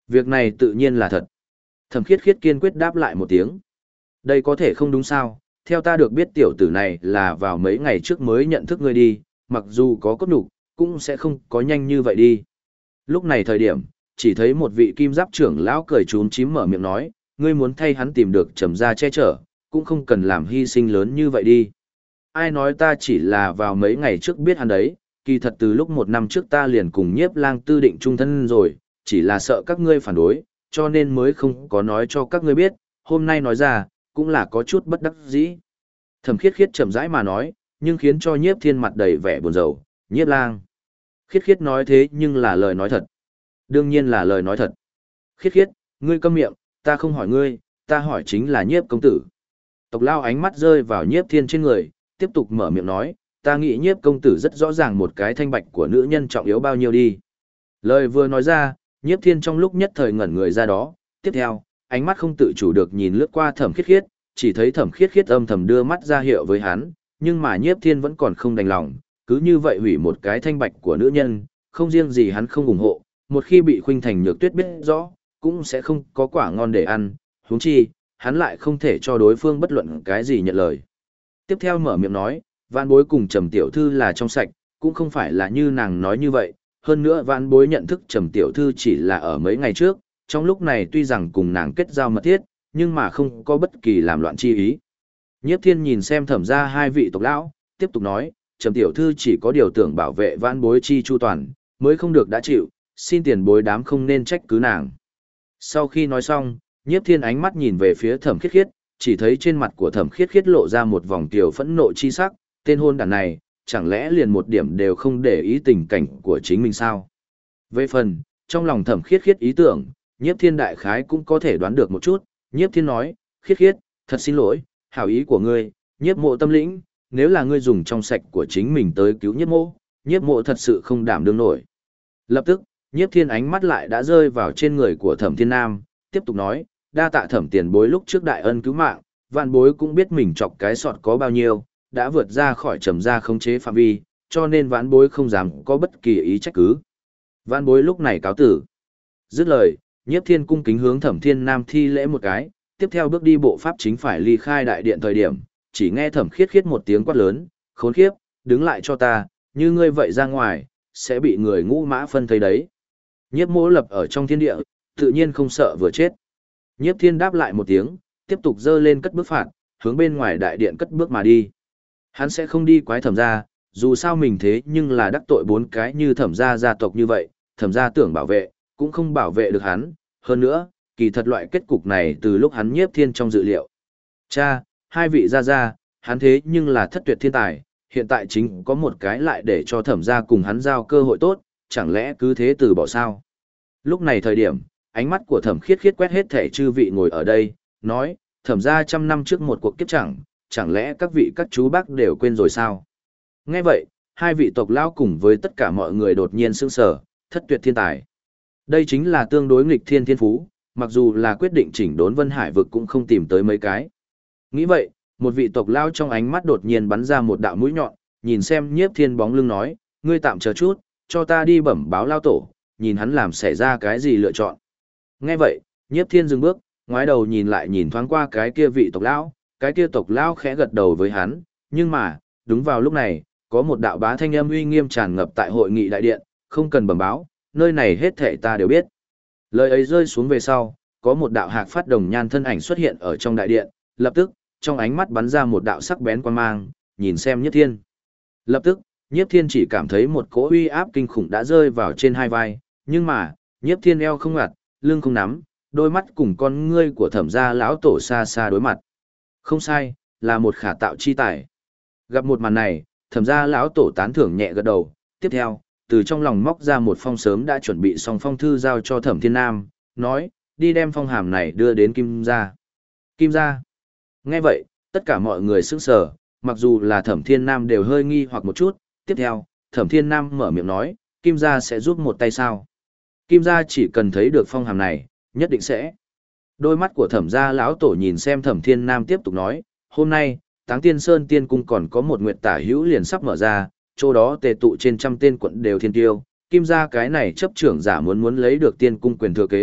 Việc này tự nhiên là thật. Thẩm Khiết Khiết kiên quyết đáp lại một tiếng. Đây có thể không đúng sao, theo ta được biết tiểu tử này là vào mấy ngày trước mới nhận thức ngươi đi, mặc dù có cốt nhục, cũng sẽ không có nhanh như vậy đi. Lúc này thời điểm, chỉ thấy một vị kim giáp trưởng lão cười trốn chím mở miệng nói, ngươi muốn thay hắn tìm được Trầm gia che chở, cũng không cần làm hy sinh lớn như vậy đi. Ai nói ta chỉ là vào mấy ngày trước biết hắn đấy, kỳ thật từ lúc 1 năm trước ta liền cùng Nhiếp Lang tư định chung thân rồi, chỉ là sợ các ngươi phản đối, cho nên mới không có nói cho các ngươi biết, hôm nay nói ra, cũng là có chút bất đắc dĩ. Thẩm Khiết Khiết chậm rãi mà nói, nhưng khiến cho Nhiếp Thiên mặt đầy vẻ buồn rầu, Nhiếp Lang. Khiết Khiết nói thế nhưng là lời nói thật. Đương nhiên là lời nói thật. Khiết Khiết, ngươi câm miệng, ta không hỏi ngươi, ta hỏi chính là Nhiếp công tử. Tộc Lao ánh mắt rơi vào Nhiếp Thiên trên người, tiếp tục mở miệng nói, ta nghĩ Nhiếp công tử rất rõ ràng một cái thanh bạch của nữ nhân trọng yếu bao nhiêu đi. Lời vừa nói ra, Nhiếp Thiên trong lúc nhất thời ngẩn người ra đó, tiếp theo, ánh mắt không tự chủ được nhìn lướt qua Thẩm Khiết Khiết, chỉ thấy Thẩm Khiết Khiết âm thầm đưa mắt ra hiệu với hắn, nhưng mà Nhiếp Thiên vẫn còn không đành lòng, cứ như vậy hủy một cái thanh bạch của nữ nhân, không riêng gì hắn không ủng hộ, một khi bị Khuynh Thành Nhược Tuyết biết rõ, cũng sẽ không có quả ngon để ăn, huống chi, hắn lại không thể cho đối phương bất luận cái gì nhận lời. Tiếp theo mở miệng nói, Vãn Bối cùng Trầm tiểu thư là trong sạch, cũng không phải là như nàng nói như vậy, hơn nữa Vãn Bối nhận thức Trầm tiểu thư chỉ là ở mấy ngày trước, trong lúc này tuy rằng cùng nàng kết giao mật thiết, nhưng mà không có bất kỳ làm loạn chi ý. Nhiếp Thiên nhìn xem Thẩm gia hai vị tộc lão, tiếp tục nói, Trầm tiểu thư chỉ có điều tưởng bảo vệ Vãn Bối chi chu toàn, mới không được đã chịu, xin tiền bối đám không nên trách cứ nàng. Sau khi nói xong, Nhiếp Thiên ánh mắt nhìn về phía Thẩm Khiết Khiết, chỉ thấy trên mặt của Thẩm Khiết Khiết lộ ra một vòng tiểu phẫn nộ chi sắc, tên hôn đản này, chẳng lẽ liền một điểm đều không để ý tình cảnh của chính mình sao? Về phần, trong lòng Thẩm Khiết Khiết ý tưởng, Nhiếp Thiên đại khái cũng có thể đoán được một chút, Nhiếp Thiên nói, Khiết Khiết, thật xin lỗi, hảo ý của ngươi, Nhiếp mộ tâm lĩnh, nếu là ngươi dùng trong sạch của chính mình tới cứu Nhiếp mộ thật sự không đảm đương nổi. Lập tức, Nhiếp Thiên ánh mắt lại đã rơi vào trên người của Thẩm Thiên Nam, tiếp tục nói, đa tạ Thẩm tiền bối lúc trước đại ân cứu mạng, vạn bối cũng biết mình chọc cái sọt có bao nhiêu, đã vượt ra khỏi Trầm gia khống chế phạm vi, cho nên vạn bối không dám có bất kỳ ý trách cứ. Vạn bối lúc này cáo tử. Dứt lời, Nhiếp Thiên cung kính hướng Thẩm Thiên Nam thi lễ một cái, tiếp theo bước đi bộ pháp chính phải ly khai đại điện thời điểm, chỉ nghe Thẩm Khiết Khiết một tiếng quát lớn, khốn khiếp, đứng lại cho ta, như ngươi vậy ra ngoài, sẽ bị người ngũ mã phân thấy đấy. Nhiếp mỗ lập ở trong thiên địa, tự nhiên không sợ vừa chết. Nhiếp Thiên đáp lại một tiếng, tiếp tục dơ lên cất bước phạt, hướng bên ngoài đại điện cất bước mà đi. Hắn sẽ không đi quái Thẩm gia, dù sao mình thế nhưng là đắc tội 4 cái như Thẩm gia gia tộc như vậy, Thẩm gia tưởng bảo vệ, cũng không bảo vệ được hắn. Hơn nữa, kỳ thật loại kết cục này từ lúc hắn Nhiếp Thiên trong dự liệu. Cha, hai vị gia, hắn thế nhưng là thất tuyệt thiên tài, hiện tại chính có một cái lại để cho Thẩm gia cùng hắn giao cơ hội tốt, chẳng lẽ cứ thế từ bỏ sao? Lúc này thời điểm, ánh mắt của Thẩm Khiết Khiết quét hết thể chư vị ngồi ở đây, nói, Thẩm gia 100 năm trước một cuộc kiếp chẳng lẽ các vị các chú bác đều quên rồi sao? Nghe vậy, hai vị tộc lão cùng với tất cả mọi người đột nhiên sững sờ, thất tuyệt thiên tài. Đây chính là tương đối nghịch thiên thiên phú, mặc dù là quyết định chỉnh đốn Vân Hải vực cũng không tìm tới mấy cái. Nghĩ vậy, một vị tộc lão trong ánh mắt đột nhiên bắn ra một đạo mũi nhọn, nhìn xem Nhiếp Thiên bóng lưng nói, ngươi tạm chờ chút, cho ta đi bẩm báo lao tổ, nhìn hắn làm xảy ra cái gì lựa chọn. Nghe vậy, Nhiếp Thiên dừng bước, ngoái đầu nhìn lại nhìn thoáng qua cái kia vị tộc lão, cái kia tộc lão khẽ gật đầu với hắn, nhưng mà, đúng vào lúc này, có một đạo bá thanh âm uy nghiêm tràn ngập tại hội nghị đại điện, không cần bẩm báo, nơi này hết thảy ta đều biết. Lời ấy rơi xuống về sau, có một đạo hạc phát đồng nhan thân ảnh xuất hiện ở trong đại điện, lập tức, trong ánh mắt bắn ra một đạo sắc bén quan mang, nhìn xem Nhiếp Thiên. Lập tức, Nhiếp Thiên chỉ cảm thấy một cỗ uy áp kinh khủng đã rơi vào trên hai vai, nhưng mà, Nhiếp Thiên eo không ngặt, lưng không nắm, đôi mắt cùng con ngươi của Thẩm gia lão tổ xa xa đối mặt. Không sai, là một khả tạo chi tài. Gặp một màn này, Thẩm gia lão tổ tán thưởng nhẹ gật đầu, tiếp theo, từ trong lòng móc ra một phong sớm đã chuẩn bị xong phong thư giao cho Thẩm Thiên Nam, nói, đi đem phong hàm này đưa đến Kim gia. Kim gia. Nghe vậy, tất cả mọi người sững sờ, mặc dù là Thẩm Thiên Nam đều hơi nghi hoặc một chút, tiếp theo, Thẩm Thiên Nam mở miệng nói, Kim gia sẽ giúp một tay sao? Kim gia chỉ cần thấy được phong hàm này, nhất định sẽ. Đôi mắt của Thẩm gia lão tổ nhìn xem Thẩm Thiên Nam tiếp tục nói, hôm nay, Táng Tiên Sơn Tiên Cung còn có một nguyệt tả hữu liền sắp mở ra, chỗ đó tề tụ trên 100 tên quận đều thiên tiêu, Kim gia cái này chấp trưởng giả muốn lấy được Tiên Cung quyền thừa kế,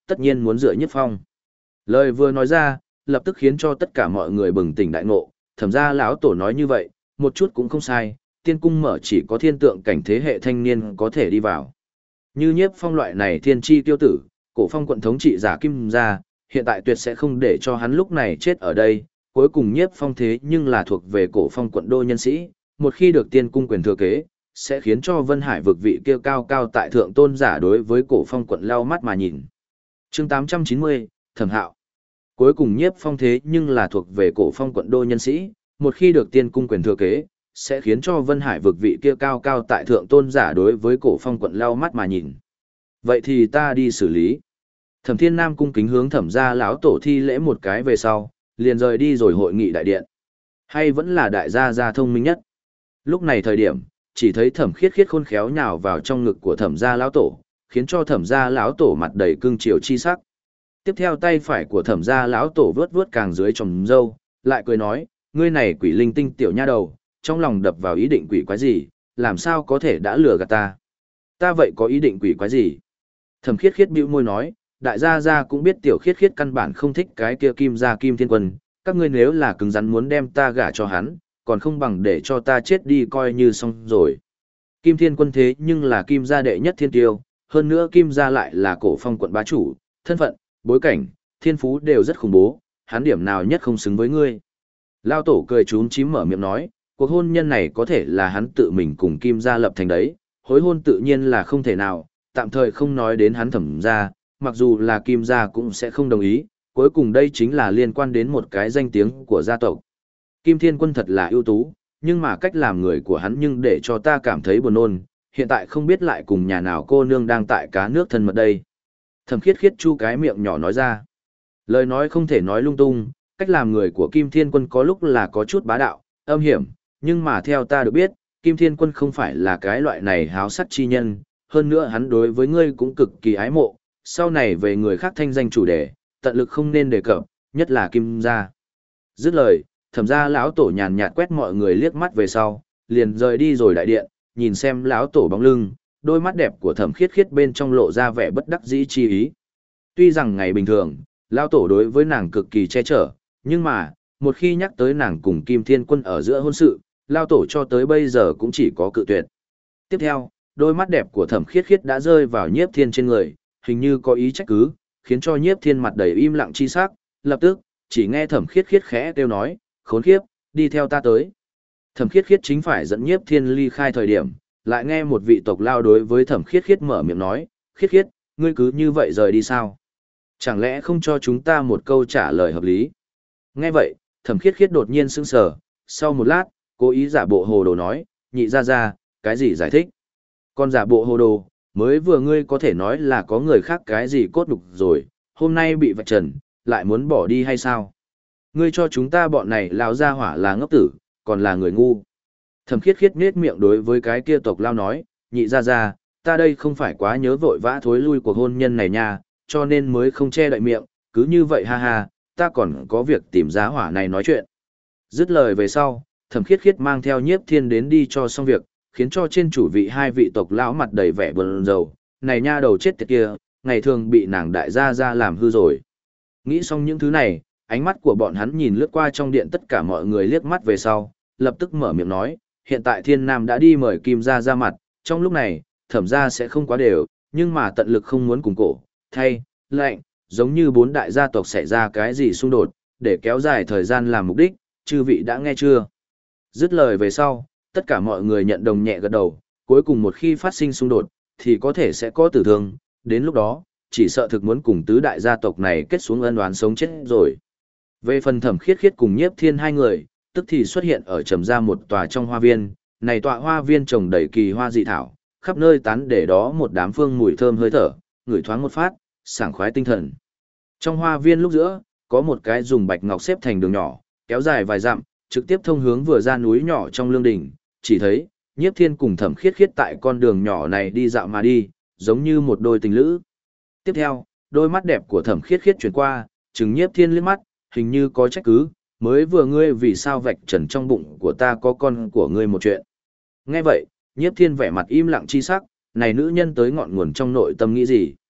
tất nhiên muốn dựa Nhiếp Phong. Lời vừa nói ra, lập tức khiến cho tất cả mọi người bừng tỉnh đại ngộ, thẩm ra lão tổ nói như vậy, một chút cũng không sai, tiên cung mở chỉ có thiên tượng cảnh thế hệ thanh niên có thể đi vào. Như Nhiếp Phong loại này thiên chi tiêu tử, cổ phong quận thống trị giả Kim gia, hiện tại tuyệt sẽ không để cho hắn lúc này chết ở đây, cuối cùng Nhiếp Phong thế nhưng là thuộc về cổ phong quận đô nhân sĩ, một khi được tiên cung quyền thừa kế, sẽ khiến cho Vân Hải vực vị kia cao cao tại thượng tôn giả đối với cổ phong quận lau mắt mà nhìn. Chương 890, Thẩm Hạo. Cuối cùng Nhiếp Phong thế nhưng là thuộc về cổ phong quận đô nhân sĩ, một khi được tiên cung quyền thừa kế, sẽ khiến cho Vân Hải vực vị kia cao cao tại thượng tôn giả đối với cổ phong quận lau mắt mà nhìn. Vậy thì ta đi xử lý. Thẩm Thiên Nam cung kính hướng Thẩm gia lão tổ thi lễ một cái về sau, liền rời đi rồi hội nghị đại điện. Hay vẫn là đại gia thông minh nhất. Lúc này thời điểm, chỉ thấy Thẩm Khiết Khiết khôn khéo nhào vào trong ngực của Thẩm gia lão tổ, khiến cho Thẩm gia lão tổ mặt đầy cương triều chi sắc. Tiếp theo tay phải của Thẩm gia lão tổ vướt vướt càng dưới tròm râu, lại cười nói, ngươi này quỷ linh tinh tiểu nha đầu, trong lòng đập vào ý định quỷ quái gì, làm sao có thể đã lừa gạt ta? Ta vậy có ý định quỷ quái gì? Thẩm Khiết Khiết bĩu môi nói, đại gia cũng biết tiểu Khiết Khiết căn bản không thích cái kia Kim gia Kim Thiên Quân, các ngươi nếu là cứng rắn muốn đem ta gả cho hắn, còn không bằng để cho ta chết đi coi như xong rồi. Kim Thiên Quân thế nhưng là Kim gia đệ nhất thiên tiêu, hơn nữa Kim gia lại là cổ phong quận bá chủ, thân phận, bối cảnh, thiên phú đều rất khủng bố, hắn điểm nào nhất không xứng với ngươi. Lao tổ cười chúm chím mở miệng nói, cuộc hôn nhân này có thể là hắn tự mình cùng Kim gia lập thành đấy, hối hôn tự nhiên là không thể nào, tạm thời không nói đến hắn Thẩm gia, mặc dù là Kim gia cũng sẽ không đồng ý, cuối cùng đây chính là liên quan đến một cái danh tiếng của gia tộc. Kim Thiên Quân thật là ưu tú, nhưng mà cách làm người của hắn nhưng để cho ta cảm thấy buồn nôn, hiện tại không biết lại cùng nhà nào cô nương đang tại cá nước thân mật đây. Thẩm Khiết Khiết chu cái miệng nhỏ nói ra. Lời nói không thể nói lung tung, cách làm người của Kim Thiên Quân có lúc là có chút bá đạo, âm hiểm, nhưng mà theo ta được biết, Kim Thiên Quân không phải là cái loại này háo sắc chi nhân, hơn nữa hắn đối với ngươi cũng cực kỳ ái mộ, sau này về người khác thanh danh chủ đề, tận lực không nên đề cập, nhất là Kim gia. Dứt lời, Thẩm gia lão tổ nhàn nhạt quét mọi người liếc mắt về sau, liền rời đi rồi đại điện, nhìn xem lão tổ bóng lưng, đôi mắt đẹp của Thẩm Khiết Khiết bên trong lộ ra vẻ bất đắc dĩ chi ý. Tuy rằng ngày bình thường, lão tổ đối với nàng cực kỳ che chở, nhưng mà, một khi nhắc tới nàng cùng Kim Thiên Quân ở giữa hôn sự, lão tổ cho tới bây giờ cũng chỉ có cự tuyệt. Tiếp theo, đôi mắt đẹp của Thẩm Khiết Khiết đã rơi vào Nhiếp Thiên trên người, hình như có ý trách cứ, khiến cho Nhiếp Thiên mặt đầy im lặng chi sắc, lập tức, chỉ nghe Thẩm Khiết Khiết khẽ kêu nói, khốn khiếp, đi theo ta tới. Thẩm Khiết Khiết chính phải dẫn Nhiếp Thiên ly khai thời điểm, lại nghe một vị tộc lao đối với Thẩm Khiết Khiết mở miệng nói, Khiết Khiết, ngươi cứ như vậy rời đi sao? Chẳng lẽ không cho chúng ta một câu trả lời hợp lý? Nghe vậy, Thẩm Khiết Khiết đột nhiên sững sờ, sau một lát, cố ý giả bộ hồ đồ nói, nhị ra, cái gì giải thích? Còn giả bộ hồ đồ, mới vừa ngươi có thể nói là có người khác cái gì cốt đục rồi, hôm nay bị vạch trần, lại muốn bỏ đi hay sao? Ngươi cho chúng ta bọn này lao ra hỏa là ngốc tử, còn là người ngu. Thẩm Khiết Khiết nhếch miệng đối với cái kia tộc lao nói, nhị ra, ta đây không phải quá nhớ vội vã thối lui cuộc hôn nhân này nha, cho nên mới không che đậy miệng, cứ như vậy ha ha, ta còn có việc tìm giá hỏa này nói chuyện. Dứt lời về sau, Thẩm Khiết Khiết mang theo Nhiếp Thiên đến đi cho xong việc, khiến cho trên chủ vị hai vị tộc lão mặt đầy vẻ buồn rầu, này nha đầu chết tiệt kia, ngày thường bị nàng đại gia ra làm hư rồi. Nghĩ xong những thứ này, ánh mắt của bọn hắn nhìn lướt qua trong điện tất cả mọi người liếc mắt về sau, lập tức mở miệng nói, hiện tại Thiên Nam đã đi mời Kim gia ra mặt, trong lúc này, Thẩm gia sẽ không quá đều, nhưng mà tận lực không muốn cùng cổ, thay, lệnh, giống như bốn đại gia tộc xảy ra cái gì xung đột, để kéo dài thời gian làm mục đích, chư vị đã nghe chưa? Dứt lời về sau, tất cả mọi người nhận đồng nhẹ gật đầu, cuối cùng một khi phát sinh xung đột, thì có thể sẽ có tử thương, đến lúc đó, chỉ sợ thực muốn cùng tứ đại gia tộc này kết xuống ân oán sống chết rồi. Về phần Thẩm Khiết Khiết cùng Nhiếp Thiên hai người, tức thì xuất hiện ở trầm gia một tòa trong hoa viên, này tòa hoa viên trồng đầy kỳ hoa dị thảo, khắp nơi tán để đó một đám phương mùi thơm hơi thở, ngửi thoáng một phát, sảng khoái tinh thần. Trong hoa viên lúc giữa, có một cái dùng bạch ngọc xếp thành đường nhỏ, kéo dài vài dặm, trực tiếp thông hướng vừa ra núi nhỏ trong lương đình, chỉ thấy, Nhiếp Thiên cùng Thẩm Khiết Khiết tại con đường nhỏ này đi dạo mà đi, giống như một đôi tình lữ. Tiếp theo, đôi mắt đẹp của Thẩm Khiết Khiết chuyển qua, chừng Nhiếp Thiên liếc mắt, hình như có trách cứ, mới vừa ngươi vì sao vạch trần trong bụng của ta có con của ngươi một chuyện. Nghe vậy, Nhiếp Thiên vẻ mặt im lặng chi sắc, này nữ nhân tới ngọn nguồn trong nội tâm nghĩ gì.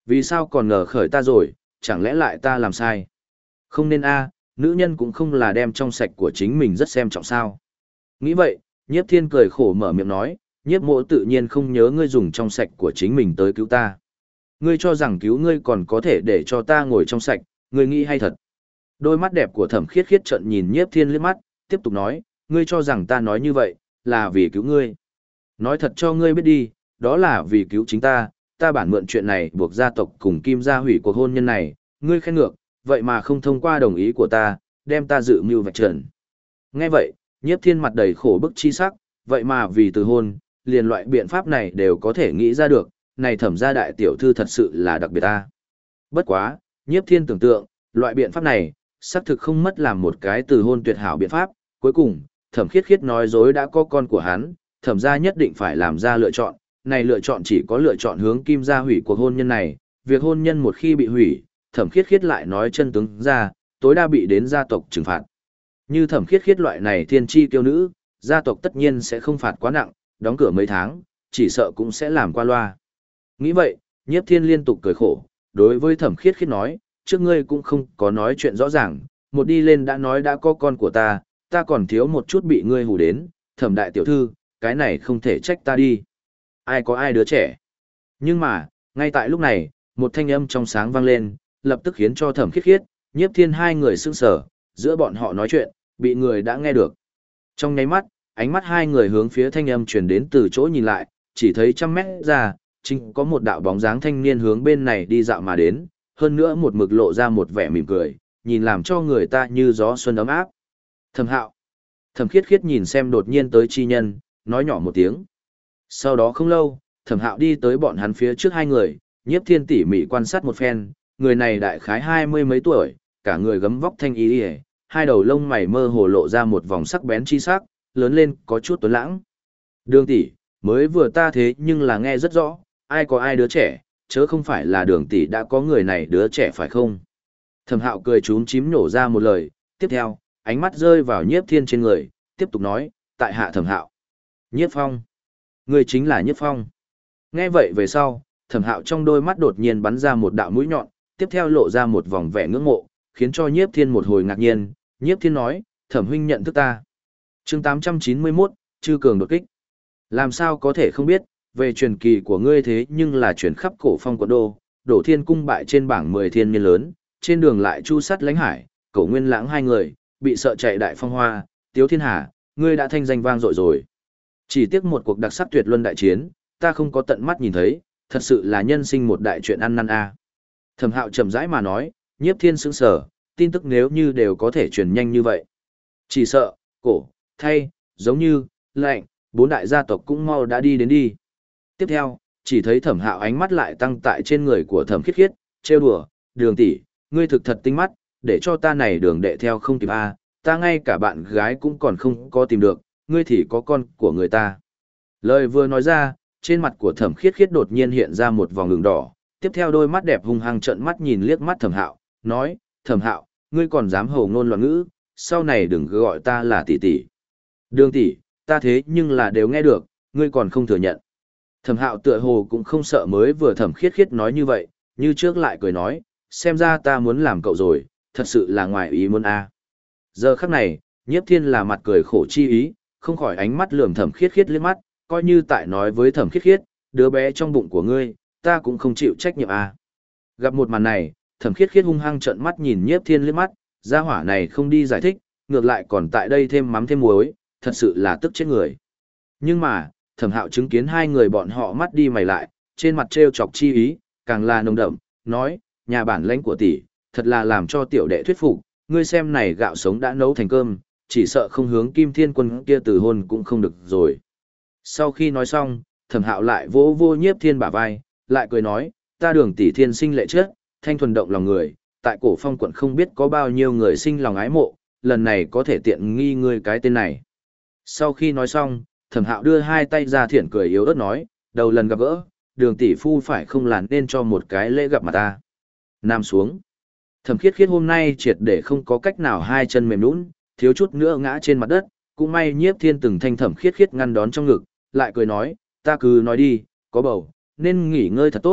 Vì sao còn ngờ khởi ta rồi, chẳng lẽ lại ta làm sai? Không nên a, nữ nhân cũng không là đem trong sạch của chính mình rất xem trọng sao. Nghĩ vậy, Nhiếp Thiên cười khổ mở miệng nói, Nhiếp mộ tự nhiên không nhớ ngươi dùng trong sạch của chính mình tới cứu ta. Ngươi cho rằng cứu ngươi còn có thể để cho ta ngồi trong sạch, ngươi nghĩ hay thật. Đôi mắt đẹp của Thẩm Khiết Khiết trợn nhìn Nhiếp Thiên liếc mắt, tiếp tục nói, ngươi cho rằng ta nói như vậy, là vì cứu ngươi. Nói thật cho ngươi biết đi, đó là vì cứu chính ta, ta bản mượn chuyện này buộc gia tộc cùng Kim gia hủy cuộc hôn nhân này, ngươi khen ngược, vậy mà không thông qua đồng ý của ta, đem ta dự mưu vạch trần. Nghe vậy, Nhiếp Thiên mặt đầy khổ bức chi sắc, vậy mà vì từ hôn, liền loại biện pháp này đều có thể nghĩ ra được, này Thẩm gia đại tiểu thư thật sự là đặc biệt ta. Bất quá, Nhiếp Thiên tưởng tượng, loại biện pháp này, xác thực không mất làm một cái từ hôn tuyệt hảo biện pháp, cuối cùng, Thẩm Khiết Khiết nói dối đã có con của hắn, Thẩm gia nhất định phải làm ra lựa chọn, này lựa chọn chỉ có lựa chọn hướng Kim gia hủy cuộc hôn nhân này, việc hôn nhân một khi bị hủy, Thẩm Khiết Khiết lại nói chân tướng ra, tối đa bị đến gia tộc trừng phạt. Như Thẩm Khiết Khiết loại này thiên chi kiêu nữ, gia tộc tất nhiên sẽ không phạt quá nặng, đóng cửa mấy tháng, chỉ sợ cũng sẽ làm qua loa. Nghĩ vậy, Nhiếp Thiên liên tục cười khổ, đối với Thẩm Khiết Khiết nói, trước ngươi cũng không có nói chuyện rõ ràng, một đi lên đã nói đã có con của ta còn thiếu một chút bị ngươi hù đến, Thẩm đại tiểu thư, cái này không thể trách ta đi. Ai có ai đứa trẻ. Nhưng mà, ngay tại lúc này, một thanh âm trong sáng vang lên, lập tức khiến cho Thẩm Khiết Khiết, Nhiếp Thiên hai người sững sờ, giữa bọn họ nói chuyện, bị người đã nghe được. Trong nháy mắt, ánh mắt hai người hướng phía thanh âm truyền đến từ chỗ nhìn lại, chỉ thấy 100 mét ra, chính có một đạo bóng dáng thanh niên hướng bên này đi dạo mà đến, hơn nữa một mực lộ ra một vẻ mỉm cười, nhìn làm cho người ta như gió xuân ấm áp. Thẩm Hạo. Thẩm Khiết Khiết nhìn xem đột nhiên tới chi nhân, nói nhỏ một tiếng. Sau đó không lâu, Thẩm Hạo đi tới bọn hắn phía trước hai người, Nhiếp Thiên tỉ mỉ quan sát một phen, người này đại khái 20 mấy tuổi, cả người gấm vóc thanh y, hai đầu lông mày mơ hồ lộ ra một vòng sắc bén chi sắc, lớn lên có chút tuấn lãng. Đường tỷ, mới vừa ta thế nhưng là nghe rất rõ, ai có ai đứa trẻ, chớ không phải là Đường tỷ đã có người này đứa trẻ phải không? Thẩm Hạo cười chúm chím nhổ ra một lời, tiếp theo, ánh mắt rơi vào Nhiếp Thiên trên người, tiếp tục nói, tại hạ Thẩm Hạo. Nhiếp Phong. Người chính là Nhiếp Phong. Nghe vậy về sau, Thẩm Hạo trong đôi mắt đột nhiên bắn ra một đạo mũi nhọn, tiếp theo lộ ra một vòng vẻ ngưỡng mộ, khiến cho Nhiếp Thiên một hồi ngạc nhiên. Nhiếp Thiên nói, Thẩm huynh nhận thức ta. Chương 891, Chư cường đột kích. Làm sao có thể không biết, về truyền kỳ của ngươi thế nhưng là truyền khắp cổ phong quận đô, đổ thiên cung bại trên bảng 10 thiên niên lớn, trên đường lại chu sát lãnh hải, Cổ Nguyên Lãng hai người, bị sợ chạy đại phong hoa, Tiếu Thiên Hà, ngươi đã thanh danh vang dội rồi. Chỉ tiếc một cuộc đặc sắc tuyệt luân đại chiến, ta không có tận mắt nhìn thấy, thật sự là nhân sinh một đại chuyện ăn năn a. Thẩm Hạo chậm rãi mà nói, Nhiếp Thiên sững sờ, tin tức nếu như đều có thể truyền nhanh như vậy. Chỉ sợ, cổ, thay, giống như, lạnh, bốn đại gia tộc cũng mau đã đi đến đi. Tiếp theo, chỉ thấy Thẩm Hạo ánh mắt lại tăng tại trên người của Thẩm Khiết Khiết, trêu đùa, Đường tỷ, ngươi thực thật tinh mắt, để cho ta này Đường đệ theo không kịp a, ta ngay cả bạn gái cũng còn không có tìm được, ngươi thì có con của người ta. Lời vừa nói ra, trên mặt của Thẩm Khiết Khiết đột nhiên hiện ra một vòng đường đỏ, tiếp theo đôi mắt đẹp hung hăng trợn mắt nhìn liếc mắt Thẩm Hạo, nói, Thẩm Hạo, ngươi còn dám hầu ngôn loạn ngữ, sau này đừng gọi ta là tỷ tỷ. Đường tỷ, ta thế nhưng là đều nghe được, ngươi còn không thừa nhận. Thẩm Hạo tựa hồ cũng không sợ mới vừa Thẩm Khiết Khiết nói như vậy, như trước lại cười nói, xem ra ta muốn làm cậu rồi, thật sự là ngoài ý muốn a. Giờ khắc này, Nhiếp Thiên là mặt cười khổ chi ý, không khỏi ánh mắt lườm Thẩm Khiết Khiết liếc mắt, coi như tại nói với Thẩm Khiết Khiết, đứa bé trong bụng của ngươi, ta cũng không chịu trách nhiệm a. Gặp một màn này, Thẩm Khiết Khiết hung hăng trợn mắt nhìn Nhiếp Thiên liếc mắt, gia hỏa này không đi giải thích, ngược lại còn tại đây thêm mắm thêm muối, thật sự là tức chết người. Nhưng mà, Thẩm Hạo chứng kiến hai người bọn họ mắt đi mày lại, trên mặt trêu chọc chi ý, càng là nồng đậm, nói, nhà bản lãnh của tỷ, thật là làm cho tiểu đệ thuyết phục, ngươi xem này gạo sống đã nấu thành cơm, chỉ sợ không hướng Kim Thiên Quân kia từ hôn cũng không được rồi. Sau khi nói xong, Thẩm Hạo lại vỗ vô Nhiếp Thiên bả vai, lại cười nói, ta Đường tỷ thiên sinh lệ chất, thanh thuần động lòng người, tại cổ phong quận không biết có bao nhiêu người sinh lòng ái mộ, lần này có thể tiện nghi ngươi cái tên này. Sau khi nói xong, Thẩm Hạo đưa hai tay ra thiện cười yếu ớt nói, đầu lần gặp gỡ, Đường tỷ phu phải không làm nên cho một cái lễ gặp mặt ta. Nam xuống. Thẩm Khiết Khiết hôm nay triệt để không có cách nào hai chân mềm nhũn, thiếu chút nữa ngã trên mặt đất, cũng may Nhiếp Thiên từng thanh Thẩm Khiết Khiết ngăn đón trong ngực, lại cười nói, ta cứ nói đi, có bầu, nên nghỉ ngơi thật tốt,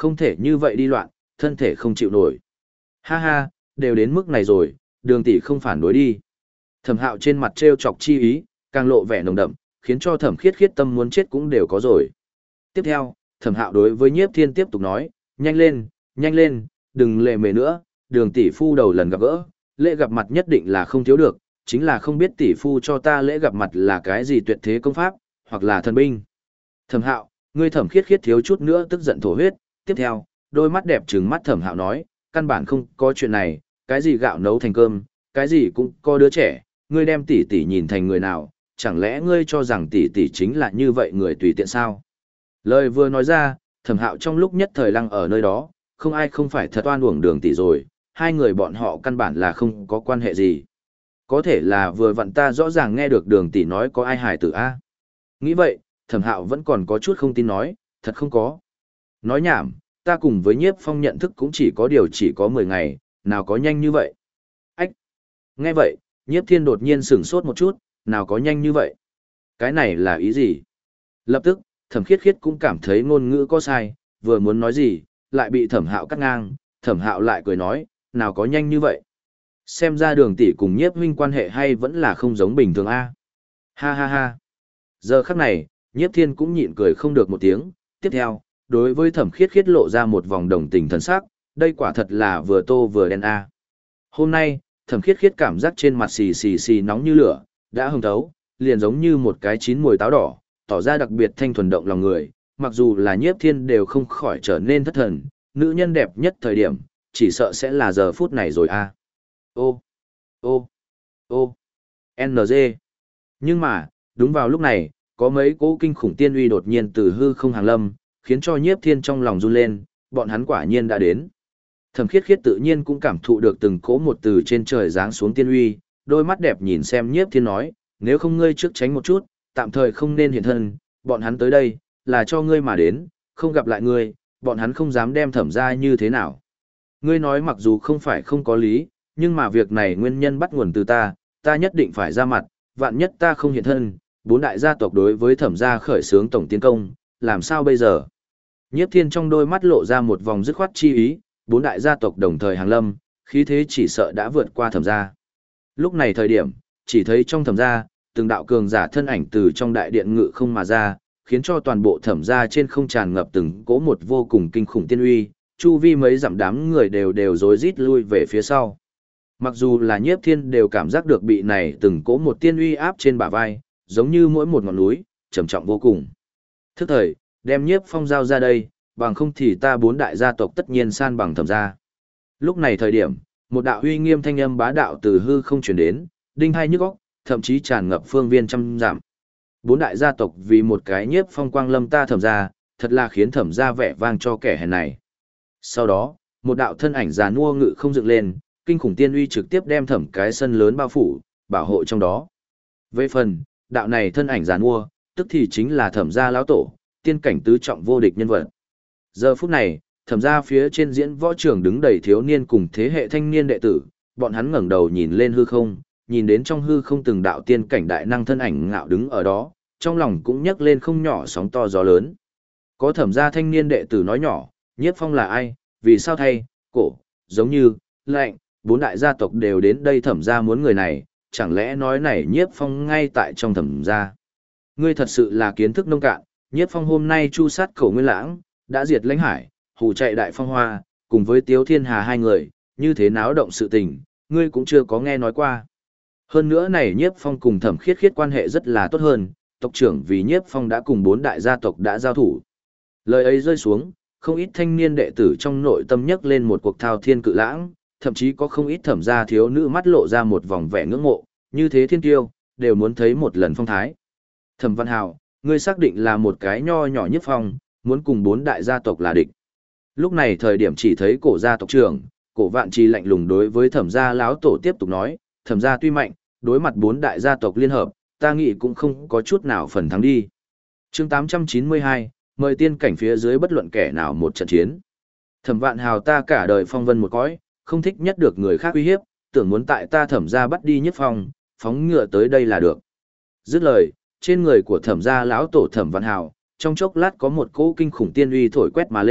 không thể như vậy đi loạn, thân thể không chịu nổi. Ha ha, đều đến mức này rồi, Đường tỷ không phản đối đi. Thẩm Hạo trên mặt trêu chọc chi ý, càng lộ vẻ nồng đậm, khiến cho Thẩm Khiết Khiết tâm muốn chết cũng đều có rồi. Tiếp theo, Thẩm Hạo đối với Nhiếp Thiên tiếp tục nói, nhanh lên, đừng lề mề nữa, Đường tỷ phu đầu lần gặp gỡ, lễ gặp mặt nhất định là không thiếu được, chính là không biết tỷ phu cho ta lễ gặp mặt là cái gì tuyệt thế công pháp, hoặc là thần binh. Thẩm Hạo, ngươi Thẩm Khiết Khiết thiếu chút nữa tức giận thổ huyết, tiếp theo, đôi mắt đẹp trừng mắt Thẩm Hạo nói, căn bản không có chuyện này, cái gì gạo nấu thành cơm, cái gì cũng có đứa trẻ, ngươi đem tỷ tỷ nhìn thành người nào, chẳng lẽ ngươi cho rằng tỷ tỷ chính là như vậy người tùy tiện sao? Lời vừa nói ra, Thẩm Hạo trong lúc nhất thời lăng ở nơi đó, không ai không phải thật oan uổng Đường tỷ rồi, hai người bọn họ căn bản là không có quan hệ gì. Có thể là vừa vặn ta rõ ràng nghe được Đường tỷ nói có ai hài tử a. Nghĩ vậy, Thẩm Hạo vẫn còn có chút không tin nói, thật không có. Nói nhảm, ta cùng với Nhiếp Phong nhận thức cũng chỉ có 10 ngày, nào có nhanh như vậy. Ách! Nghe vậy, Nhiếp Thiên đột nhiên sửng sốt một chút, nào có nhanh như vậy. Cái này là ý gì? Lập tức, Thẩm Khiết Khiết cũng cảm thấy ngôn ngữ có sai, vừa muốn nói gì, lại bị Thẩm Hạo cắt ngang, Thẩm Hạo lại cười nói, nào có nhanh như vậy. Xem ra Đường tỷ cùng Nhiếp huynh quan hệ hay vẫn là không giống bình thường a. Ha ha ha. Giờ khắc này, Nhiếp Thiên cũng nhịn cười không được một tiếng, tiếp theo, đối với Thẩm Khiết Khiết lộ ra một vòng đồng tình thần sắc, đây quả thật là vừa tô vừa đen a. Hôm nay, Thẩm Khiết Khiết cảm giác trên mặt xì xì xì nóng như lửa, đã hừng thấu, liền giống như một cái chín mùi táo đỏ, tỏ ra đặc biệt thanh thuần động lòng người, mặc dù là Nhiếp Thiên đều không khỏi trở nên thất thần, nữ nhân đẹp nhất thời điểm, chỉ sợ sẽ là giờ phút này rồi a. Ô, ô, ô, NG. Nhưng mà, đúng vào lúc này, có mấy cỗ kinh khủng tiên uy đột nhiên từ hư không hàng lâm, khiến cho Nhiếp Thiên trong lòng run lên, bọn hắn quả nhiên đã đến. Thẩm Khiết Khiết tự nhiên cũng cảm thụ được từng cỗ một từ trên trời giáng xuống tiên uy, đôi mắt đẹp nhìn xem Nhiếp Thiên nói, nếu không ngươi trước tránh một chút, tạm thời không nên hiện thân, bọn hắn tới đây, là cho ngươi mà đến, không gặp lại ngươi, bọn hắn không dám đem Thẩm ra như thế nào. Ngươi nói mặc dù không phải không có lý, nhưng mà việc này nguyên nhân bắt nguồn từ ta nhất định phải ra mặt, vạn nhất ta không hiện thân, bốn đại gia tộc đối với Thẩm gia khởi xướng tổng tiến công, làm sao bây giờ? Nhiếp Thiên trong đôi mắt lộ ra một vòng dứt khoát chi ý, bốn đại gia tộc đồng thời hàng lâm, khí thế chỉ sợ đã vượt qua Thẩm gia. Lúc này thời điểm, chỉ thấy trong Thẩm gia, từng đạo cường giả thân ảnh từ trong đại điện ngự không mà ra, khiến cho toàn bộ Thẩm gia trên không tràn ngập từng cỗ một vô cùng kinh khủng tiên uy, chu vi mấy dặm đám người đều rối rít lui về phía sau. Mặc dù là Nhiếp Thiên đều cảm giác được bị này từng cỗ một tiên uy áp trên bả vai, giống như mỗi một ngọn núi, trầm trọng vô cùng. Thức thời, đem Nhiếp Phong giao ra đây, bằng không thì ta bốn đại gia tộc tất nhiên san bằng Thẩm gia. Lúc này thời điểm, một đạo uy nghiêm thanh âm bá đạo từ hư không truyền đến, đinh hai nhức óc, thậm chí tràn ngập phương viên trăm dặm. Bốn đại gia tộc vì một cái Nhiếp Phong quang lâm ta Thẩm gia, thật là khiến Thẩm gia vẻ vang cho kẻ hèn này. Sau đó, một đạo thân ảnh già nua ngự không dựng lên, kinh khủng tiên uy trực tiếp đem Thẩm cái sân lớn bao phủ, bảo hộ trong đó. Về phần, đạo này thân ảnh già nua, tức thì chính là Thẩm gia lão tổ, tiên cảnh tứ trọng vô địch nhân vật. Giờ phút này, Thẩm gia phía trên diễn võ trường đứng đầy thiếu niên cùng thế hệ thanh niên đệ tử, bọn hắn ngẩng đầu nhìn lên hư không, nhìn đến trong hư không từng đạo tiên cảnh đại năng thân ảnh ngạo đứng ở đó, trong lòng cũng nhấc lên không nhỏ sóng to gió lớn. Có Thẩm gia thanh niên đệ tử nói nhỏ, Nhiếp Phong là ai, vì sao thay, cổ, giống như, lệnh, bốn đại gia tộc đều đến đây Thẩm gia muốn người này, chẳng lẽ nói này Nhiếp Phong ngay tại trong Thẩm gia. Ngươi thật sự là kiến thức nông cạn, Nhiếp Phong hôm nay chu sát Cổ Nguyên Lãng, đã diệt Lãnh Hải, hù chạy Đại Phong Hoa, cùng với Tiếu Thiên Hà hai người, như thế náo động sự tình, ngươi cũng chưa có nghe nói qua. Hơn nữa này Nhiếp Phong cùng Thẩm Khiết Khiết quan hệ rất là tốt hơn, tộc trưởng vì Nhiếp Phong đã cùng bốn đại gia tộc đã giao thủ. Lời ấy rơi xuống, không ít thanh niên đệ tử trong nội tâm nhấc lên một cuộc thao thiên cự lãng, thậm chí có không ít Thẩm gia thiếu nữ mắt lộ ra một vòng vẻ ngưỡng mộ, như thế thiên kiêu, đều muốn thấy một lần phong thái. Thẩm Văn Hào, ngươi xác định là một cái nho nhỏ Nhiếp Phong, muốn cùng bốn đại gia tộc là địch. Lúc này thời điểm chỉ thấy Cổ gia tộc trưởng, Cổ Vạn Trì lạnh lùng đối với Thẩm gia lão tổ tiếp tục nói, Thẩm gia tuy mạnh, đối mặt bốn đại gia tộc liên hợp, ta nghĩ cũng không có chút nào phần thắng đi. Chương 892, mời tiên cảnh phía dưới bất luận kẻ nào một trận chiến. Thẩm Vạn Hào ta cả đời phong vân một cõi, không thích nhất được người khác uy hiếp, tưởng muốn tại ta Thẩm gia bắt đi Nhiếp Phong, phóng ngựa tới đây là được. Dứt lời, trên người của Thẩm gia lão tổ Thẩm Vạn Hào, trong chốc lát có một cỗ kinh khủng tiên uy thổi quét mà lên,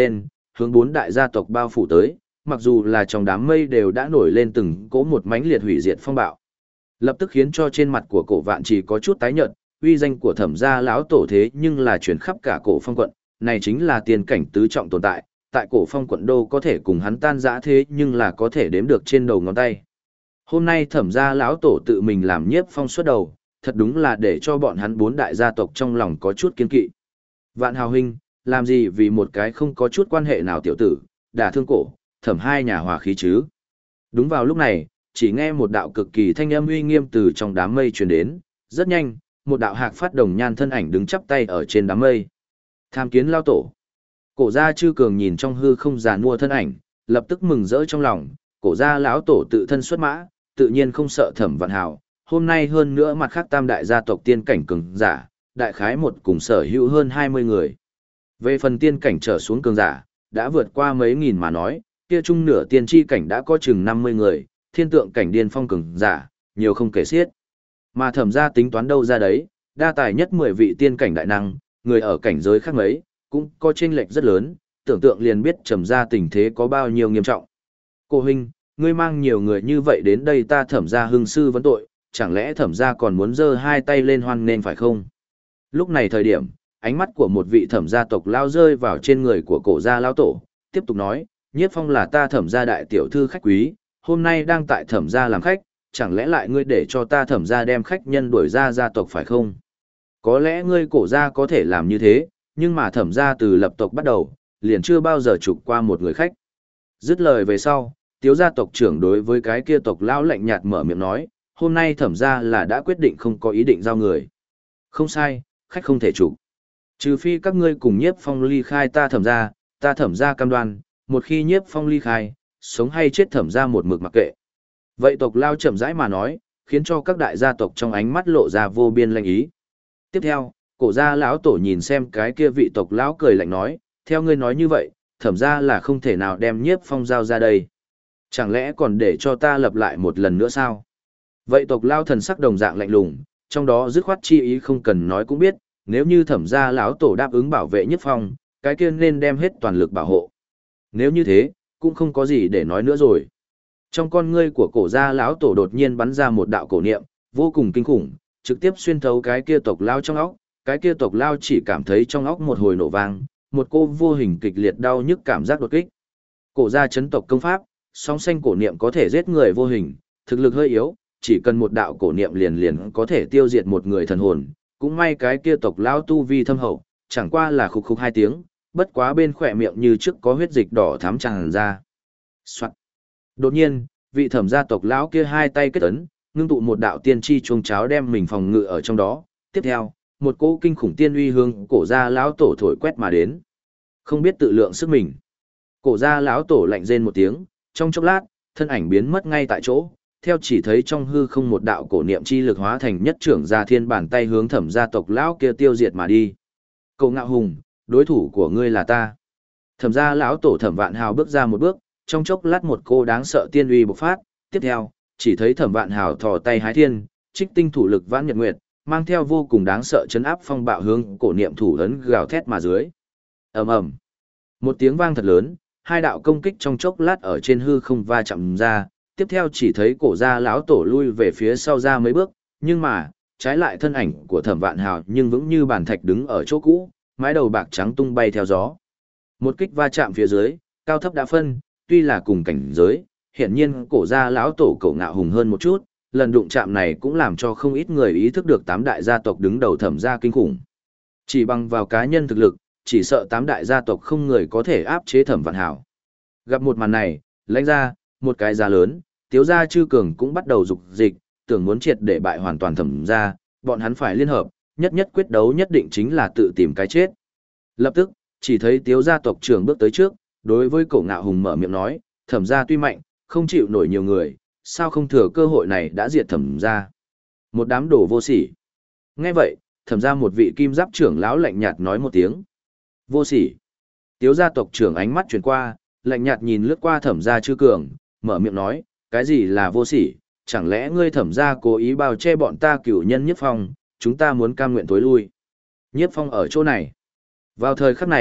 hướng 4 đại gia tộc bao phủ tới, mặc dù là trong đám mây đều đã nổi lên từng cỗ một mãnh liệt hủy diệt phong bạo. Lập tức khiến cho trên mặt của Cổ Vạn Trì có chút tái nhợt, uy danh của Thẩm gia lão tổ thế nhưng là truyền khắp cả Cổ Phong quận, này chính là tiên cảnh tứ trọng tồn tại, tại Cổ Phong quận đô có thể cùng hắn tan rã thế nhưng là có thể đếm được trên đầu ngón tay. Hôm nay Thẩm gia lão tổ tự mình làm Nhiếp Phong xuất đầu, thật đúng là để cho bọn hắn 4 đại gia tộc trong lòng có chút kiên kỵ. Vạn Hào huynh, làm gì vì một cái không có chút quan hệ nào tiểu tử, đả thương cổ, Thẩm hai nhà hòa khí chứ? Đúng vào lúc này, chỉ nghe một đạo cực kỳ thanh âm uy nghiêm từ trong đám mây truyền đến, rất nhanh, một đạo hạc phát đồng nhan thân ảnh đứng chắp tay ở trên đám mây. Tham kiến lao tổ. Cổ gia Chư Cường nhìn trong hư không giàn mua thân ảnh, lập tức mừng rỡ trong lòng, cổ gia lão tổ tự thân xuất mã, tự nhiên không sợ Thẩm Vạn Hào, hôm nay hơn nữa mặt khác tam đại gia tộc tiên cảnh cường giả, đại khái một cùng sở hữu hơn 20 người. Về phần tiên cảnh trở xuống cường giả, đã vượt qua mấy nghìn mà nói, kia trung nửa tiên tri cảnh đã có chừng 50 người, thiên tượng cảnh điên phong cường giả, nhiều không kể xiết. Mà Thẩm gia tính toán đâu ra đấy, đa tài nhất 10 vị tiên cảnh đại năng, người ở cảnh giới khác mấy, cũng có chênh lệch rất lớn, tưởng tượng liền biết Thẩm gia tình thế có bao nhiêu nghiêm trọng. Cô huynh, ngươi mang nhiều người như vậy đến đây ta Thẩm gia hưng sư vấn tội, chẳng lẽ Thẩm gia còn muốn giơ hai tay lên hoan nên phải không? Lúc này thời điểm, ánh mắt của một vị Thẩm gia tộc lao rơi vào trên người của cổ gia lão tổ, tiếp tục nói, Nhiếp Phong là ta Thẩm gia đại tiểu thư khách quý, hôm nay đang tại Thẩm gia làm khách, chẳng lẽ lại ngươi để cho ta Thẩm gia đem khách nhân đuổi ra gia tộc phải không? Có lẽ ngươi cổ gia có thể làm như thế, nhưng mà Thẩm gia từ lập tộc bắt đầu, liền chưa bao giờ trục qua một người khách. Dứt lời về sau, Tiếu gia tộc trưởng đối với cái kia tộc lão lạnh nhạt mở miệng nói, hôm nay Thẩm gia là đã quyết định không có ý định giao người. Không sai, khách không thể trục. Trừ phi các ngươi cùng Nhiếp Phong ly khai ta Thẩm gia cam đoan, một khi Nhiếp Phong ly khai, sống hay chết Thẩm gia một mực mặc kệ. Vậy tộc lao chậm rãi mà nói, khiến cho các đại gia tộc trong ánh mắt lộ ra vô biên lanh ý. Tiếp theo, cổ gia lão tổ nhìn xem cái kia vị tộc lão cười lạnh nói, theo ngươi nói như vậy, Thẩm gia là không thể nào đem Nhiếp Phong giao ra đây. Chẳng lẽ còn để cho ta lập lại một lần nữa sao? Vậy tộc lao thần sắc đồng dạng lạnh lùng, trong đó dứt khoát chi ý không cần nói cũng biết, nếu như Thẩm gia lão tổ đáp ứng bảo vệ Nhiếp Phong, cái kia nên đem hết toàn lực bảo hộ. Nếu như thế, cũng không có gì để nói nữa rồi. Trong con ngươi của cổ gia lão tổ đột nhiên bắn ra một đạo cổ niệm, vô cùng kinh khủng, trực tiếp xuyên thấu cái kia tộc lao trong óc, cái kia tộc lao chỉ cảm thấy trong óc một hồi nổ vang, một cô vô hình kịch liệt đau nhức cảm giác đột kích. Cổ gia chấn tộc công pháp, sóng xanh cổ niệm có thể giết người vô hình, thực lực hơi yếu, chỉ cần một đạo cổ niệm liền liền có thể tiêu diệt một người thần hồn, cũng may cái kia tộc lao tu vi thâm hậu, chẳng qua là khục khục hai tiếng, bất quá bên khỏe miệng như trước có huyết dịch đỏ thắm tràn ra. Soạn. Đột nhiên, vị Thẩm gia tộc lão kia hai tay kết ấn, ngưng tụ một đạo tiên chi chuông cháo đem mình phòng ngự ở trong đó. Tiếp theo, một cỗ kinh khủng tiên uy hương cổ gia lão tổ thổi quét mà đến. Không biết tự lượng sức mình. Cổ gia lão tổ lạnh rên một tiếng, trong chốc lát, thân ảnh biến mất ngay tại chỗ. Theo chỉ thấy trong hư không một đạo cổ niệm chi lực hóa thành nhất trưởng gia thiên bàn tay hướng Thẩm gia tộc lão kia tiêu diệt mà đi. Cổ Ngạo Hùng, đối thủ của ngươi là ta. Thẩm gia lão tổ Thẩm Vạn Hào bước ra một bước, trong chốc lát một cô đáng sợ tiên uy bộc phát, tiếp theo, chỉ thấy Thẩm Vạn Hào thò tay hái thiên, trích tinh thủ lực vãn nhật nguyệt, mang theo vô cùng đáng sợ chấn áp phong bạo hướng cổ niệm thủ ấn gào thét mà dưới. Ầm ầm. Một tiếng vang thật lớn, hai đạo công kích trong chốc lát ở trên hư không va chạm ra, tiếp theo chỉ thấy cổ gia lão tổ lui về phía sau ra mấy bước, nhưng mà, trái lại thân ảnh của Thẩm Vạn Hào nhưng vững như bàn thạch đứng ở chỗ cũ, mái đầu bạc trắng tung bay theo gió. Một kích va chạm phía dưới, cao thấp đã phân, tuy là cùng cảnh giới, hiện nhiên cổ gia lão tổ Cổ Ngạo Hùng hơn một chút, lần đụng chạm này cũng làm cho không ít người ý thức được tám đại gia tộc đứng đầu Thẩm gia kinh khủng. Chỉ bằng vào cá nhân thực lực, chỉ sợ tám đại gia tộc không người có thể áp chế Thẩm Vạn Hào. Gặp một màn này, lãnh ra, một cái giá lớn, Tiếu gia Chư Cường cũng bắt đầu dục dịch, tưởng muốn triệt để bại hoàn toàn Thẩm gia, bọn hắn phải liên hợp, nhất nhất quyết đấu nhất định chính là tự tìm cái chết. Lập tức, chỉ thấy Tiếu gia tộc trưởng bước tới trước, đối với Cổ Ngạo Hùng mở miệng nói, Thẩm gia tuy mạnh, không chịu nổi nhiều người, sao không thừa cơ hội này đã diệt Thẩm gia. Một đám đồ vô sỉ. Nghe vậy, Thẩm gia một vị kim giáp trưởng lão lạnh nhạt nói một tiếng. Vô sỉ. Tiếu gia tộc trưởng ánh mắt chuyển qua, lạnh nhạt nhìn lướt qua Thẩm gia Chư Cường, mở miệng nói, cái gì là vô sỉ, chẳng lẽ ngươi Thẩm gia cố ý bao che bọn ta cửu nhân Nhiếp Phong, chúng ta muốn cam nguyện tối lui. Nhiếp Phong ở chỗ này. Vào thời khắc này,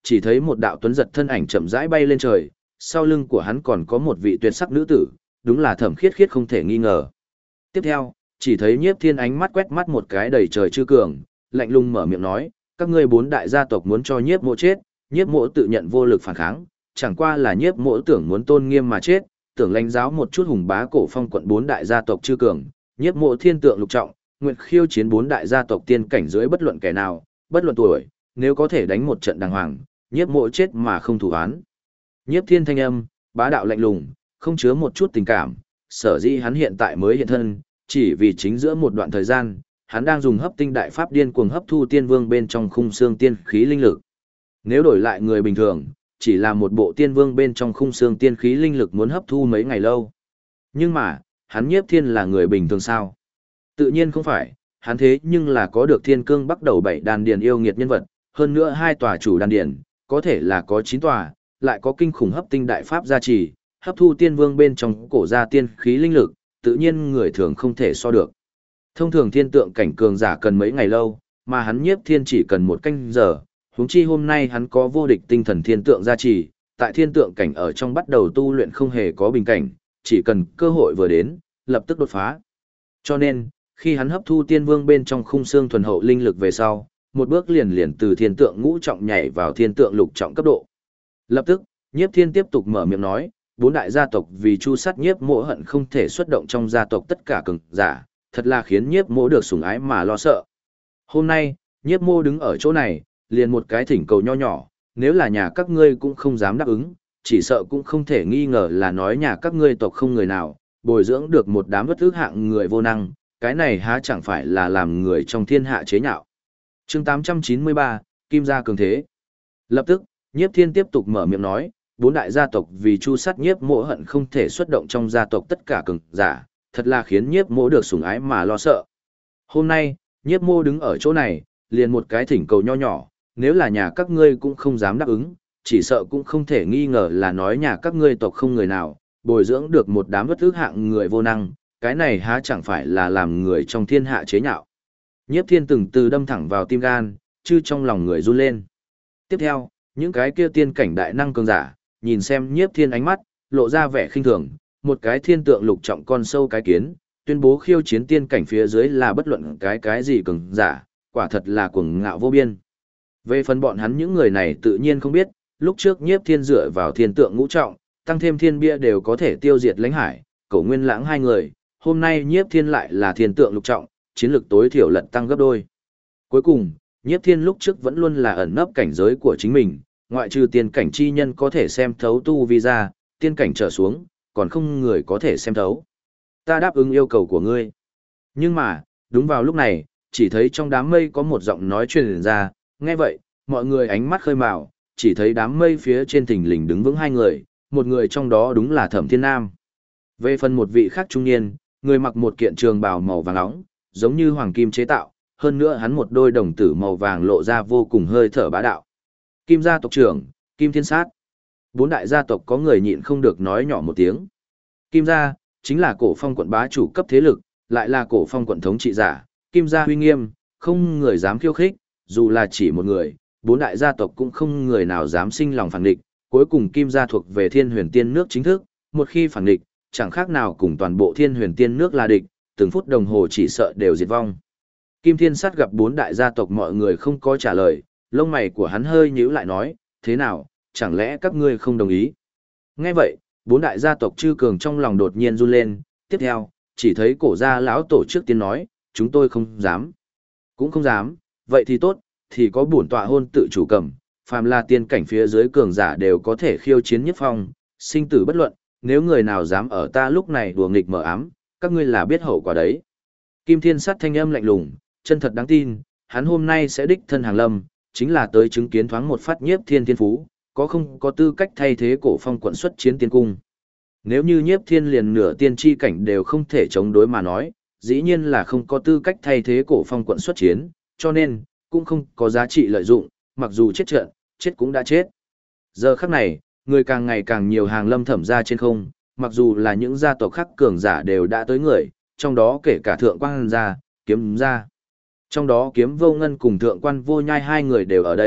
Chỉ thấy một đạo tuấn giật thân ảnh chậm rãi bay lên trời, sau lưng của hắn còn có một vị tuyệt sắc nữ tử, đúng là Thẩm Khiết Khiết không thể nghi ngờ. Tiếp theo, chỉ thấy Nhiếp Thiên ánh mắt quét mắt một cái đầy trời chư cường, lạnh lùng mở miệng nói, các ngươi bốn đại gia tộc muốn cho Nhiếp Mộ chết, Nhiếp Mộ tự nhận vô lực phản kháng, chẳng qua là Nhiếp Mộ tưởng muốn tôn nghiêm mà chết, tưởng lãnh giáo một chút hùng bá cổ phong quận bốn đại gia tộc chư cường, Nhiếp Mộ thiên tượng lục trọng, nguyện khiêu chiến bốn đại gia tộc tiên cảnh dưới bất luận kẻ nào, bất luận tuổi, nếu có thể đánh một trận đàng hoàng, Nhiếp Mộ chết mà không thủ án. Nhiếp Thiên thanh âm, bá đạo lạnh lùng, không chứa một chút tình cảm, sở dĩ hắn hiện tại mới hiện thân, chỉ vì chính giữa một đoạn thời gian, hắn đang dùng hấp tinh đại pháp điên cuồng hấp thu tiên vương bên trong khung xương tiên khí linh lực. Nếu đổi lại người bình thường, chỉ là một bộ tiên vương bên trong khung xương tiên khí linh lực muốn hấp thu mấy ngày lâu. Nhưng mà, hắn Nhiếp Thiên là người bình thường sao? Tự nhiên không phải, hắn thế nhưng là có được thiên cương bắt đầu 7 đan điền yêu nghiệt nhân vật, hơn nữa 2 tòa chủ đan điền, có thể là có 9 tòa, lại có kinh khủng hấp tinh đại pháp gia trì, hấp thu tiên vương bên trong cổ gia tiên khí linh lực, tự nhiên người thường không thể so được. Thông thường thiên tượng cảnh cường giả cần mấy ngày lâu, mà hắn Nhiếp Thiên chỉ cần 1 canh giờ, huống chi hôm nay hắn có vô địch tinh thần thiên tượng gia trì, tại thiên tượng cảnh ở trong bắt đầu tu luyện không hề có bình cảnh, chỉ cần cơ hội vừa đến, lập tức đột phá. Cho nên, khi hắn hấp thu tiên vương bên trong khung xương thuần hậu linh lực về sau, một bước liền từ thiên tượng ngũ trọng nhảy vào thiên tượng lục trọng cấp độ. Lập tức, Nhiếp Thiên tiếp tục mở miệng nói, 4 đại gia tộc vì chu sát Nhiếp Mộ hận không thể xuất động trong gia tộc tất cả cường giả, thật là khiến Nhiếp Mộ được sủng ái mà lo sợ. Hôm nay, Nhiếp Mộ đứng ở chỗ này, liền một cái thỉnh cầu nho nhỏ, nếu là nhà các ngươi cũng không dám đáp ứng, chỉ sợ cũng không thể nghi ngờ là nói nhà các ngươi tộc không người nào, bồi dưỡng được một đám bất ức hạng người vô năng, cái này há chẳng phải là làm người trong thiên hạ chế nhạo. Chương 893, Kim gia cường thế. Lập tức, Nhiếp Thiên tiếp tục mở miệng nói, 4 đại gia tộc vì chu sát Nhiếp Mộ hận không thể xuất động trong gia tộc tất cả cường giả, thật là khiến Nhiếp Mộ được sủng ái mà lo sợ. Hôm nay, Nhiếp Mộ đứng ở chỗ này, liền một cái thỉnh cầu nho nhỏ, nếu là nhà các ngươi cũng không dám đáp ứng, chỉ sợ cũng không thể nghi ngờ là nói nhà các ngươi tộc không người nào, bồi dưỡng được một đám bất ức hạng người vô năng, cái này há chẳng phải là làm người trong thiên hạ chế nhạo. Nhiếp Thiên từng từ đâm thẳng vào tim gan, chứ trong lòng người run lên. Tiếp theo, những cái kia tiên cảnh đại năng cường giả, nhìn xem Nhiếp Thiên ánh mắt, lộ ra vẻ khinh thường, một cái thiên tượng lục trọng con sâu cái kiến, tuyên bố khiêu chiến tiên cảnh phía dưới là bất luận cái gì cường giả, quả thật là cuồng ngạo vô biên. Về phần bọn hắn những người này tự nhiên không biết, lúc trước Nhiếp Thiên dựa vào thiên tượng ngũ trọng, tăng thêm thiên bia đều có thể tiêu diệt lãnh hải, Cổ Nguyên Lãng hai người, hôm nay Nhiếp Thiên lại là thiên tượng lục trọng, chiến lực tối thiểu lận tăng gấp đôi. Cuối cùng, Nhiếp Thiên lúc trước vẫn luôn là ẩn nấp cảnh giới của chính mình, ngoại trừ tiên cảnh chi nhân có thể xem thấu tu vi ra, tiên cảnh trở xuống, còn không người có thể xem thấu. Ta đáp ứng yêu cầu của ngươi. Nhưng mà, đúng vào lúc này, chỉ thấy trong đám mây có một giọng nói truyền ra, nghe vậy, mọi người ánh mắt khơi mào, chỉ thấy đám mây phía trên thình lình đứng vững 2 người, một người trong đó đúng là Thẩm Thiên Nam. Về phần một vị khác trung niên, người mặc một kiện trường bào màu vàng óng, giống như hoàng kim chế tạo, hơn nữa hắn một đôi đồng tử màu vàng lộ ra vô cùng hơi thở bá đạo. Kim gia tộc trưởng, Kim Thiên Sát. 4 đại gia tộc có người nhịn không được nói nhỏ một tiếng. Kim gia, chính là cổ phong quận bá chủ cấp thế lực, lại là cổ phong quận thống trị giả, Kim gia uy nghiêm, không người dám khiêu khích, dù là chỉ một người, 4 đại gia tộc cũng không người nào dám sinh lòng phản địch, cuối cùng Kim gia thuộc về Thiên Huyền Tiên nước chính thức, một khi phản địch, chẳng khác nào cùng toàn bộ Thiên Huyền Tiên nước là địch, từng phút đồng hồ chỉ sợ đều diệt vong. Kim Thiên Sát gặp 4 đại gia tộc mọi người không có trả lời, lông mày của hắn hơi nhíu lại nói, thế nào, chẳng lẽ các ngươi không đồng ý? Nghe vậy, 4 đại gia tộc chư cường trong lòng đột nhiên run lên, tiếp theo, chỉ thấy cổ gia lão tổ trước tiên nói, chúng tôi không dám. Cũng không dám, vậy thì tốt, thì có bổn tọa hôn tự chủ cầm, phàm là tiên cảnh phía dưới cường giả đều có thể khiêu chiến nhất phong, sinh tử bất luận, nếu người nào dám ở ta lúc này đùa nghịch mở ám, các ngươi là biết hậu quả đấy. Kim Thiên Sát thanh âm lạnh lùng, chân thật đáng tin, hắn hôm nay sẽ đích thân hàng lâm, chính là tới chứng kiến thoáng một phát Nhiếp Thiên thiên phú, có không có tư cách thay thế cổ phong quận xuất chiến tiên cung. Nếu như Nhiếp Thiên liền nửa tiên tri cảnh đều không thể chống đối mà nói, dĩ nhiên là không có tư cách thay thế cổ phong quận xuất chiến, cho nên, cũng không có giá trị lợi dụng, mặc dù chết trận, chết cũng đã chết. Giờ khắc này, người càng ngày càng nhiều hàng lâm thẩm ra trên không, mặc dù là những gia tộc khác cường giả đều đã tới người, trong đó kể cả thượng quan gia, kiếm gia. Trong đó kiếm vô ngân cùng thượng quan vô nhai 2 người đều ở đây,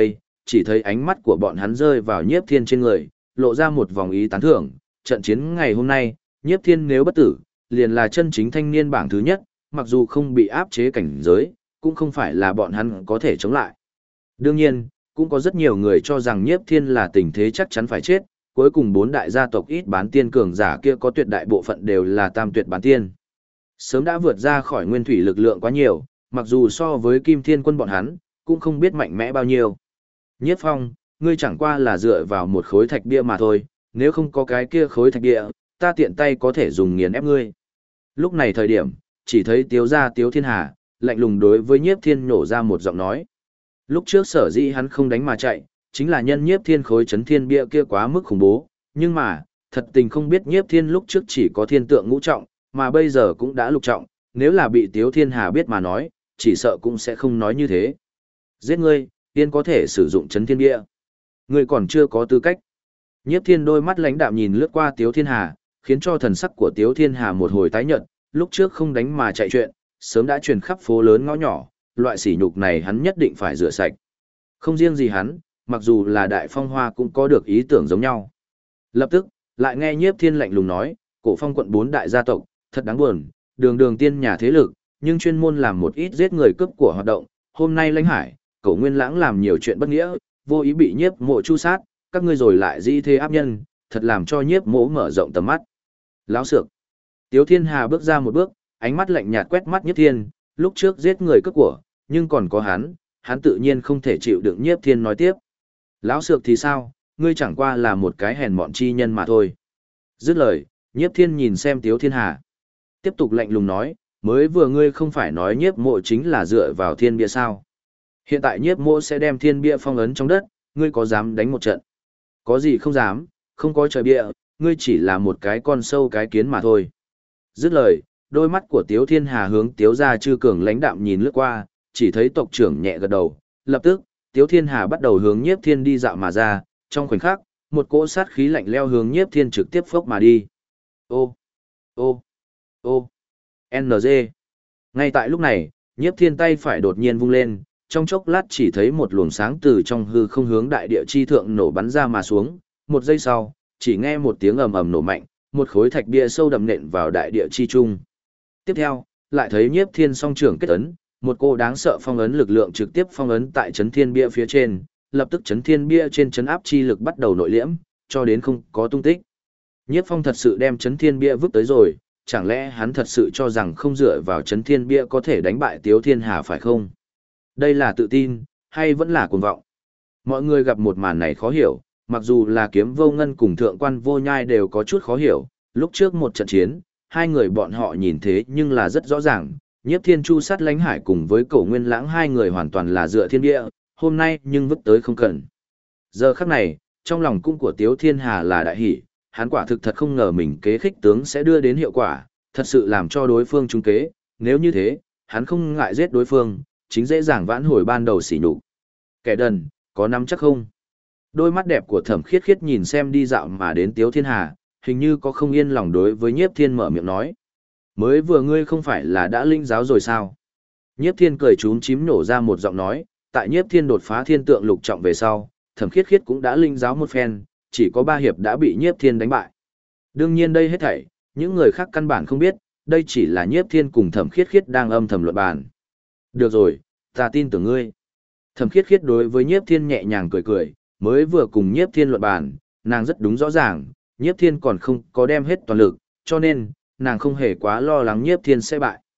chỉ thấy ánh mắt của bọn hắn rơi vào Nhiếp Thiên trên người, lộ ra một vòng ý tán thưởng, trận chiến ngày hôm nay, Nhiếp Thiên nếu bất tử, liền là chân chính thanh niên bảng thứ nhất, mặc dù không bị áp chế cảnh giới, cũng không phải là bọn hắn có thể chống lại. Đương nhiên, cũng có rất nhiều người cho rằng Nhiếp Thiên là tình thế chắc chắn phải chết, cuối cùng bốn đại gia tộc ít bán tiên cường giả kia có tuyệt đại bộ phận đều là tam tuyệt bán tiên. Sớm đã vượt ra khỏi nguyên thủy lực lượng quá nhiều, mặc dù so với Kim Thiên Quân bọn hắn, cũng không biết mạnh mẽ bao nhiêu. Nhiếp Phong, ngươi chẳng qua là dựa vào một khối thạch bia mà thôi, nếu không có cái kia khối thạch bia, ta tiện tay có thể dùng nghiền ép ngươi. Lúc này thời điểm, chỉ thấy Tiếu gia Tiếu Thiên Hà, lạnh lùng đối với Nhiếp Thiên nhổ ra một giọng nói. Lúc trước sở dĩ hắn không đánh mà chạy, chính là nhân Nhiếp Thiên khối chấn thiên bia kia quá mức khủng bố, nhưng mà, thật tình không biết Nhiếp Thiên lúc trước chỉ có thiên tượng ngũ trọng, mà bây giờ cũng đã lục trọng, nếu là bị Tiếu Thiên Hà biết mà nói, chỉ sợ cũng sẽ không nói như thế. Giết ngươi, tiên có thể sử dụng chấn thiên bia. Ngươi còn chưa có tư cách. Nhiếp Thiên đôi mắt lãnh đạm nhìn lướt qua Tiếu Thiên Hà, khiến cho thần sắc của Tiếu Thiên Hà một hồi tái nhợt, lúc trước không đánh mà chạy chuyện, sớm đã truyền khắp phố lớn ngõ nhỏ, loại sỉ nhục này hắn nhất định phải rửa sạch. Không riêng gì hắn, mặc dù là Đại Phong Hoa cũng có được ý tưởng giống nhau. Lập tức, lại nghe Nhiếp Thiên lạnh lùng nói, Cổ Phong quận 4 đại gia tộc, thật đáng buồn, đường đường tiên nhà thế lực, nhưng chuyên môn làm một ít giết người cướp của hoạt động, hôm nay Lãnh Hải, Cổ Nguyên Lãng làm nhiều chuyện bất nghĩa, vô ý bị Nhiếp Mộ chu sát, các ngươi rồi lại dĩ thế áp nhân, thật làm cho Nhiếp Mộ mở rộng tầm mắt. Láo xược. Tiếu Thiên Hà bước ra một bước, ánh mắt lạnh nhạt quét mắt Nhiếp Thiên, lúc trước giết người cướp của, nhưng còn có hắn tự nhiên không thể chịu đựng Nhiếp Thiên nói tiếp. Láo xược thì sao, ngươi chẳng qua là một cái hèn mọn chi nhân mà thôi. Dứt lời, Nhiếp Thiên nhìn xem Tiếu Thiên Hà. Tiếp tục lạnh lùng nói, mới vừa ngươi không phải nói Nhiếp Mộ chính là dựa vào thiên bia sao. Hiện tại Nhiếp Mộ sẽ đem thiên bia phong ấn trong đất, ngươi có dám đánh một trận? Có gì không dám, không có trời bia, ngươi chỉ là một cái con sâu cái kiến mà thôi. Dứt lời, đôi mắt của Tiếu Thiên Hà hướng Tiếu gia Chư Cường lãnh đạm nhìn lướt qua, chỉ thấy tộc trưởng nhẹ gật đầu, lập tức, Tiếu Thiên Hà bắt đầu hướng Nhiếp Thiên đi dạo mà ra, trong khoảnh khắc, một cỗ sát khí lạnh leo hướng Nhiếp Thiên trực tiếp phốc mà đi. Ô, ô, ô, NG. Ngay tại lúc này, Nhiếp Thiên tay phải đột nhiên vung lên, trong chốc lát chỉ thấy một luồng sáng từ trong hư không hướng đại địa chi thượng nổ bắn ra mà xuống, một giây sau, chỉ nghe một tiếng ầm ầm nổ mạnh, một khối thạch bia sâu đậm nện vào đại địa chi trung. Tiếp theo, lại thấy Nhiếp Thiên song trưởng kết ấn, một cô đáng sợ phong ấn lực lượng trực tiếp phong ấn tại chấn thiên bia phía trên, lập tức chấn thiên bia trên chấn áp chi lực bắt đầu nội liễm, cho đến không có tung tích. Nhiếp Phong thật sự đem chấn thiên bia vứt tới rồi, chẳng lẽ hắn thật sự cho rằng không dựa vào chấn thiên bia có thể đánh bại Tiếu Thiên Hà phải không? Đây là tự tin, hay vẫn là cuồng vọng? Mọi người gặp một màn này khó hiểu, mặc dù là Kiếm Vô Ngân cùng Thượng Quan Vô Nhai đều có chút khó hiểu, lúc trước một trận chiến, hai người bọn họ nhìn thế nhưng là rất rõ ràng, Nhiếp Thiên Chu sát Lãnh Hải cùng với Cổ Nguyên Lãng hai người hoàn toàn là dựa thiên bia, hôm nay nhưng vứt tới không cần. Giờ khắc này, trong lòng cung của Tiếu Thiên Hà là đại hỷ, hắn quả thực thật không ngờ mình kế khích tướng sẽ đưa đến hiệu quả, thật sự làm cho đối phương trúng kế, nếu như thế, hắn không ngại giết đối phương, chính dễ dàng vãn hồi ban đầu sỉ nhục. Kẻ đần, có nắm chắc không? Đôi mắt đẹp của Thẩm Khiết Khiết nhìn xem đi dạo mà đến Tiếu Thiên Hà, hình như có không yên lòng đối với Nhiếp Thiên mở miệng nói. Mới vừa ngươi không phải là đã linh giáo rồi sao? Nhiếp Thiên cười chúm chím nổ ra một giọng nói, tại Nhiếp Thiên đột phá thiên tượng lục trọng về sau, Thẩm Khiết Khiết cũng đã linh giáo một phen, chỉ có 3 hiệp đã bị Nhiếp Thiên đánh bại. Đương nhiên đây hết thảy, những người khác căn bản không biết, đây chỉ là Nhiếp Thiên cùng Thẩm Khiết Khiết đang âm thầm luận bàn. Được rồi, ta tin tưởng ngươi. Thẩm Khiết Khiết đối với Nhiếp Thiên nhẹ nhàng cười cười, mới vừa cùng Nhiếp Thiên luận bàn, nàng rất đúng rõ ràng, Nhiếp Thiên còn không có đem hết toàn lực, cho nên, nàng không hề quá lo lắng Nhiếp Thiên sẽ bại.